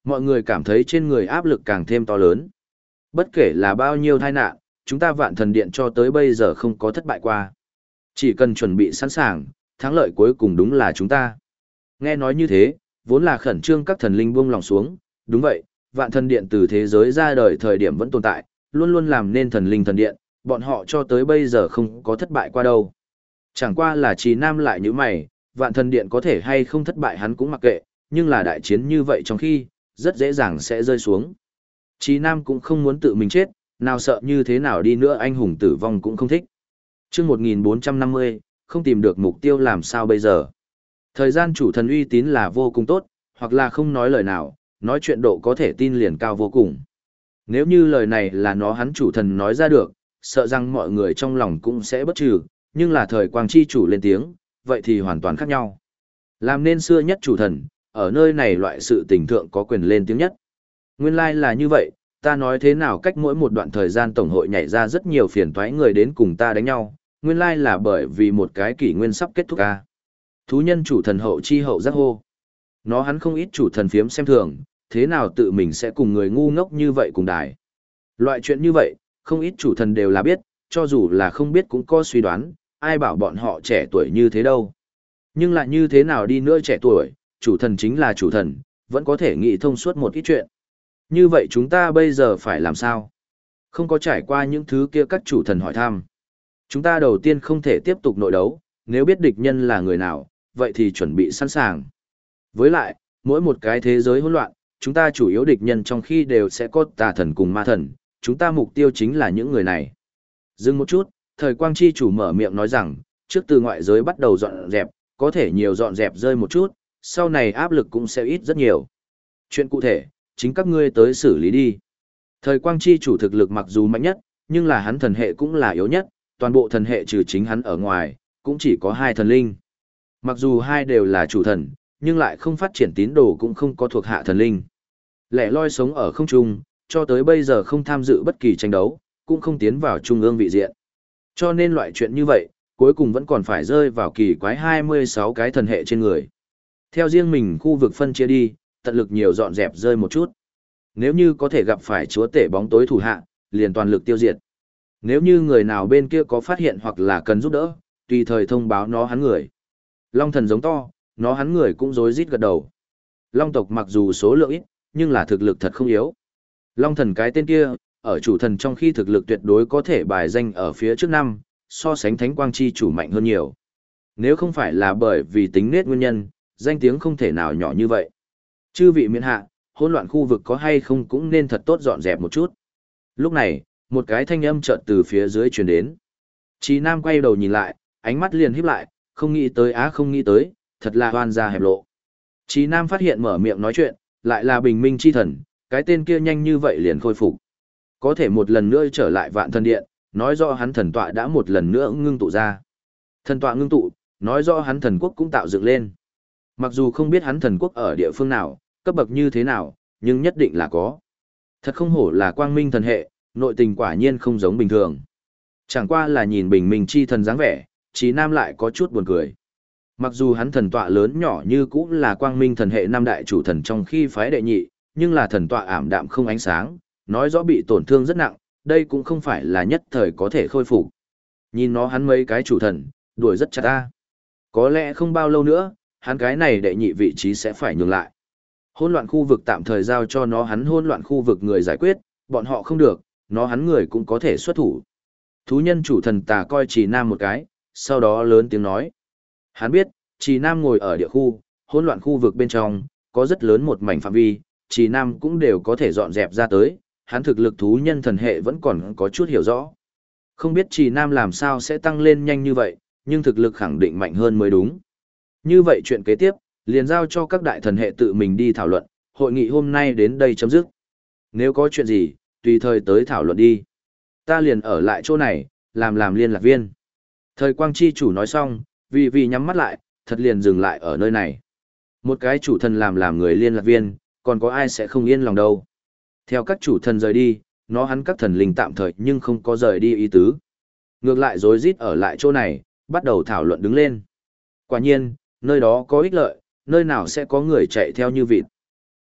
Mọi người cảm thấy trên người áp lực càng thêm to lớn. Bất kể là bao nhiêu tai nạn, chúng ta Vạn Thần Điện cho tới bây giờ không có thất bại qua. Chỉ cần chuẩn bị sẵn sàng, thắng lợi cuối cùng đúng là chúng ta. Nghe nói như thế, vốn là khẩn trương các thần linh buông lòng xuống, đúng vậy, Vạn Thần Điện từ thế giới ra đời thời điểm vẫn tồn tại, luôn luôn làm nên thần linh thần điện, bọn họ cho tới bây giờ không có thất bại qua đâu. Chẳng qua là Trì Nam lại như mày, Vạn Thần Điện có thể hay không thất bại hắn cũng mặc kệ, nhưng là đại chiến như vậy trong khi, rất dễ dàng sẽ rơi xuống. Trì Nam cũng không muốn tự mình chết, nào sợ như thế nào đi nữa anh hùng tử vong cũng không thích. Chương 1450, không tìm được mục tiêu làm sao bây giờ. Thời gian chủ thần uy tín là vô cùng tốt, hoặc là không nói lời nào, nói chuyện độ có thể tin liền cao vô cùng. Nếu như lời này là nó hắn chủ thần nói ra được, sợ rằng mọi người trong lòng cũng sẽ bất trừ, nhưng là thời quang chi chủ lên tiếng, vậy thì hoàn toàn khác nhau. Làm nên xưa nhất chủ thần, ở nơi này loại sự tình thượng có quyền lên tiếng nhất. Nguyên lai là như vậy, ta nói thế nào cách mỗi một đoạn thời gian tổng hội nhảy ra rất nhiều phiền toái người đến cùng ta đánh nhau, nguyên lai là bởi vì một cái kỷ nguyên sắp kết thúc a. Thú nhân chủ thần hậu chi hậu giác hô. Nó hắn không ít chủ thần phiếm xem thường, thế nào tự mình sẽ cùng người ngu ngốc như vậy cùng đài. Loại chuyện như vậy, không ít chủ thần đều là biết, cho dù là không biết cũng có suy đoán, ai bảo bọn họ trẻ tuổi như thế đâu. Nhưng lại như thế nào đi nữa trẻ tuổi, chủ thần chính là chủ thần, vẫn có thể nghĩ thông suốt một ít chuyện. Như vậy chúng ta bây giờ phải làm sao? Không có trải qua những thứ kia các chủ thần hỏi thăm. Chúng ta đầu tiên không thể tiếp tục nội đấu, nếu biết địch nhân là người nào, vậy thì chuẩn bị sẵn sàng. Với lại, mỗi một cái thế giới hỗn loạn, chúng ta chủ yếu địch nhân trong khi đều sẽ có tà thần cùng ma thần, chúng ta mục tiêu chính là những người này. Dừng một chút, thời quang chi chủ mở miệng nói rằng, trước từ ngoại giới bắt đầu dọn dẹp, có thể nhiều dọn dẹp rơi một chút, sau này áp lực cũng sẽ ít rất nhiều. Chuyện cụ thể, chính các ngươi tới xử lý đi. Thời quang chi chủ thực lực mặc dù mạnh nhất, nhưng là hắn thần hệ cũng là yếu nhất, toàn bộ thần hệ trừ chính hắn ở ngoài, cũng chỉ có 2 thần linh. Mặc dù 2 đều là chủ thần, nhưng lại không phát triển tín đồ cũng không có thuộc hạ thần linh. Lẻ loi sống ở không trung, cho tới bây giờ không tham dự bất kỳ tranh đấu, cũng không tiến vào trung ương vị diện. Cho nên loại chuyện như vậy, cuối cùng vẫn còn phải rơi vào kỳ quái 26 cái thần hệ trên người. Theo riêng mình khu vực phân chia đi, tận lực nhiều dọn dẹp rơi một chút. Nếu như có thể gặp phải chúa tể bóng tối thủ hạ, liền toàn lực tiêu diệt. Nếu như người nào bên kia có phát hiện hoặc là cần giúp đỡ, tùy thời thông báo nó hắn người. Long thần giống to, nó hắn người cũng rối rít gật đầu. Long tộc mặc dù số lượng ít, nhưng là thực lực thật không yếu. Long thần cái tên kia, ở chủ thần trong khi thực lực tuyệt đối có thể bài danh ở phía trước năm, so sánh thánh quang chi chủ mạnh hơn nhiều. Nếu không phải là bởi vì tính nết nguyên nhân, danh tiếng không thể nào nhỏ như vậy. Chư vị miễn hạ, hỗn loạn khu vực có hay không cũng nên thật tốt dọn dẹp một chút. Lúc này, một cái thanh âm chợt từ phía dưới truyền đến. Chí Nam quay đầu nhìn lại, ánh mắt liền híp lại, không nghĩ tới không nghĩ tới, thật là hoan gia hẹp lộ. Chí Nam phát hiện mở miệng nói chuyện, lại là bình minh chi thần, cái tên kia nhanh như vậy liền khôi phục. Có thể một lần nữa trở lại Vạn Thần Điện, nói rõ hắn thần tọa đã một lần nữa ngưng tụ ra. Thần tọa ngưng tụ, nói rõ hắn thần quốc cũng tạo dựng lên. Mặc dù không biết hắn thần quốc ở địa phương nào, cấp bậc như thế nào, nhưng nhất định là có. Thật không hổ là quang minh thần hệ, nội tình quả nhiên không giống bình thường. Chẳng qua là nhìn bình minh chi thần dáng vẻ, Chí Nam lại có chút buồn cười. Mặc dù hắn thần tọa lớn nhỏ như cũng là quang minh thần hệ 5 đại chủ thần trong khi phái đệ nhị, nhưng là thần tọa ảm đạm không ánh sáng, nói rõ bị tổn thương rất nặng, đây cũng không phải là nhất thời có thể khôi phục. Nhìn nó hắn mấy cái chủ thần, đuổi rất chặt ta. Có lẽ không bao lâu nữa, hắn cái này đệ nhị vị trí sẽ phải nhường lại. Hỗn loạn khu vực tạm thời giao cho nó hắn hỗn loạn khu vực người giải quyết, bọn họ không được, nó hắn người cũng có thể xuất thủ. Thú nhân chủ thần tà coi Trì Nam một cái, sau đó lớn tiếng nói. Hắn biết, Trì Nam ngồi ở địa khu, hỗn loạn khu vực bên trong, có rất lớn một mảnh phạm vi, Trì Nam cũng đều có thể dọn dẹp ra tới, hắn thực lực thú nhân thần hệ vẫn còn có chút hiểu rõ. Không biết Trì Nam làm sao sẽ tăng lên nhanh như vậy, nhưng thực lực khẳng định mạnh hơn mới đúng. Như vậy chuyện kế tiếp, liền giao cho các đại thần hệ tự mình đi thảo luận, hội nghị hôm nay đến đây chấm dứt. Nếu có chuyện gì, tùy thời tới thảo luận đi. Ta liền ở lại chỗ này, làm liên lạc viên. Thời quang chi chủ nói xong, vì nhắm mắt lại, thật liền dừng lại ở nơi này. Một cái chủ thần làm người liên lạc viên, còn có ai sẽ không yên lòng đâu. Theo các chủ thần rời đi, nó hắn các thần linh tạm thời nhưng không có rời đi ý tứ. Ngược lại rối rít ở lại chỗ này, bắt đầu thảo luận đứng lên. Quả nhiên, nơi đó có ích lợi, nơi nào sẽ có người chạy theo như vịt.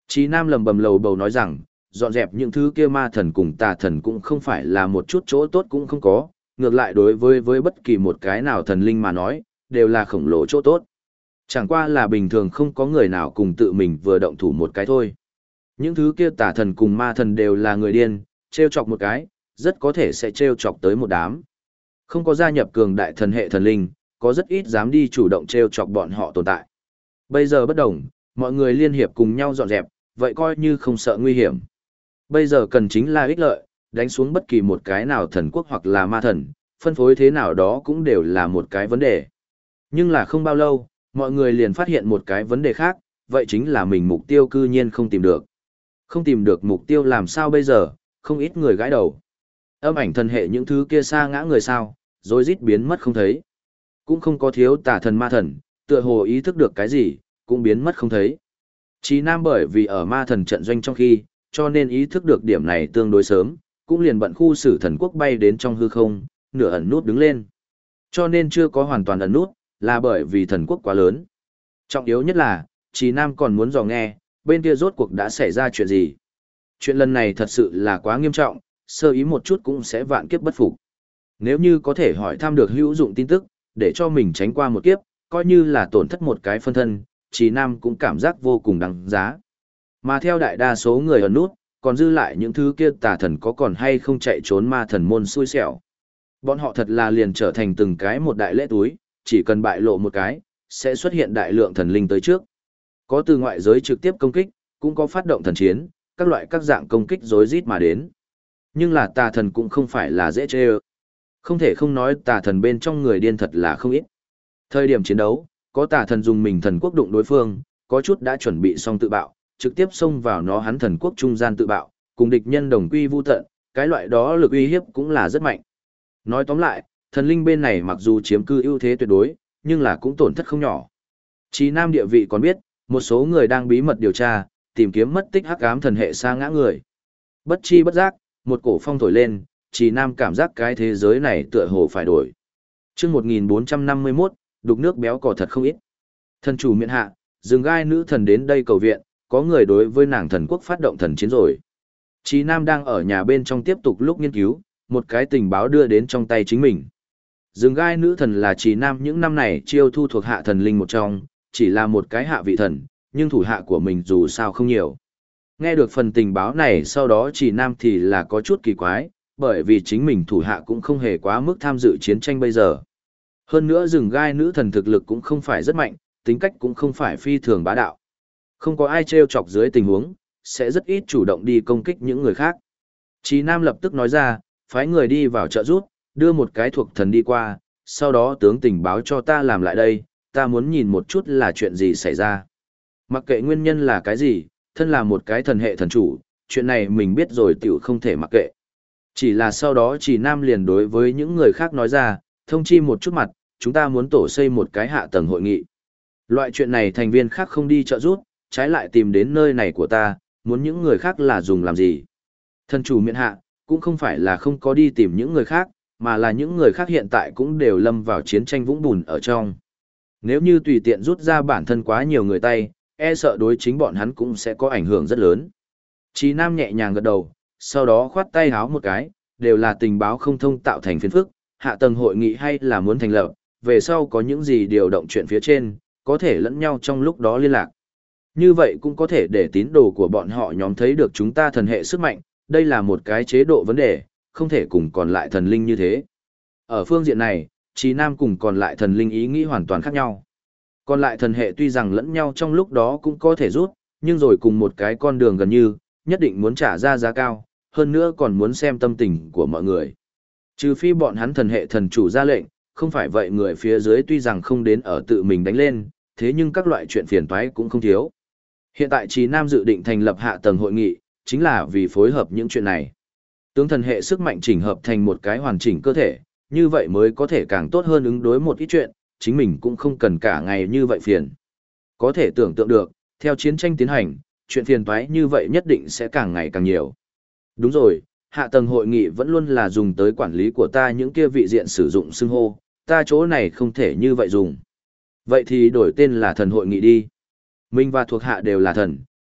Chí Nam lầm bầm lầu bầu nói rằng, dọn dẹp những thứ kia ma thần cùng tà thần cũng không phải là một chút chỗ tốt cũng không có, ngược lại đối với bất kỳ một cái nào thần linh mà nói, đều là khổng lồ chỗ tốt. Chẳng qua là bình thường không có người nào cùng tự mình vừa động thủ một cái thôi. Những thứ kia tà thần cùng ma thần đều là người điên, trêu chọc một cái, rất có thể sẽ trêu chọc tới một đám. Không có gia nhập cường đại thần hệ thần linh, có rất ít dám đi chủ động trêu chọc bọn họ tồn tại. Bây giờ bất đồng, mọi người liên hiệp cùng nhau dọn dẹp, vậy coi như không sợ nguy hiểm. Bây giờ cần chính là ích lợi, đánh xuống bất kỳ một cái nào thần quốc hoặc là ma thần, phân phối thế nào đó cũng đều là một cái vấn đề. Nhưng là không bao lâu, mọi người liền phát hiện một cái vấn đề khác, vậy chính là mình mục tiêu cư nhiên không tìm được. Không tìm được mục tiêu làm sao bây giờ, không ít người gãi đầu. Âm ảnh thần hệ những thứ kia xa ngã người sao, rồi rít biến mất không thấy. Cũng không có thiếu tà thần ma thần, tựa hồ ý thức được cái gì, cũng biến mất không thấy. Chí Nam bởi vì ở ma thần trận doanh trong khi, cho nên ý thức được điểm này tương đối sớm, cũng liền bận khu xử thần quốc bay đến trong hư không, nửa ẩn nút đứng lên. Cho nên chưa có hoàn toàn ẩn nút, là bởi vì thần quốc quá lớn. Trọng yếu nhất là, Chí Nam còn muốn dò nghe, bên kia rốt cuộc đã xảy ra chuyện gì. Chuyện lần này thật sự là quá nghiêm trọng, sơ ý một chút cũng sẽ vạn kiếp bất phục. Nếu như có thể hỏi thăm được hữu dụng tin tức, để cho mình tránh qua một kiếp, coi như là tổn thất một cái phân thân, Chí Nam cũng cảm giác vô cùng đáng giá. Mà theo đại đa số người ở nút, còn dư lại những thứ kia tà thần có còn hay không chạy trốn ma thần môn xui xẻo. Bọn họ thật là liền trở thành từng cái một đại lễ túi, chỉ cần bại lộ một cái, sẽ xuất hiện đại lượng thần linh tới trước. Có từ ngoại giới trực tiếp công kích, cũng có phát động thần chiến, các loại các dạng công kích rối rít mà đến. Nhưng là tà thần cũng không phải là dễ chê ơ. Không thể không nói tà thần bên trong người điên thật là không ít. Thời điểm chiến đấu, có tà thần dùng mình thần quốc đụng đối phương, có chút đã chuẩn bị xong tự bạo, trực tiếp xông vào nó hắn thần quốc trung gian tự bạo, cùng địch nhân đồng quy vu tận, cái loại đó lực uy hiếp cũng là rất mạnh. Nói tóm lại, thần linh bên này mặc dù chiếm cư ưu thế tuyệt đối, nhưng là cũng tổn thất không nhỏ. Chí Nam địa vị còn biết, một số người đang bí mật điều tra, tìm kiếm mất tích hắc ám thần hệ sa ngã người. Bất chi bất giác, một cổ phong thổi lên, Chí Nam cảm giác cái thế giới này tựa hồ phải đổi. Chương 1451, đục nước béo cò thật không ít. Thần chủ miện hạ, rừng gai nữ thần đến đây cầu viện, có người đối với nàng thần quốc phát động thần chiến rồi. Chí Nam đang ở nhà bên trong tiếp tục lúc nghiên cứu, một cái tình báo đưa đến trong tay chính mình. Rừng gai nữ thần là Chí Nam những năm này chiêu thu thuộc hạ thần linh một trong, chỉ là một cái hạ vị thần, nhưng thủ hạ của mình dù sao không nhiều. Nghe được phần tình báo này sau đó Chí Nam thì là có chút kỳ quái, bởi vì chính mình thủ hạ cũng không hề quá mức tham dự chiến tranh bây giờ. Hơn nữa rừng gai nữ thần thực lực cũng không phải rất mạnh, tính cách cũng không phải phi thường bá đạo. Không có ai trêu chọc dưới tình huống, sẽ rất ít chủ động đi công kích những người khác. Chí Nam lập tức nói ra, phái người đi vào trợ giúp, đưa một cái thuộc thần đi qua, sau đó tướng tình báo cho ta làm lại đây, ta muốn nhìn một chút là chuyện gì xảy ra. Mặc kệ nguyên nhân là cái gì, thân là một cái thần hệ thần chủ, chuyện này mình biết rồi tiểu không thể mặc kệ. Chỉ là sau đó Chí Nam liền đối với những người khác nói ra, thông chi một chút mặt, chúng ta muốn tổ xây một cái hạ tầng hội nghị. Loại chuyện này thành viên khác không đi trợ giúp, trái lại tìm đến nơi này của ta, muốn những người khác là dùng làm gì. Thần chủ miện hạ, cũng không phải là không có đi tìm những người khác, mà là những người khác hiện tại cũng đều lâm vào chiến tranh vũng bùn ở trong. Nếu như tùy tiện rút ra bản thân quá nhiều người tay, e sợ đối chính bọn hắn cũng sẽ có ảnh hưởng rất lớn. Chí Nam nhẹ nhàng gật đầu, sau đó khoát tay háo một cái, đều là tình báo không thông tạo thành phiền phức, hạ tầng hội nghị hay là muốn thành lập, về sau có những gì điều động chuyện phía trên, có thể lẫn nhau trong lúc đó liên lạc. Như vậy cũng có thể để tín đồ của bọn họ nhóm thấy được chúng ta thần hệ sức mạnh, đây là một cái chế độ vấn đề, không thể cùng còn lại thần linh như thế. Ở phương diện này, Chí Nam cùng còn lại thần linh ý nghĩ hoàn toàn khác nhau. Còn lại thần hệ tuy rằng lẫn nhau trong lúc đó cũng có thể rút, nhưng rồi cùng một cái con đường gần như, nhất định muốn trả ra giá cao, hơn nữa còn muốn xem tâm tình của mọi người. Trừ phi bọn hắn thần hệ thần chủ ra lệnh, không phải vậy người phía dưới tuy rằng không đến ở tự mình đánh lên, thế nhưng các loại chuyện phiền toái cũng không thiếu. Hiện tại Chí Nam dự định thành lập hạ tầng hội nghị, chính là vì phối hợp những chuyện này. Tướng thần hệ sức mạnh chỉnh hợp thành một cái hoàn chỉnh cơ thể, như vậy mới có thể càng tốt hơn ứng đối một ít chuyện, chính mình cũng không cần cả ngày như vậy phiền. Có thể tưởng tượng được, theo chiến tranh tiến hành, chuyện phiền toái như vậy nhất định sẽ càng ngày càng nhiều. Đúng rồi, hạ tầng hội nghị vẫn luôn là dùng tới quản lý của ta những kia vị diện sử dụng xưng hô, ta chỗ này không thể như vậy dùng. Vậy thì đổi tên là thần hội nghị đi. Mình và thuộc hạ đều là thần,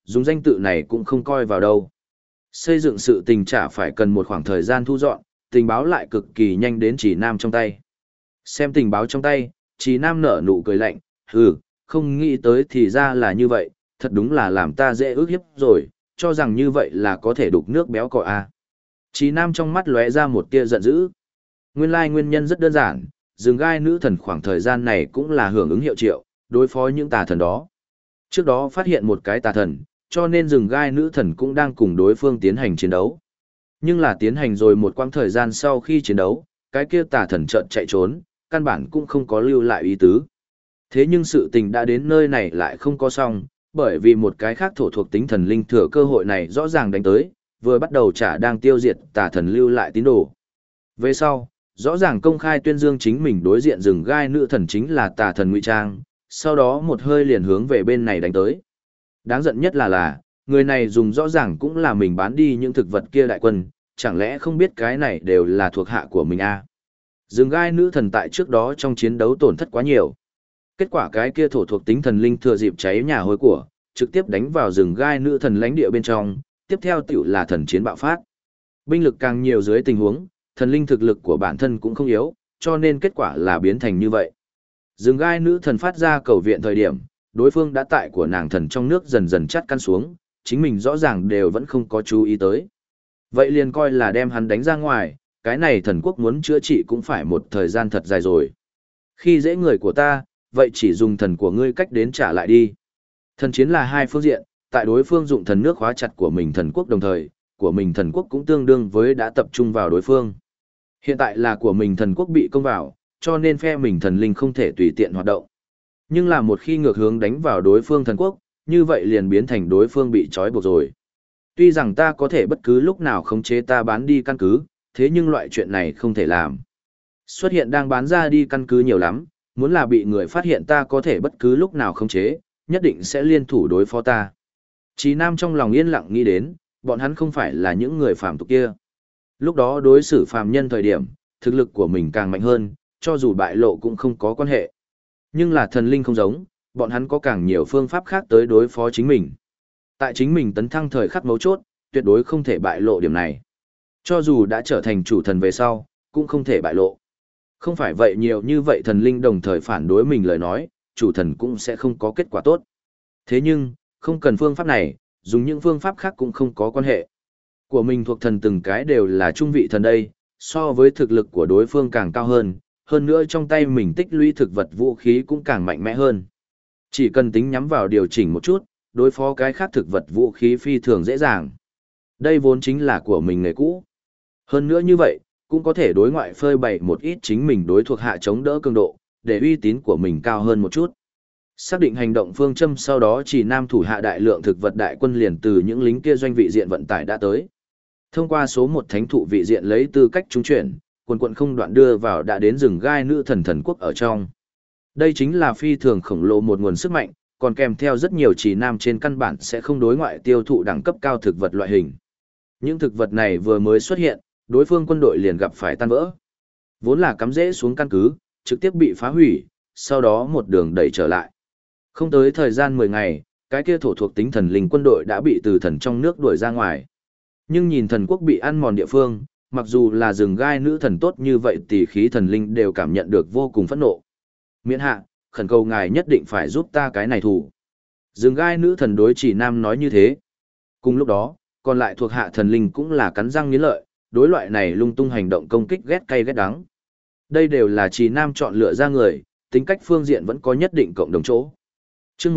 dùng danh tự này cũng không coi vào đâu. Xây dựng sự tình trả phải cần một khoảng thời gian thu dọn, tình báo lại cực kỳ nhanh đến Trì Nam trong tay. Xem tình báo trong tay, Trì Nam nở nụ cười lạnh, không nghĩ tới thì ra là như vậy, thật đúng là làm ta dễ ước hiếp rồi, cho rằng như vậy là có thể đục nước béo cò à. Trì Nam trong mắt lóe ra một tia giận dữ. Nguyên lai nguyên nhân rất đơn giản, rừng gai nữ thần khoảng thời gian này cũng là hưởng ứng hiệu triệu, đối phó những tà thần đó. Trước đó phát hiện một cái tà thần, cho nên rừng gai nữ thần cũng đang cùng đối phương tiến hành chiến đấu. Nhưng là tiến hành rồi một quãng thời gian sau khi chiến đấu, cái kia tà thần chợt chạy trốn, căn bản cũng không có lưu lại ý tứ. Thế nhưng sự tình đã đến nơi này lại không có xong, bởi vì một cái khác thổ thuộc tính thần linh thừa cơ hội này rõ ràng đánh tới, vừa bắt đầu trả đang tiêu diệt tà thần lưu lại tín đồ. Về sau, rõ ràng công khai tuyên dương chính mình đối diện rừng gai nữ thần chính là tà thần ngụy trang, sau đó một hơi liền hướng về bên này đánh tới. Đáng giận nhất là người này dùng rõ ràng cũng là mình bán đi những thực vật kia đại quân, chẳng lẽ không biết cái này đều là thuộc hạ của mình à? Rừng gai nữ thần tại trước đó trong chiến đấu tổn thất quá nhiều. Kết quả cái kia thổ thuộc tính thần linh thừa dịp cháy nhà hôi của, trực tiếp đánh vào rừng gai nữ thần lãnh địa bên trong, tiếp theo tiểu là thần chiến bạo phát. Binh lực càng nhiều dưới tình huống, thần linh thực lực của bản thân cũng không yếu, cho nên kết quả là biến thành như vậy. Rừng gai nữ thần phát ra cầu viện thời điểm, đối phương đã tại của nàng thần trong nước dần dần chắt căn xuống, chính mình rõ ràng đều vẫn không có chú ý tới. Vậy liền coi là đem hắn đánh ra ngoài, cái này thần quốc muốn chữa trị cũng phải một thời gian thật dài rồi. Khi dễ người của ta, vậy chỉ dùng thần của ngươi cách đến trả lại đi. Thần chiến là hai phương diện, tại đối phương dụng thần nước khóa chặt của mình thần quốc đồng thời, của mình thần quốc cũng tương đương với đã tập trung vào đối phương. Hiện tại là của mình thần quốc bị công vào, cho nên phe mình thần linh không thể tùy tiện hoạt động. Nhưng là một khi ngược hướng đánh vào đối phương thần quốc, như vậy liền biến thành đối phương bị trói buộc rồi. Tuy rằng ta có thể bất cứ lúc nào khống chế ta bán đi căn cứ, thế nhưng loại chuyện này không thể làm. Xuất hiện đang bán ra đi căn cứ nhiều lắm, muốn là bị người phát hiện ta có thể bất cứ lúc nào khống chế, nhất định sẽ liên thủ đối phó ta. Chí Nam trong lòng yên lặng nghĩ đến, bọn hắn không phải là những người phàm tục kia. Lúc đó đối xử phàm nhân thời điểm, thực lực của mình càng mạnh hơn, cho dù bại lộ cũng không có quan hệ. Nhưng là thần linh không giống, bọn hắn có càng nhiều phương pháp khác tới đối phó chính mình. Tại chính mình tấn thăng thời khắc mấu chốt, tuyệt đối không thể bại lộ điểm này. Cho dù đã trở thành chủ thần về sau, cũng không thể bại lộ. Không phải vậy nhiều như vậy thần linh đồng thời phản đối mình lời nói, chủ thần cũng sẽ không có kết quả tốt. Thế nhưng, không cần phương pháp này, dùng những phương pháp khác cũng không có quan hệ. Của mình thuộc thần từng cái đều là trung vị thần đây, so với thực lực của đối phương càng cao hơn nữa trong tay mình tích lũy thực vật vũ khí cũng càng mạnh mẽ hơn. Chỉ cần tính nhắm vào điều chỉnh một chút, đối phó cái khác thực vật vũ khí phi thường dễ dàng. Đây vốn chính là của mình nghề cũ. Hơn nữa như vậy, cũng có thể đối ngoại phơi bày một ít chính mình đối thuộc hạ chống đỡ cường độ, để uy tín của mình cao hơn một chút. Xác định hành động phương châm sau đó chỉ nam thủ hạ đại lượng thực vật đại quân liền từ những lính kia doanh vị diện vận tải đã tới. Thông qua số một thánh thụ vị diện lấy tư cách trúng chuyển, quần quận không đoạn đưa vào đã đến rừng gai nữ thần thần quốc ở trong. Đây chính là phi thường khổng lồ một nguồn sức mạnh, còn kèm theo rất nhiều chỉ nam trên căn bản sẽ không đối ngoại tiêu thụ đẳng cấp cao thực vật loại hình. Những thực vật này vừa mới xuất hiện, đối phương quân đội liền gặp phải tan vỡ. Vốn là cắm rễ xuống căn cứ, trực tiếp bị phá hủy, sau đó một đường đẩy trở lại. Không tới thời gian 10 ngày, cái kia thổ thuộc tính thần linh quân đội đã bị từ thần trong nước đuổi ra ngoài. Nhưng nhìn thần quốc bị ăn mòn địa phương, mặc dù là rừng gai nữ thần tốt như vậy tỷ khí thần linh đều cảm nhận được vô cùng phẫn nộ. Miễn hạ, khẩn cầu ngài nhất định phải giúp ta cái này thủ. Rừng gai nữ thần đối chỉ nam nói như thế. Cùng lúc đó, còn lại thuộc hạ thần linh cũng là cắn răng nghiến lợi, đối loại này lung tung hành động công kích ghét cay ghét đắng. Đây đều là chỉ nam chọn lựa ra người, tính cách phương diện vẫn có nhất định cộng đồng chỗ. Chương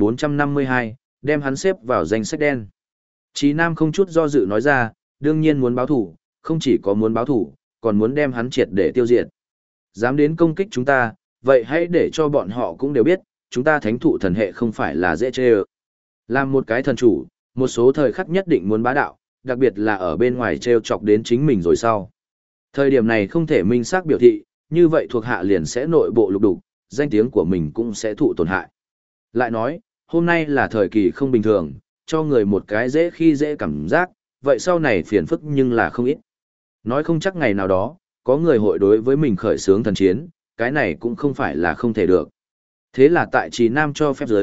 1452, đem hắn xếp vào danh sách đen. Chí Nam không chút do dự nói ra, đương nhiên muốn báo thủ, không chỉ có muốn báo thủ, còn muốn đem hắn triệt để tiêu diệt. Dám đến công kích chúng ta, vậy hãy để cho bọn họ cũng đều biết, chúng ta thánh thụ thần hệ không phải là dễ chê ơ. Làm một cái thần chủ, một số thời khắc nhất định muốn bá đạo, đặc biệt là ở bên ngoài treo chọc đến chính mình rồi sau. Thời điểm này không thể minh xác biểu thị, như vậy thuộc hạ liền sẽ nội bộ lục đục, danh tiếng của mình cũng sẽ thụ tổn hại. Lại nói, hôm nay là thời kỳ không bình thường, cho người một cái dễ khi dễ cảm giác, vậy sau này phiền phức nhưng là không ít. Nói không chắc ngày nào đó, có người hội đối với mình khởi xướng thần chiến, cái này cũng không phải là không thể được. Thế là tại Trì Nam cho phép giới,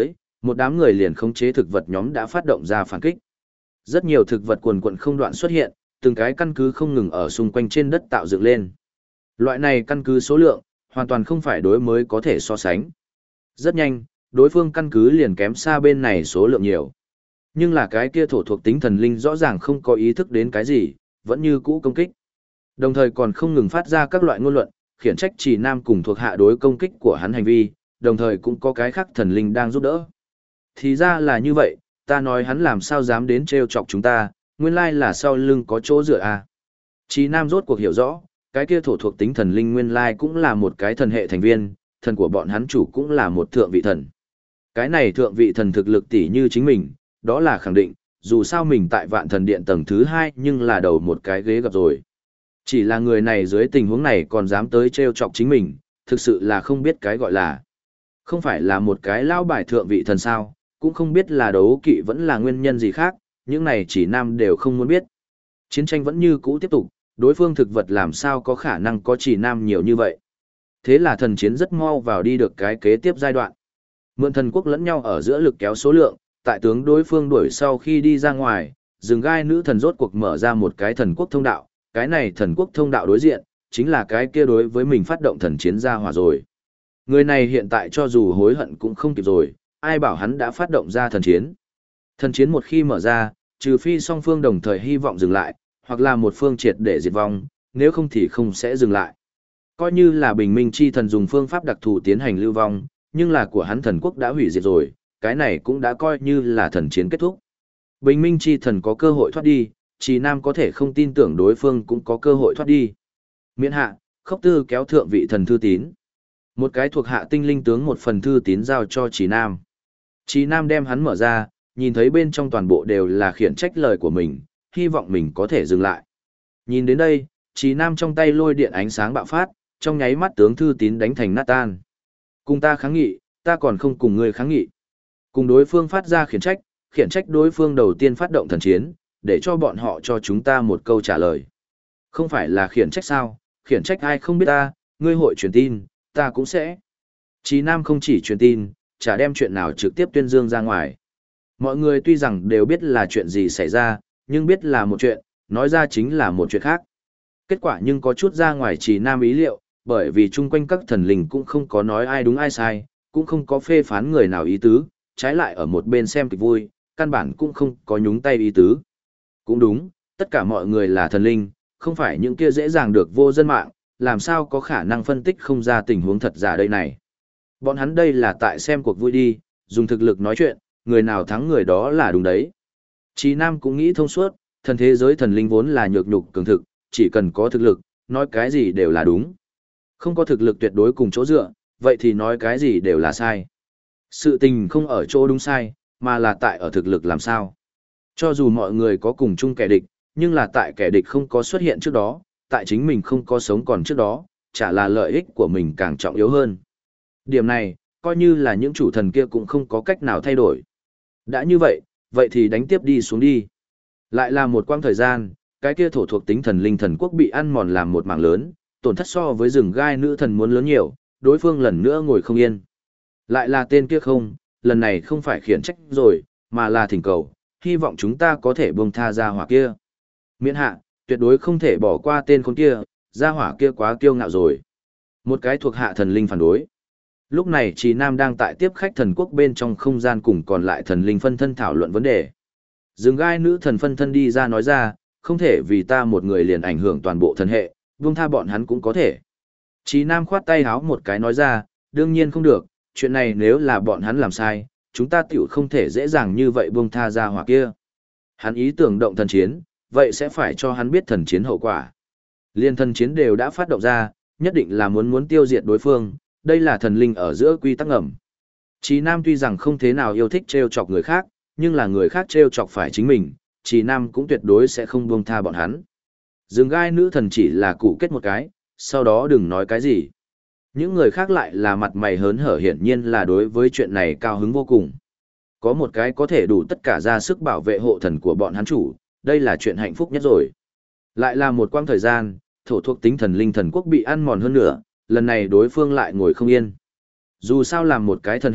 Một đám người liền khống chế thực vật nhóm đã phát động ra phản kích. Rất nhiều thực vật quần quần không đoạn xuất hiện, từng cái căn cứ không ngừng ở xung quanh trên đất tạo dựng lên. Loại này căn cứ số lượng, hoàn toàn không phải đối mới có thể so sánh. Rất nhanh, đối phương căn cứ liền kém xa bên này số lượng nhiều. Nhưng là cái kia thổ thuộc tính thần linh rõ ràng không có ý thức đến cái gì, vẫn như cũ công kích. Đồng thời còn không ngừng phát ra các loại ngôn luận, khiển trách Trì Nam cùng thuộc hạ đối công kích của hắn hành vi, đồng thời cũng có cái khác thần linh đang giúp đỡ. Thì ra là như vậy, ta nói hắn làm sao dám đến trêu chọc chúng ta, nguyên lai là sau lưng có chỗ dựa à. Trì Nam rốt cuộc hiểu rõ, cái kia thổ thuộc tính thần linh nguyên lai cũng là một cái thần hệ thành viên, thần của bọn hắn chủ cũng là một thượng vị thần. Cái này thượng vị thần thực lực tỷ như chính mình, đó là khẳng định, dù sao mình tại vạn thần điện tầng thứ 2 nhưng là đầu một cái ghế gặp rồi. Chỉ là người này dưới tình huống này còn dám tới trêu chọc chính mình, thực sự là không biết cái gọi là. Không phải là một cái lao bài thượng vị thần sao, cũng không biết là đấu kỵ vẫn là nguyên nhân gì khác, những này chỉ Nam đều không muốn biết. Chiến tranh vẫn như cũ tiếp tục, đối phương thực vật làm sao có khả năng có chỉ Nam nhiều như vậy. Thế là thần chiến rất mau vào đi được cái kế tiếp giai đoạn. Mượn thần quốc lẫn nhau ở giữa lực kéo số lượng, tại tướng đối phương đuổi sau khi đi ra ngoài, rừng gai nữ thần rốt cuộc mở ra một cái thần quốc thông đạo, cái này thần quốc thông đạo đối diện, chính là cái kia đối với mình phát động thần chiến ra hỏa rồi. Người này hiện tại cho dù hối hận cũng không kịp rồi, ai bảo hắn đã phát động ra thần chiến. Thần chiến một khi mở ra, trừ phi song phương đồng thời hy vọng dừng lại, hoặc là một phương triệt để diệt vong, nếu không thì không sẽ dừng lại. Coi như là bình minh chi thần dùng phương pháp đặc thù tiến hành lưu vong, nhưng là của hắn thần quốc đã hủy diệt rồi, cái này cũng đã coi như là thần chiến kết thúc. Bình minh chi thần có cơ hội thoát đi, Trì Nam có thể không tin tưởng đối phương cũng có cơ hội thoát đi. Miễn hạ, Khốc Tư kéo thượng vị thần thư tín. Một cái thuộc hạ tinh linh tướng một phần thư tín giao cho Trì Nam. Trì Nam đem hắn mở ra, nhìn thấy bên trong toàn bộ đều là khiển trách lời của mình, hy vọng mình có thể dừng lại. Nhìn đến đây, Trì Nam trong tay lôi điện ánh sáng bạo phát, trong nháy mắt tướng thư tín đánh thành nát tan. Cùng ta kháng nghị, ta còn không cùng ngươi kháng nghị. Cùng đối phương phát ra khiển trách đối phương đầu tiên phát động thần chiến, để cho bọn họ cho chúng ta một câu trả lời. Không phải là khiển trách sao, khiển trách ai không biết ta, ngươi hội truyền tin, ta cũng sẽ. Trì Nam không chỉ truyền tin, chả đem chuyện nào trực tiếp tuyên dương ra ngoài. Mọi người tuy rằng đều biết là chuyện gì xảy ra, nhưng biết là một chuyện, nói ra chính là một chuyện khác. Kết quả nhưng có chút ra ngoài Trì Nam ý liệu, bởi vì chung quanh các thần linh cũng không có nói ai đúng ai sai, cũng không có phê phán người nào ý tứ, trái lại ở một bên xem kịch vui, căn bản cũng không có nhúng tay ý tứ. Cũng đúng, tất cả mọi người là thần linh, không phải những kia dễ dàng được vô dân mạng, làm sao có khả năng phân tích không ra tình huống thật giả đây này. Bọn hắn đây là tại xem cuộc vui đi, dùng thực lực nói chuyện, người nào thắng người đó là đúng đấy. Chí Nam cũng nghĩ thông suốt, thần thế giới thần linh vốn là nhược nhục cường thực, chỉ cần có thực lực, nói cái gì đều là đúng. Không có thực lực tuyệt đối cùng chỗ dựa, vậy thì nói cái gì đều là sai. Sự tình không ở chỗ đúng sai, mà là tại ở thực lực làm sao. Cho dù mọi người có cùng chung kẻ địch, nhưng là tại kẻ địch không có xuất hiện trước đó, tại chính mình không có sống còn trước đó, chả là lợi ích của mình càng trọng yếu hơn. Điểm này, coi như là những chủ thần kia cũng không có cách nào thay đổi. Đã như vậy, vậy thì đánh tiếp đi xuống đi. Lại là một quãng thời gian, cái kia thổ thuộc tính thần linh thần quốc bị ăn mòn làm một mảng lớn, tổn thất so với rừng gai nữ thần muốn lớn nhiều, đối phương lần nữa ngồi không yên. Lại là tên kia không, lần này không phải khiển trách rồi, mà là thỉnh cầu, hy vọng chúng ta có thể buông tha ra hỏa kia. Miễn hạ, tuyệt đối không thể bỏ qua tên con kia, ra hỏa kia quá kiêu ngạo rồi. Một cái thuộc hạ thần linh phản đối. Lúc này Trì Nam đang tại tiếp khách thần quốc bên trong không gian cùng còn lại thần linh phân thân thảo luận vấn đề. Rừng gai nữ thần phân thân đi ra nói ra, không thể vì ta một người liền ảnh hưởng toàn bộ thần hệ, buông tha bọn hắn cũng có thể. Trì Nam khoát tay háo một cái nói ra, đương nhiên không được, chuyện này nếu là bọn hắn làm sai, chúng ta tiểu không thể dễ dàng như vậy buông tha ra hỏa kia. Hắn ý tưởng động thần chiến, vậy sẽ phải cho hắn biết thần chiến hậu quả. Liên thần chiến đều đã phát động ra, nhất định là muốn tiêu diệt đối phương, đây là thần linh ở giữa quy tắc ngầm. Trì Nam tuy rằng không thế nào yêu thích trêu chọc người khác, nhưng là người khác trêu chọc phải chính mình, Trì Nam cũng tuyệt đối sẽ không buông tha bọn hắn. Rừng gai nữ thần chỉ là cụ kết một cái, sau đó đừng nói cái gì. Những người khác lại là mặt mày hớn hở, hiển nhiên là đối với chuyện này cao hứng vô cùng. Có một cái có thể đủ tất cả ra sức bảo vệ hộ thần của bọn hắn chủ, đây là chuyện hạnh phúc nhất rồi. Lại là một quãng thời gian, thổ thuộc tính thần linh thần quốc bị ăn mòn hơn nữa, lần này đối phương lại ngồi không yên. Dù sao làm một cái thần hệ,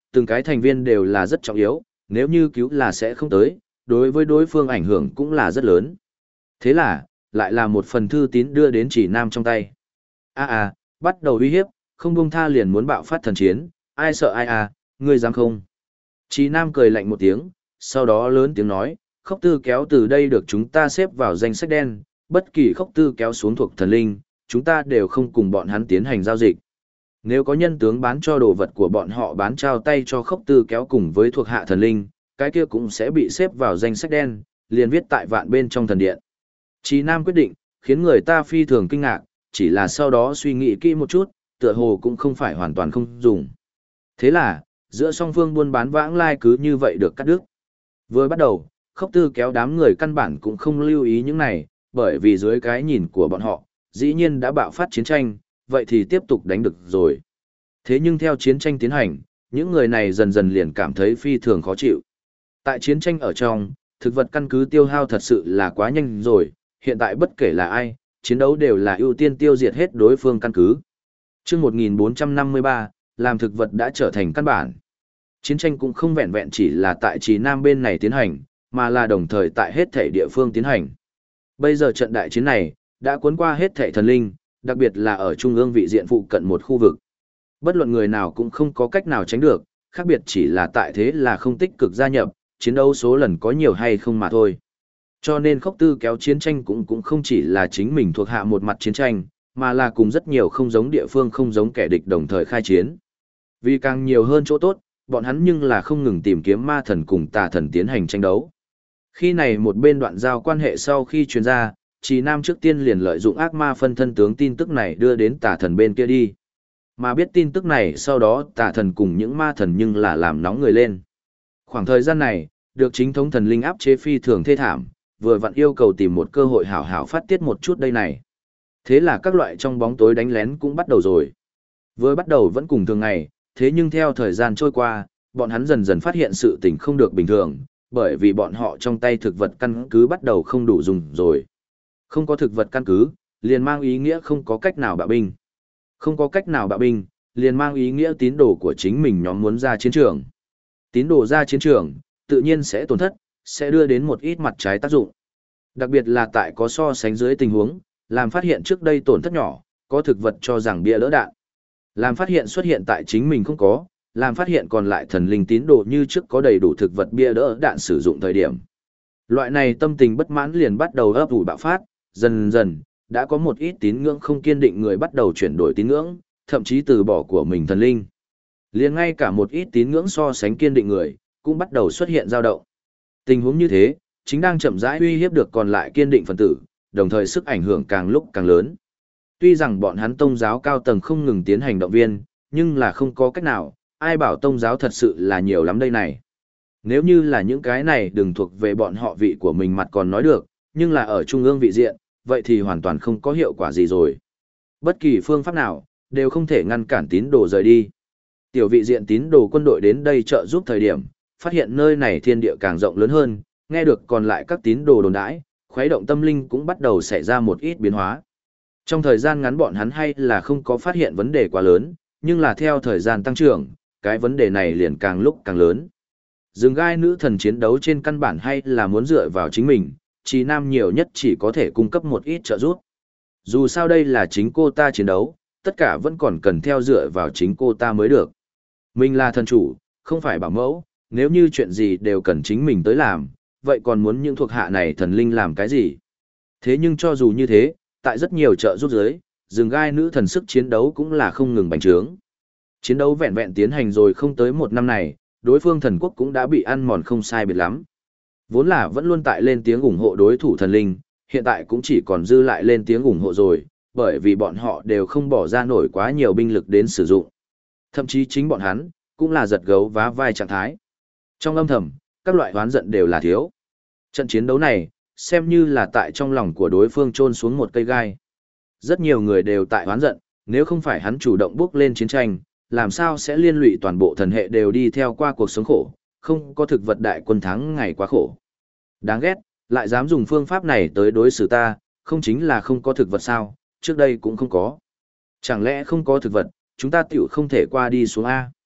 từng cái thành viên đều là rất trọng yếu, nếu như cứu là sẽ không tới, đối với đối phương ảnh hưởng cũng là rất lớn. Thế là, lại là một phần thư tín đưa đến Chỉ Nam trong tay. Bắt đầu uy hiếp, không buông tha liền muốn bạo phát thần chiến, ai sợ ai ngươi dám không? Chỉ Nam cười lạnh một tiếng, sau đó lớn tiếng nói, Khốc Tư kéo từ đây được chúng ta xếp vào danh sách đen, bất kỳ Khốc Tư kéo xuống thuộc thần linh, chúng ta đều không cùng bọn hắn tiến hành giao dịch. Nếu có nhân tướng bán cho đồ vật của bọn họ bán trao tay cho Khốc Tư kéo cùng với thuộc hạ thần linh, cái kia cũng sẽ bị xếp vào danh sách đen, liền viết tại vạn bên trong thần điện. Chí Nam quyết định, khiến người ta phi thường kinh ngạc, chỉ là sau đó suy nghĩ kỹ một chút, tựa hồ cũng không phải hoàn toàn không dùng. Thế là, giữa song phương buôn bán vãng lai cứ như vậy được cắt đứt. Vừa bắt đầu, Khốc Tư kéo đám người căn bản cũng không lưu ý những này, bởi vì dưới cái nhìn của bọn họ, dĩ nhiên đã bạo phát chiến tranh, vậy thì tiếp tục đánh được rồi. Thế nhưng theo chiến tranh tiến hành, những người này dần dần liền cảm thấy phi thường khó chịu. Tại chiến tranh ở trong, thực vật căn cứ tiêu hao thật sự là quá nhanh rồi, hiện tại bất kể là ai, chiến đấu đều là ưu tiên tiêu diệt hết đối phương căn cứ. Chương 1453, làm thực vật đã trở thành căn bản. Chiến tranh cũng không vẹn vẹn chỉ là tại Trì Nam bên này tiến hành, mà là đồng thời tại hết thể địa phương tiến hành. Bây giờ trận đại chiến này, đã cuốn qua hết thể thần linh, đặc biệt là ở trung ương vị diện phụ cận một khu vực. Bất luận người nào cũng không có cách nào tránh được, khác biệt chỉ là tại thế là không tích cực gia nhập, chiến đấu số lần có nhiều hay không mà thôi. Cho nên Khốc Tư kéo chiến tranh cũng không chỉ là chính mình thuộc hạ một mặt chiến tranh, mà là cùng rất nhiều không giống địa phương không giống kẻ địch đồng thời khai chiến. Vì càng nhiều hơn chỗ tốt, bọn hắn nhưng là không ngừng tìm kiếm ma thần cùng tà thần tiến hành tranh đấu. Khi này một bên đoạn giao quan hệ sau khi truyền ra, Trì Nam trước tiên liền lợi dụng ác ma phân thân tướng tin tức này đưa đến tà thần bên kia đi. Mà biết tin tức này sau đó tà thần cùng những ma thần nhưng là làm nóng người lên. Khoảng thời gian này, được chính thống thần linh áp chế phi thường thê thảm, vừa vặn yêu cầu tìm một cơ hội hảo hảo phát tiết một chút đây này. Thế là các loại trong bóng tối đánh lén cũng bắt đầu rồi. Vừa bắt đầu vẫn cùng thường ngày, thế nhưng theo thời gian trôi qua, bọn hắn dần dần phát hiện sự tình không được bình thường, bởi vì bọn họ trong tay thực vật căn cứ bắt đầu không đủ dùng rồi. Không có thực vật căn cứ, liền mang ý nghĩa không có cách nào bạo binh. Không có cách nào bạo binh, liền mang ý nghĩa tín đồ của chính mình nhóm muốn ra chiến trường. Tín đồ ra chiến trường, tự nhiên sẽ tổn thất, sẽ đưa đến một ít mặt trái tác dụng. Đặc biệt là tại có so sánh dưới tình huống, làm phát hiện trước đây tổn thất nhỏ, có thực vật cho rằng bia đỡ đạn. Làm phát hiện xuất hiện tại chính mình không có, làm phát hiện còn lại thần linh tín đồ như trước có đầy đủ thực vật bia đỡ đạn sử dụng thời điểm. Loại này tâm tình bất mãn liền bắt đầu ấp ủ bạo phát, dần dần, đã có một ít tín ngưỡng không kiên định người bắt đầu chuyển đổi tín ngưỡng, thậm chí từ bỏ của mình thần linh. Liền ngay cả một ít tín ngưỡng so sánh kiên định người, cũng bắt đầu xuất hiện dao động. Tình huống như thế, chính đang chậm rãi uy hiếp được còn lại kiên định phần tử, đồng thời sức ảnh hưởng càng lúc càng lớn. Tuy rằng bọn hắn tông giáo cao tầng không ngừng tiến hành động viên, nhưng là không có cách nào, ai bảo tông giáo thật sự là nhiều lắm đây này. Nếu như là những cái này đừng thuộc về bọn họ vị của mình mặt còn nói được, nhưng là ở trung ương vị diện, vậy thì hoàn toàn không có hiệu quả gì rồi. Bất kỳ phương pháp nào, đều không thể ngăn cản tín đồ rời đi. Tiểu vị diện tín đồ quân đội đến đây trợ giúp thời điểm, phát hiện nơi này thiên địa càng rộng lớn hơn, nghe được còn lại các tín đồ đồn đãi, khuấy động tâm linh cũng bắt đầu xảy ra một ít biến hóa. Trong thời gian ngắn bọn hắn hay là không có phát hiện vấn đề quá lớn, nhưng là theo thời gian tăng trưởng, cái vấn đề này liền càng lúc càng lớn. Rừng gai nữ thần chiến đấu trên căn bản hay là muốn dựa vào chính mình, Trì Nam nhiều nhất chỉ có thể cung cấp một ít trợ giúp. Dù sao đây là chính cô ta chiến đấu, tất cả vẫn còn cần theo dựa vào chính cô ta mới được. Mình là thần chủ, không phải bảo mẫu, nếu như chuyện gì đều cần chính mình tới làm, vậy còn muốn những thuộc hạ này thần linh làm cái gì? Thế nhưng cho dù như thế, tại rất nhiều trợ giúp giới, rừng gai nữ thần sức chiến đấu cũng là không ngừng bành trướng. Chiến đấu vẹn vẹn tiến hành rồi không tới một năm này, đối phương thần quốc cũng đã bị ăn mòn không sai biệt lắm. Vốn là vẫn luôn tại lên tiếng ủng hộ đối thủ thần linh, hiện tại cũng chỉ còn dư lại lên tiếng ủng hộ rồi, bởi vì bọn họ đều không bỏ ra nổi quá nhiều binh lực đến sử dụng. Thậm chí chính bọn hắn, cũng là giật gấu vá vai trạng thái. Trong âm thầm, các loại oán giận đều là thiếu. Trận chiến đấu này, xem như là tại trong lòng của đối phương chôn xuống một cây gai. Rất nhiều người đều tại oán giận, nếu không phải hắn chủ động bước lên chiến tranh, làm sao sẽ liên lụy toàn bộ thần hệ đều đi theo qua cuộc sống khổ, không có thực vật đại quân thắng ngày quá khổ. Đáng ghét, lại dám dùng phương pháp này tới đối xử ta, không chính là không có thực vật sao, trước đây cũng không có. Chẳng lẽ không có thực vật, chúng ta tiểu không thể qua đi xuống A.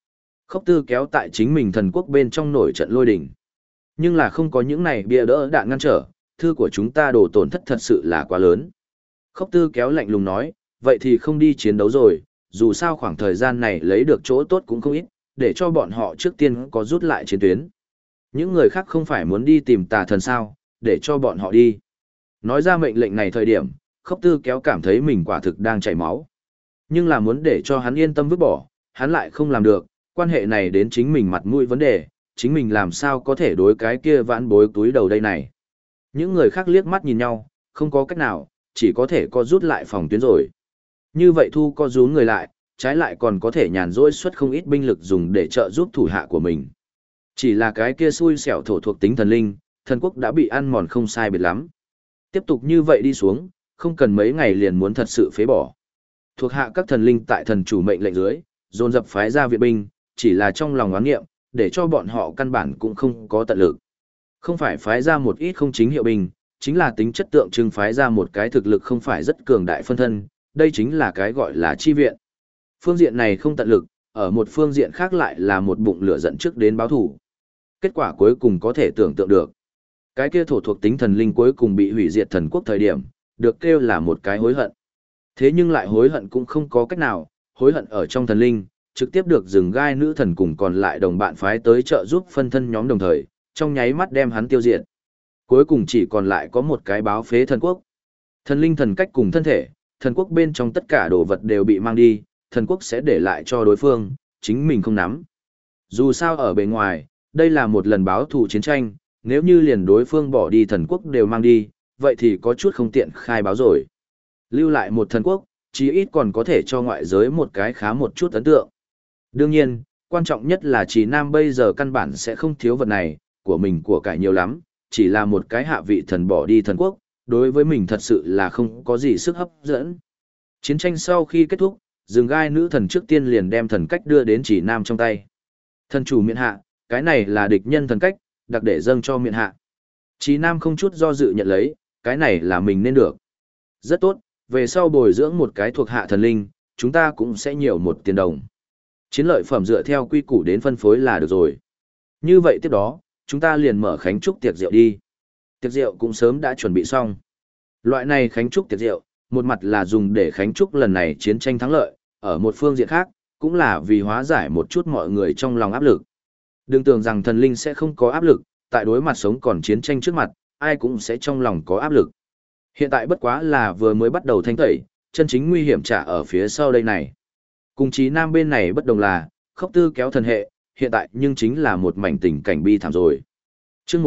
Khốc Tư kéo tại chính mình thần quốc bên trong nổi trận lôi đình. Nhưng là không có những này bia đỡ đạn ngăn trở, thư của chúng ta đổ tổn thất thật sự là quá lớn. Khốc Tư kéo lạnh lùng nói, vậy thì không đi chiến đấu rồi, dù sao khoảng thời gian này lấy được chỗ tốt cũng không ít, để cho bọn họ trước tiên có rút lại chiến tuyến. Những người khác không phải muốn đi tìm tà thần sao, để cho bọn họ đi. Nói ra mệnh lệnh này thời điểm, Khốc Tư kéo cảm thấy mình quả thực đang chảy máu. Nhưng là muốn để cho hắn yên tâm vứt bỏ, hắn lại không làm được, quan hệ này đến chính mình mặt mũi vấn đề, chính mình làm sao có thể đối cái kia vãn bối túi đầu đây này. Những người khác liếc mắt nhìn nhau, không có cách nào, chỉ có thể co rút lại phòng tuyến rồi. Như vậy thu co rúm người lại, trái lại còn có thể nhàn rỗi xuất không ít binh lực dùng để trợ giúp thủ hạ của mình. Chỉ là cái kia xui xẻo thổ thuộc tính thần linh, thần quốc đã bị ăn mòn không sai biệt lắm. Tiếp tục như vậy đi xuống, không cần mấy ngày liền muốn thật sự phế bỏ. Thuộc hạ các thần linh tại thần chủ mệnh lệnh dưới, dồn dập phái ra viện binh, chỉ là trong lòng oán nghiệm, để cho bọn họ căn bản cũng không có tận lực. Không phải phái ra một ít không chính hiệu binh, chính là tính chất tượng trưng phái ra một cái thực lực không phải rất cường đại phân thân, đây chính là cái gọi là chi viện. Phương diện này không tận lực, ở một phương diện khác lại là một bụng lửa giận trước đến báo thủ. Kết quả cuối cùng có thể tưởng tượng được. Cái kia thổ thuộc tính thần linh cuối cùng bị hủy diệt thần quốc thời điểm, được kêu là một cái hối hận. Thế nhưng lại hối hận cũng không có cách nào, hối hận ở trong thần linh, trực tiếp được rừng gai nữ thần cùng còn lại đồng bạn phái tới trợ giúp phân thân nhóm đồng thời, trong nháy mắt đem hắn tiêu diệt. Cuối cùng chỉ còn lại có một cái báo phế thần quốc. Thần linh thần cách cùng thân thể, thần quốc bên trong tất cả đồ vật đều bị mang đi, thần quốc sẽ để lại cho đối phương, chính mình không nắm. Dù sao ở bề ngoài, đây là một lần báo thù chiến tranh, nếu như liền đối phương bỏ đi thần quốc đều mang đi, vậy thì có chút không tiện khai báo rồi. Lưu lại một thần quốc, chí ít còn có thể cho ngoại giới một cái khá một chút ấn tượng. Đương nhiên, quan trọng nhất là Trì Nam bây giờ căn bản sẽ không thiếu vật này, của mình của cải nhiều lắm, chỉ là một cái hạ vị thần bỏ đi thần quốc, đối với mình thật sự là không có gì sức hấp dẫn. Chiến tranh sau khi kết thúc, rừng gai nữ thần trước tiên liền đem thần cách đưa đến Trì Nam trong tay. Thần chủ miện hạ, cái này là địch nhân thần cách, đặc để dâng cho miện hạ. Trì Nam không chút do dự nhận lấy, cái này là mình nên được. Rất tốt, về sau bồi dưỡng một cái thuộc hạ thần linh, chúng ta cũng sẽ nhiều một tiền đồng. Chiến lợi phẩm dựa theo quy củ đến phân phối là được rồi. Như vậy tiếp đó, chúng ta liền mở khánh trúc tiệc rượu đi. Tiệc rượu cũng sớm đã chuẩn bị xong. Loại này khánh trúc tiệc rượu, một mặt là dùng để khánh trúc lần này chiến tranh thắng lợi, ở một phương diện khác, cũng là vì hóa giải một chút mọi người trong lòng áp lực. Đừng tưởng rằng thần linh sẽ không có áp lực, tại đối mặt sống còn chiến tranh trước mặt, ai cũng sẽ trong lòng có áp lực. Hiện tại bất quá là vừa mới bắt đầu thanh tẩy, chân chính nguy hiểm trả ở phía sau đây này. Cùng Chí Nam bên này bất đồng là, Khốc Tư kéo thần hệ, hiện tại nhưng chính là một mảnh tình cảnh bi thảm rồi. Chương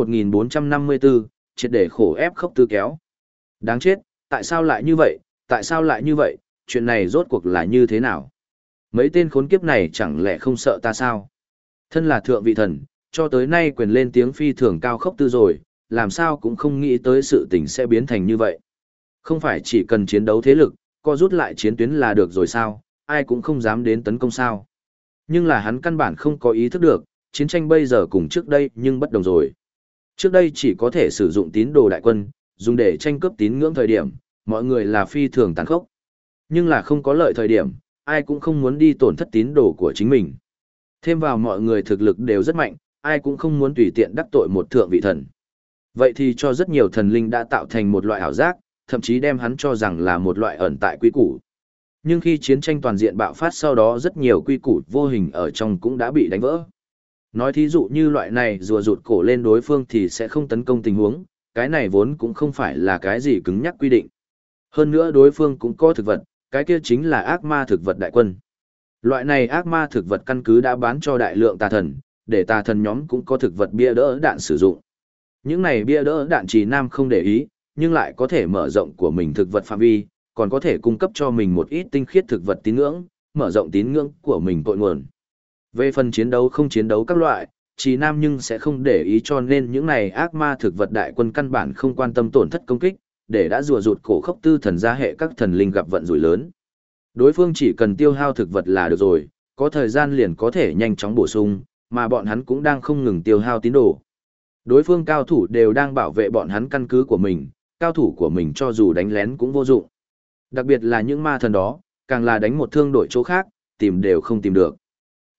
1454, triệt để khổ ép Khốc Tư kéo. Đáng chết, tại sao lại như vậy, tại sao lại như vậy, chuyện này rốt cuộc là như thế nào? Mấy tên khốn kiếp này chẳng lẽ không sợ ta sao? Thân là thượng vị thần, cho tới nay quyền lên tiếng phi thường cao Khốc Tư rồi, làm sao cũng không nghĩ tới sự tình sẽ biến thành như vậy. Không phải chỉ cần chiến đấu thế lực, co rút lại chiến tuyến là được rồi sao, ai cũng không dám đến tấn công sao. Nhưng là hắn căn bản không có ý thức được, chiến tranh bây giờ cùng trước đây nhưng bất đồng rồi. Trước đây chỉ có thể sử dụng tín đồ đại quân, dùng để tranh cướp tín ngưỡng thời điểm, mọi người là phi thường tàn khốc. Nhưng là không có lợi thời điểm, ai cũng không muốn đi tổn thất tín đồ của chính mình. Thêm vào mọi người thực lực đều rất mạnh, ai cũng không muốn tùy tiện đắc tội một thượng vị thần. Vậy thì cho rất nhiều thần linh đã tạo thành một loại ảo giác, thậm chí đem hắn cho rằng là một loại ẩn tại quy củ. Nhưng khi chiến tranh toàn diện bạo phát sau đó rất nhiều quy củ vô hình ở trong cũng đã bị đánh vỡ. Nói thí dụ như loại này rùa rụt cổ lên đối phương thì sẽ không tấn công tình huống, cái này vốn cũng không phải là cái gì cứng nhắc quy định. Hơn nữa đối phương cũng có thực vật, cái kia chính là ác ma thực vật đại quân. Loại này ác ma thực vật căn cứ đã bán cho đại lượng tà thần, để tà thần nhóm cũng có thực vật bia đỡ đạn sử dụng. Những này bia đỡ đạn Trì Nam không để ý, nhưng lại có thể mở rộng của mình thực vật phạm vi, còn có thể cung cấp cho mình một ít tinh khiết thực vật tín ngưỡng, mở rộng tín ngưỡng của mình cội nguồn. Về phần chiến đấu không chiến đấu các loại, Trì Nam nhưng sẽ không để ý, cho nên những này ác ma thực vật đại quân căn bản không quan tâm tổn thất công kích, để đã rùa rụt cổ Khốc Tư thần gia hệ các thần linh gặp vận rủi lớn. Đối phương chỉ cần tiêu hao thực vật là được rồi, có thời gian liền có thể nhanh chóng bổ sung, mà bọn hắn cũng đang không ngừng tiêu hao tín đồ. Đối phương cao thủ đều đang bảo vệ bọn hắn căn cứ của mình, cao thủ của mình cho dù đánh lén cũng vô dụng. Đặc biệt là những ma thần đó, càng là đánh một thương đổi chỗ khác, tìm đều không tìm được.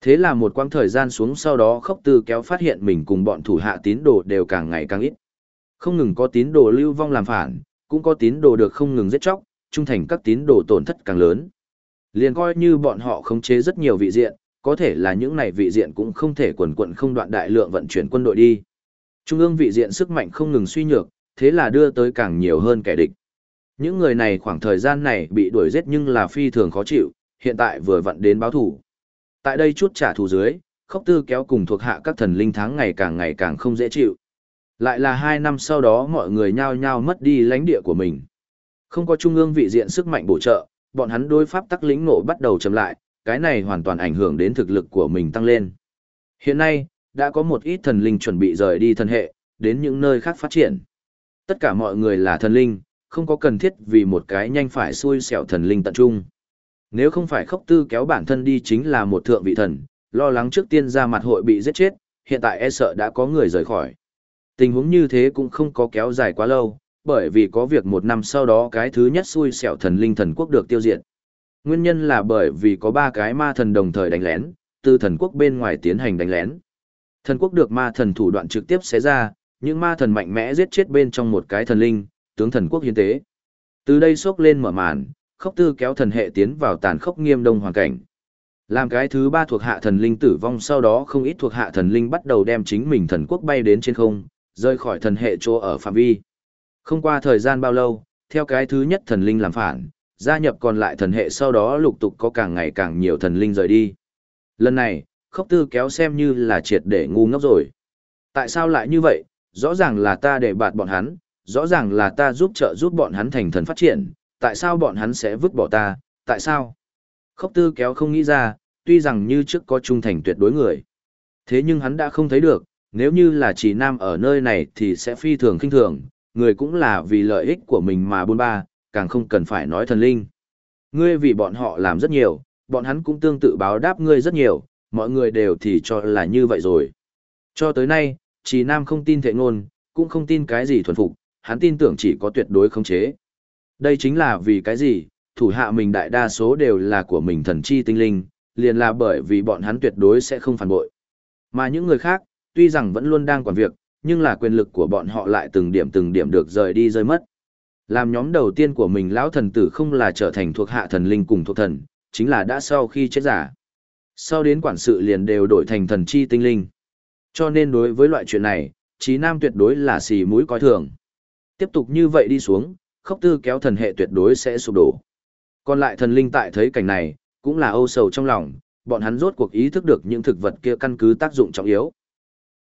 Thế là một quãng thời gian xuống sau đó Khốc Tư Kéo phát hiện mình cùng bọn thủ hạ tín đồ đều càng ngày càng ít. Không ngừng có tín đồ lưu vong làm phản, cũng có tín đồ được không ngừng giết chóc, trung thành các tín đồ tổn thất càng lớn. Liền coi như bọn họ khống chế rất nhiều vị diện, có thể là những này vị diện cũng không thể quần quận không đoạn đại lượng vận chuyển quân đội đi. Trung ương vị diện sức mạnh không ngừng suy nhược, thế là đưa tới càng nhiều hơn kẻ địch. Những người này khoảng thời gian này bị đuổi giết nhưng là phi thường khó chịu, hiện tại vừa vặn đến báo thủ. Tại đây chút trả thù dưới, Khốc Tư Kéo cùng thuộc hạ các thần linh tháng ngày càng không dễ chịu. Lại là 2 năm sau đó mọi người nhao nhao mất đi lãnh địa của mình. Không có trung ương vị diện sức mạnh bổ trợ, bọn hắn đối pháp tắc lĩnh ngộ bắt đầu chậm lại, cái này hoàn toàn ảnh hưởng đến thực lực của mình tăng lên. Hiện nay, đã có một ít thần linh chuẩn bị rời đi thần hệ, đến những nơi khác phát triển. Tất cả mọi người là thần linh, không có cần thiết vì một cái nhanh phải xui xẻo thần linh tận trung. Nếu không phải Khốc Tư Kéo bản thân đi chính là một thượng vị thần, lo lắng trước tiên ra mặt hội bị giết chết, hiện tại e sợ đã có người rời khỏi. Tình huống như thế cũng không có kéo dài quá lâu, bởi vì có việc 1 năm sau đó cái thứ nhất xui xẻo thần linh thần quốc được tiêu diệt. Nguyên nhân là bởi vì có 3 cái ma thần đồng thời đánh lén, từ thần quốc bên ngoài tiến hành đánh lén. Thần quốc được ma thần thủ đoạn trực tiếp xé ra, những ma thần mạnh mẽ giết chết bên trong một cái thần linh, tướng thần quốc hiến tế. Từ đây sốc lên mở màn, Khốc Tư Kéo thần hệ tiến vào tàn khốc nghiêm đông hoàn cảnh. Làm cái thứ 3 thuộc hạ thần linh tử vong sau đó không ít thuộc hạ thần linh bắt đầu đem chính mình thần quốc bay đến trên không, rời khỏi thần hệ chỗ ở phạm vi. Không qua thời gian bao lâu, theo cái thứ nhất thần linh làm phản, gia nhập còn lại thần hệ sau đó lục tục có càng ngày càng nhiều thần linh rời đi. Lần này, Khốc Tư Kéo xem như là triệt để ngu ngốc rồi. Tại sao lại như vậy? Rõ ràng là ta để bạt bọn hắn, rõ ràng là ta giúp bọn hắn thành thần phát triển, tại sao bọn hắn sẽ vứt bỏ ta, tại sao? Khốc Tư Kéo không nghĩ ra, tuy rằng như trước có trung thành tuyệt đối người. Thế nhưng hắn đã không thấy được, nếu như là Trì Nam ở nơi này thì sẽ phi thường khinh thường, người cũng là vì lợi ích của mình mà buôn ba, càng không cần phải nói thần linh. Ngươi vì bọn họ làm rất nhiều, bọn hắn cũng tương tự báo đáp ngươi rất nhiều, mọi người đều thì cho là như vậy rồi. Cho tới nay, Trì Nam không tin thệ ngôn, cũng không tin cái gì thuần phục, hắn tin tưởng chỉ có tuyệt đối khống chế. Đây chính là vì cái gì, thủ hạ mình đại đa số đều là của mình thần chi tinh linh, liền là bởi vì bọn hắn tuyệt đối sẽ không phản bội. Mà những người khác, tuy rằng vẫn luôn đang quản việc, nhưng là quyền lực của bọn họ lại từng điểm được rời đi rơi mất. Làm nhóm đầu tiên của mình lão thần tử không là trở thành thuộc hạ thần linh cùng thuộc thần, chính là đã sau khi chết giả. Sau đến quản sự liền đều đổi thành thần chi tinh linh. Cho nên đối với loại chuyện này, Chí Nam tuyệt đối là xì mũi coi thường. Tiếp tục như vậy đi xuống, Khốc Tư Kéo thần hệ tuyệt đối sẽ sụp đổ. Còn lại thần linh tại thấy cảnh này, cũng là âu sầu trong lòng, bọn hắn rốt cuộc ý thức được những thực vật kia căn cứ tác dụng trọng yếu.